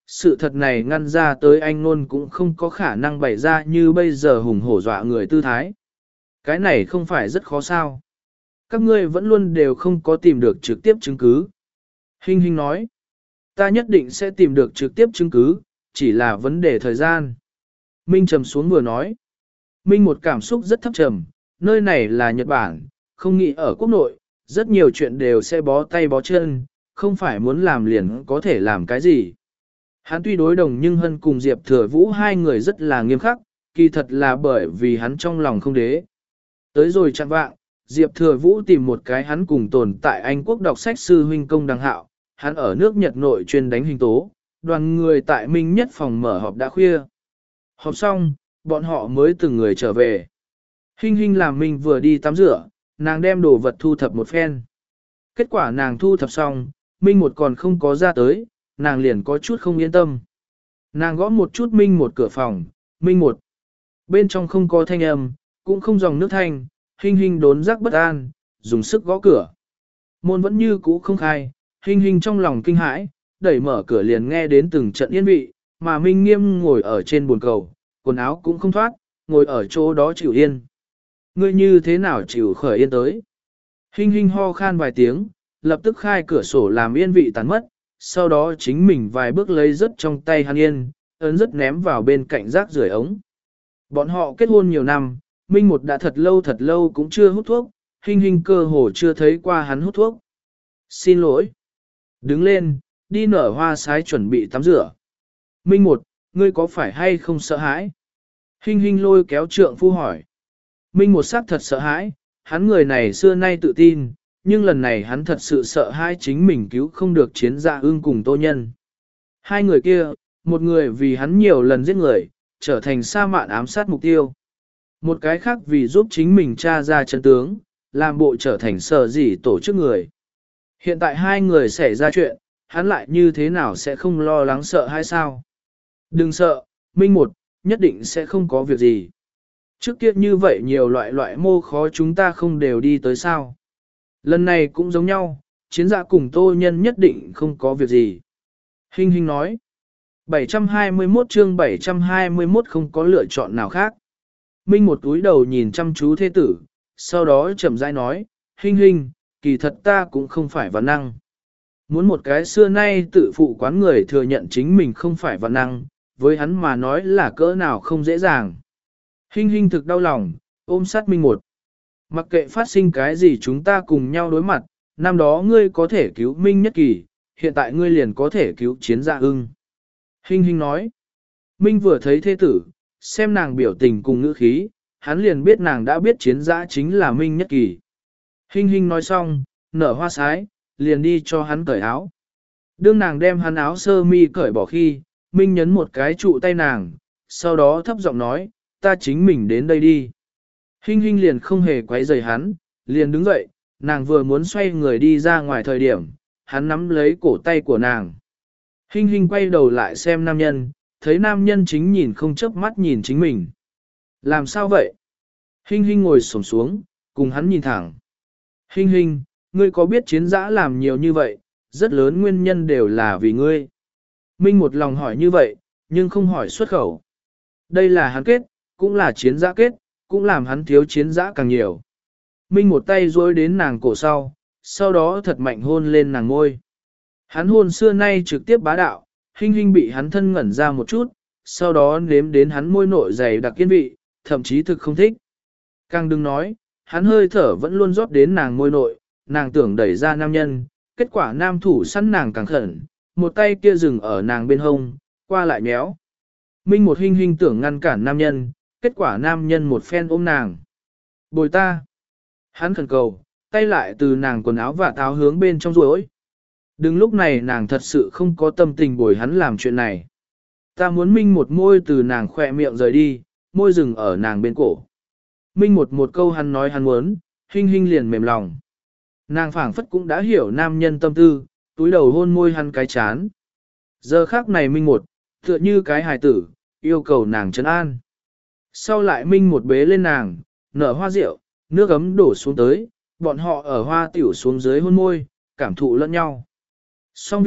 Sự thật này ngăn ra tới anh Nôn cũng không có khả năng bày ra như bây giờ hùng hổ dọa người tư thái. Cái này không phải rất khó sao. Các ngươi vẫn luôn đều không có tìm được trực tiếp chứng cứ. Hinh Hinh nói, ta nhất định sẽ tìm được trực tiếp chứng cứ, chỉ là vấn đề thời gian. Minh trầm xuống vừa nói. Minh một cảm xúc rất thấp trầm, nơi này là Nhật Bản, không nghĩ ở quốc nội, rất nhiều chuyện đều sẽ bó tay bó chân, không phải muốn làm liền có thể làm cái gì. Hắn tuy đối đồng nhưng Hân cùng Diệp Thừa Vũ hai người rất là nghiêm khắc, kỳ thật là bởi vì hắn trong lòng không đế. Tới rồi chặn vạng, Diệp Thừa Vũ tìm một cái hắn cùng tồn tại Anh quốc đọc sách sư huynh công đăng hạo, hắn ở nước Nhật nội chuyên đánh hình tố, đoàn người tại Minh Nhất phòng mở họp đã khuya. Họp xong, bọn họ mới từng người trở về. Hinh Hinh làm mình vừa đi tắm rửa, nàng đem đồ vật thu thập một phen. Kết quả nàng thu thập xong, Minh một còn không có ra tới, nàng liền có chút không yên tâm. Nàng gõ một chút Minh một cửa phòng, Minh một. Bên trong không có thanh âm, cũng không dòng nước thanh, Hinh Hinh đốn giác bất an, dùng sức gõ cửa. Môn vẫn như cũ không khai, Hinh Hinh trong lòng kinh hãi, đẩy mở cửa liền nghe đến từng trận yên vị, mà Minh Nghiêm ngồi ở trên bồn cầu, quần áo cũng không thoát, ngồi ở chỗ đó chịu yên. Ngươi như thế nào chịu khởi yên tới? Hinh Hinh ho khan vài tiếng, lập tức khai cửa sổ làm yên vị tàn mất, sau đó chính mình vài bước lấy rất trong tay hắn yên, ấn rất ném vào bên cạnh rác rưởi ống. Bọn họ kết hôn nhiều năm, Minh một đã thật lâu thật lâu cũng chưa hút thuốc, Hinh Hinh cơ hồ chưa thấy qua hắn hút thuốc. Xin lỗi. Đứng lên, đi nở hoa sái chuẩn bị tắm rửa. Minh một, ngươi có phải hay không sợ hãi? Hinh Hinh lôi kéo trượng phu hỏi. Minh một sắc thật sợ hãi, hắn người này xưa nay tự tin, nhưng lần này hắn thật sự sợ hãi chính mình cứu không được chiến dạ ưng cùng Tô Nhân. Hai người kia, một người vì hắn nhiều lần giết người, trở thành sa mạn ám sát mục tiêu. Một cái khác vì giúp chính mình tra ra chân tướng, làm bộ trở thành sở gì tổ chức người. Hiện tại hai người xảy ra chuyện, hắn lại như thế nào sẽ không lo lắng sợ hay sao? Đừng sợ, Minh một, nhất định sẽ không có việc gì. Trước kia như vậy nhiều loại loại mô khó chúng ta không đều đi tới sao. Lần này cũng giống nhau, chiến dạ cùng Tô Nhân nhất định không có việc gì. Hinh Hinh nói, bảy trăm hai mươi mốt chương bảy trăm hai mươi mốt không có lựa chọn nào khác. Minh một túi đầu nhìn chăm chú thế tử, sau đó chậm rãi nói, Hinh Hinh, kỳ thật ta cũng không phải vạn năng. Muốn một cái xưa nay tự phụ quán người thừa nhận chính mình không phải vạn năng, với hắn mà nói là cỡ nào không dễ dàng. Hinh Hinh thực đau lòng, ôm sát Minh một. Mặc kệ phát sinh cái gì chúng ta cùng nhau đối mặt, năm đó ngươi có thể cứu Minh Nhất Kỳ, hiện tại ngươi liền có thể cứu chiến dạ ưng. Hinh Hinh nói, Minh vừa thấy thế tử, xem nàng biểu tình cùng ngữ khí, hắn liền biết nàng đã biết chiến dạ chính là Minh Nhất Kỳ. Hinh Hinh nói xong, nở hoa sái, liền đi cho hắn cởi áo. Đương nàng đem hắn áo sơ mi cởi bỏ khi, Minh nhấn một cái trụ tay nàng, sau đó thấp giọng nói, ta chính mình đến đây đi. Hinh Hinh liền không hề quấy rầy hắn, liền đứng dậy, nàng vừa muốn xoay người đi ra ngoài thời điểm, hắn nắm lấy cổ tay của nàng. Hinh Hinh quay đầu lại xem nam nhân, thấy nam nhân chính nhìn không chớp mắt nhìn chính mình. Làm sao vậy? Hinh Hinh ngồi xổm xuống, cùng hắn nhìn thẳng. Hinh Hinh, ngươi có biết chiến dã làm nhiều như vậy, rất lớn nguyên nhân đều là vì ngươi. Minh một lòng hỏi như vậy, nhưng không hỏi xuất khẩu. Đây là hắn kết, cũng là chiến dã kết, cũng làm hắn thiếu chiến dã càng nhiều. Minh một tay duỗi đến nàng cổ sau, sau đó thật mạnh hôn lên nàng ngôi. Hắn hôn xưa nay trực tiếp bá đạo, Hinh Hinh bị hắn thân ngẩn ra một chút, sau đó nếm đến hắn môi nội dày đặc kiên vị, thậm chí thực không thích. Càng đừng nói, hắn hơi thở vẫn luôn rót đến nàng môi nội, nàng tưởng đẩy ra nam nhân, kết quả nam thủ săn nàng càng khẩn, một tay kia dừng ở nàng bên hông, qua lại méo. Minh một Hinh Hinh tưởng ngăn cản nam nhân, kết quả nam nhân một phen ôm nàng. Bồi ta. Hắn khẩn cầu, tay lại từ nàng quần áo và táo hướng bên trong rối. Đừng lúc này nàng thật sự không có tâm tình bồi hắn làm chuyện này. Ta muốn Minh một môi từ nàng khỏe miệng rời đi, môi dừng ở nàng bên cổ. Minh một một câu hắn nói hắn muốn, Hinh Hinh liền mềm lòng. Nàng phảng phất cũng đã hiểu nam nhân tâm tư, túi đầu hôn môi hắn cái chán. Giờ khác này Minh một, tựa như cái hài tử, yêu cầu nàng trấn an. Sau lại Minh một bế lên nàng, nở hoa rượu, nước ấm đổ xuống tới, bọn họ ở hoa tiểu xuống dưới hôn môi, cảm thụ lẫn nhau. Xong việc,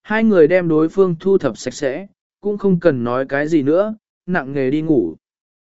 Hai người đem đối phương thu thập sạch sẽ, cũng không cần nói cái gì nữa, nặng nghề đi ngủ.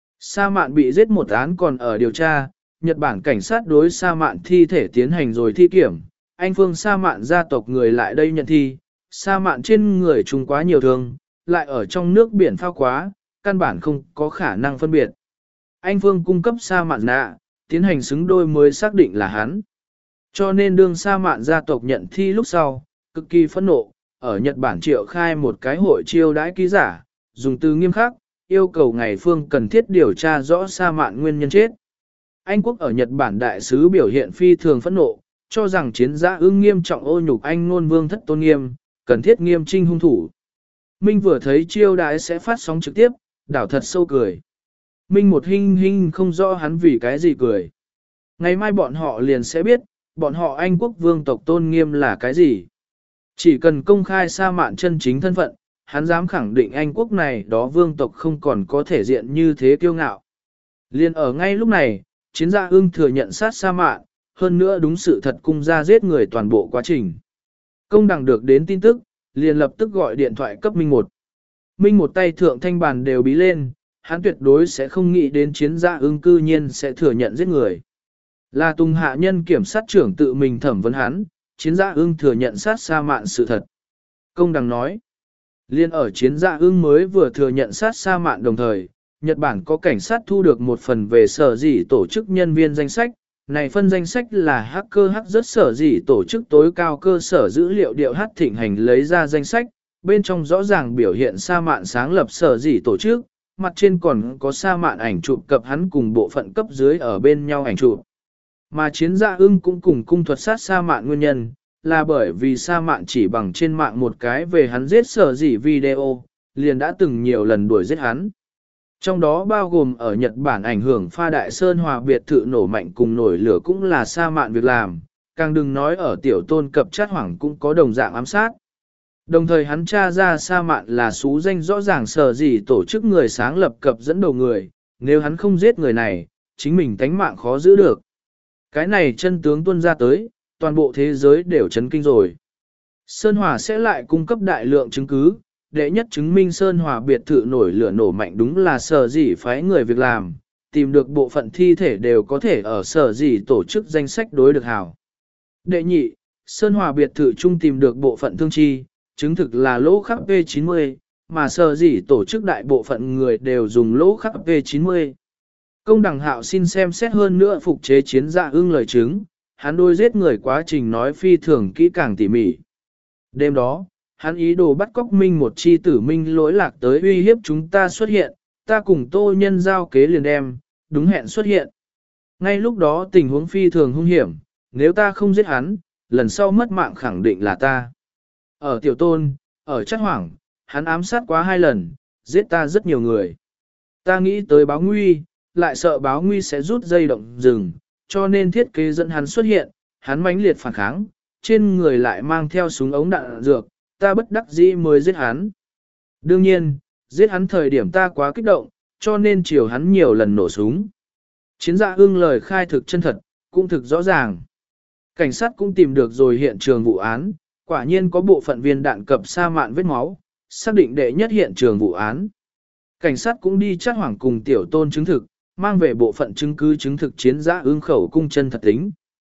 Sa mạn bị giết một án còn ở điều tra, Nhật Bản cảnh sát đối sa mạn thi thể tiến hành rồi thi kiểm, anh phương sa mạn gia tộc người lại đây nhận thi, sa mạn trên người trùng quá nhiều thương, lại ở trong nước biển phao quá, căn bản không có khả năng phân biệt. Anh phương cung cấp sa mạn nạ, tiến hành xứng đôi mới xác định là hắn. Cho nên đương sa mạn gia tộc nhận thi lúc sau, cực kỳ phẫn nộ, ở Nhật Bản triệu khai một cái hội chiêu đãi ký giả, dùng từ nghiêm khắc, yêu cầu ngày phương cần thiết điều tra rõ sa mạn nguyên nhân chết. Anh quốc ở Nhật Bản đại sứ biểu hiện phi thường phẫn nộ, cho rằng chiến giã ưng nghiêm trọng ô nhục anh ngôn vương thất tôn nghiêm, cần thiết nghiêm trinh hung thủ. Minh vừa thấy chiêu đãi sẽ phát sóng trực tiếp, đảo thật sâu cười. Minh một hinh hinh không rõ hắn vì cái gì cười. Ngày mai bọn họ liền sẽ biết, bọn họ Anh quốc vương tộc tôn nghiêm là cái gì. Chỉ cần công khai sa mạn chân chính thân phận, hắn dám khẳng định Anh quốc này đó vương tộc không còn có thể diện như thế kiêu ngạo. Liên ở ngay lúc này, chiến gia ưng thừa nhận sát sa mạn, hơn nữa đúng sự thật cung ra giết người toàn bộ quá trình. Công đẳng được đến tin tức, liền lập tức gọi điện thoại cấp Minh một. Minh một tay thượng thanh bàn đều bí lên, hắn tuyệt đối sẽ không nghĩ đến chiến gia ưng cư nhiên sẽ thừa nhận giết người. Là Tùng hạ nhân kiểm sát trưởng tự mình thẩm vấn hắn, chiến gia ưng thừa nhận sát sa mạn sự thật. Công đằng nói, liên ở chiến gia ưng mới vừa thừa nhận sát sa mạn đồng thời, Nhật Bản có cảnh sát thu được một phần về sở dĩ tổ chức nhân viên danh sách, này phân danh sách là hacker hack rất sở dĩ tổ chức tối cao cơ sở dữ liệu điệu hát thịnh hành lấy ra danh sách, bên trong rõ ràng biểu hiện sa mạn sáng lập sở dĩ tổ chức, mặt trên còn có sa mạn ảnh chụp cập hắn cùng bộ phận cấp dưới ở bên nhau ảnh chụp. Mà chiến gia ưng cũng cùng cung thuật sát sa mạn nguyên nhân, là bởi vì sa mạn chỉ bằng trên mạng một cái về hắn giết sở dĩ video, liền đã từng nhiều lần đuổi giết hắn. Trong đó bao gồm ở Nhật Bản ảnh hưởng pha đại sơn hòa biệt thự nổ mạnh cùng nổi lửa cũng là sa mạn việc làm, càng đừng nói ở tiểu tôn cập chát hoảng cũng có đồng dạng ám sát. Đồng thời hắn tra ra sa mạn là xú danh rõ ràng sở dĩ tổ chức người sáng lập cập dẫn đầu người, nếu hắn không giết người này, chính mình tánh mạng khó giữ được. Cái này chân tướng tuôn ra tới, toàn bộ thế giới đều chấn kinh rồi. Sơn Hòa sẽ lại cung cấp đại lượng chứng cứ, đệ nhất chứng minh Sơn Hòa biệt thự nổi lửa nổ mạnh đúng là sở dĩ phái người việc làm, tìm được bộ phận thi thể đều có thể ở sở dĩ tổ chức danh sách đối được hảo. Đệ nhị, Sơn Hòa biệt thự chung tìm được bộ phận thương chi, chứng thực là lỗ khắc P chín mươi, mà sở dĩ tổ chức đại bộ phận người đều dùng lỗ khắc P chín mươi. Công đẳng hạo xin xem xét hơn nữa phục chế chiến dạ ưng lời chứng, hắn đôi giết người quá trình nói phi thường kỹ càng tỉ mỉ. Đêm đó, hắn ý đồ bắt cóc Minh một chi tử Minh lỗi lạc tới uy hiếp chúng ta xuất hiện, ta cùng tô nhân giao kế liền đem, đúng hẹn xuất hiện. Ngay lúc đó tình huống phi thường hung hiểm, nếu ta không giết hắn, lần sau mất mạng khẳng định là ta. Ở tiểu tôn, ở chất hoảng, hắn ám sát quá hai lần, giết ta rất nhiều người. Ta nghĩ tới báo nguy, lại sợ báo nguy sẽ rút dây động rừng, cho nên thiết kế dẫn hắn xuất hiện, hắn mãnh liệt phản kháng, trên người lại mang theo súng ống đạn dược, ta bất đắc dĩ mới giết hắn. Đương nhiên, giết hắn thời điểm ta quá kích động, cho nên chiều hắn nhiều lần nổ súng. Chiến dạ ưng lời khai thực chân thật, cũng thực rõ ràng. Cảnh sát cũng tìm được rồi hiện trường vụ án, quả nhiên có bộ phận viên đạn cập sa mạn vết máu, xác định đệ nhất hiện trường vụ án. Cảnh sát cũng đi chát hoảng cùng tiểu tôn chứng thực, mang về bộ phận chứng cứ chứng thực chiến giã ương khẩu cung chân thật tính.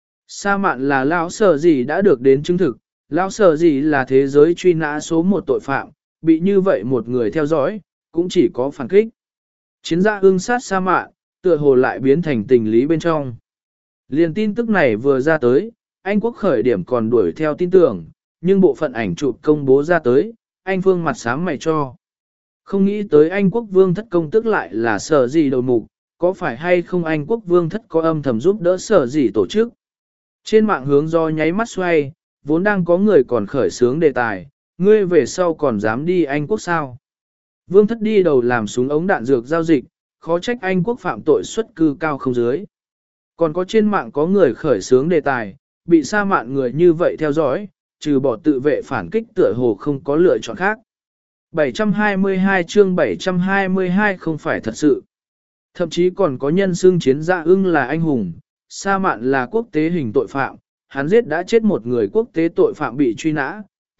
Sa mạn là lão sở gì đã được đến chứng thực, lão sở gì là thế giới truy nã số một tội phạm, bị như vậy một người theo dõi, cũng chỉ có phản kích. Chiến giã ương sát sa mạn, tựa hồ lại biến thành tình lý bên trong. Liên tin tức này vừa ra tới, Anh quốc khởi điểm còn đuổi theo tin tưởng, nhưng bộ phận ảnh chụp công bố ra tới, anh phương mặt sáng mày cho. Không nghĩ tới Anh quốc vương thất công tức lại là sở gì đầu mục, có phải hay không Anh quốc vương thất có âm thầm giúp đỡ sở gì tổ chức. Trên mạng hướng do nháy mắt xoay, vốn đang có người còn khởi sướng đề tài, ngươi về sau còn dám đi Anh quốc sao. Vương thất đi đầu làm súng ống đạn dược giao dịch, khó trách Anh quốc phạm tội xuất cư cao không dưới. Còn có trên mạng có người khởi sướng đề tài, bị sa mạn người như vậy theo dõi, trừ bỏ tự vệ phản kích tựa hồ không có lựa chọn khác. bảy trăm hai mươi hai chương bảy trăm hai mươi hai không phải thật sự. Thậm chí còn có nhân xưng chiến dạ ưng là anh hùng, sa mạn là quốc tế hình tội phạm, hắn giết đã chết một người quốc tế tội phạm bị truy nã,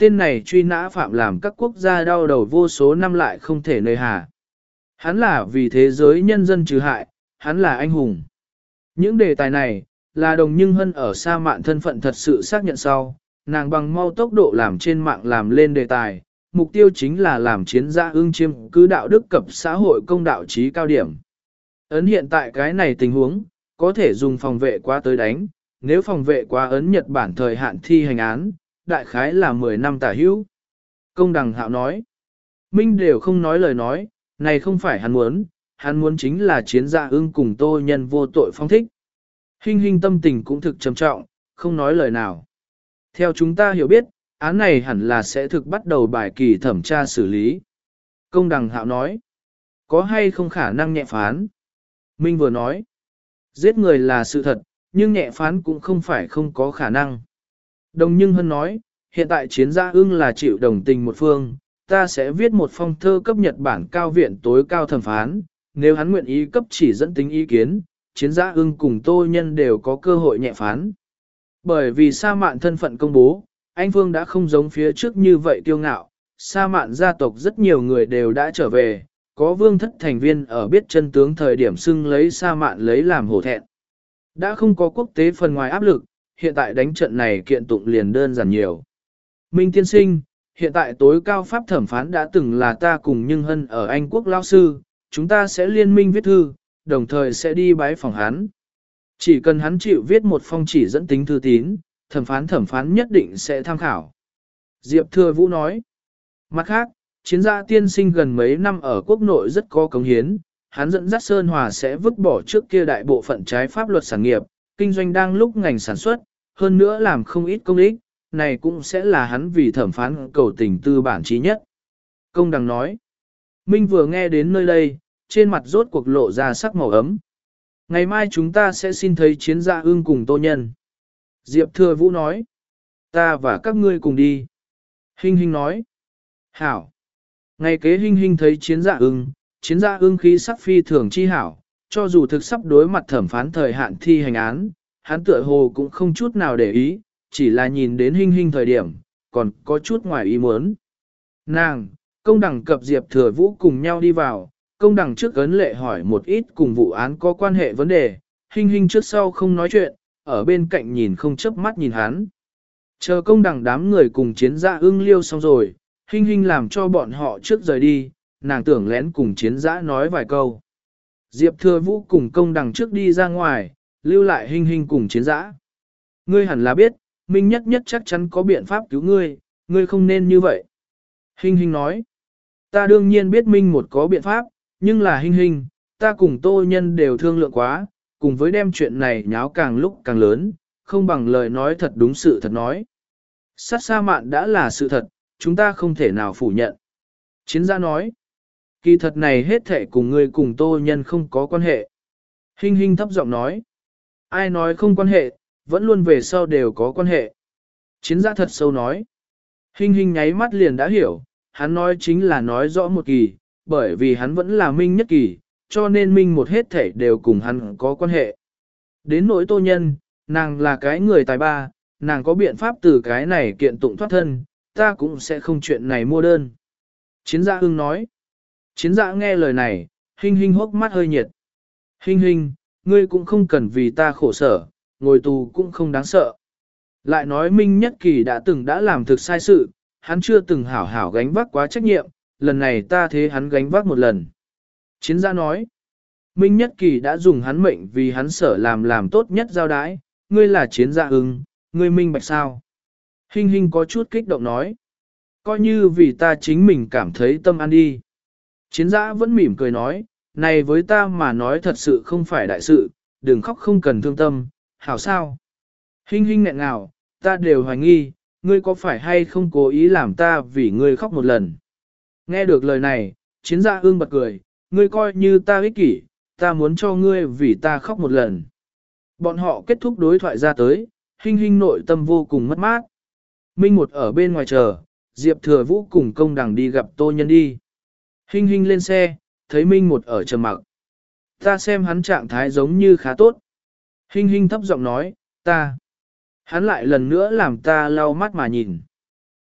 tên này truy nã phạm làm các quốc gia đau đầu vô số năm lại không thể nơi hà. Hắn là vì thế giới nhân dân trừ hại, hắn là anh hùng. Những đề tài này, là Đồng Nhưng Hân ở sa mạn thân phận thật sự xác nhận sau, nàng bằng mau tốc độ làm trên mạng làm lên đề tài, mục tiêu chính là làm chiến gia ưng chiêm cứ đạo đức cập xã hội công đạo trí cao điểm. Ấn hiện tại cái này tình huống, có thể dùng phòng vệ quá tới đánh, nếu phòng vệ quá ấn Nhật Bản thời hạn thi hành án, đại khái là mười năm tả hữu. Công đằng hạo nói, Minh đều không nói lời nói, này không phải hắn muốn, hắn muốn chính là chiến gia ưng cùng tô nhân vô tội phong thích. Hinh hinh tâm tình cũng thực trầm trọng, không nói lời nào. Theo chúng ta hiểu biết, án này hẳn là sẽ thực bắt đầu bài kỳ thẩm tra xử lý. Công đằng hạo nói, có hay không khả năng nhẹ phán? Minh vừa nói, giết người là sự thật, nhưng nhẹ phán cũng không phải không có khả năng. Đồng Nhưng Hân nói, hiện tại chiến gia ưng là chịu đồng tình một phương, ta sẽ viết một phong thơ cấp Nhật Bản cao viện tối cao thẩm phán, nếu hắn nguyện ý cấp chỉ dẫn tính ý kiến, chiến gia ưng cùng tô nhân đều có cơ hội nhẹ phán. Bởi vì sa mạn thân phận công bố, anh Phương đã không giống phía trước như vậy kiêu ngạo, sa mạn gia tộc rất nhiều người đều đã trở về, có vương thất thành viên ở biết chân tướng thời điểm xưng lấy sa mạn lấy làm hổ thẹn. Đã không có quốc tế phần ngoài áp lực, hiện tại đánh trận này kiện tụng liền đơn giản nhiều. Minh tiên sinh, hiện tại tối cao pháp thẩm phán đã từng là ta cùng Nhưng Hân ở Anh quốc lao sư, chúng ta sẽ liên minh viết thư, đồng thời sẽ đi bái phòng hắn. Chỉ cần hắn chịu viết một phong chỉ dẫn tính thư tín, thẩm phán thẩm phán nhất định sẽ tham khảo. Diệp Thừa Vũ nói. Mặt khác, chiến gia tiên sinh gần mấy năm ở quốc nội rất có cống hiến, hắn dẫn dắt Sơn Hòa sẽ vứt bỏ trước kia đại bộ phận trái pháp luật sản nghiệp, kinh doanh đang lúc ngành sản xuất, hơn nữa làm không ít công ích, này cũng sẽ là hắn vì thẩm phán cầu tình tư bản trí nhất. Công đằng nói. Minh vừa nghe đến nơi đây, trên mặt rốt cuộc lộ ra sắc màu ấm. Ngày mai chúng ta sẽ xin thấy chiến gia ưng cùng tô nhân. Diệp Thừa Vũ nói. Ta và các ngươi cùng đi. Hinh Hinh nói. Hảo. Ngày kế Hinh Hinh thấy chiến gia ưng, chiến gia ưng khí sắc phi thường chi hảo, cho dù thực sắp đối mặt thẩm phán thời hạn thi hành án, hắn tựa hồ cũng không chút nào để ý, chỉ là nhìn đến Hinh Hinh thời điểm, còn có chút ngoài ý muốn. Nàng, công đẳng cập Diệp Thừa Vũ cùng nhau đi vào, công đẳng trước ấn lệ hỏi một ít cùng vụ án có quan hệ vấn đề, Hinh Hinh trước sau không nói chuyện, ở bên cạnh nhìn không chớp mắt nhìn hắn. Chờ công đẳng đám người cùng chiến gia ưng liêu xong rồi, Hinh Hinh làm cho bọn họ trước rời đi, nàng tưởng lén cùng chiến giã nói vài câu. Diệp Thừa Vũ cùng công đằng trước đi ra ngoài, lưu lại Hinh Hinh cùng chiến giã. Ngươi hẳn là biết, Minh Nhất Nhất chắc chắn có biện pháp cứu ngươi, ngươi không nên như vậy. Hinh Hinh nói, ta đương nhiên biết Minh một có biện pháp, nhưng là Hinh Hinh, ta cùng Tô Nhân đều thương lượng quá, cùng với đem chuyện này nháo càng lúc càng lớn, không bằng lời nói thật đúng sự thật nói. Sát sa mạn đã là sự thật, chúng ta không thể nào phủ nhận. Chiến gia nói, kỳ thật này hết thể cùng ngươi cùng Tô Nhân không có quan hệ. Hinh Hinh thấp giọng nói, ai nói không quan hệ, vẫn luôn về sau đều có quan hệ. Chiến gia thật sâu nói, Hinh Hinh nháy mắt liền đã hiểu, hắn nói chính là nói rõ một kỳ, bởi vì hắn vẫn là Minh nhất kỳ, cho nên Minh một hết thể đều cùng hắn có quan hệ. Đến nỗi Tô Nhân, nàng là cái người tài ba, nàng có biện pháp từ cái này kiện tụng thoát thân, ta cũng sẽ không chuyện này mua đơn. Chiến gia ưng nói, chiến gia nghe lời này, Hinh Hinh hốc mắt hơi nhiệt. Hinh Hinh, ngươi cũng không cần vì ta khổ sở, ngồi tù cũng không đáng sợ. Lại nói Minh Nhất Kỳ đã từng đã làm thực sai sự, hắn chưa từng hảo hảo gánh vác quá trách nhiệm, lần này ta thế hắn gánh vác một lần. Chiến gia nói, Minh Nhất Kỳ đã dùng hắn mệnh vì hắn sở làm làm tốt nhất giao đái, ngươi là chiến gia ưng, ngươi minh bạch sao? Hinh Hinh có chút kích động nói, coi như vì ta chính mình cảm thấy tâm an đi. Chiến gia vẫn mỉm cười nói, này với ta mà nói thật sự không phải đại sự, đừng khóc không cần thương tâm, hảo sao? Hinh Hinh nghẹn ngào, ta đều hoài nghi, ngươi có phải hay không cố ý làm ta vì ngươi khóc một lần. Nghe được lời này, chiến gia ương bật cười, ngươi coi như ta ích kỷ, ta muốn cho ngươi vì ta khóc một lần. Bọn họ kết thúc đối thoại ra tới, Hinh Hinh nội tâm vô cùng mất mát. Minh một ở bên ngoài chờ, Diệp Thừa Vũ cùng công đằng đi gặp Tô Nhân đi. Hinh Hinh lên xe, thấy Minh một ở trầm mặc. Ta xem hắn trạng thái giống như khá tốt. Hinh Hinh thấp giọng nói, ta. Hắn lại lần nữa làm ta lau mắt mà nhìn.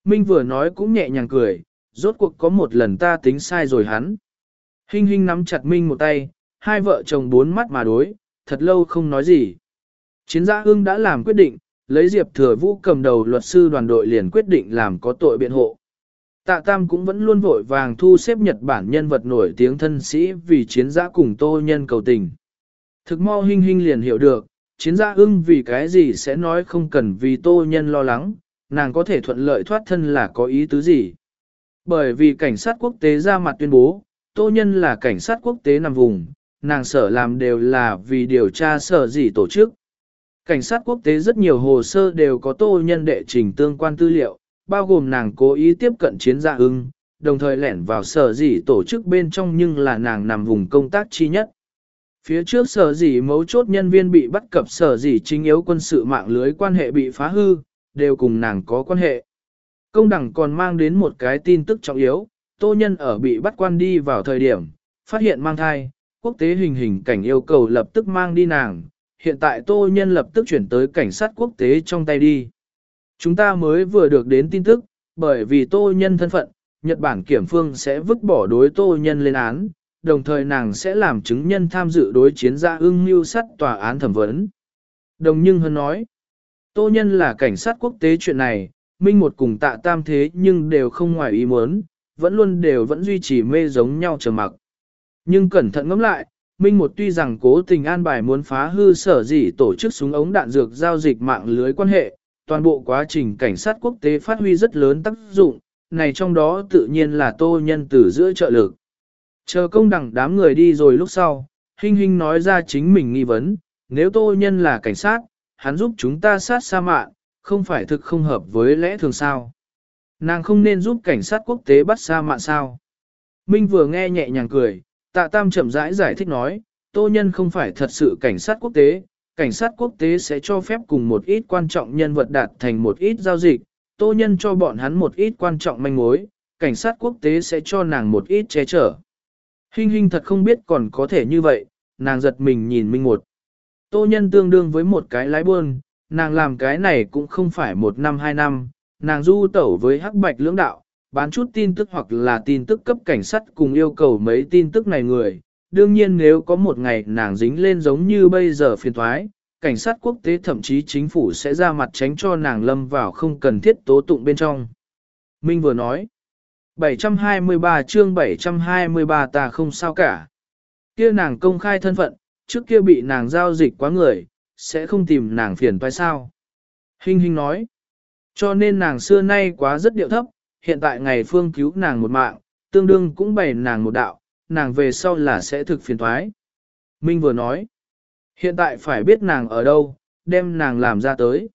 Minh vừa nói cũng nhẹ nhàng cười, rốt cuộc có một lần ta tính sai rồi hắn. Hinh Hinh nắm chặt Minh một tay, hai vợ chồng bốn mắt mà đối, thật lâu không nói gì. Chiến gia ưng đã làm quyết định, lấy Diệp Thừa Vũ cầm đầu luật sư đoàn đội liền quyết định làm có tội biện hộ. Tạ Tam cũng vẫn luôn vội vàng thu xếp Nhật Bản nhân vật nổi tiếng thân sĩ vì chiến gia cùng Tô Nhân cầu tình. Thực mau Hinh Hinh liền hiểu được, chiến gia ưng vì cái gì sẽ nói không cần vì Tô Nhân lo lắng, nàng có thể thuận lợi thoát thân là có ý tứ gì. Bởi vì cảnh sát quốc tế ra mặt tuyên bố, Tô Nhân là cảnh sát quốc tế nằm vùng, nàng sở làm đều là vì điều tra sở gì tổ chức. Cảnh sát quốc tế rất nhiều hồ sơ đều có Tô Nhân đệ trình tương quan tư liệu, bao gồm nàng cố ý tiếp cận chiến gia ưng, đồng thời lẻn vào sở gì tổ chức bên trong nhưng là nàng nằm vùng công tác chi nhất. Phía trước sở gì mấu chốt nhân viên bị bắt cập sở gì chính yếu quân sự mạng lưới quan hệ bị phá hư, đều cùng nàng có quan hệ. Công đẳng còn mang đến một cái tin tức trọng yếu, Tô Nhân ở bị bắt quan đi vào thời điểm, phát hiện mang thai, quốc tế hình hình cảnh yêu cầu lập tức mang đi nàng, hiện tại Tô Nhân lập tức chuyển tới cảnh sát quốc tế trong tay đi. Chúng ta mới vừa được đến tin tức, bởi vì Tô Nhân thân phận, Nhật Bản kiểm phương sẽ vứt bỏ đối Tô Nhân lên án, đồng thời nàng sẽ làm chứng nhân tham dự đối chiến gia ưng mưu sát tòa án thẩm vấn. Đồng Nhưng Hân nói, Tô Nhân là cảnh sát quốc tế chuyện này, Minh một cùng Tạ Tam thế nhưng đều không ngoài ý muốn, vẫn luôn đều vẫn duy trì mê giống nhau chờ mặc. Nhưng cẩn thận ngẫm lại, Minh một tuy rằng cố tình an bài muốn phá hư sở gì tổ chức súng ống đạn dược giao dịch mạng lưới quan hệ, toàn bộ quá trình cảnh sát quốc tế phát huy rất lớn tác dụng, này trong đó tự nhiên là Tô Nhân từ giữa trợ lực. Chờ công đẳng đám người đi rồi lúc sau, Hinh Hinh nói ra chính mình nghi vấn, nếu Tô Nhân là cảnh sát, hắn giúp chúng ta sát sa mạn, không phải thực không hợp với lẽ thường sao. Nàng không nên giúp cảnh sát quốc tế bắt sa mạn sao. Minh vừa nghe nhẹ nhàng cười, Tạ Tam chậm rãi giải, giải thích nói, Tô Nhân không phải thật sự cảnh sát quốc tế, cảnh sát quốc tế sẽ cho phép cùng một ít quan trọng nhân vật đạt thành một ít giao dịch, Tô Nhân cho bọn hắn một ít quan trọng manh mối, cảnh sát quốc tế sẽ cho nàng một ít che chở. Hinh Hinh thật không biết còn có thể như vậy, nàng giật mình nhìn Minh một. Tô Nhân tương đương với một cái lái buôn, nàng làm cái này cũng không phải một năm hai năm, nàng du tẩu với hắc bạch lưỡng đạo, bán chút tin tức hoặc là tin tức cấp cảnh sát cùng yêu cầu mấy tin tức này người. Đương nhiên nếu có một ngày nàng dính lên giống như bây giờ phiền thoái, cảnh sát quốc tế thậm chí chính phủ sẽ ra mặt tránh cho nàng lâm vào không cần thiết tố tụng bên trong. Minh vừa nói, bảy trăm hai mươi ba chương bảy trăm hai mươi ba ta không sao cả. Kia nàng công khai thân phận, trước kia bị nàng giao dịch quá người, sẽ không tìm nàng phiền toái sao. Hinh Hinh nói, cho nên nàng xưa nay quá rất điệu thấp, hiện tại ngày phương cứu nàng một mạng, tương đương cũng bày nàng một đạo, nàng về sau là sẽ thực phiền toái. Minh vừa nói, hiện tại phải biết nàng ở đâu, đem nàng làm ra tới.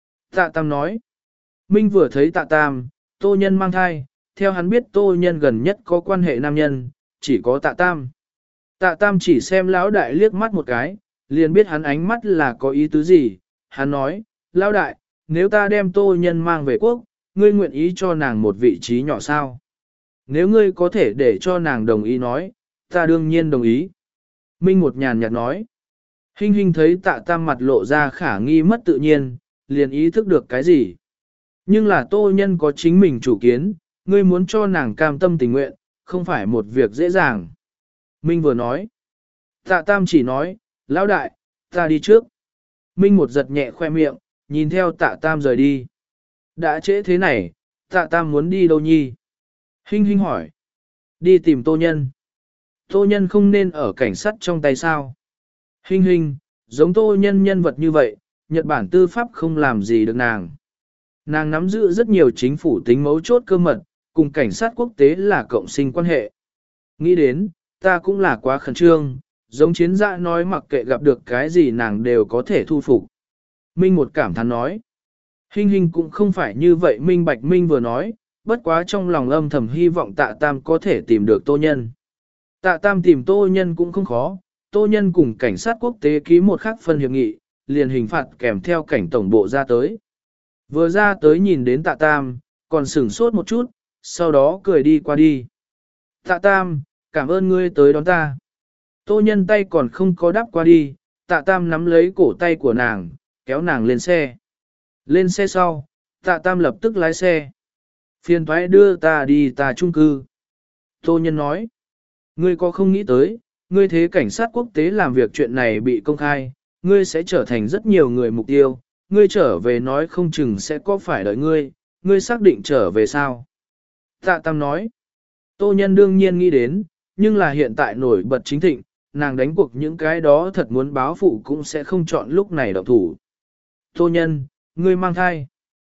Tạ Tam nói, Minh vừa thấy Tạ Tam, Tô Nhân mang thai, theo hắn biết Tô Nhân gần nhất có quan hệ nam nhân, chỉ có Tạ Tam. Tạ Tam chỉ xem lão đại liếc mắt một cái, liền biết hắn ánh mắt là có ý tứ gì, hắn nói, lão đại, nếu ta đem Tô Nhân mang về quốc, ngươi nguyện ý cho nàng một vị trí nhỏ sao? Nếu ngươi có thể để cho nàng đồng ý nói, ta đương nhiên đồng ý. Minh một nhàn nhạt nói. Hinh Hinh thấy Tạ Tam mặt lộ ra khả nghi mất tự nhiên, liền ý thức được cái gì. Nhưng là Tô Nhân có chính mình chủ kiến, ngươi muốn cho nàng cam tâm tình nguyện, không phải một việc dễ dàng. Minh vừa nói. Tạ Tam chỉ nói, lão đại, ta đi trước. Minh một giật nhẹ khoe miệng, nhìn theo Tạ Tam rời đi. Đã trễ thế này, Tạ Tam muốn đi đâu nhi? Hinh Hinh hỏi. Đi tìm Tô Nhân. Tô Nhân không nên ở cảnh sát trong tay sao? Hinh Hinh, giống Tô Nhân nhân vật như vậy, Nhật Bản tư pháp không làm gì được nàng. Nàng nắm giữ rất nhiều chính phủ tính mấu chốt cơ mật, cùng cảnh sát quốc tế là cộng sinh quan hệ. Nghĩ đến, ta cũng là quá khẩn trương, giống chiến dạ nói mặc kệ gặp được cái gì nàng đều có thể thu phục. Minh một cảm thán nói. Hinh Hinh cũng không phải như vậy Minh Bạch Minh vừa nói, bất quá trong lòng âm thầm hy vọng Tạ Tam có thể tìm được Tô Nhân. Tạ Tam tìm Tô Nhân cũng không khó, Tô Nhân cùng cảnh sát quốc tế ký một khắc phân hiệp nghị, liền hình phạt kèm theo cảnh tổng bộ ra tới. Vừa ra tới nhìn đến Tạ Tam, còn sửng sốt một chút, sau đó cười đi qua đi. Tạ Tam, cảm ơn ngươi tới đón ta. Tô Nhân tay còn không có đáp qua đi, Tạ Tam nắm lấy cổ tay của nàng, kéo nàng lên xe. Lên xe sau, Tạ Tam lập tức lái xe. Phiền thoái đưa ta đi ta chung cư. Tô Nhân nói, ngươi có không nghĩ tới, ngươi thế cảnh sát quốc tế làm việc chuyện này bị công khai, ngươi sẽ trở thành rất nhiều người mục tiêu, ngươi trở về nói không chừng sẽ có phải đợi ngươi, ngươi xác định trở về sao? Tạ Tam nói, Tô Nhân đương nhiên nghĩ đến, nhưng là hiện tại nổi bật chính thịnh, nàng đánh cuộc những cái đó thật muốn báo phụ cũng sẽ không chọn lúc này động thủ. Tô Nhân, ngươi mang thai.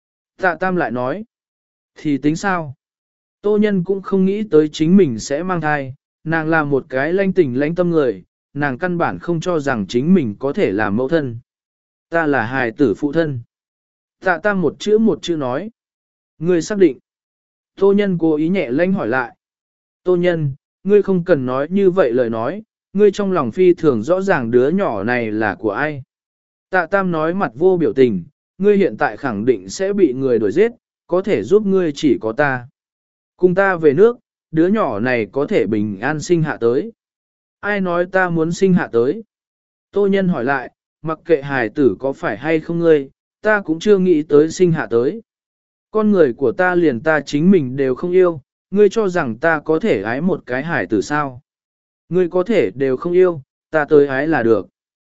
Tạ Tam lại nói, thì tính sao? Tô Nhân cũng không nghĩ tới chính mình sẽ mang thai, nàng là một cái lanh tình lãnh tâm người, nàng căn bản không cho rằng chính mình có thể làm mẫu thân. Ta là hài tử phụ thân. Tạ Tam một chữ một chữ nói. Ngươi xác định. Tô Nhân cố ý nhẹ lãnh hỏi lại. Tô Nhân, ngươi không cần nói như vậy lời nói, ngươi trong lòng phi thường rõ ràng đứa nhỏ này là của ai. Tạ Tam nói mặt vô biểu tình, ngươi hiện tại khẳng định sẽ bị người đuổi giết, có thể giúp ngươi chỉ có ta. Cùng ta về nước, đứa nhỏ này có thể bình an sinh hạ tới. Ai nói ta muốn sinh hạ tới? Tô Nhân hỏi lại, mặc kệ hài tử có phải hay không ngươi, ta cũng chưa nghĩ tới sinh hạ tới. Con người của ta liền ta chính mình đều không yêu, ngươi cho rằng ta có thể ái một cái hài tử sao? Ngươi có thể đều không yêu, ta tới ái là được.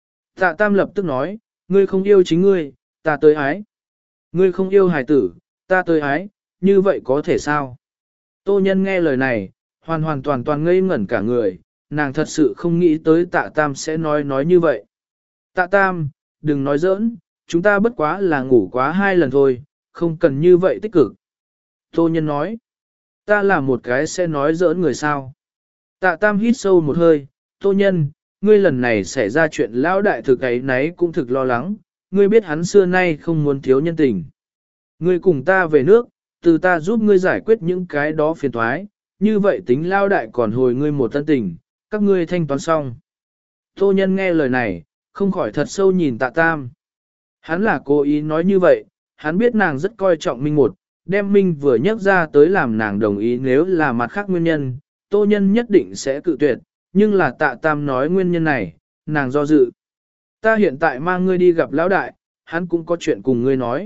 Tạ Tam lập tức nói, ngươi không yêu chính ngươi, ta tới ái. Ngươi không yêu hài tử, ta tới ái, như vậy có thể sao? Tô Nhân nghe lời này, hoàn hoàn toàn toàn ngây ngẩn cả người, nàng thật sự không nghĩ tới Tạ Tam sẽ nói nói như vậy. Tạ Tam, đừng nói giỡn, chúng ta bất quá là ngủ quá hai lần thôi, không cần như vậy tích cực. Tô Nhân nói, ta là một cái sẽ nói giỡn người sao. Tạ Tam hít sâu một hơi, Tô Nhân, ngươi lần này xảy ra chuyện lão đại thực ấy nấy cũng thực lo lắng, ngươi biết hắn xưa nay không muốn thiếu nhân tình. Ngươi cùng ta về nước, từ ta giúp ngươi giải quyết những cái đó phiền toái, như vậy tính lao đại còn hồi ngươi một tân tình, các ngươi thanh toán xong. Tô Nhân nghe lời này, không khỏi thật sâu nhìn Tạ Tam. Hắn là cố ý nói như vậy, hắn biết nàng rất coi trọng Minh một, đem Minh vừa nhắc ra tới làm nàng đồng ý nếu là mặt khác nguyên nhân, Tô Nhân nhất định sẽ cự tuyệt, nhưng là Tạ Tam nói nguyên nhân này, nàng do dự. Ta hiện tại mang ngươi đi gặp lão đại, hắn cũng có chuyện cùng ngươi nói.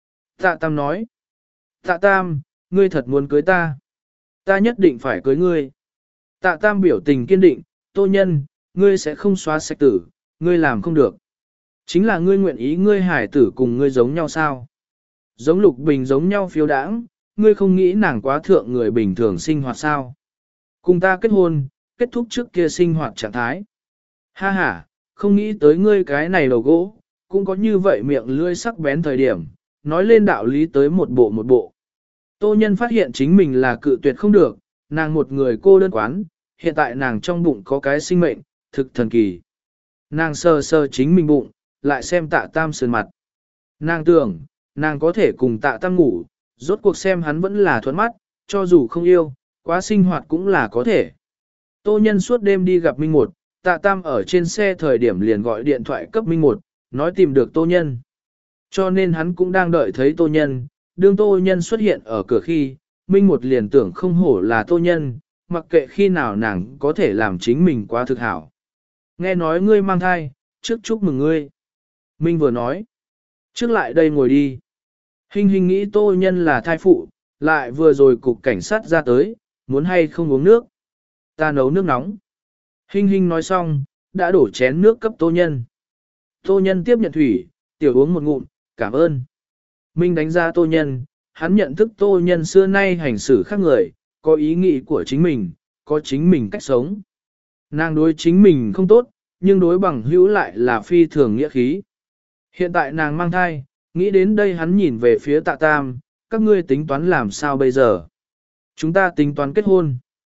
Tạ Tam nói, Tạ Tam, ngươi thật muốn cưới ta. Ta nhất định phải cưới ngươi. Tạ Tam biểu tình kiên định, Tô Nhân, ngươi sẽ không xóa sạch tử, ngươi làm không được. Chính là ngươi nguyện ý ngươi hải tử cùng ngươi giống nhau sao? Giống Lục Bình giống nhau phiếu đãng, ngươi không nghĩ nàng quá thượng người bình thường sinh hoạt sao? Cùng ta kết hôn, kết thúc trước kia sinh hoạt trạng thái. Ha ha, không nghĩ tới ngươi cái này đầu gỗ, cũng có như vậy miệng lưỡi sắc bén thời điểm, nói lên đạo lý tới một bộ một bộ. Tô Nhân phát hiện chính mình là cự tuyệt không được, nàng một người cô đơn quán, hiện tại nàng trong bụng có cái sinh mệnh, thực thần kỳ. Nàng sờ sờ chính mình bụng, lại xem Tạ Tam sườn mặt. Nàng tưởng, nàng có thể cùng Tạ Tam ngủ, rốt cuộc xem hắn vẫn là thuận mắt, cho dù không yêu, quá sinh hoạt cũng là có thể. Tô Nhân suốt đêm đi gặp Minh Một, Tạ Tam ở trên xe thời điểm liền gọi điện thoại cấp Minh Một, nói tìm được Tô Nhân. Cho nên hắn cũng đang đợi thấy Tô Nhân, đương Tô Nhân xuất hiện ở cửa khi, Minh Một liền tưởng không hổ là Tô Nhân, mặc kệ khi nào nàng có thể làm chính mình quá thực hảo. Nghe nói ngươi mang thai, trước chúc mừng ngươi. Minh vừa nói, trước lại đây ngồi đi. Hình hình nghĩ Tô Nhân là thai phụ, lại vừa rồi cục cảnh sát ra tới, muốn hay không uống nước. Ta nấu nước nóng. Hình hình nói xong, đã đổ chén nước cấp Tô Nhân. Tô Nhân tiếp nhận thủy, tiểu uống một ngụm, cảm ơn. Minh đánh giá Tô Nhân, hắn nhận thức Tô Nhân xưa nay hành xử khác người, có ý nghĩ của chính mình, có chính mình cách sống. Nàng đối chính mình không tốt, nhưng đối bằng hữu lại là phi thường nghĩa khí. Hiện tại nàng mang thai, nghĩ đến đây hắn nhìn về phía Tạ Tam, các ngươi tính toán làm sao bây giờ? Chúng ta tính toán kết hôn.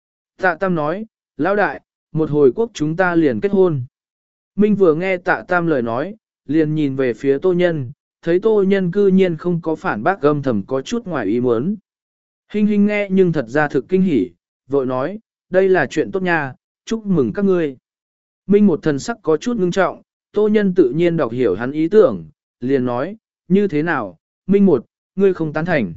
Tạ Tam nói, lão đại, một hồi quốc chúng ta liền kết hôn. Minh vừa nghe Tạ Tam lời nói, liền nhìn về phía Tô Nhân, thấy Tô Nhân cư nhiên không có phản bác âm thầm có chút ngoài ý muốn. Hình hình nghe nhưng thật ra thực kinh hỉ, vội nói, đây là chuyện tốt nha, chúc mừng các ngươi. Minh một thần sắc có chút ngưng trọng, Tô Nhân tự nhiên đọc hiểu hắn ý tưởng, liền nói, như thế nào, Minh một, ngươi không tán thành.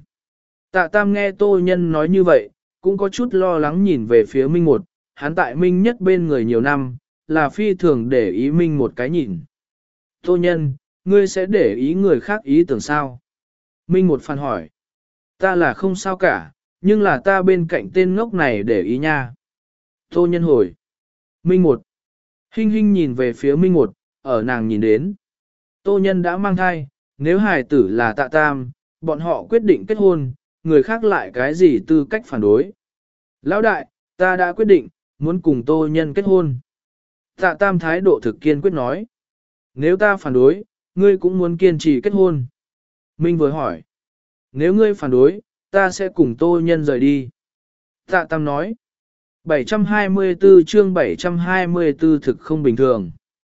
Tạ Tam nghe Tô Nhân nói như vậy, cũng có chút lo lắng nhìn về phía Minh một, hắn tại Minh nhất bên người nhiều năm, là phi thường để ý Minh một cái nhìn. Tô Nhân, ngươi sẽ để ý người khác ý tưởng sao? Minh một phản hỏi. Ta là không sao cả, nhưng là ta bên cạnh tên ngốc này để ý nha. Tô Nhân hồi. Minh một. Hinh hinh nhìn về phía Minh một, ở nàng nhìn đến. Tô Nhân đã mang thai, nếu hài tử là Tạ Tam, bọn họ quyết định kết hôn, người khác lại cái gì tư cách phản đối. Lão đại, ta đã quyết định, muốn cùng Tô Nhân kết hôn. Tạ Tam thái độ thực kiên quyết nói. Nếu ta phản đối, ngươi cũng muốn kiên trì kết hôn. Minh vừa hỏi. Nếu ngươi phản đối, ta sẽ cùng Tô Nhân rời đi. Tạ Tam nói. bảy trăm hai mươi tư chương bảy trăm hai mươi tư thực không bình thường.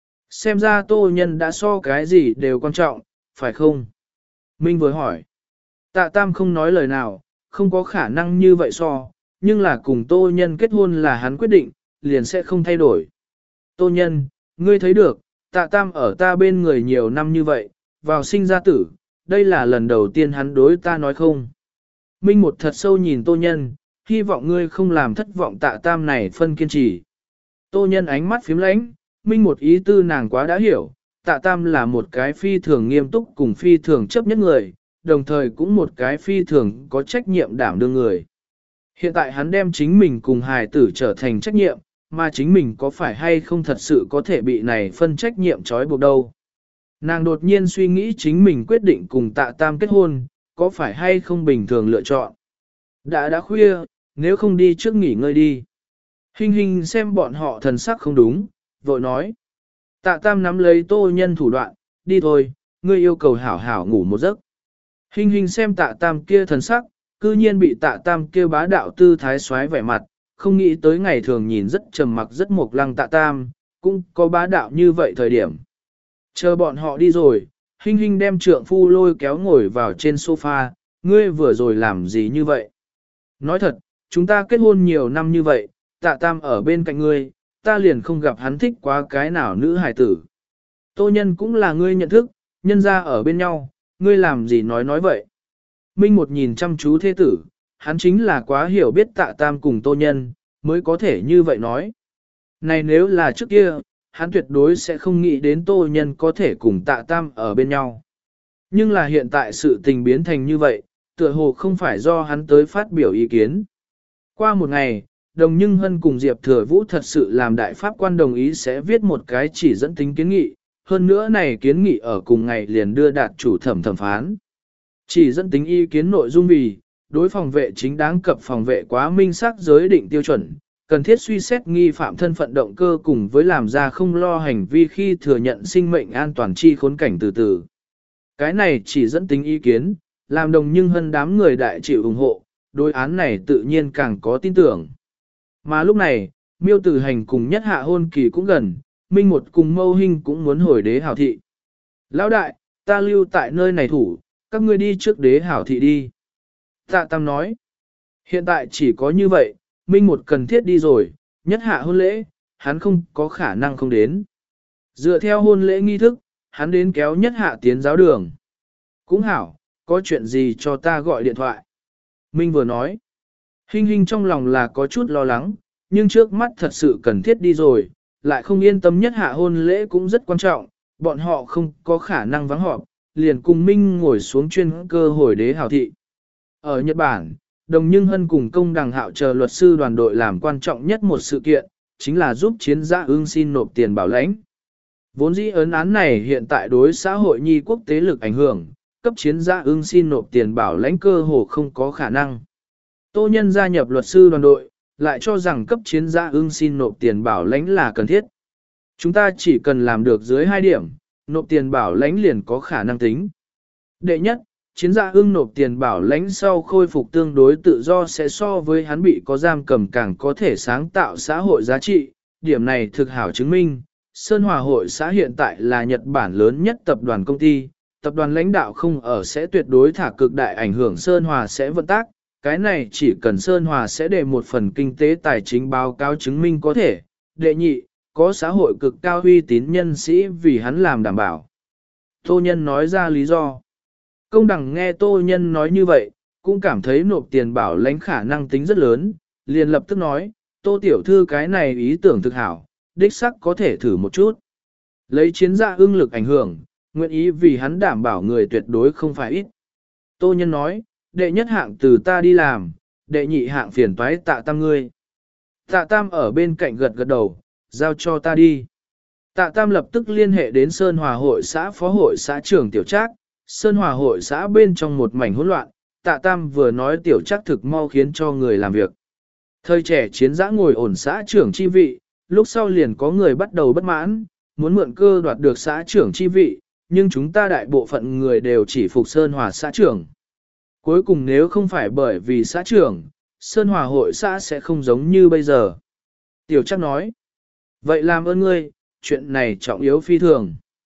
Xem ra Tô Nhân đã so cái gì đều quan trọng, phải không? Minh vừa hỏi. Tạ Tam không nói lời nào, không có khả năng như vậy so, nhưng là cùng Tô Nhân kết hôn là hắn quyết định, liền sẽ không thay đổi. Tô Nhân, ngươi thấy được, Tạ Tam ở ta bên người nhiều năm như vậy, vào sinh ra tử, đây là lần đầu tiên hắn đối ta nói không. Minh một thật sâu nhìn Tô Nhân, hy vọng ngươi không làm thất vọng Tạ Tam này phân kiên trì. Tô Nhân ánh mắt phím lánh, Minh một ý tư nàng quá đã hiểu, Tạ Tam là một cái phi thường nghiêm túc cùng phi thường chấp nhất người, đồng thời cũng một cái phi thường có trách nhiệm đảm đương người. Hiện tại hắn đem chính mình cùng hài tử trở thành trách nhiệm, mà chính mình có phải hay không thật sự có thể bị này phân trách nhiệm trói buộc đâu. Nàng đột nhiên suy nghĩ chính mình quyết định cùng Tạ Tam kết hôn, có phải hay không bình thường lựa chọn. Đã đã khuya, nếu không đi trước nghỉ ngơi đi. Hình hình xem bọn họ thần sắc không đúng, vội nói. Tạ Tam nắm lấy Tô Nhân thủ đoạn, đi thôi, ngươi yêu cầu hảo hảo ngủ một giấc. Hình hình xem Tạ Tam kia thần sắc, cư nhiên bị Tạ Tam kia bá đạo tư thái xoáy vẻ mặt, không nghĩ tới ngày thường nhìn rất trầm mặc rất mộc lăng Tạ Tam, cũng có bá đạo như vậy thời điểm. Chờ bọn họ đi rồi, Hình hình đem trượng phu lôi kéo ngồi vào trên sofa, ngươi vừa rồi làm gì như vậy? Nói thật, chúng ta kết hôn nhiều năm như vậy, Tạ Tam ở bên cạnh ngươi, ta liền không gặp hắn thích quá cái nào nữ hài tử. Tô Nhân cũng là ngươi nhận thức, nhân ra ở bên nhau, ngươi làm gì nói nói vậy. Minh một nhìn chăm chú thế tử, hắn chính là quá hiểu biết Tạ Tam cùng Tô Nhân, mới có thể như vậy nói. Này nếu là trước kia, hắn tuyệt đối sẽ không nghĩ đến Tô Nhân có thể cùng Tạ Tam ở bên nhau. Nhưng là hiện tại sự tình biến thành như vậy, tựa hồ không phải do hắn tới phát biểu ý kiến. Qua một ngày, Đồng Nhưng Hân cùng Diệp Thừa Vũ thật sự làm đại pháp quan đồng ý sẽ viết một cái chỉ dẫn tính kiến nghị, hơn nữa này kiến nghị ở cùng ngày liền đưa đạt chủ thẩm thẩm phán. Chỉ dẫn tính ý kiến nội dung vì, đối phòng vệ chính đáng cập phòng vệ quá minh xác giới định tiêu chuẩn, cần thiết suy xét nghi phạm thân phận động cơ cùng với làm ra không lo hành vi khi thừa nhận sinh mệnh an toàn chi khốn cảnh từ từ. Cái này chỉ dẫn tính ý kiến, làm Đồng Nhưng Hân đám người đại chịu ủng hộ, đối án này tự nhiên càng có tin tưởng. Mà lúc này, Miêu Tử Hành cùng Nhất Hạ hôn kỳ cũng gần, Minh một cùng Mâu Hinh cũng muốn hồi đế hảo thị. Lão đại, ta lưu tại nơi này thủ, các ngươi đi trước đế hảo thị đi. Tạ Tam nói, hiện tại chỉ có như vậy, Minh một cần thiết đi rồi, Nhất Hạ hôn lễ, hắn không có khả năng không đến. Dựa theo hôn lễ nghi thức, hắn đến kéo Nhất Hạ tiến giáo đường. Cũng hảo, có chuyện gì cho ta gọi điện thoại. Minh vừa nói, Hinh Hinh trong lòng là có chút lo lắng, nhưng trước mắt thật sự cần thiết đi rồi, lại không yên tâm Nhất Hạ hôn lễ cũng rất quan trọng, bọn họ không có khả năng vắng họp, liền cùng Minh ngồi xuống chuyên cơ hồi đế hảo thị. Ở Nhật Bản, Đồng Nhưng Hân cùng công đằng hạo chờ luật sư đoàn đội làm quan trọng nhất một sự kiện, chính là giúp chiến gia ương xin nộp tiền bảo lãnh. Vốn dĩ ấn án này hiện tại đối xã hội nhi quốc tế lực ảnh hưởng, cấp chiến gia ương xin nộp tiền bảo lãnh cơ hồ không có khả năng. Tô Nhân gia nhập luật sư đoàn đội, lại cho rằng cấp chiến gia ương xin nộp tiền bảo lãnh là cần thiết. Chúng ta chỉ cần làm được dưới hai điểm, nộp tiền bảo lãnh liền có khả năng tính. Đệ nhất, chiến gia ương nộp tiền bảo lãnh sau khôi phục tương đối tự do sẽ so với hắn bị có giam cầm càng có thể sáng tạo xã hội giá trị. Điểm này thực hảo chứng minh, Sơn Hòa hội xã hiện tại là Nhật Bản lớn nhất tập đoàn công ty, tập đoàn lãnh đạo không ở sẽ tuyệt đối thả cực đại ảnh hưởng Sơn Hòa sẽ vận tác. Cái này chỉ cần Sơn Hòa sẽ để một phần kinh tế tài chính báo cáo chứng minh có thể. Đệ nhị, có xã hội cực cao uy tín nhân sĩ vì hắn làm đảm bảo. Tô Nhân nói ra lý do. Công đẳng nghe Tô Nhân nói như vậy, cũng cảm thấy nộp tiền bảo lãnh khả năng tính rất lớn, liền lập tức nói, Tô Tiểu Thư cái này ý tưởng thực hảo, đích sắc có thể thử một chút. Lấy chiến gia ương lực ảnh hưởng, nguyện ý vì hắn đảm bảo người tuyệt đối không phải ít. Tô Nhân nói, đệ nhất hạng từ ta đi làm, đệ nhị hạng phiền toái tạ tam ngươi. Tạ tam ở bên cạnh gật gật đầu, giao cho ta đi. Tạ tam lập tức liên hệ đến Sơn Hòa hội xã phó hội xã trưởng Tiểu Trác. Sơn Hòa hội xã bên trong một mảnh hỗn loạn, tạ tam vừa nói Tiểu Trác thực mau khiến cho người làm việc. Thời trẻ chiến giã ngồi ổn xã trưởng chi vị, lúc sau liền có người bắt đầu bất mãn, muốn mượn cơ đoạt được xã trưởng chi vị, nhưng chúng ta đại bộ phận người đều chỉ phục Sơn Hòa xã trưởng. Cuối cùng nếu không phải bởi vì xã trưởng, Sơn Hòa hội xã sẽ không giống như bây giờ. Tiểu Trác nói, vậy làm ơn ngươi, chuyện này trọng yếu phi thường.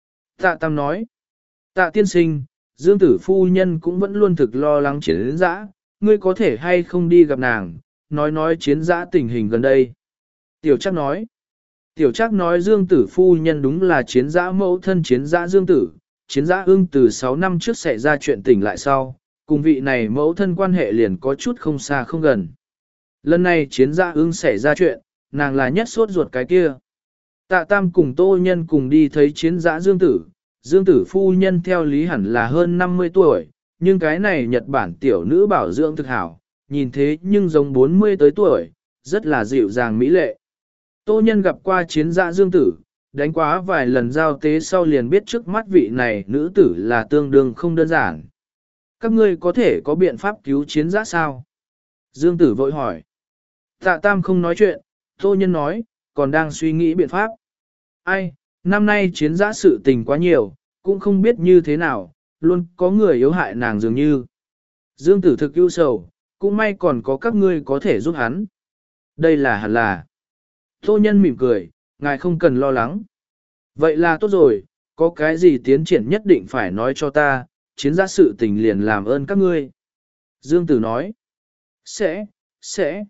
Tạ Tam nói, Tạ tiên sinh, Dương tử phu nhân cũng vẫn luôn thực lo lắng chiến giã, ngươi có thể hay không đi gặp nàng, nói nói chiến giã tình hình gần đây. Tiểu Trác nói, Tiểu Trác nói Dương tử phu nhân đúng là chiến giã mẫu thân chiến giã Dương tử, chiến giã ưng từ sáu năm trước xảy ra chuyện tỉnh lại sau, cùng vị này mẫu thân quan hệ liền có chút không xa không gần. Lần này chiến giã ưng xảy ra chuyện, nàng là nhất sốt ruột cái kia. Tạ Tam cùng Tô Nhân cùng đi thấy chiến giã Dương tử, Dương tử phu nhân theo lý hẳn là hơn năm mươi tuổi, nhưng cái này Nhật Bản tiểu nữ bảo dưỡng thực hảo, nhìn thế nhưng giống bốn mươi tới tuổi, rất là dịu dàng mỹ lệ. Tô Nhân gặp qua chiến giã Dương tử, đánh quá vài lần giao tế sau liền biết trước mắt vị này nữ tử là tương đương không đơn giản. Các ngươi có thể có biện pháp cứu chiến giã sao? Dương tử vội hỏi. Tạ Tam không nói chuyện, Tô Nhân nói, còn đang suy nghĩ biện pháp. Ai, năm nay chiến giã sự tình quá nhiều, cũng không biết như thế nào, luôn có người yếu hại nàng dường như. Dương tử thực ưu sầu, cũng may còn có các ngươi có thể giúp hắn. Đây là hẳn là. Tô Nhân mỉm cười, ngài không cần lo lắng. Vậy là tốt rồi, có cái gì tiến triển nhất định phải nói cho ta, chiến giã sự tình liền làm ơn các ngươi. Dương tử nói. Sẽ, sẽ.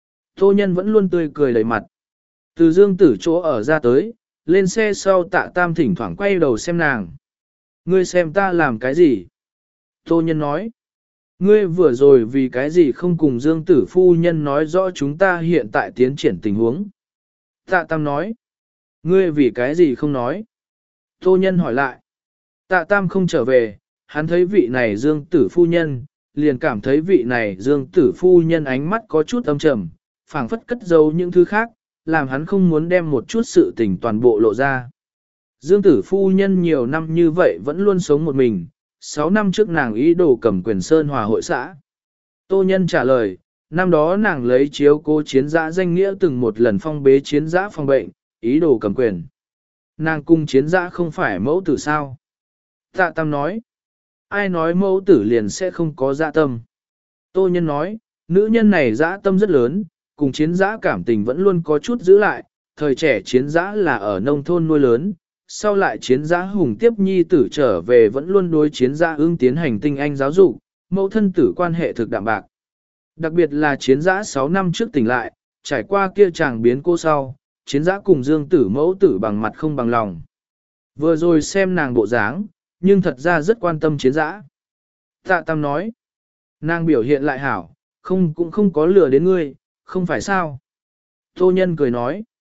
Tô Nhân vẫn luôn tươi cười đầy mặt. Từ Dương tử chỗ ở ra tới, lên xe sau Tạ Tam thỉnh thoảng quay đầu xem nàng. Ngươi xem ta làm cái gì? Tô Nhân nói. Ngươi vừa rồi vì cái gì không cùng Dương tử phu nhân nói rõ chúng ta hiện tại tiến triển tình huống? Tạ Tam nói. Ngươi vì cái gì không nói? Tô Nhân hỏi lại. Tạ Tam không trở về, hắn thấy vị này Dương tử phu nhân, liền cảm thấy vị này Dương tử phu nhân ánh mắt có chút âm trầm, phảng phất cất giấu những thứ khác, làm hắn không muốn đem một chút sự tình toàn bộ lộ ra. Dương tử phu nhân nhiều năm như vậy vẫn luôn sống một mình, sáu năm trước nàng ý đồ cầm quyền Sơn Hòa hội xã. Tô Nhân trả lời, năm đó nàng lấy chiếu cố chiến giã danh nghĩa từng một lần phong bế chiến giã phòng bệnh, ý đồ cầm quyền. Nàng cung chiến giã không phải mẫu tử sao? Tạ Tam nói, ai nói mẫu tử liền sẽ không có dã tâm? Tô Nhân nói, nữ nhân này dã tâm rất lớn, cùng chiến giã cảm tình vẫn luôn có chút giữ lại, thời trẻ chiến giã là ở nông thôn nuôi lớn, sau lại chiến giã hùng tiếp nhi tử trở về vẫn luôn đối chiến giã ưng tiến hành tinh anh giáo dục, mẫu thân tử quan hệ thực đạm bạc. Đặc biệt là chiến giã sáu năm trước tỉnh lại, trải qua kia chàng biến cô sau, chiến giã cùng Dương tử mẫu tử bằng mặt không bằng lòng. Vừa rồi xem nàng bộ dáng, nhưng thật ra rất quan tâm chiến giã. Tạ Tam nói, nàng biểu hiện lại hảo, không cũng không có lừa đến ngươi, không phải sao? Tô Nhân cười nói,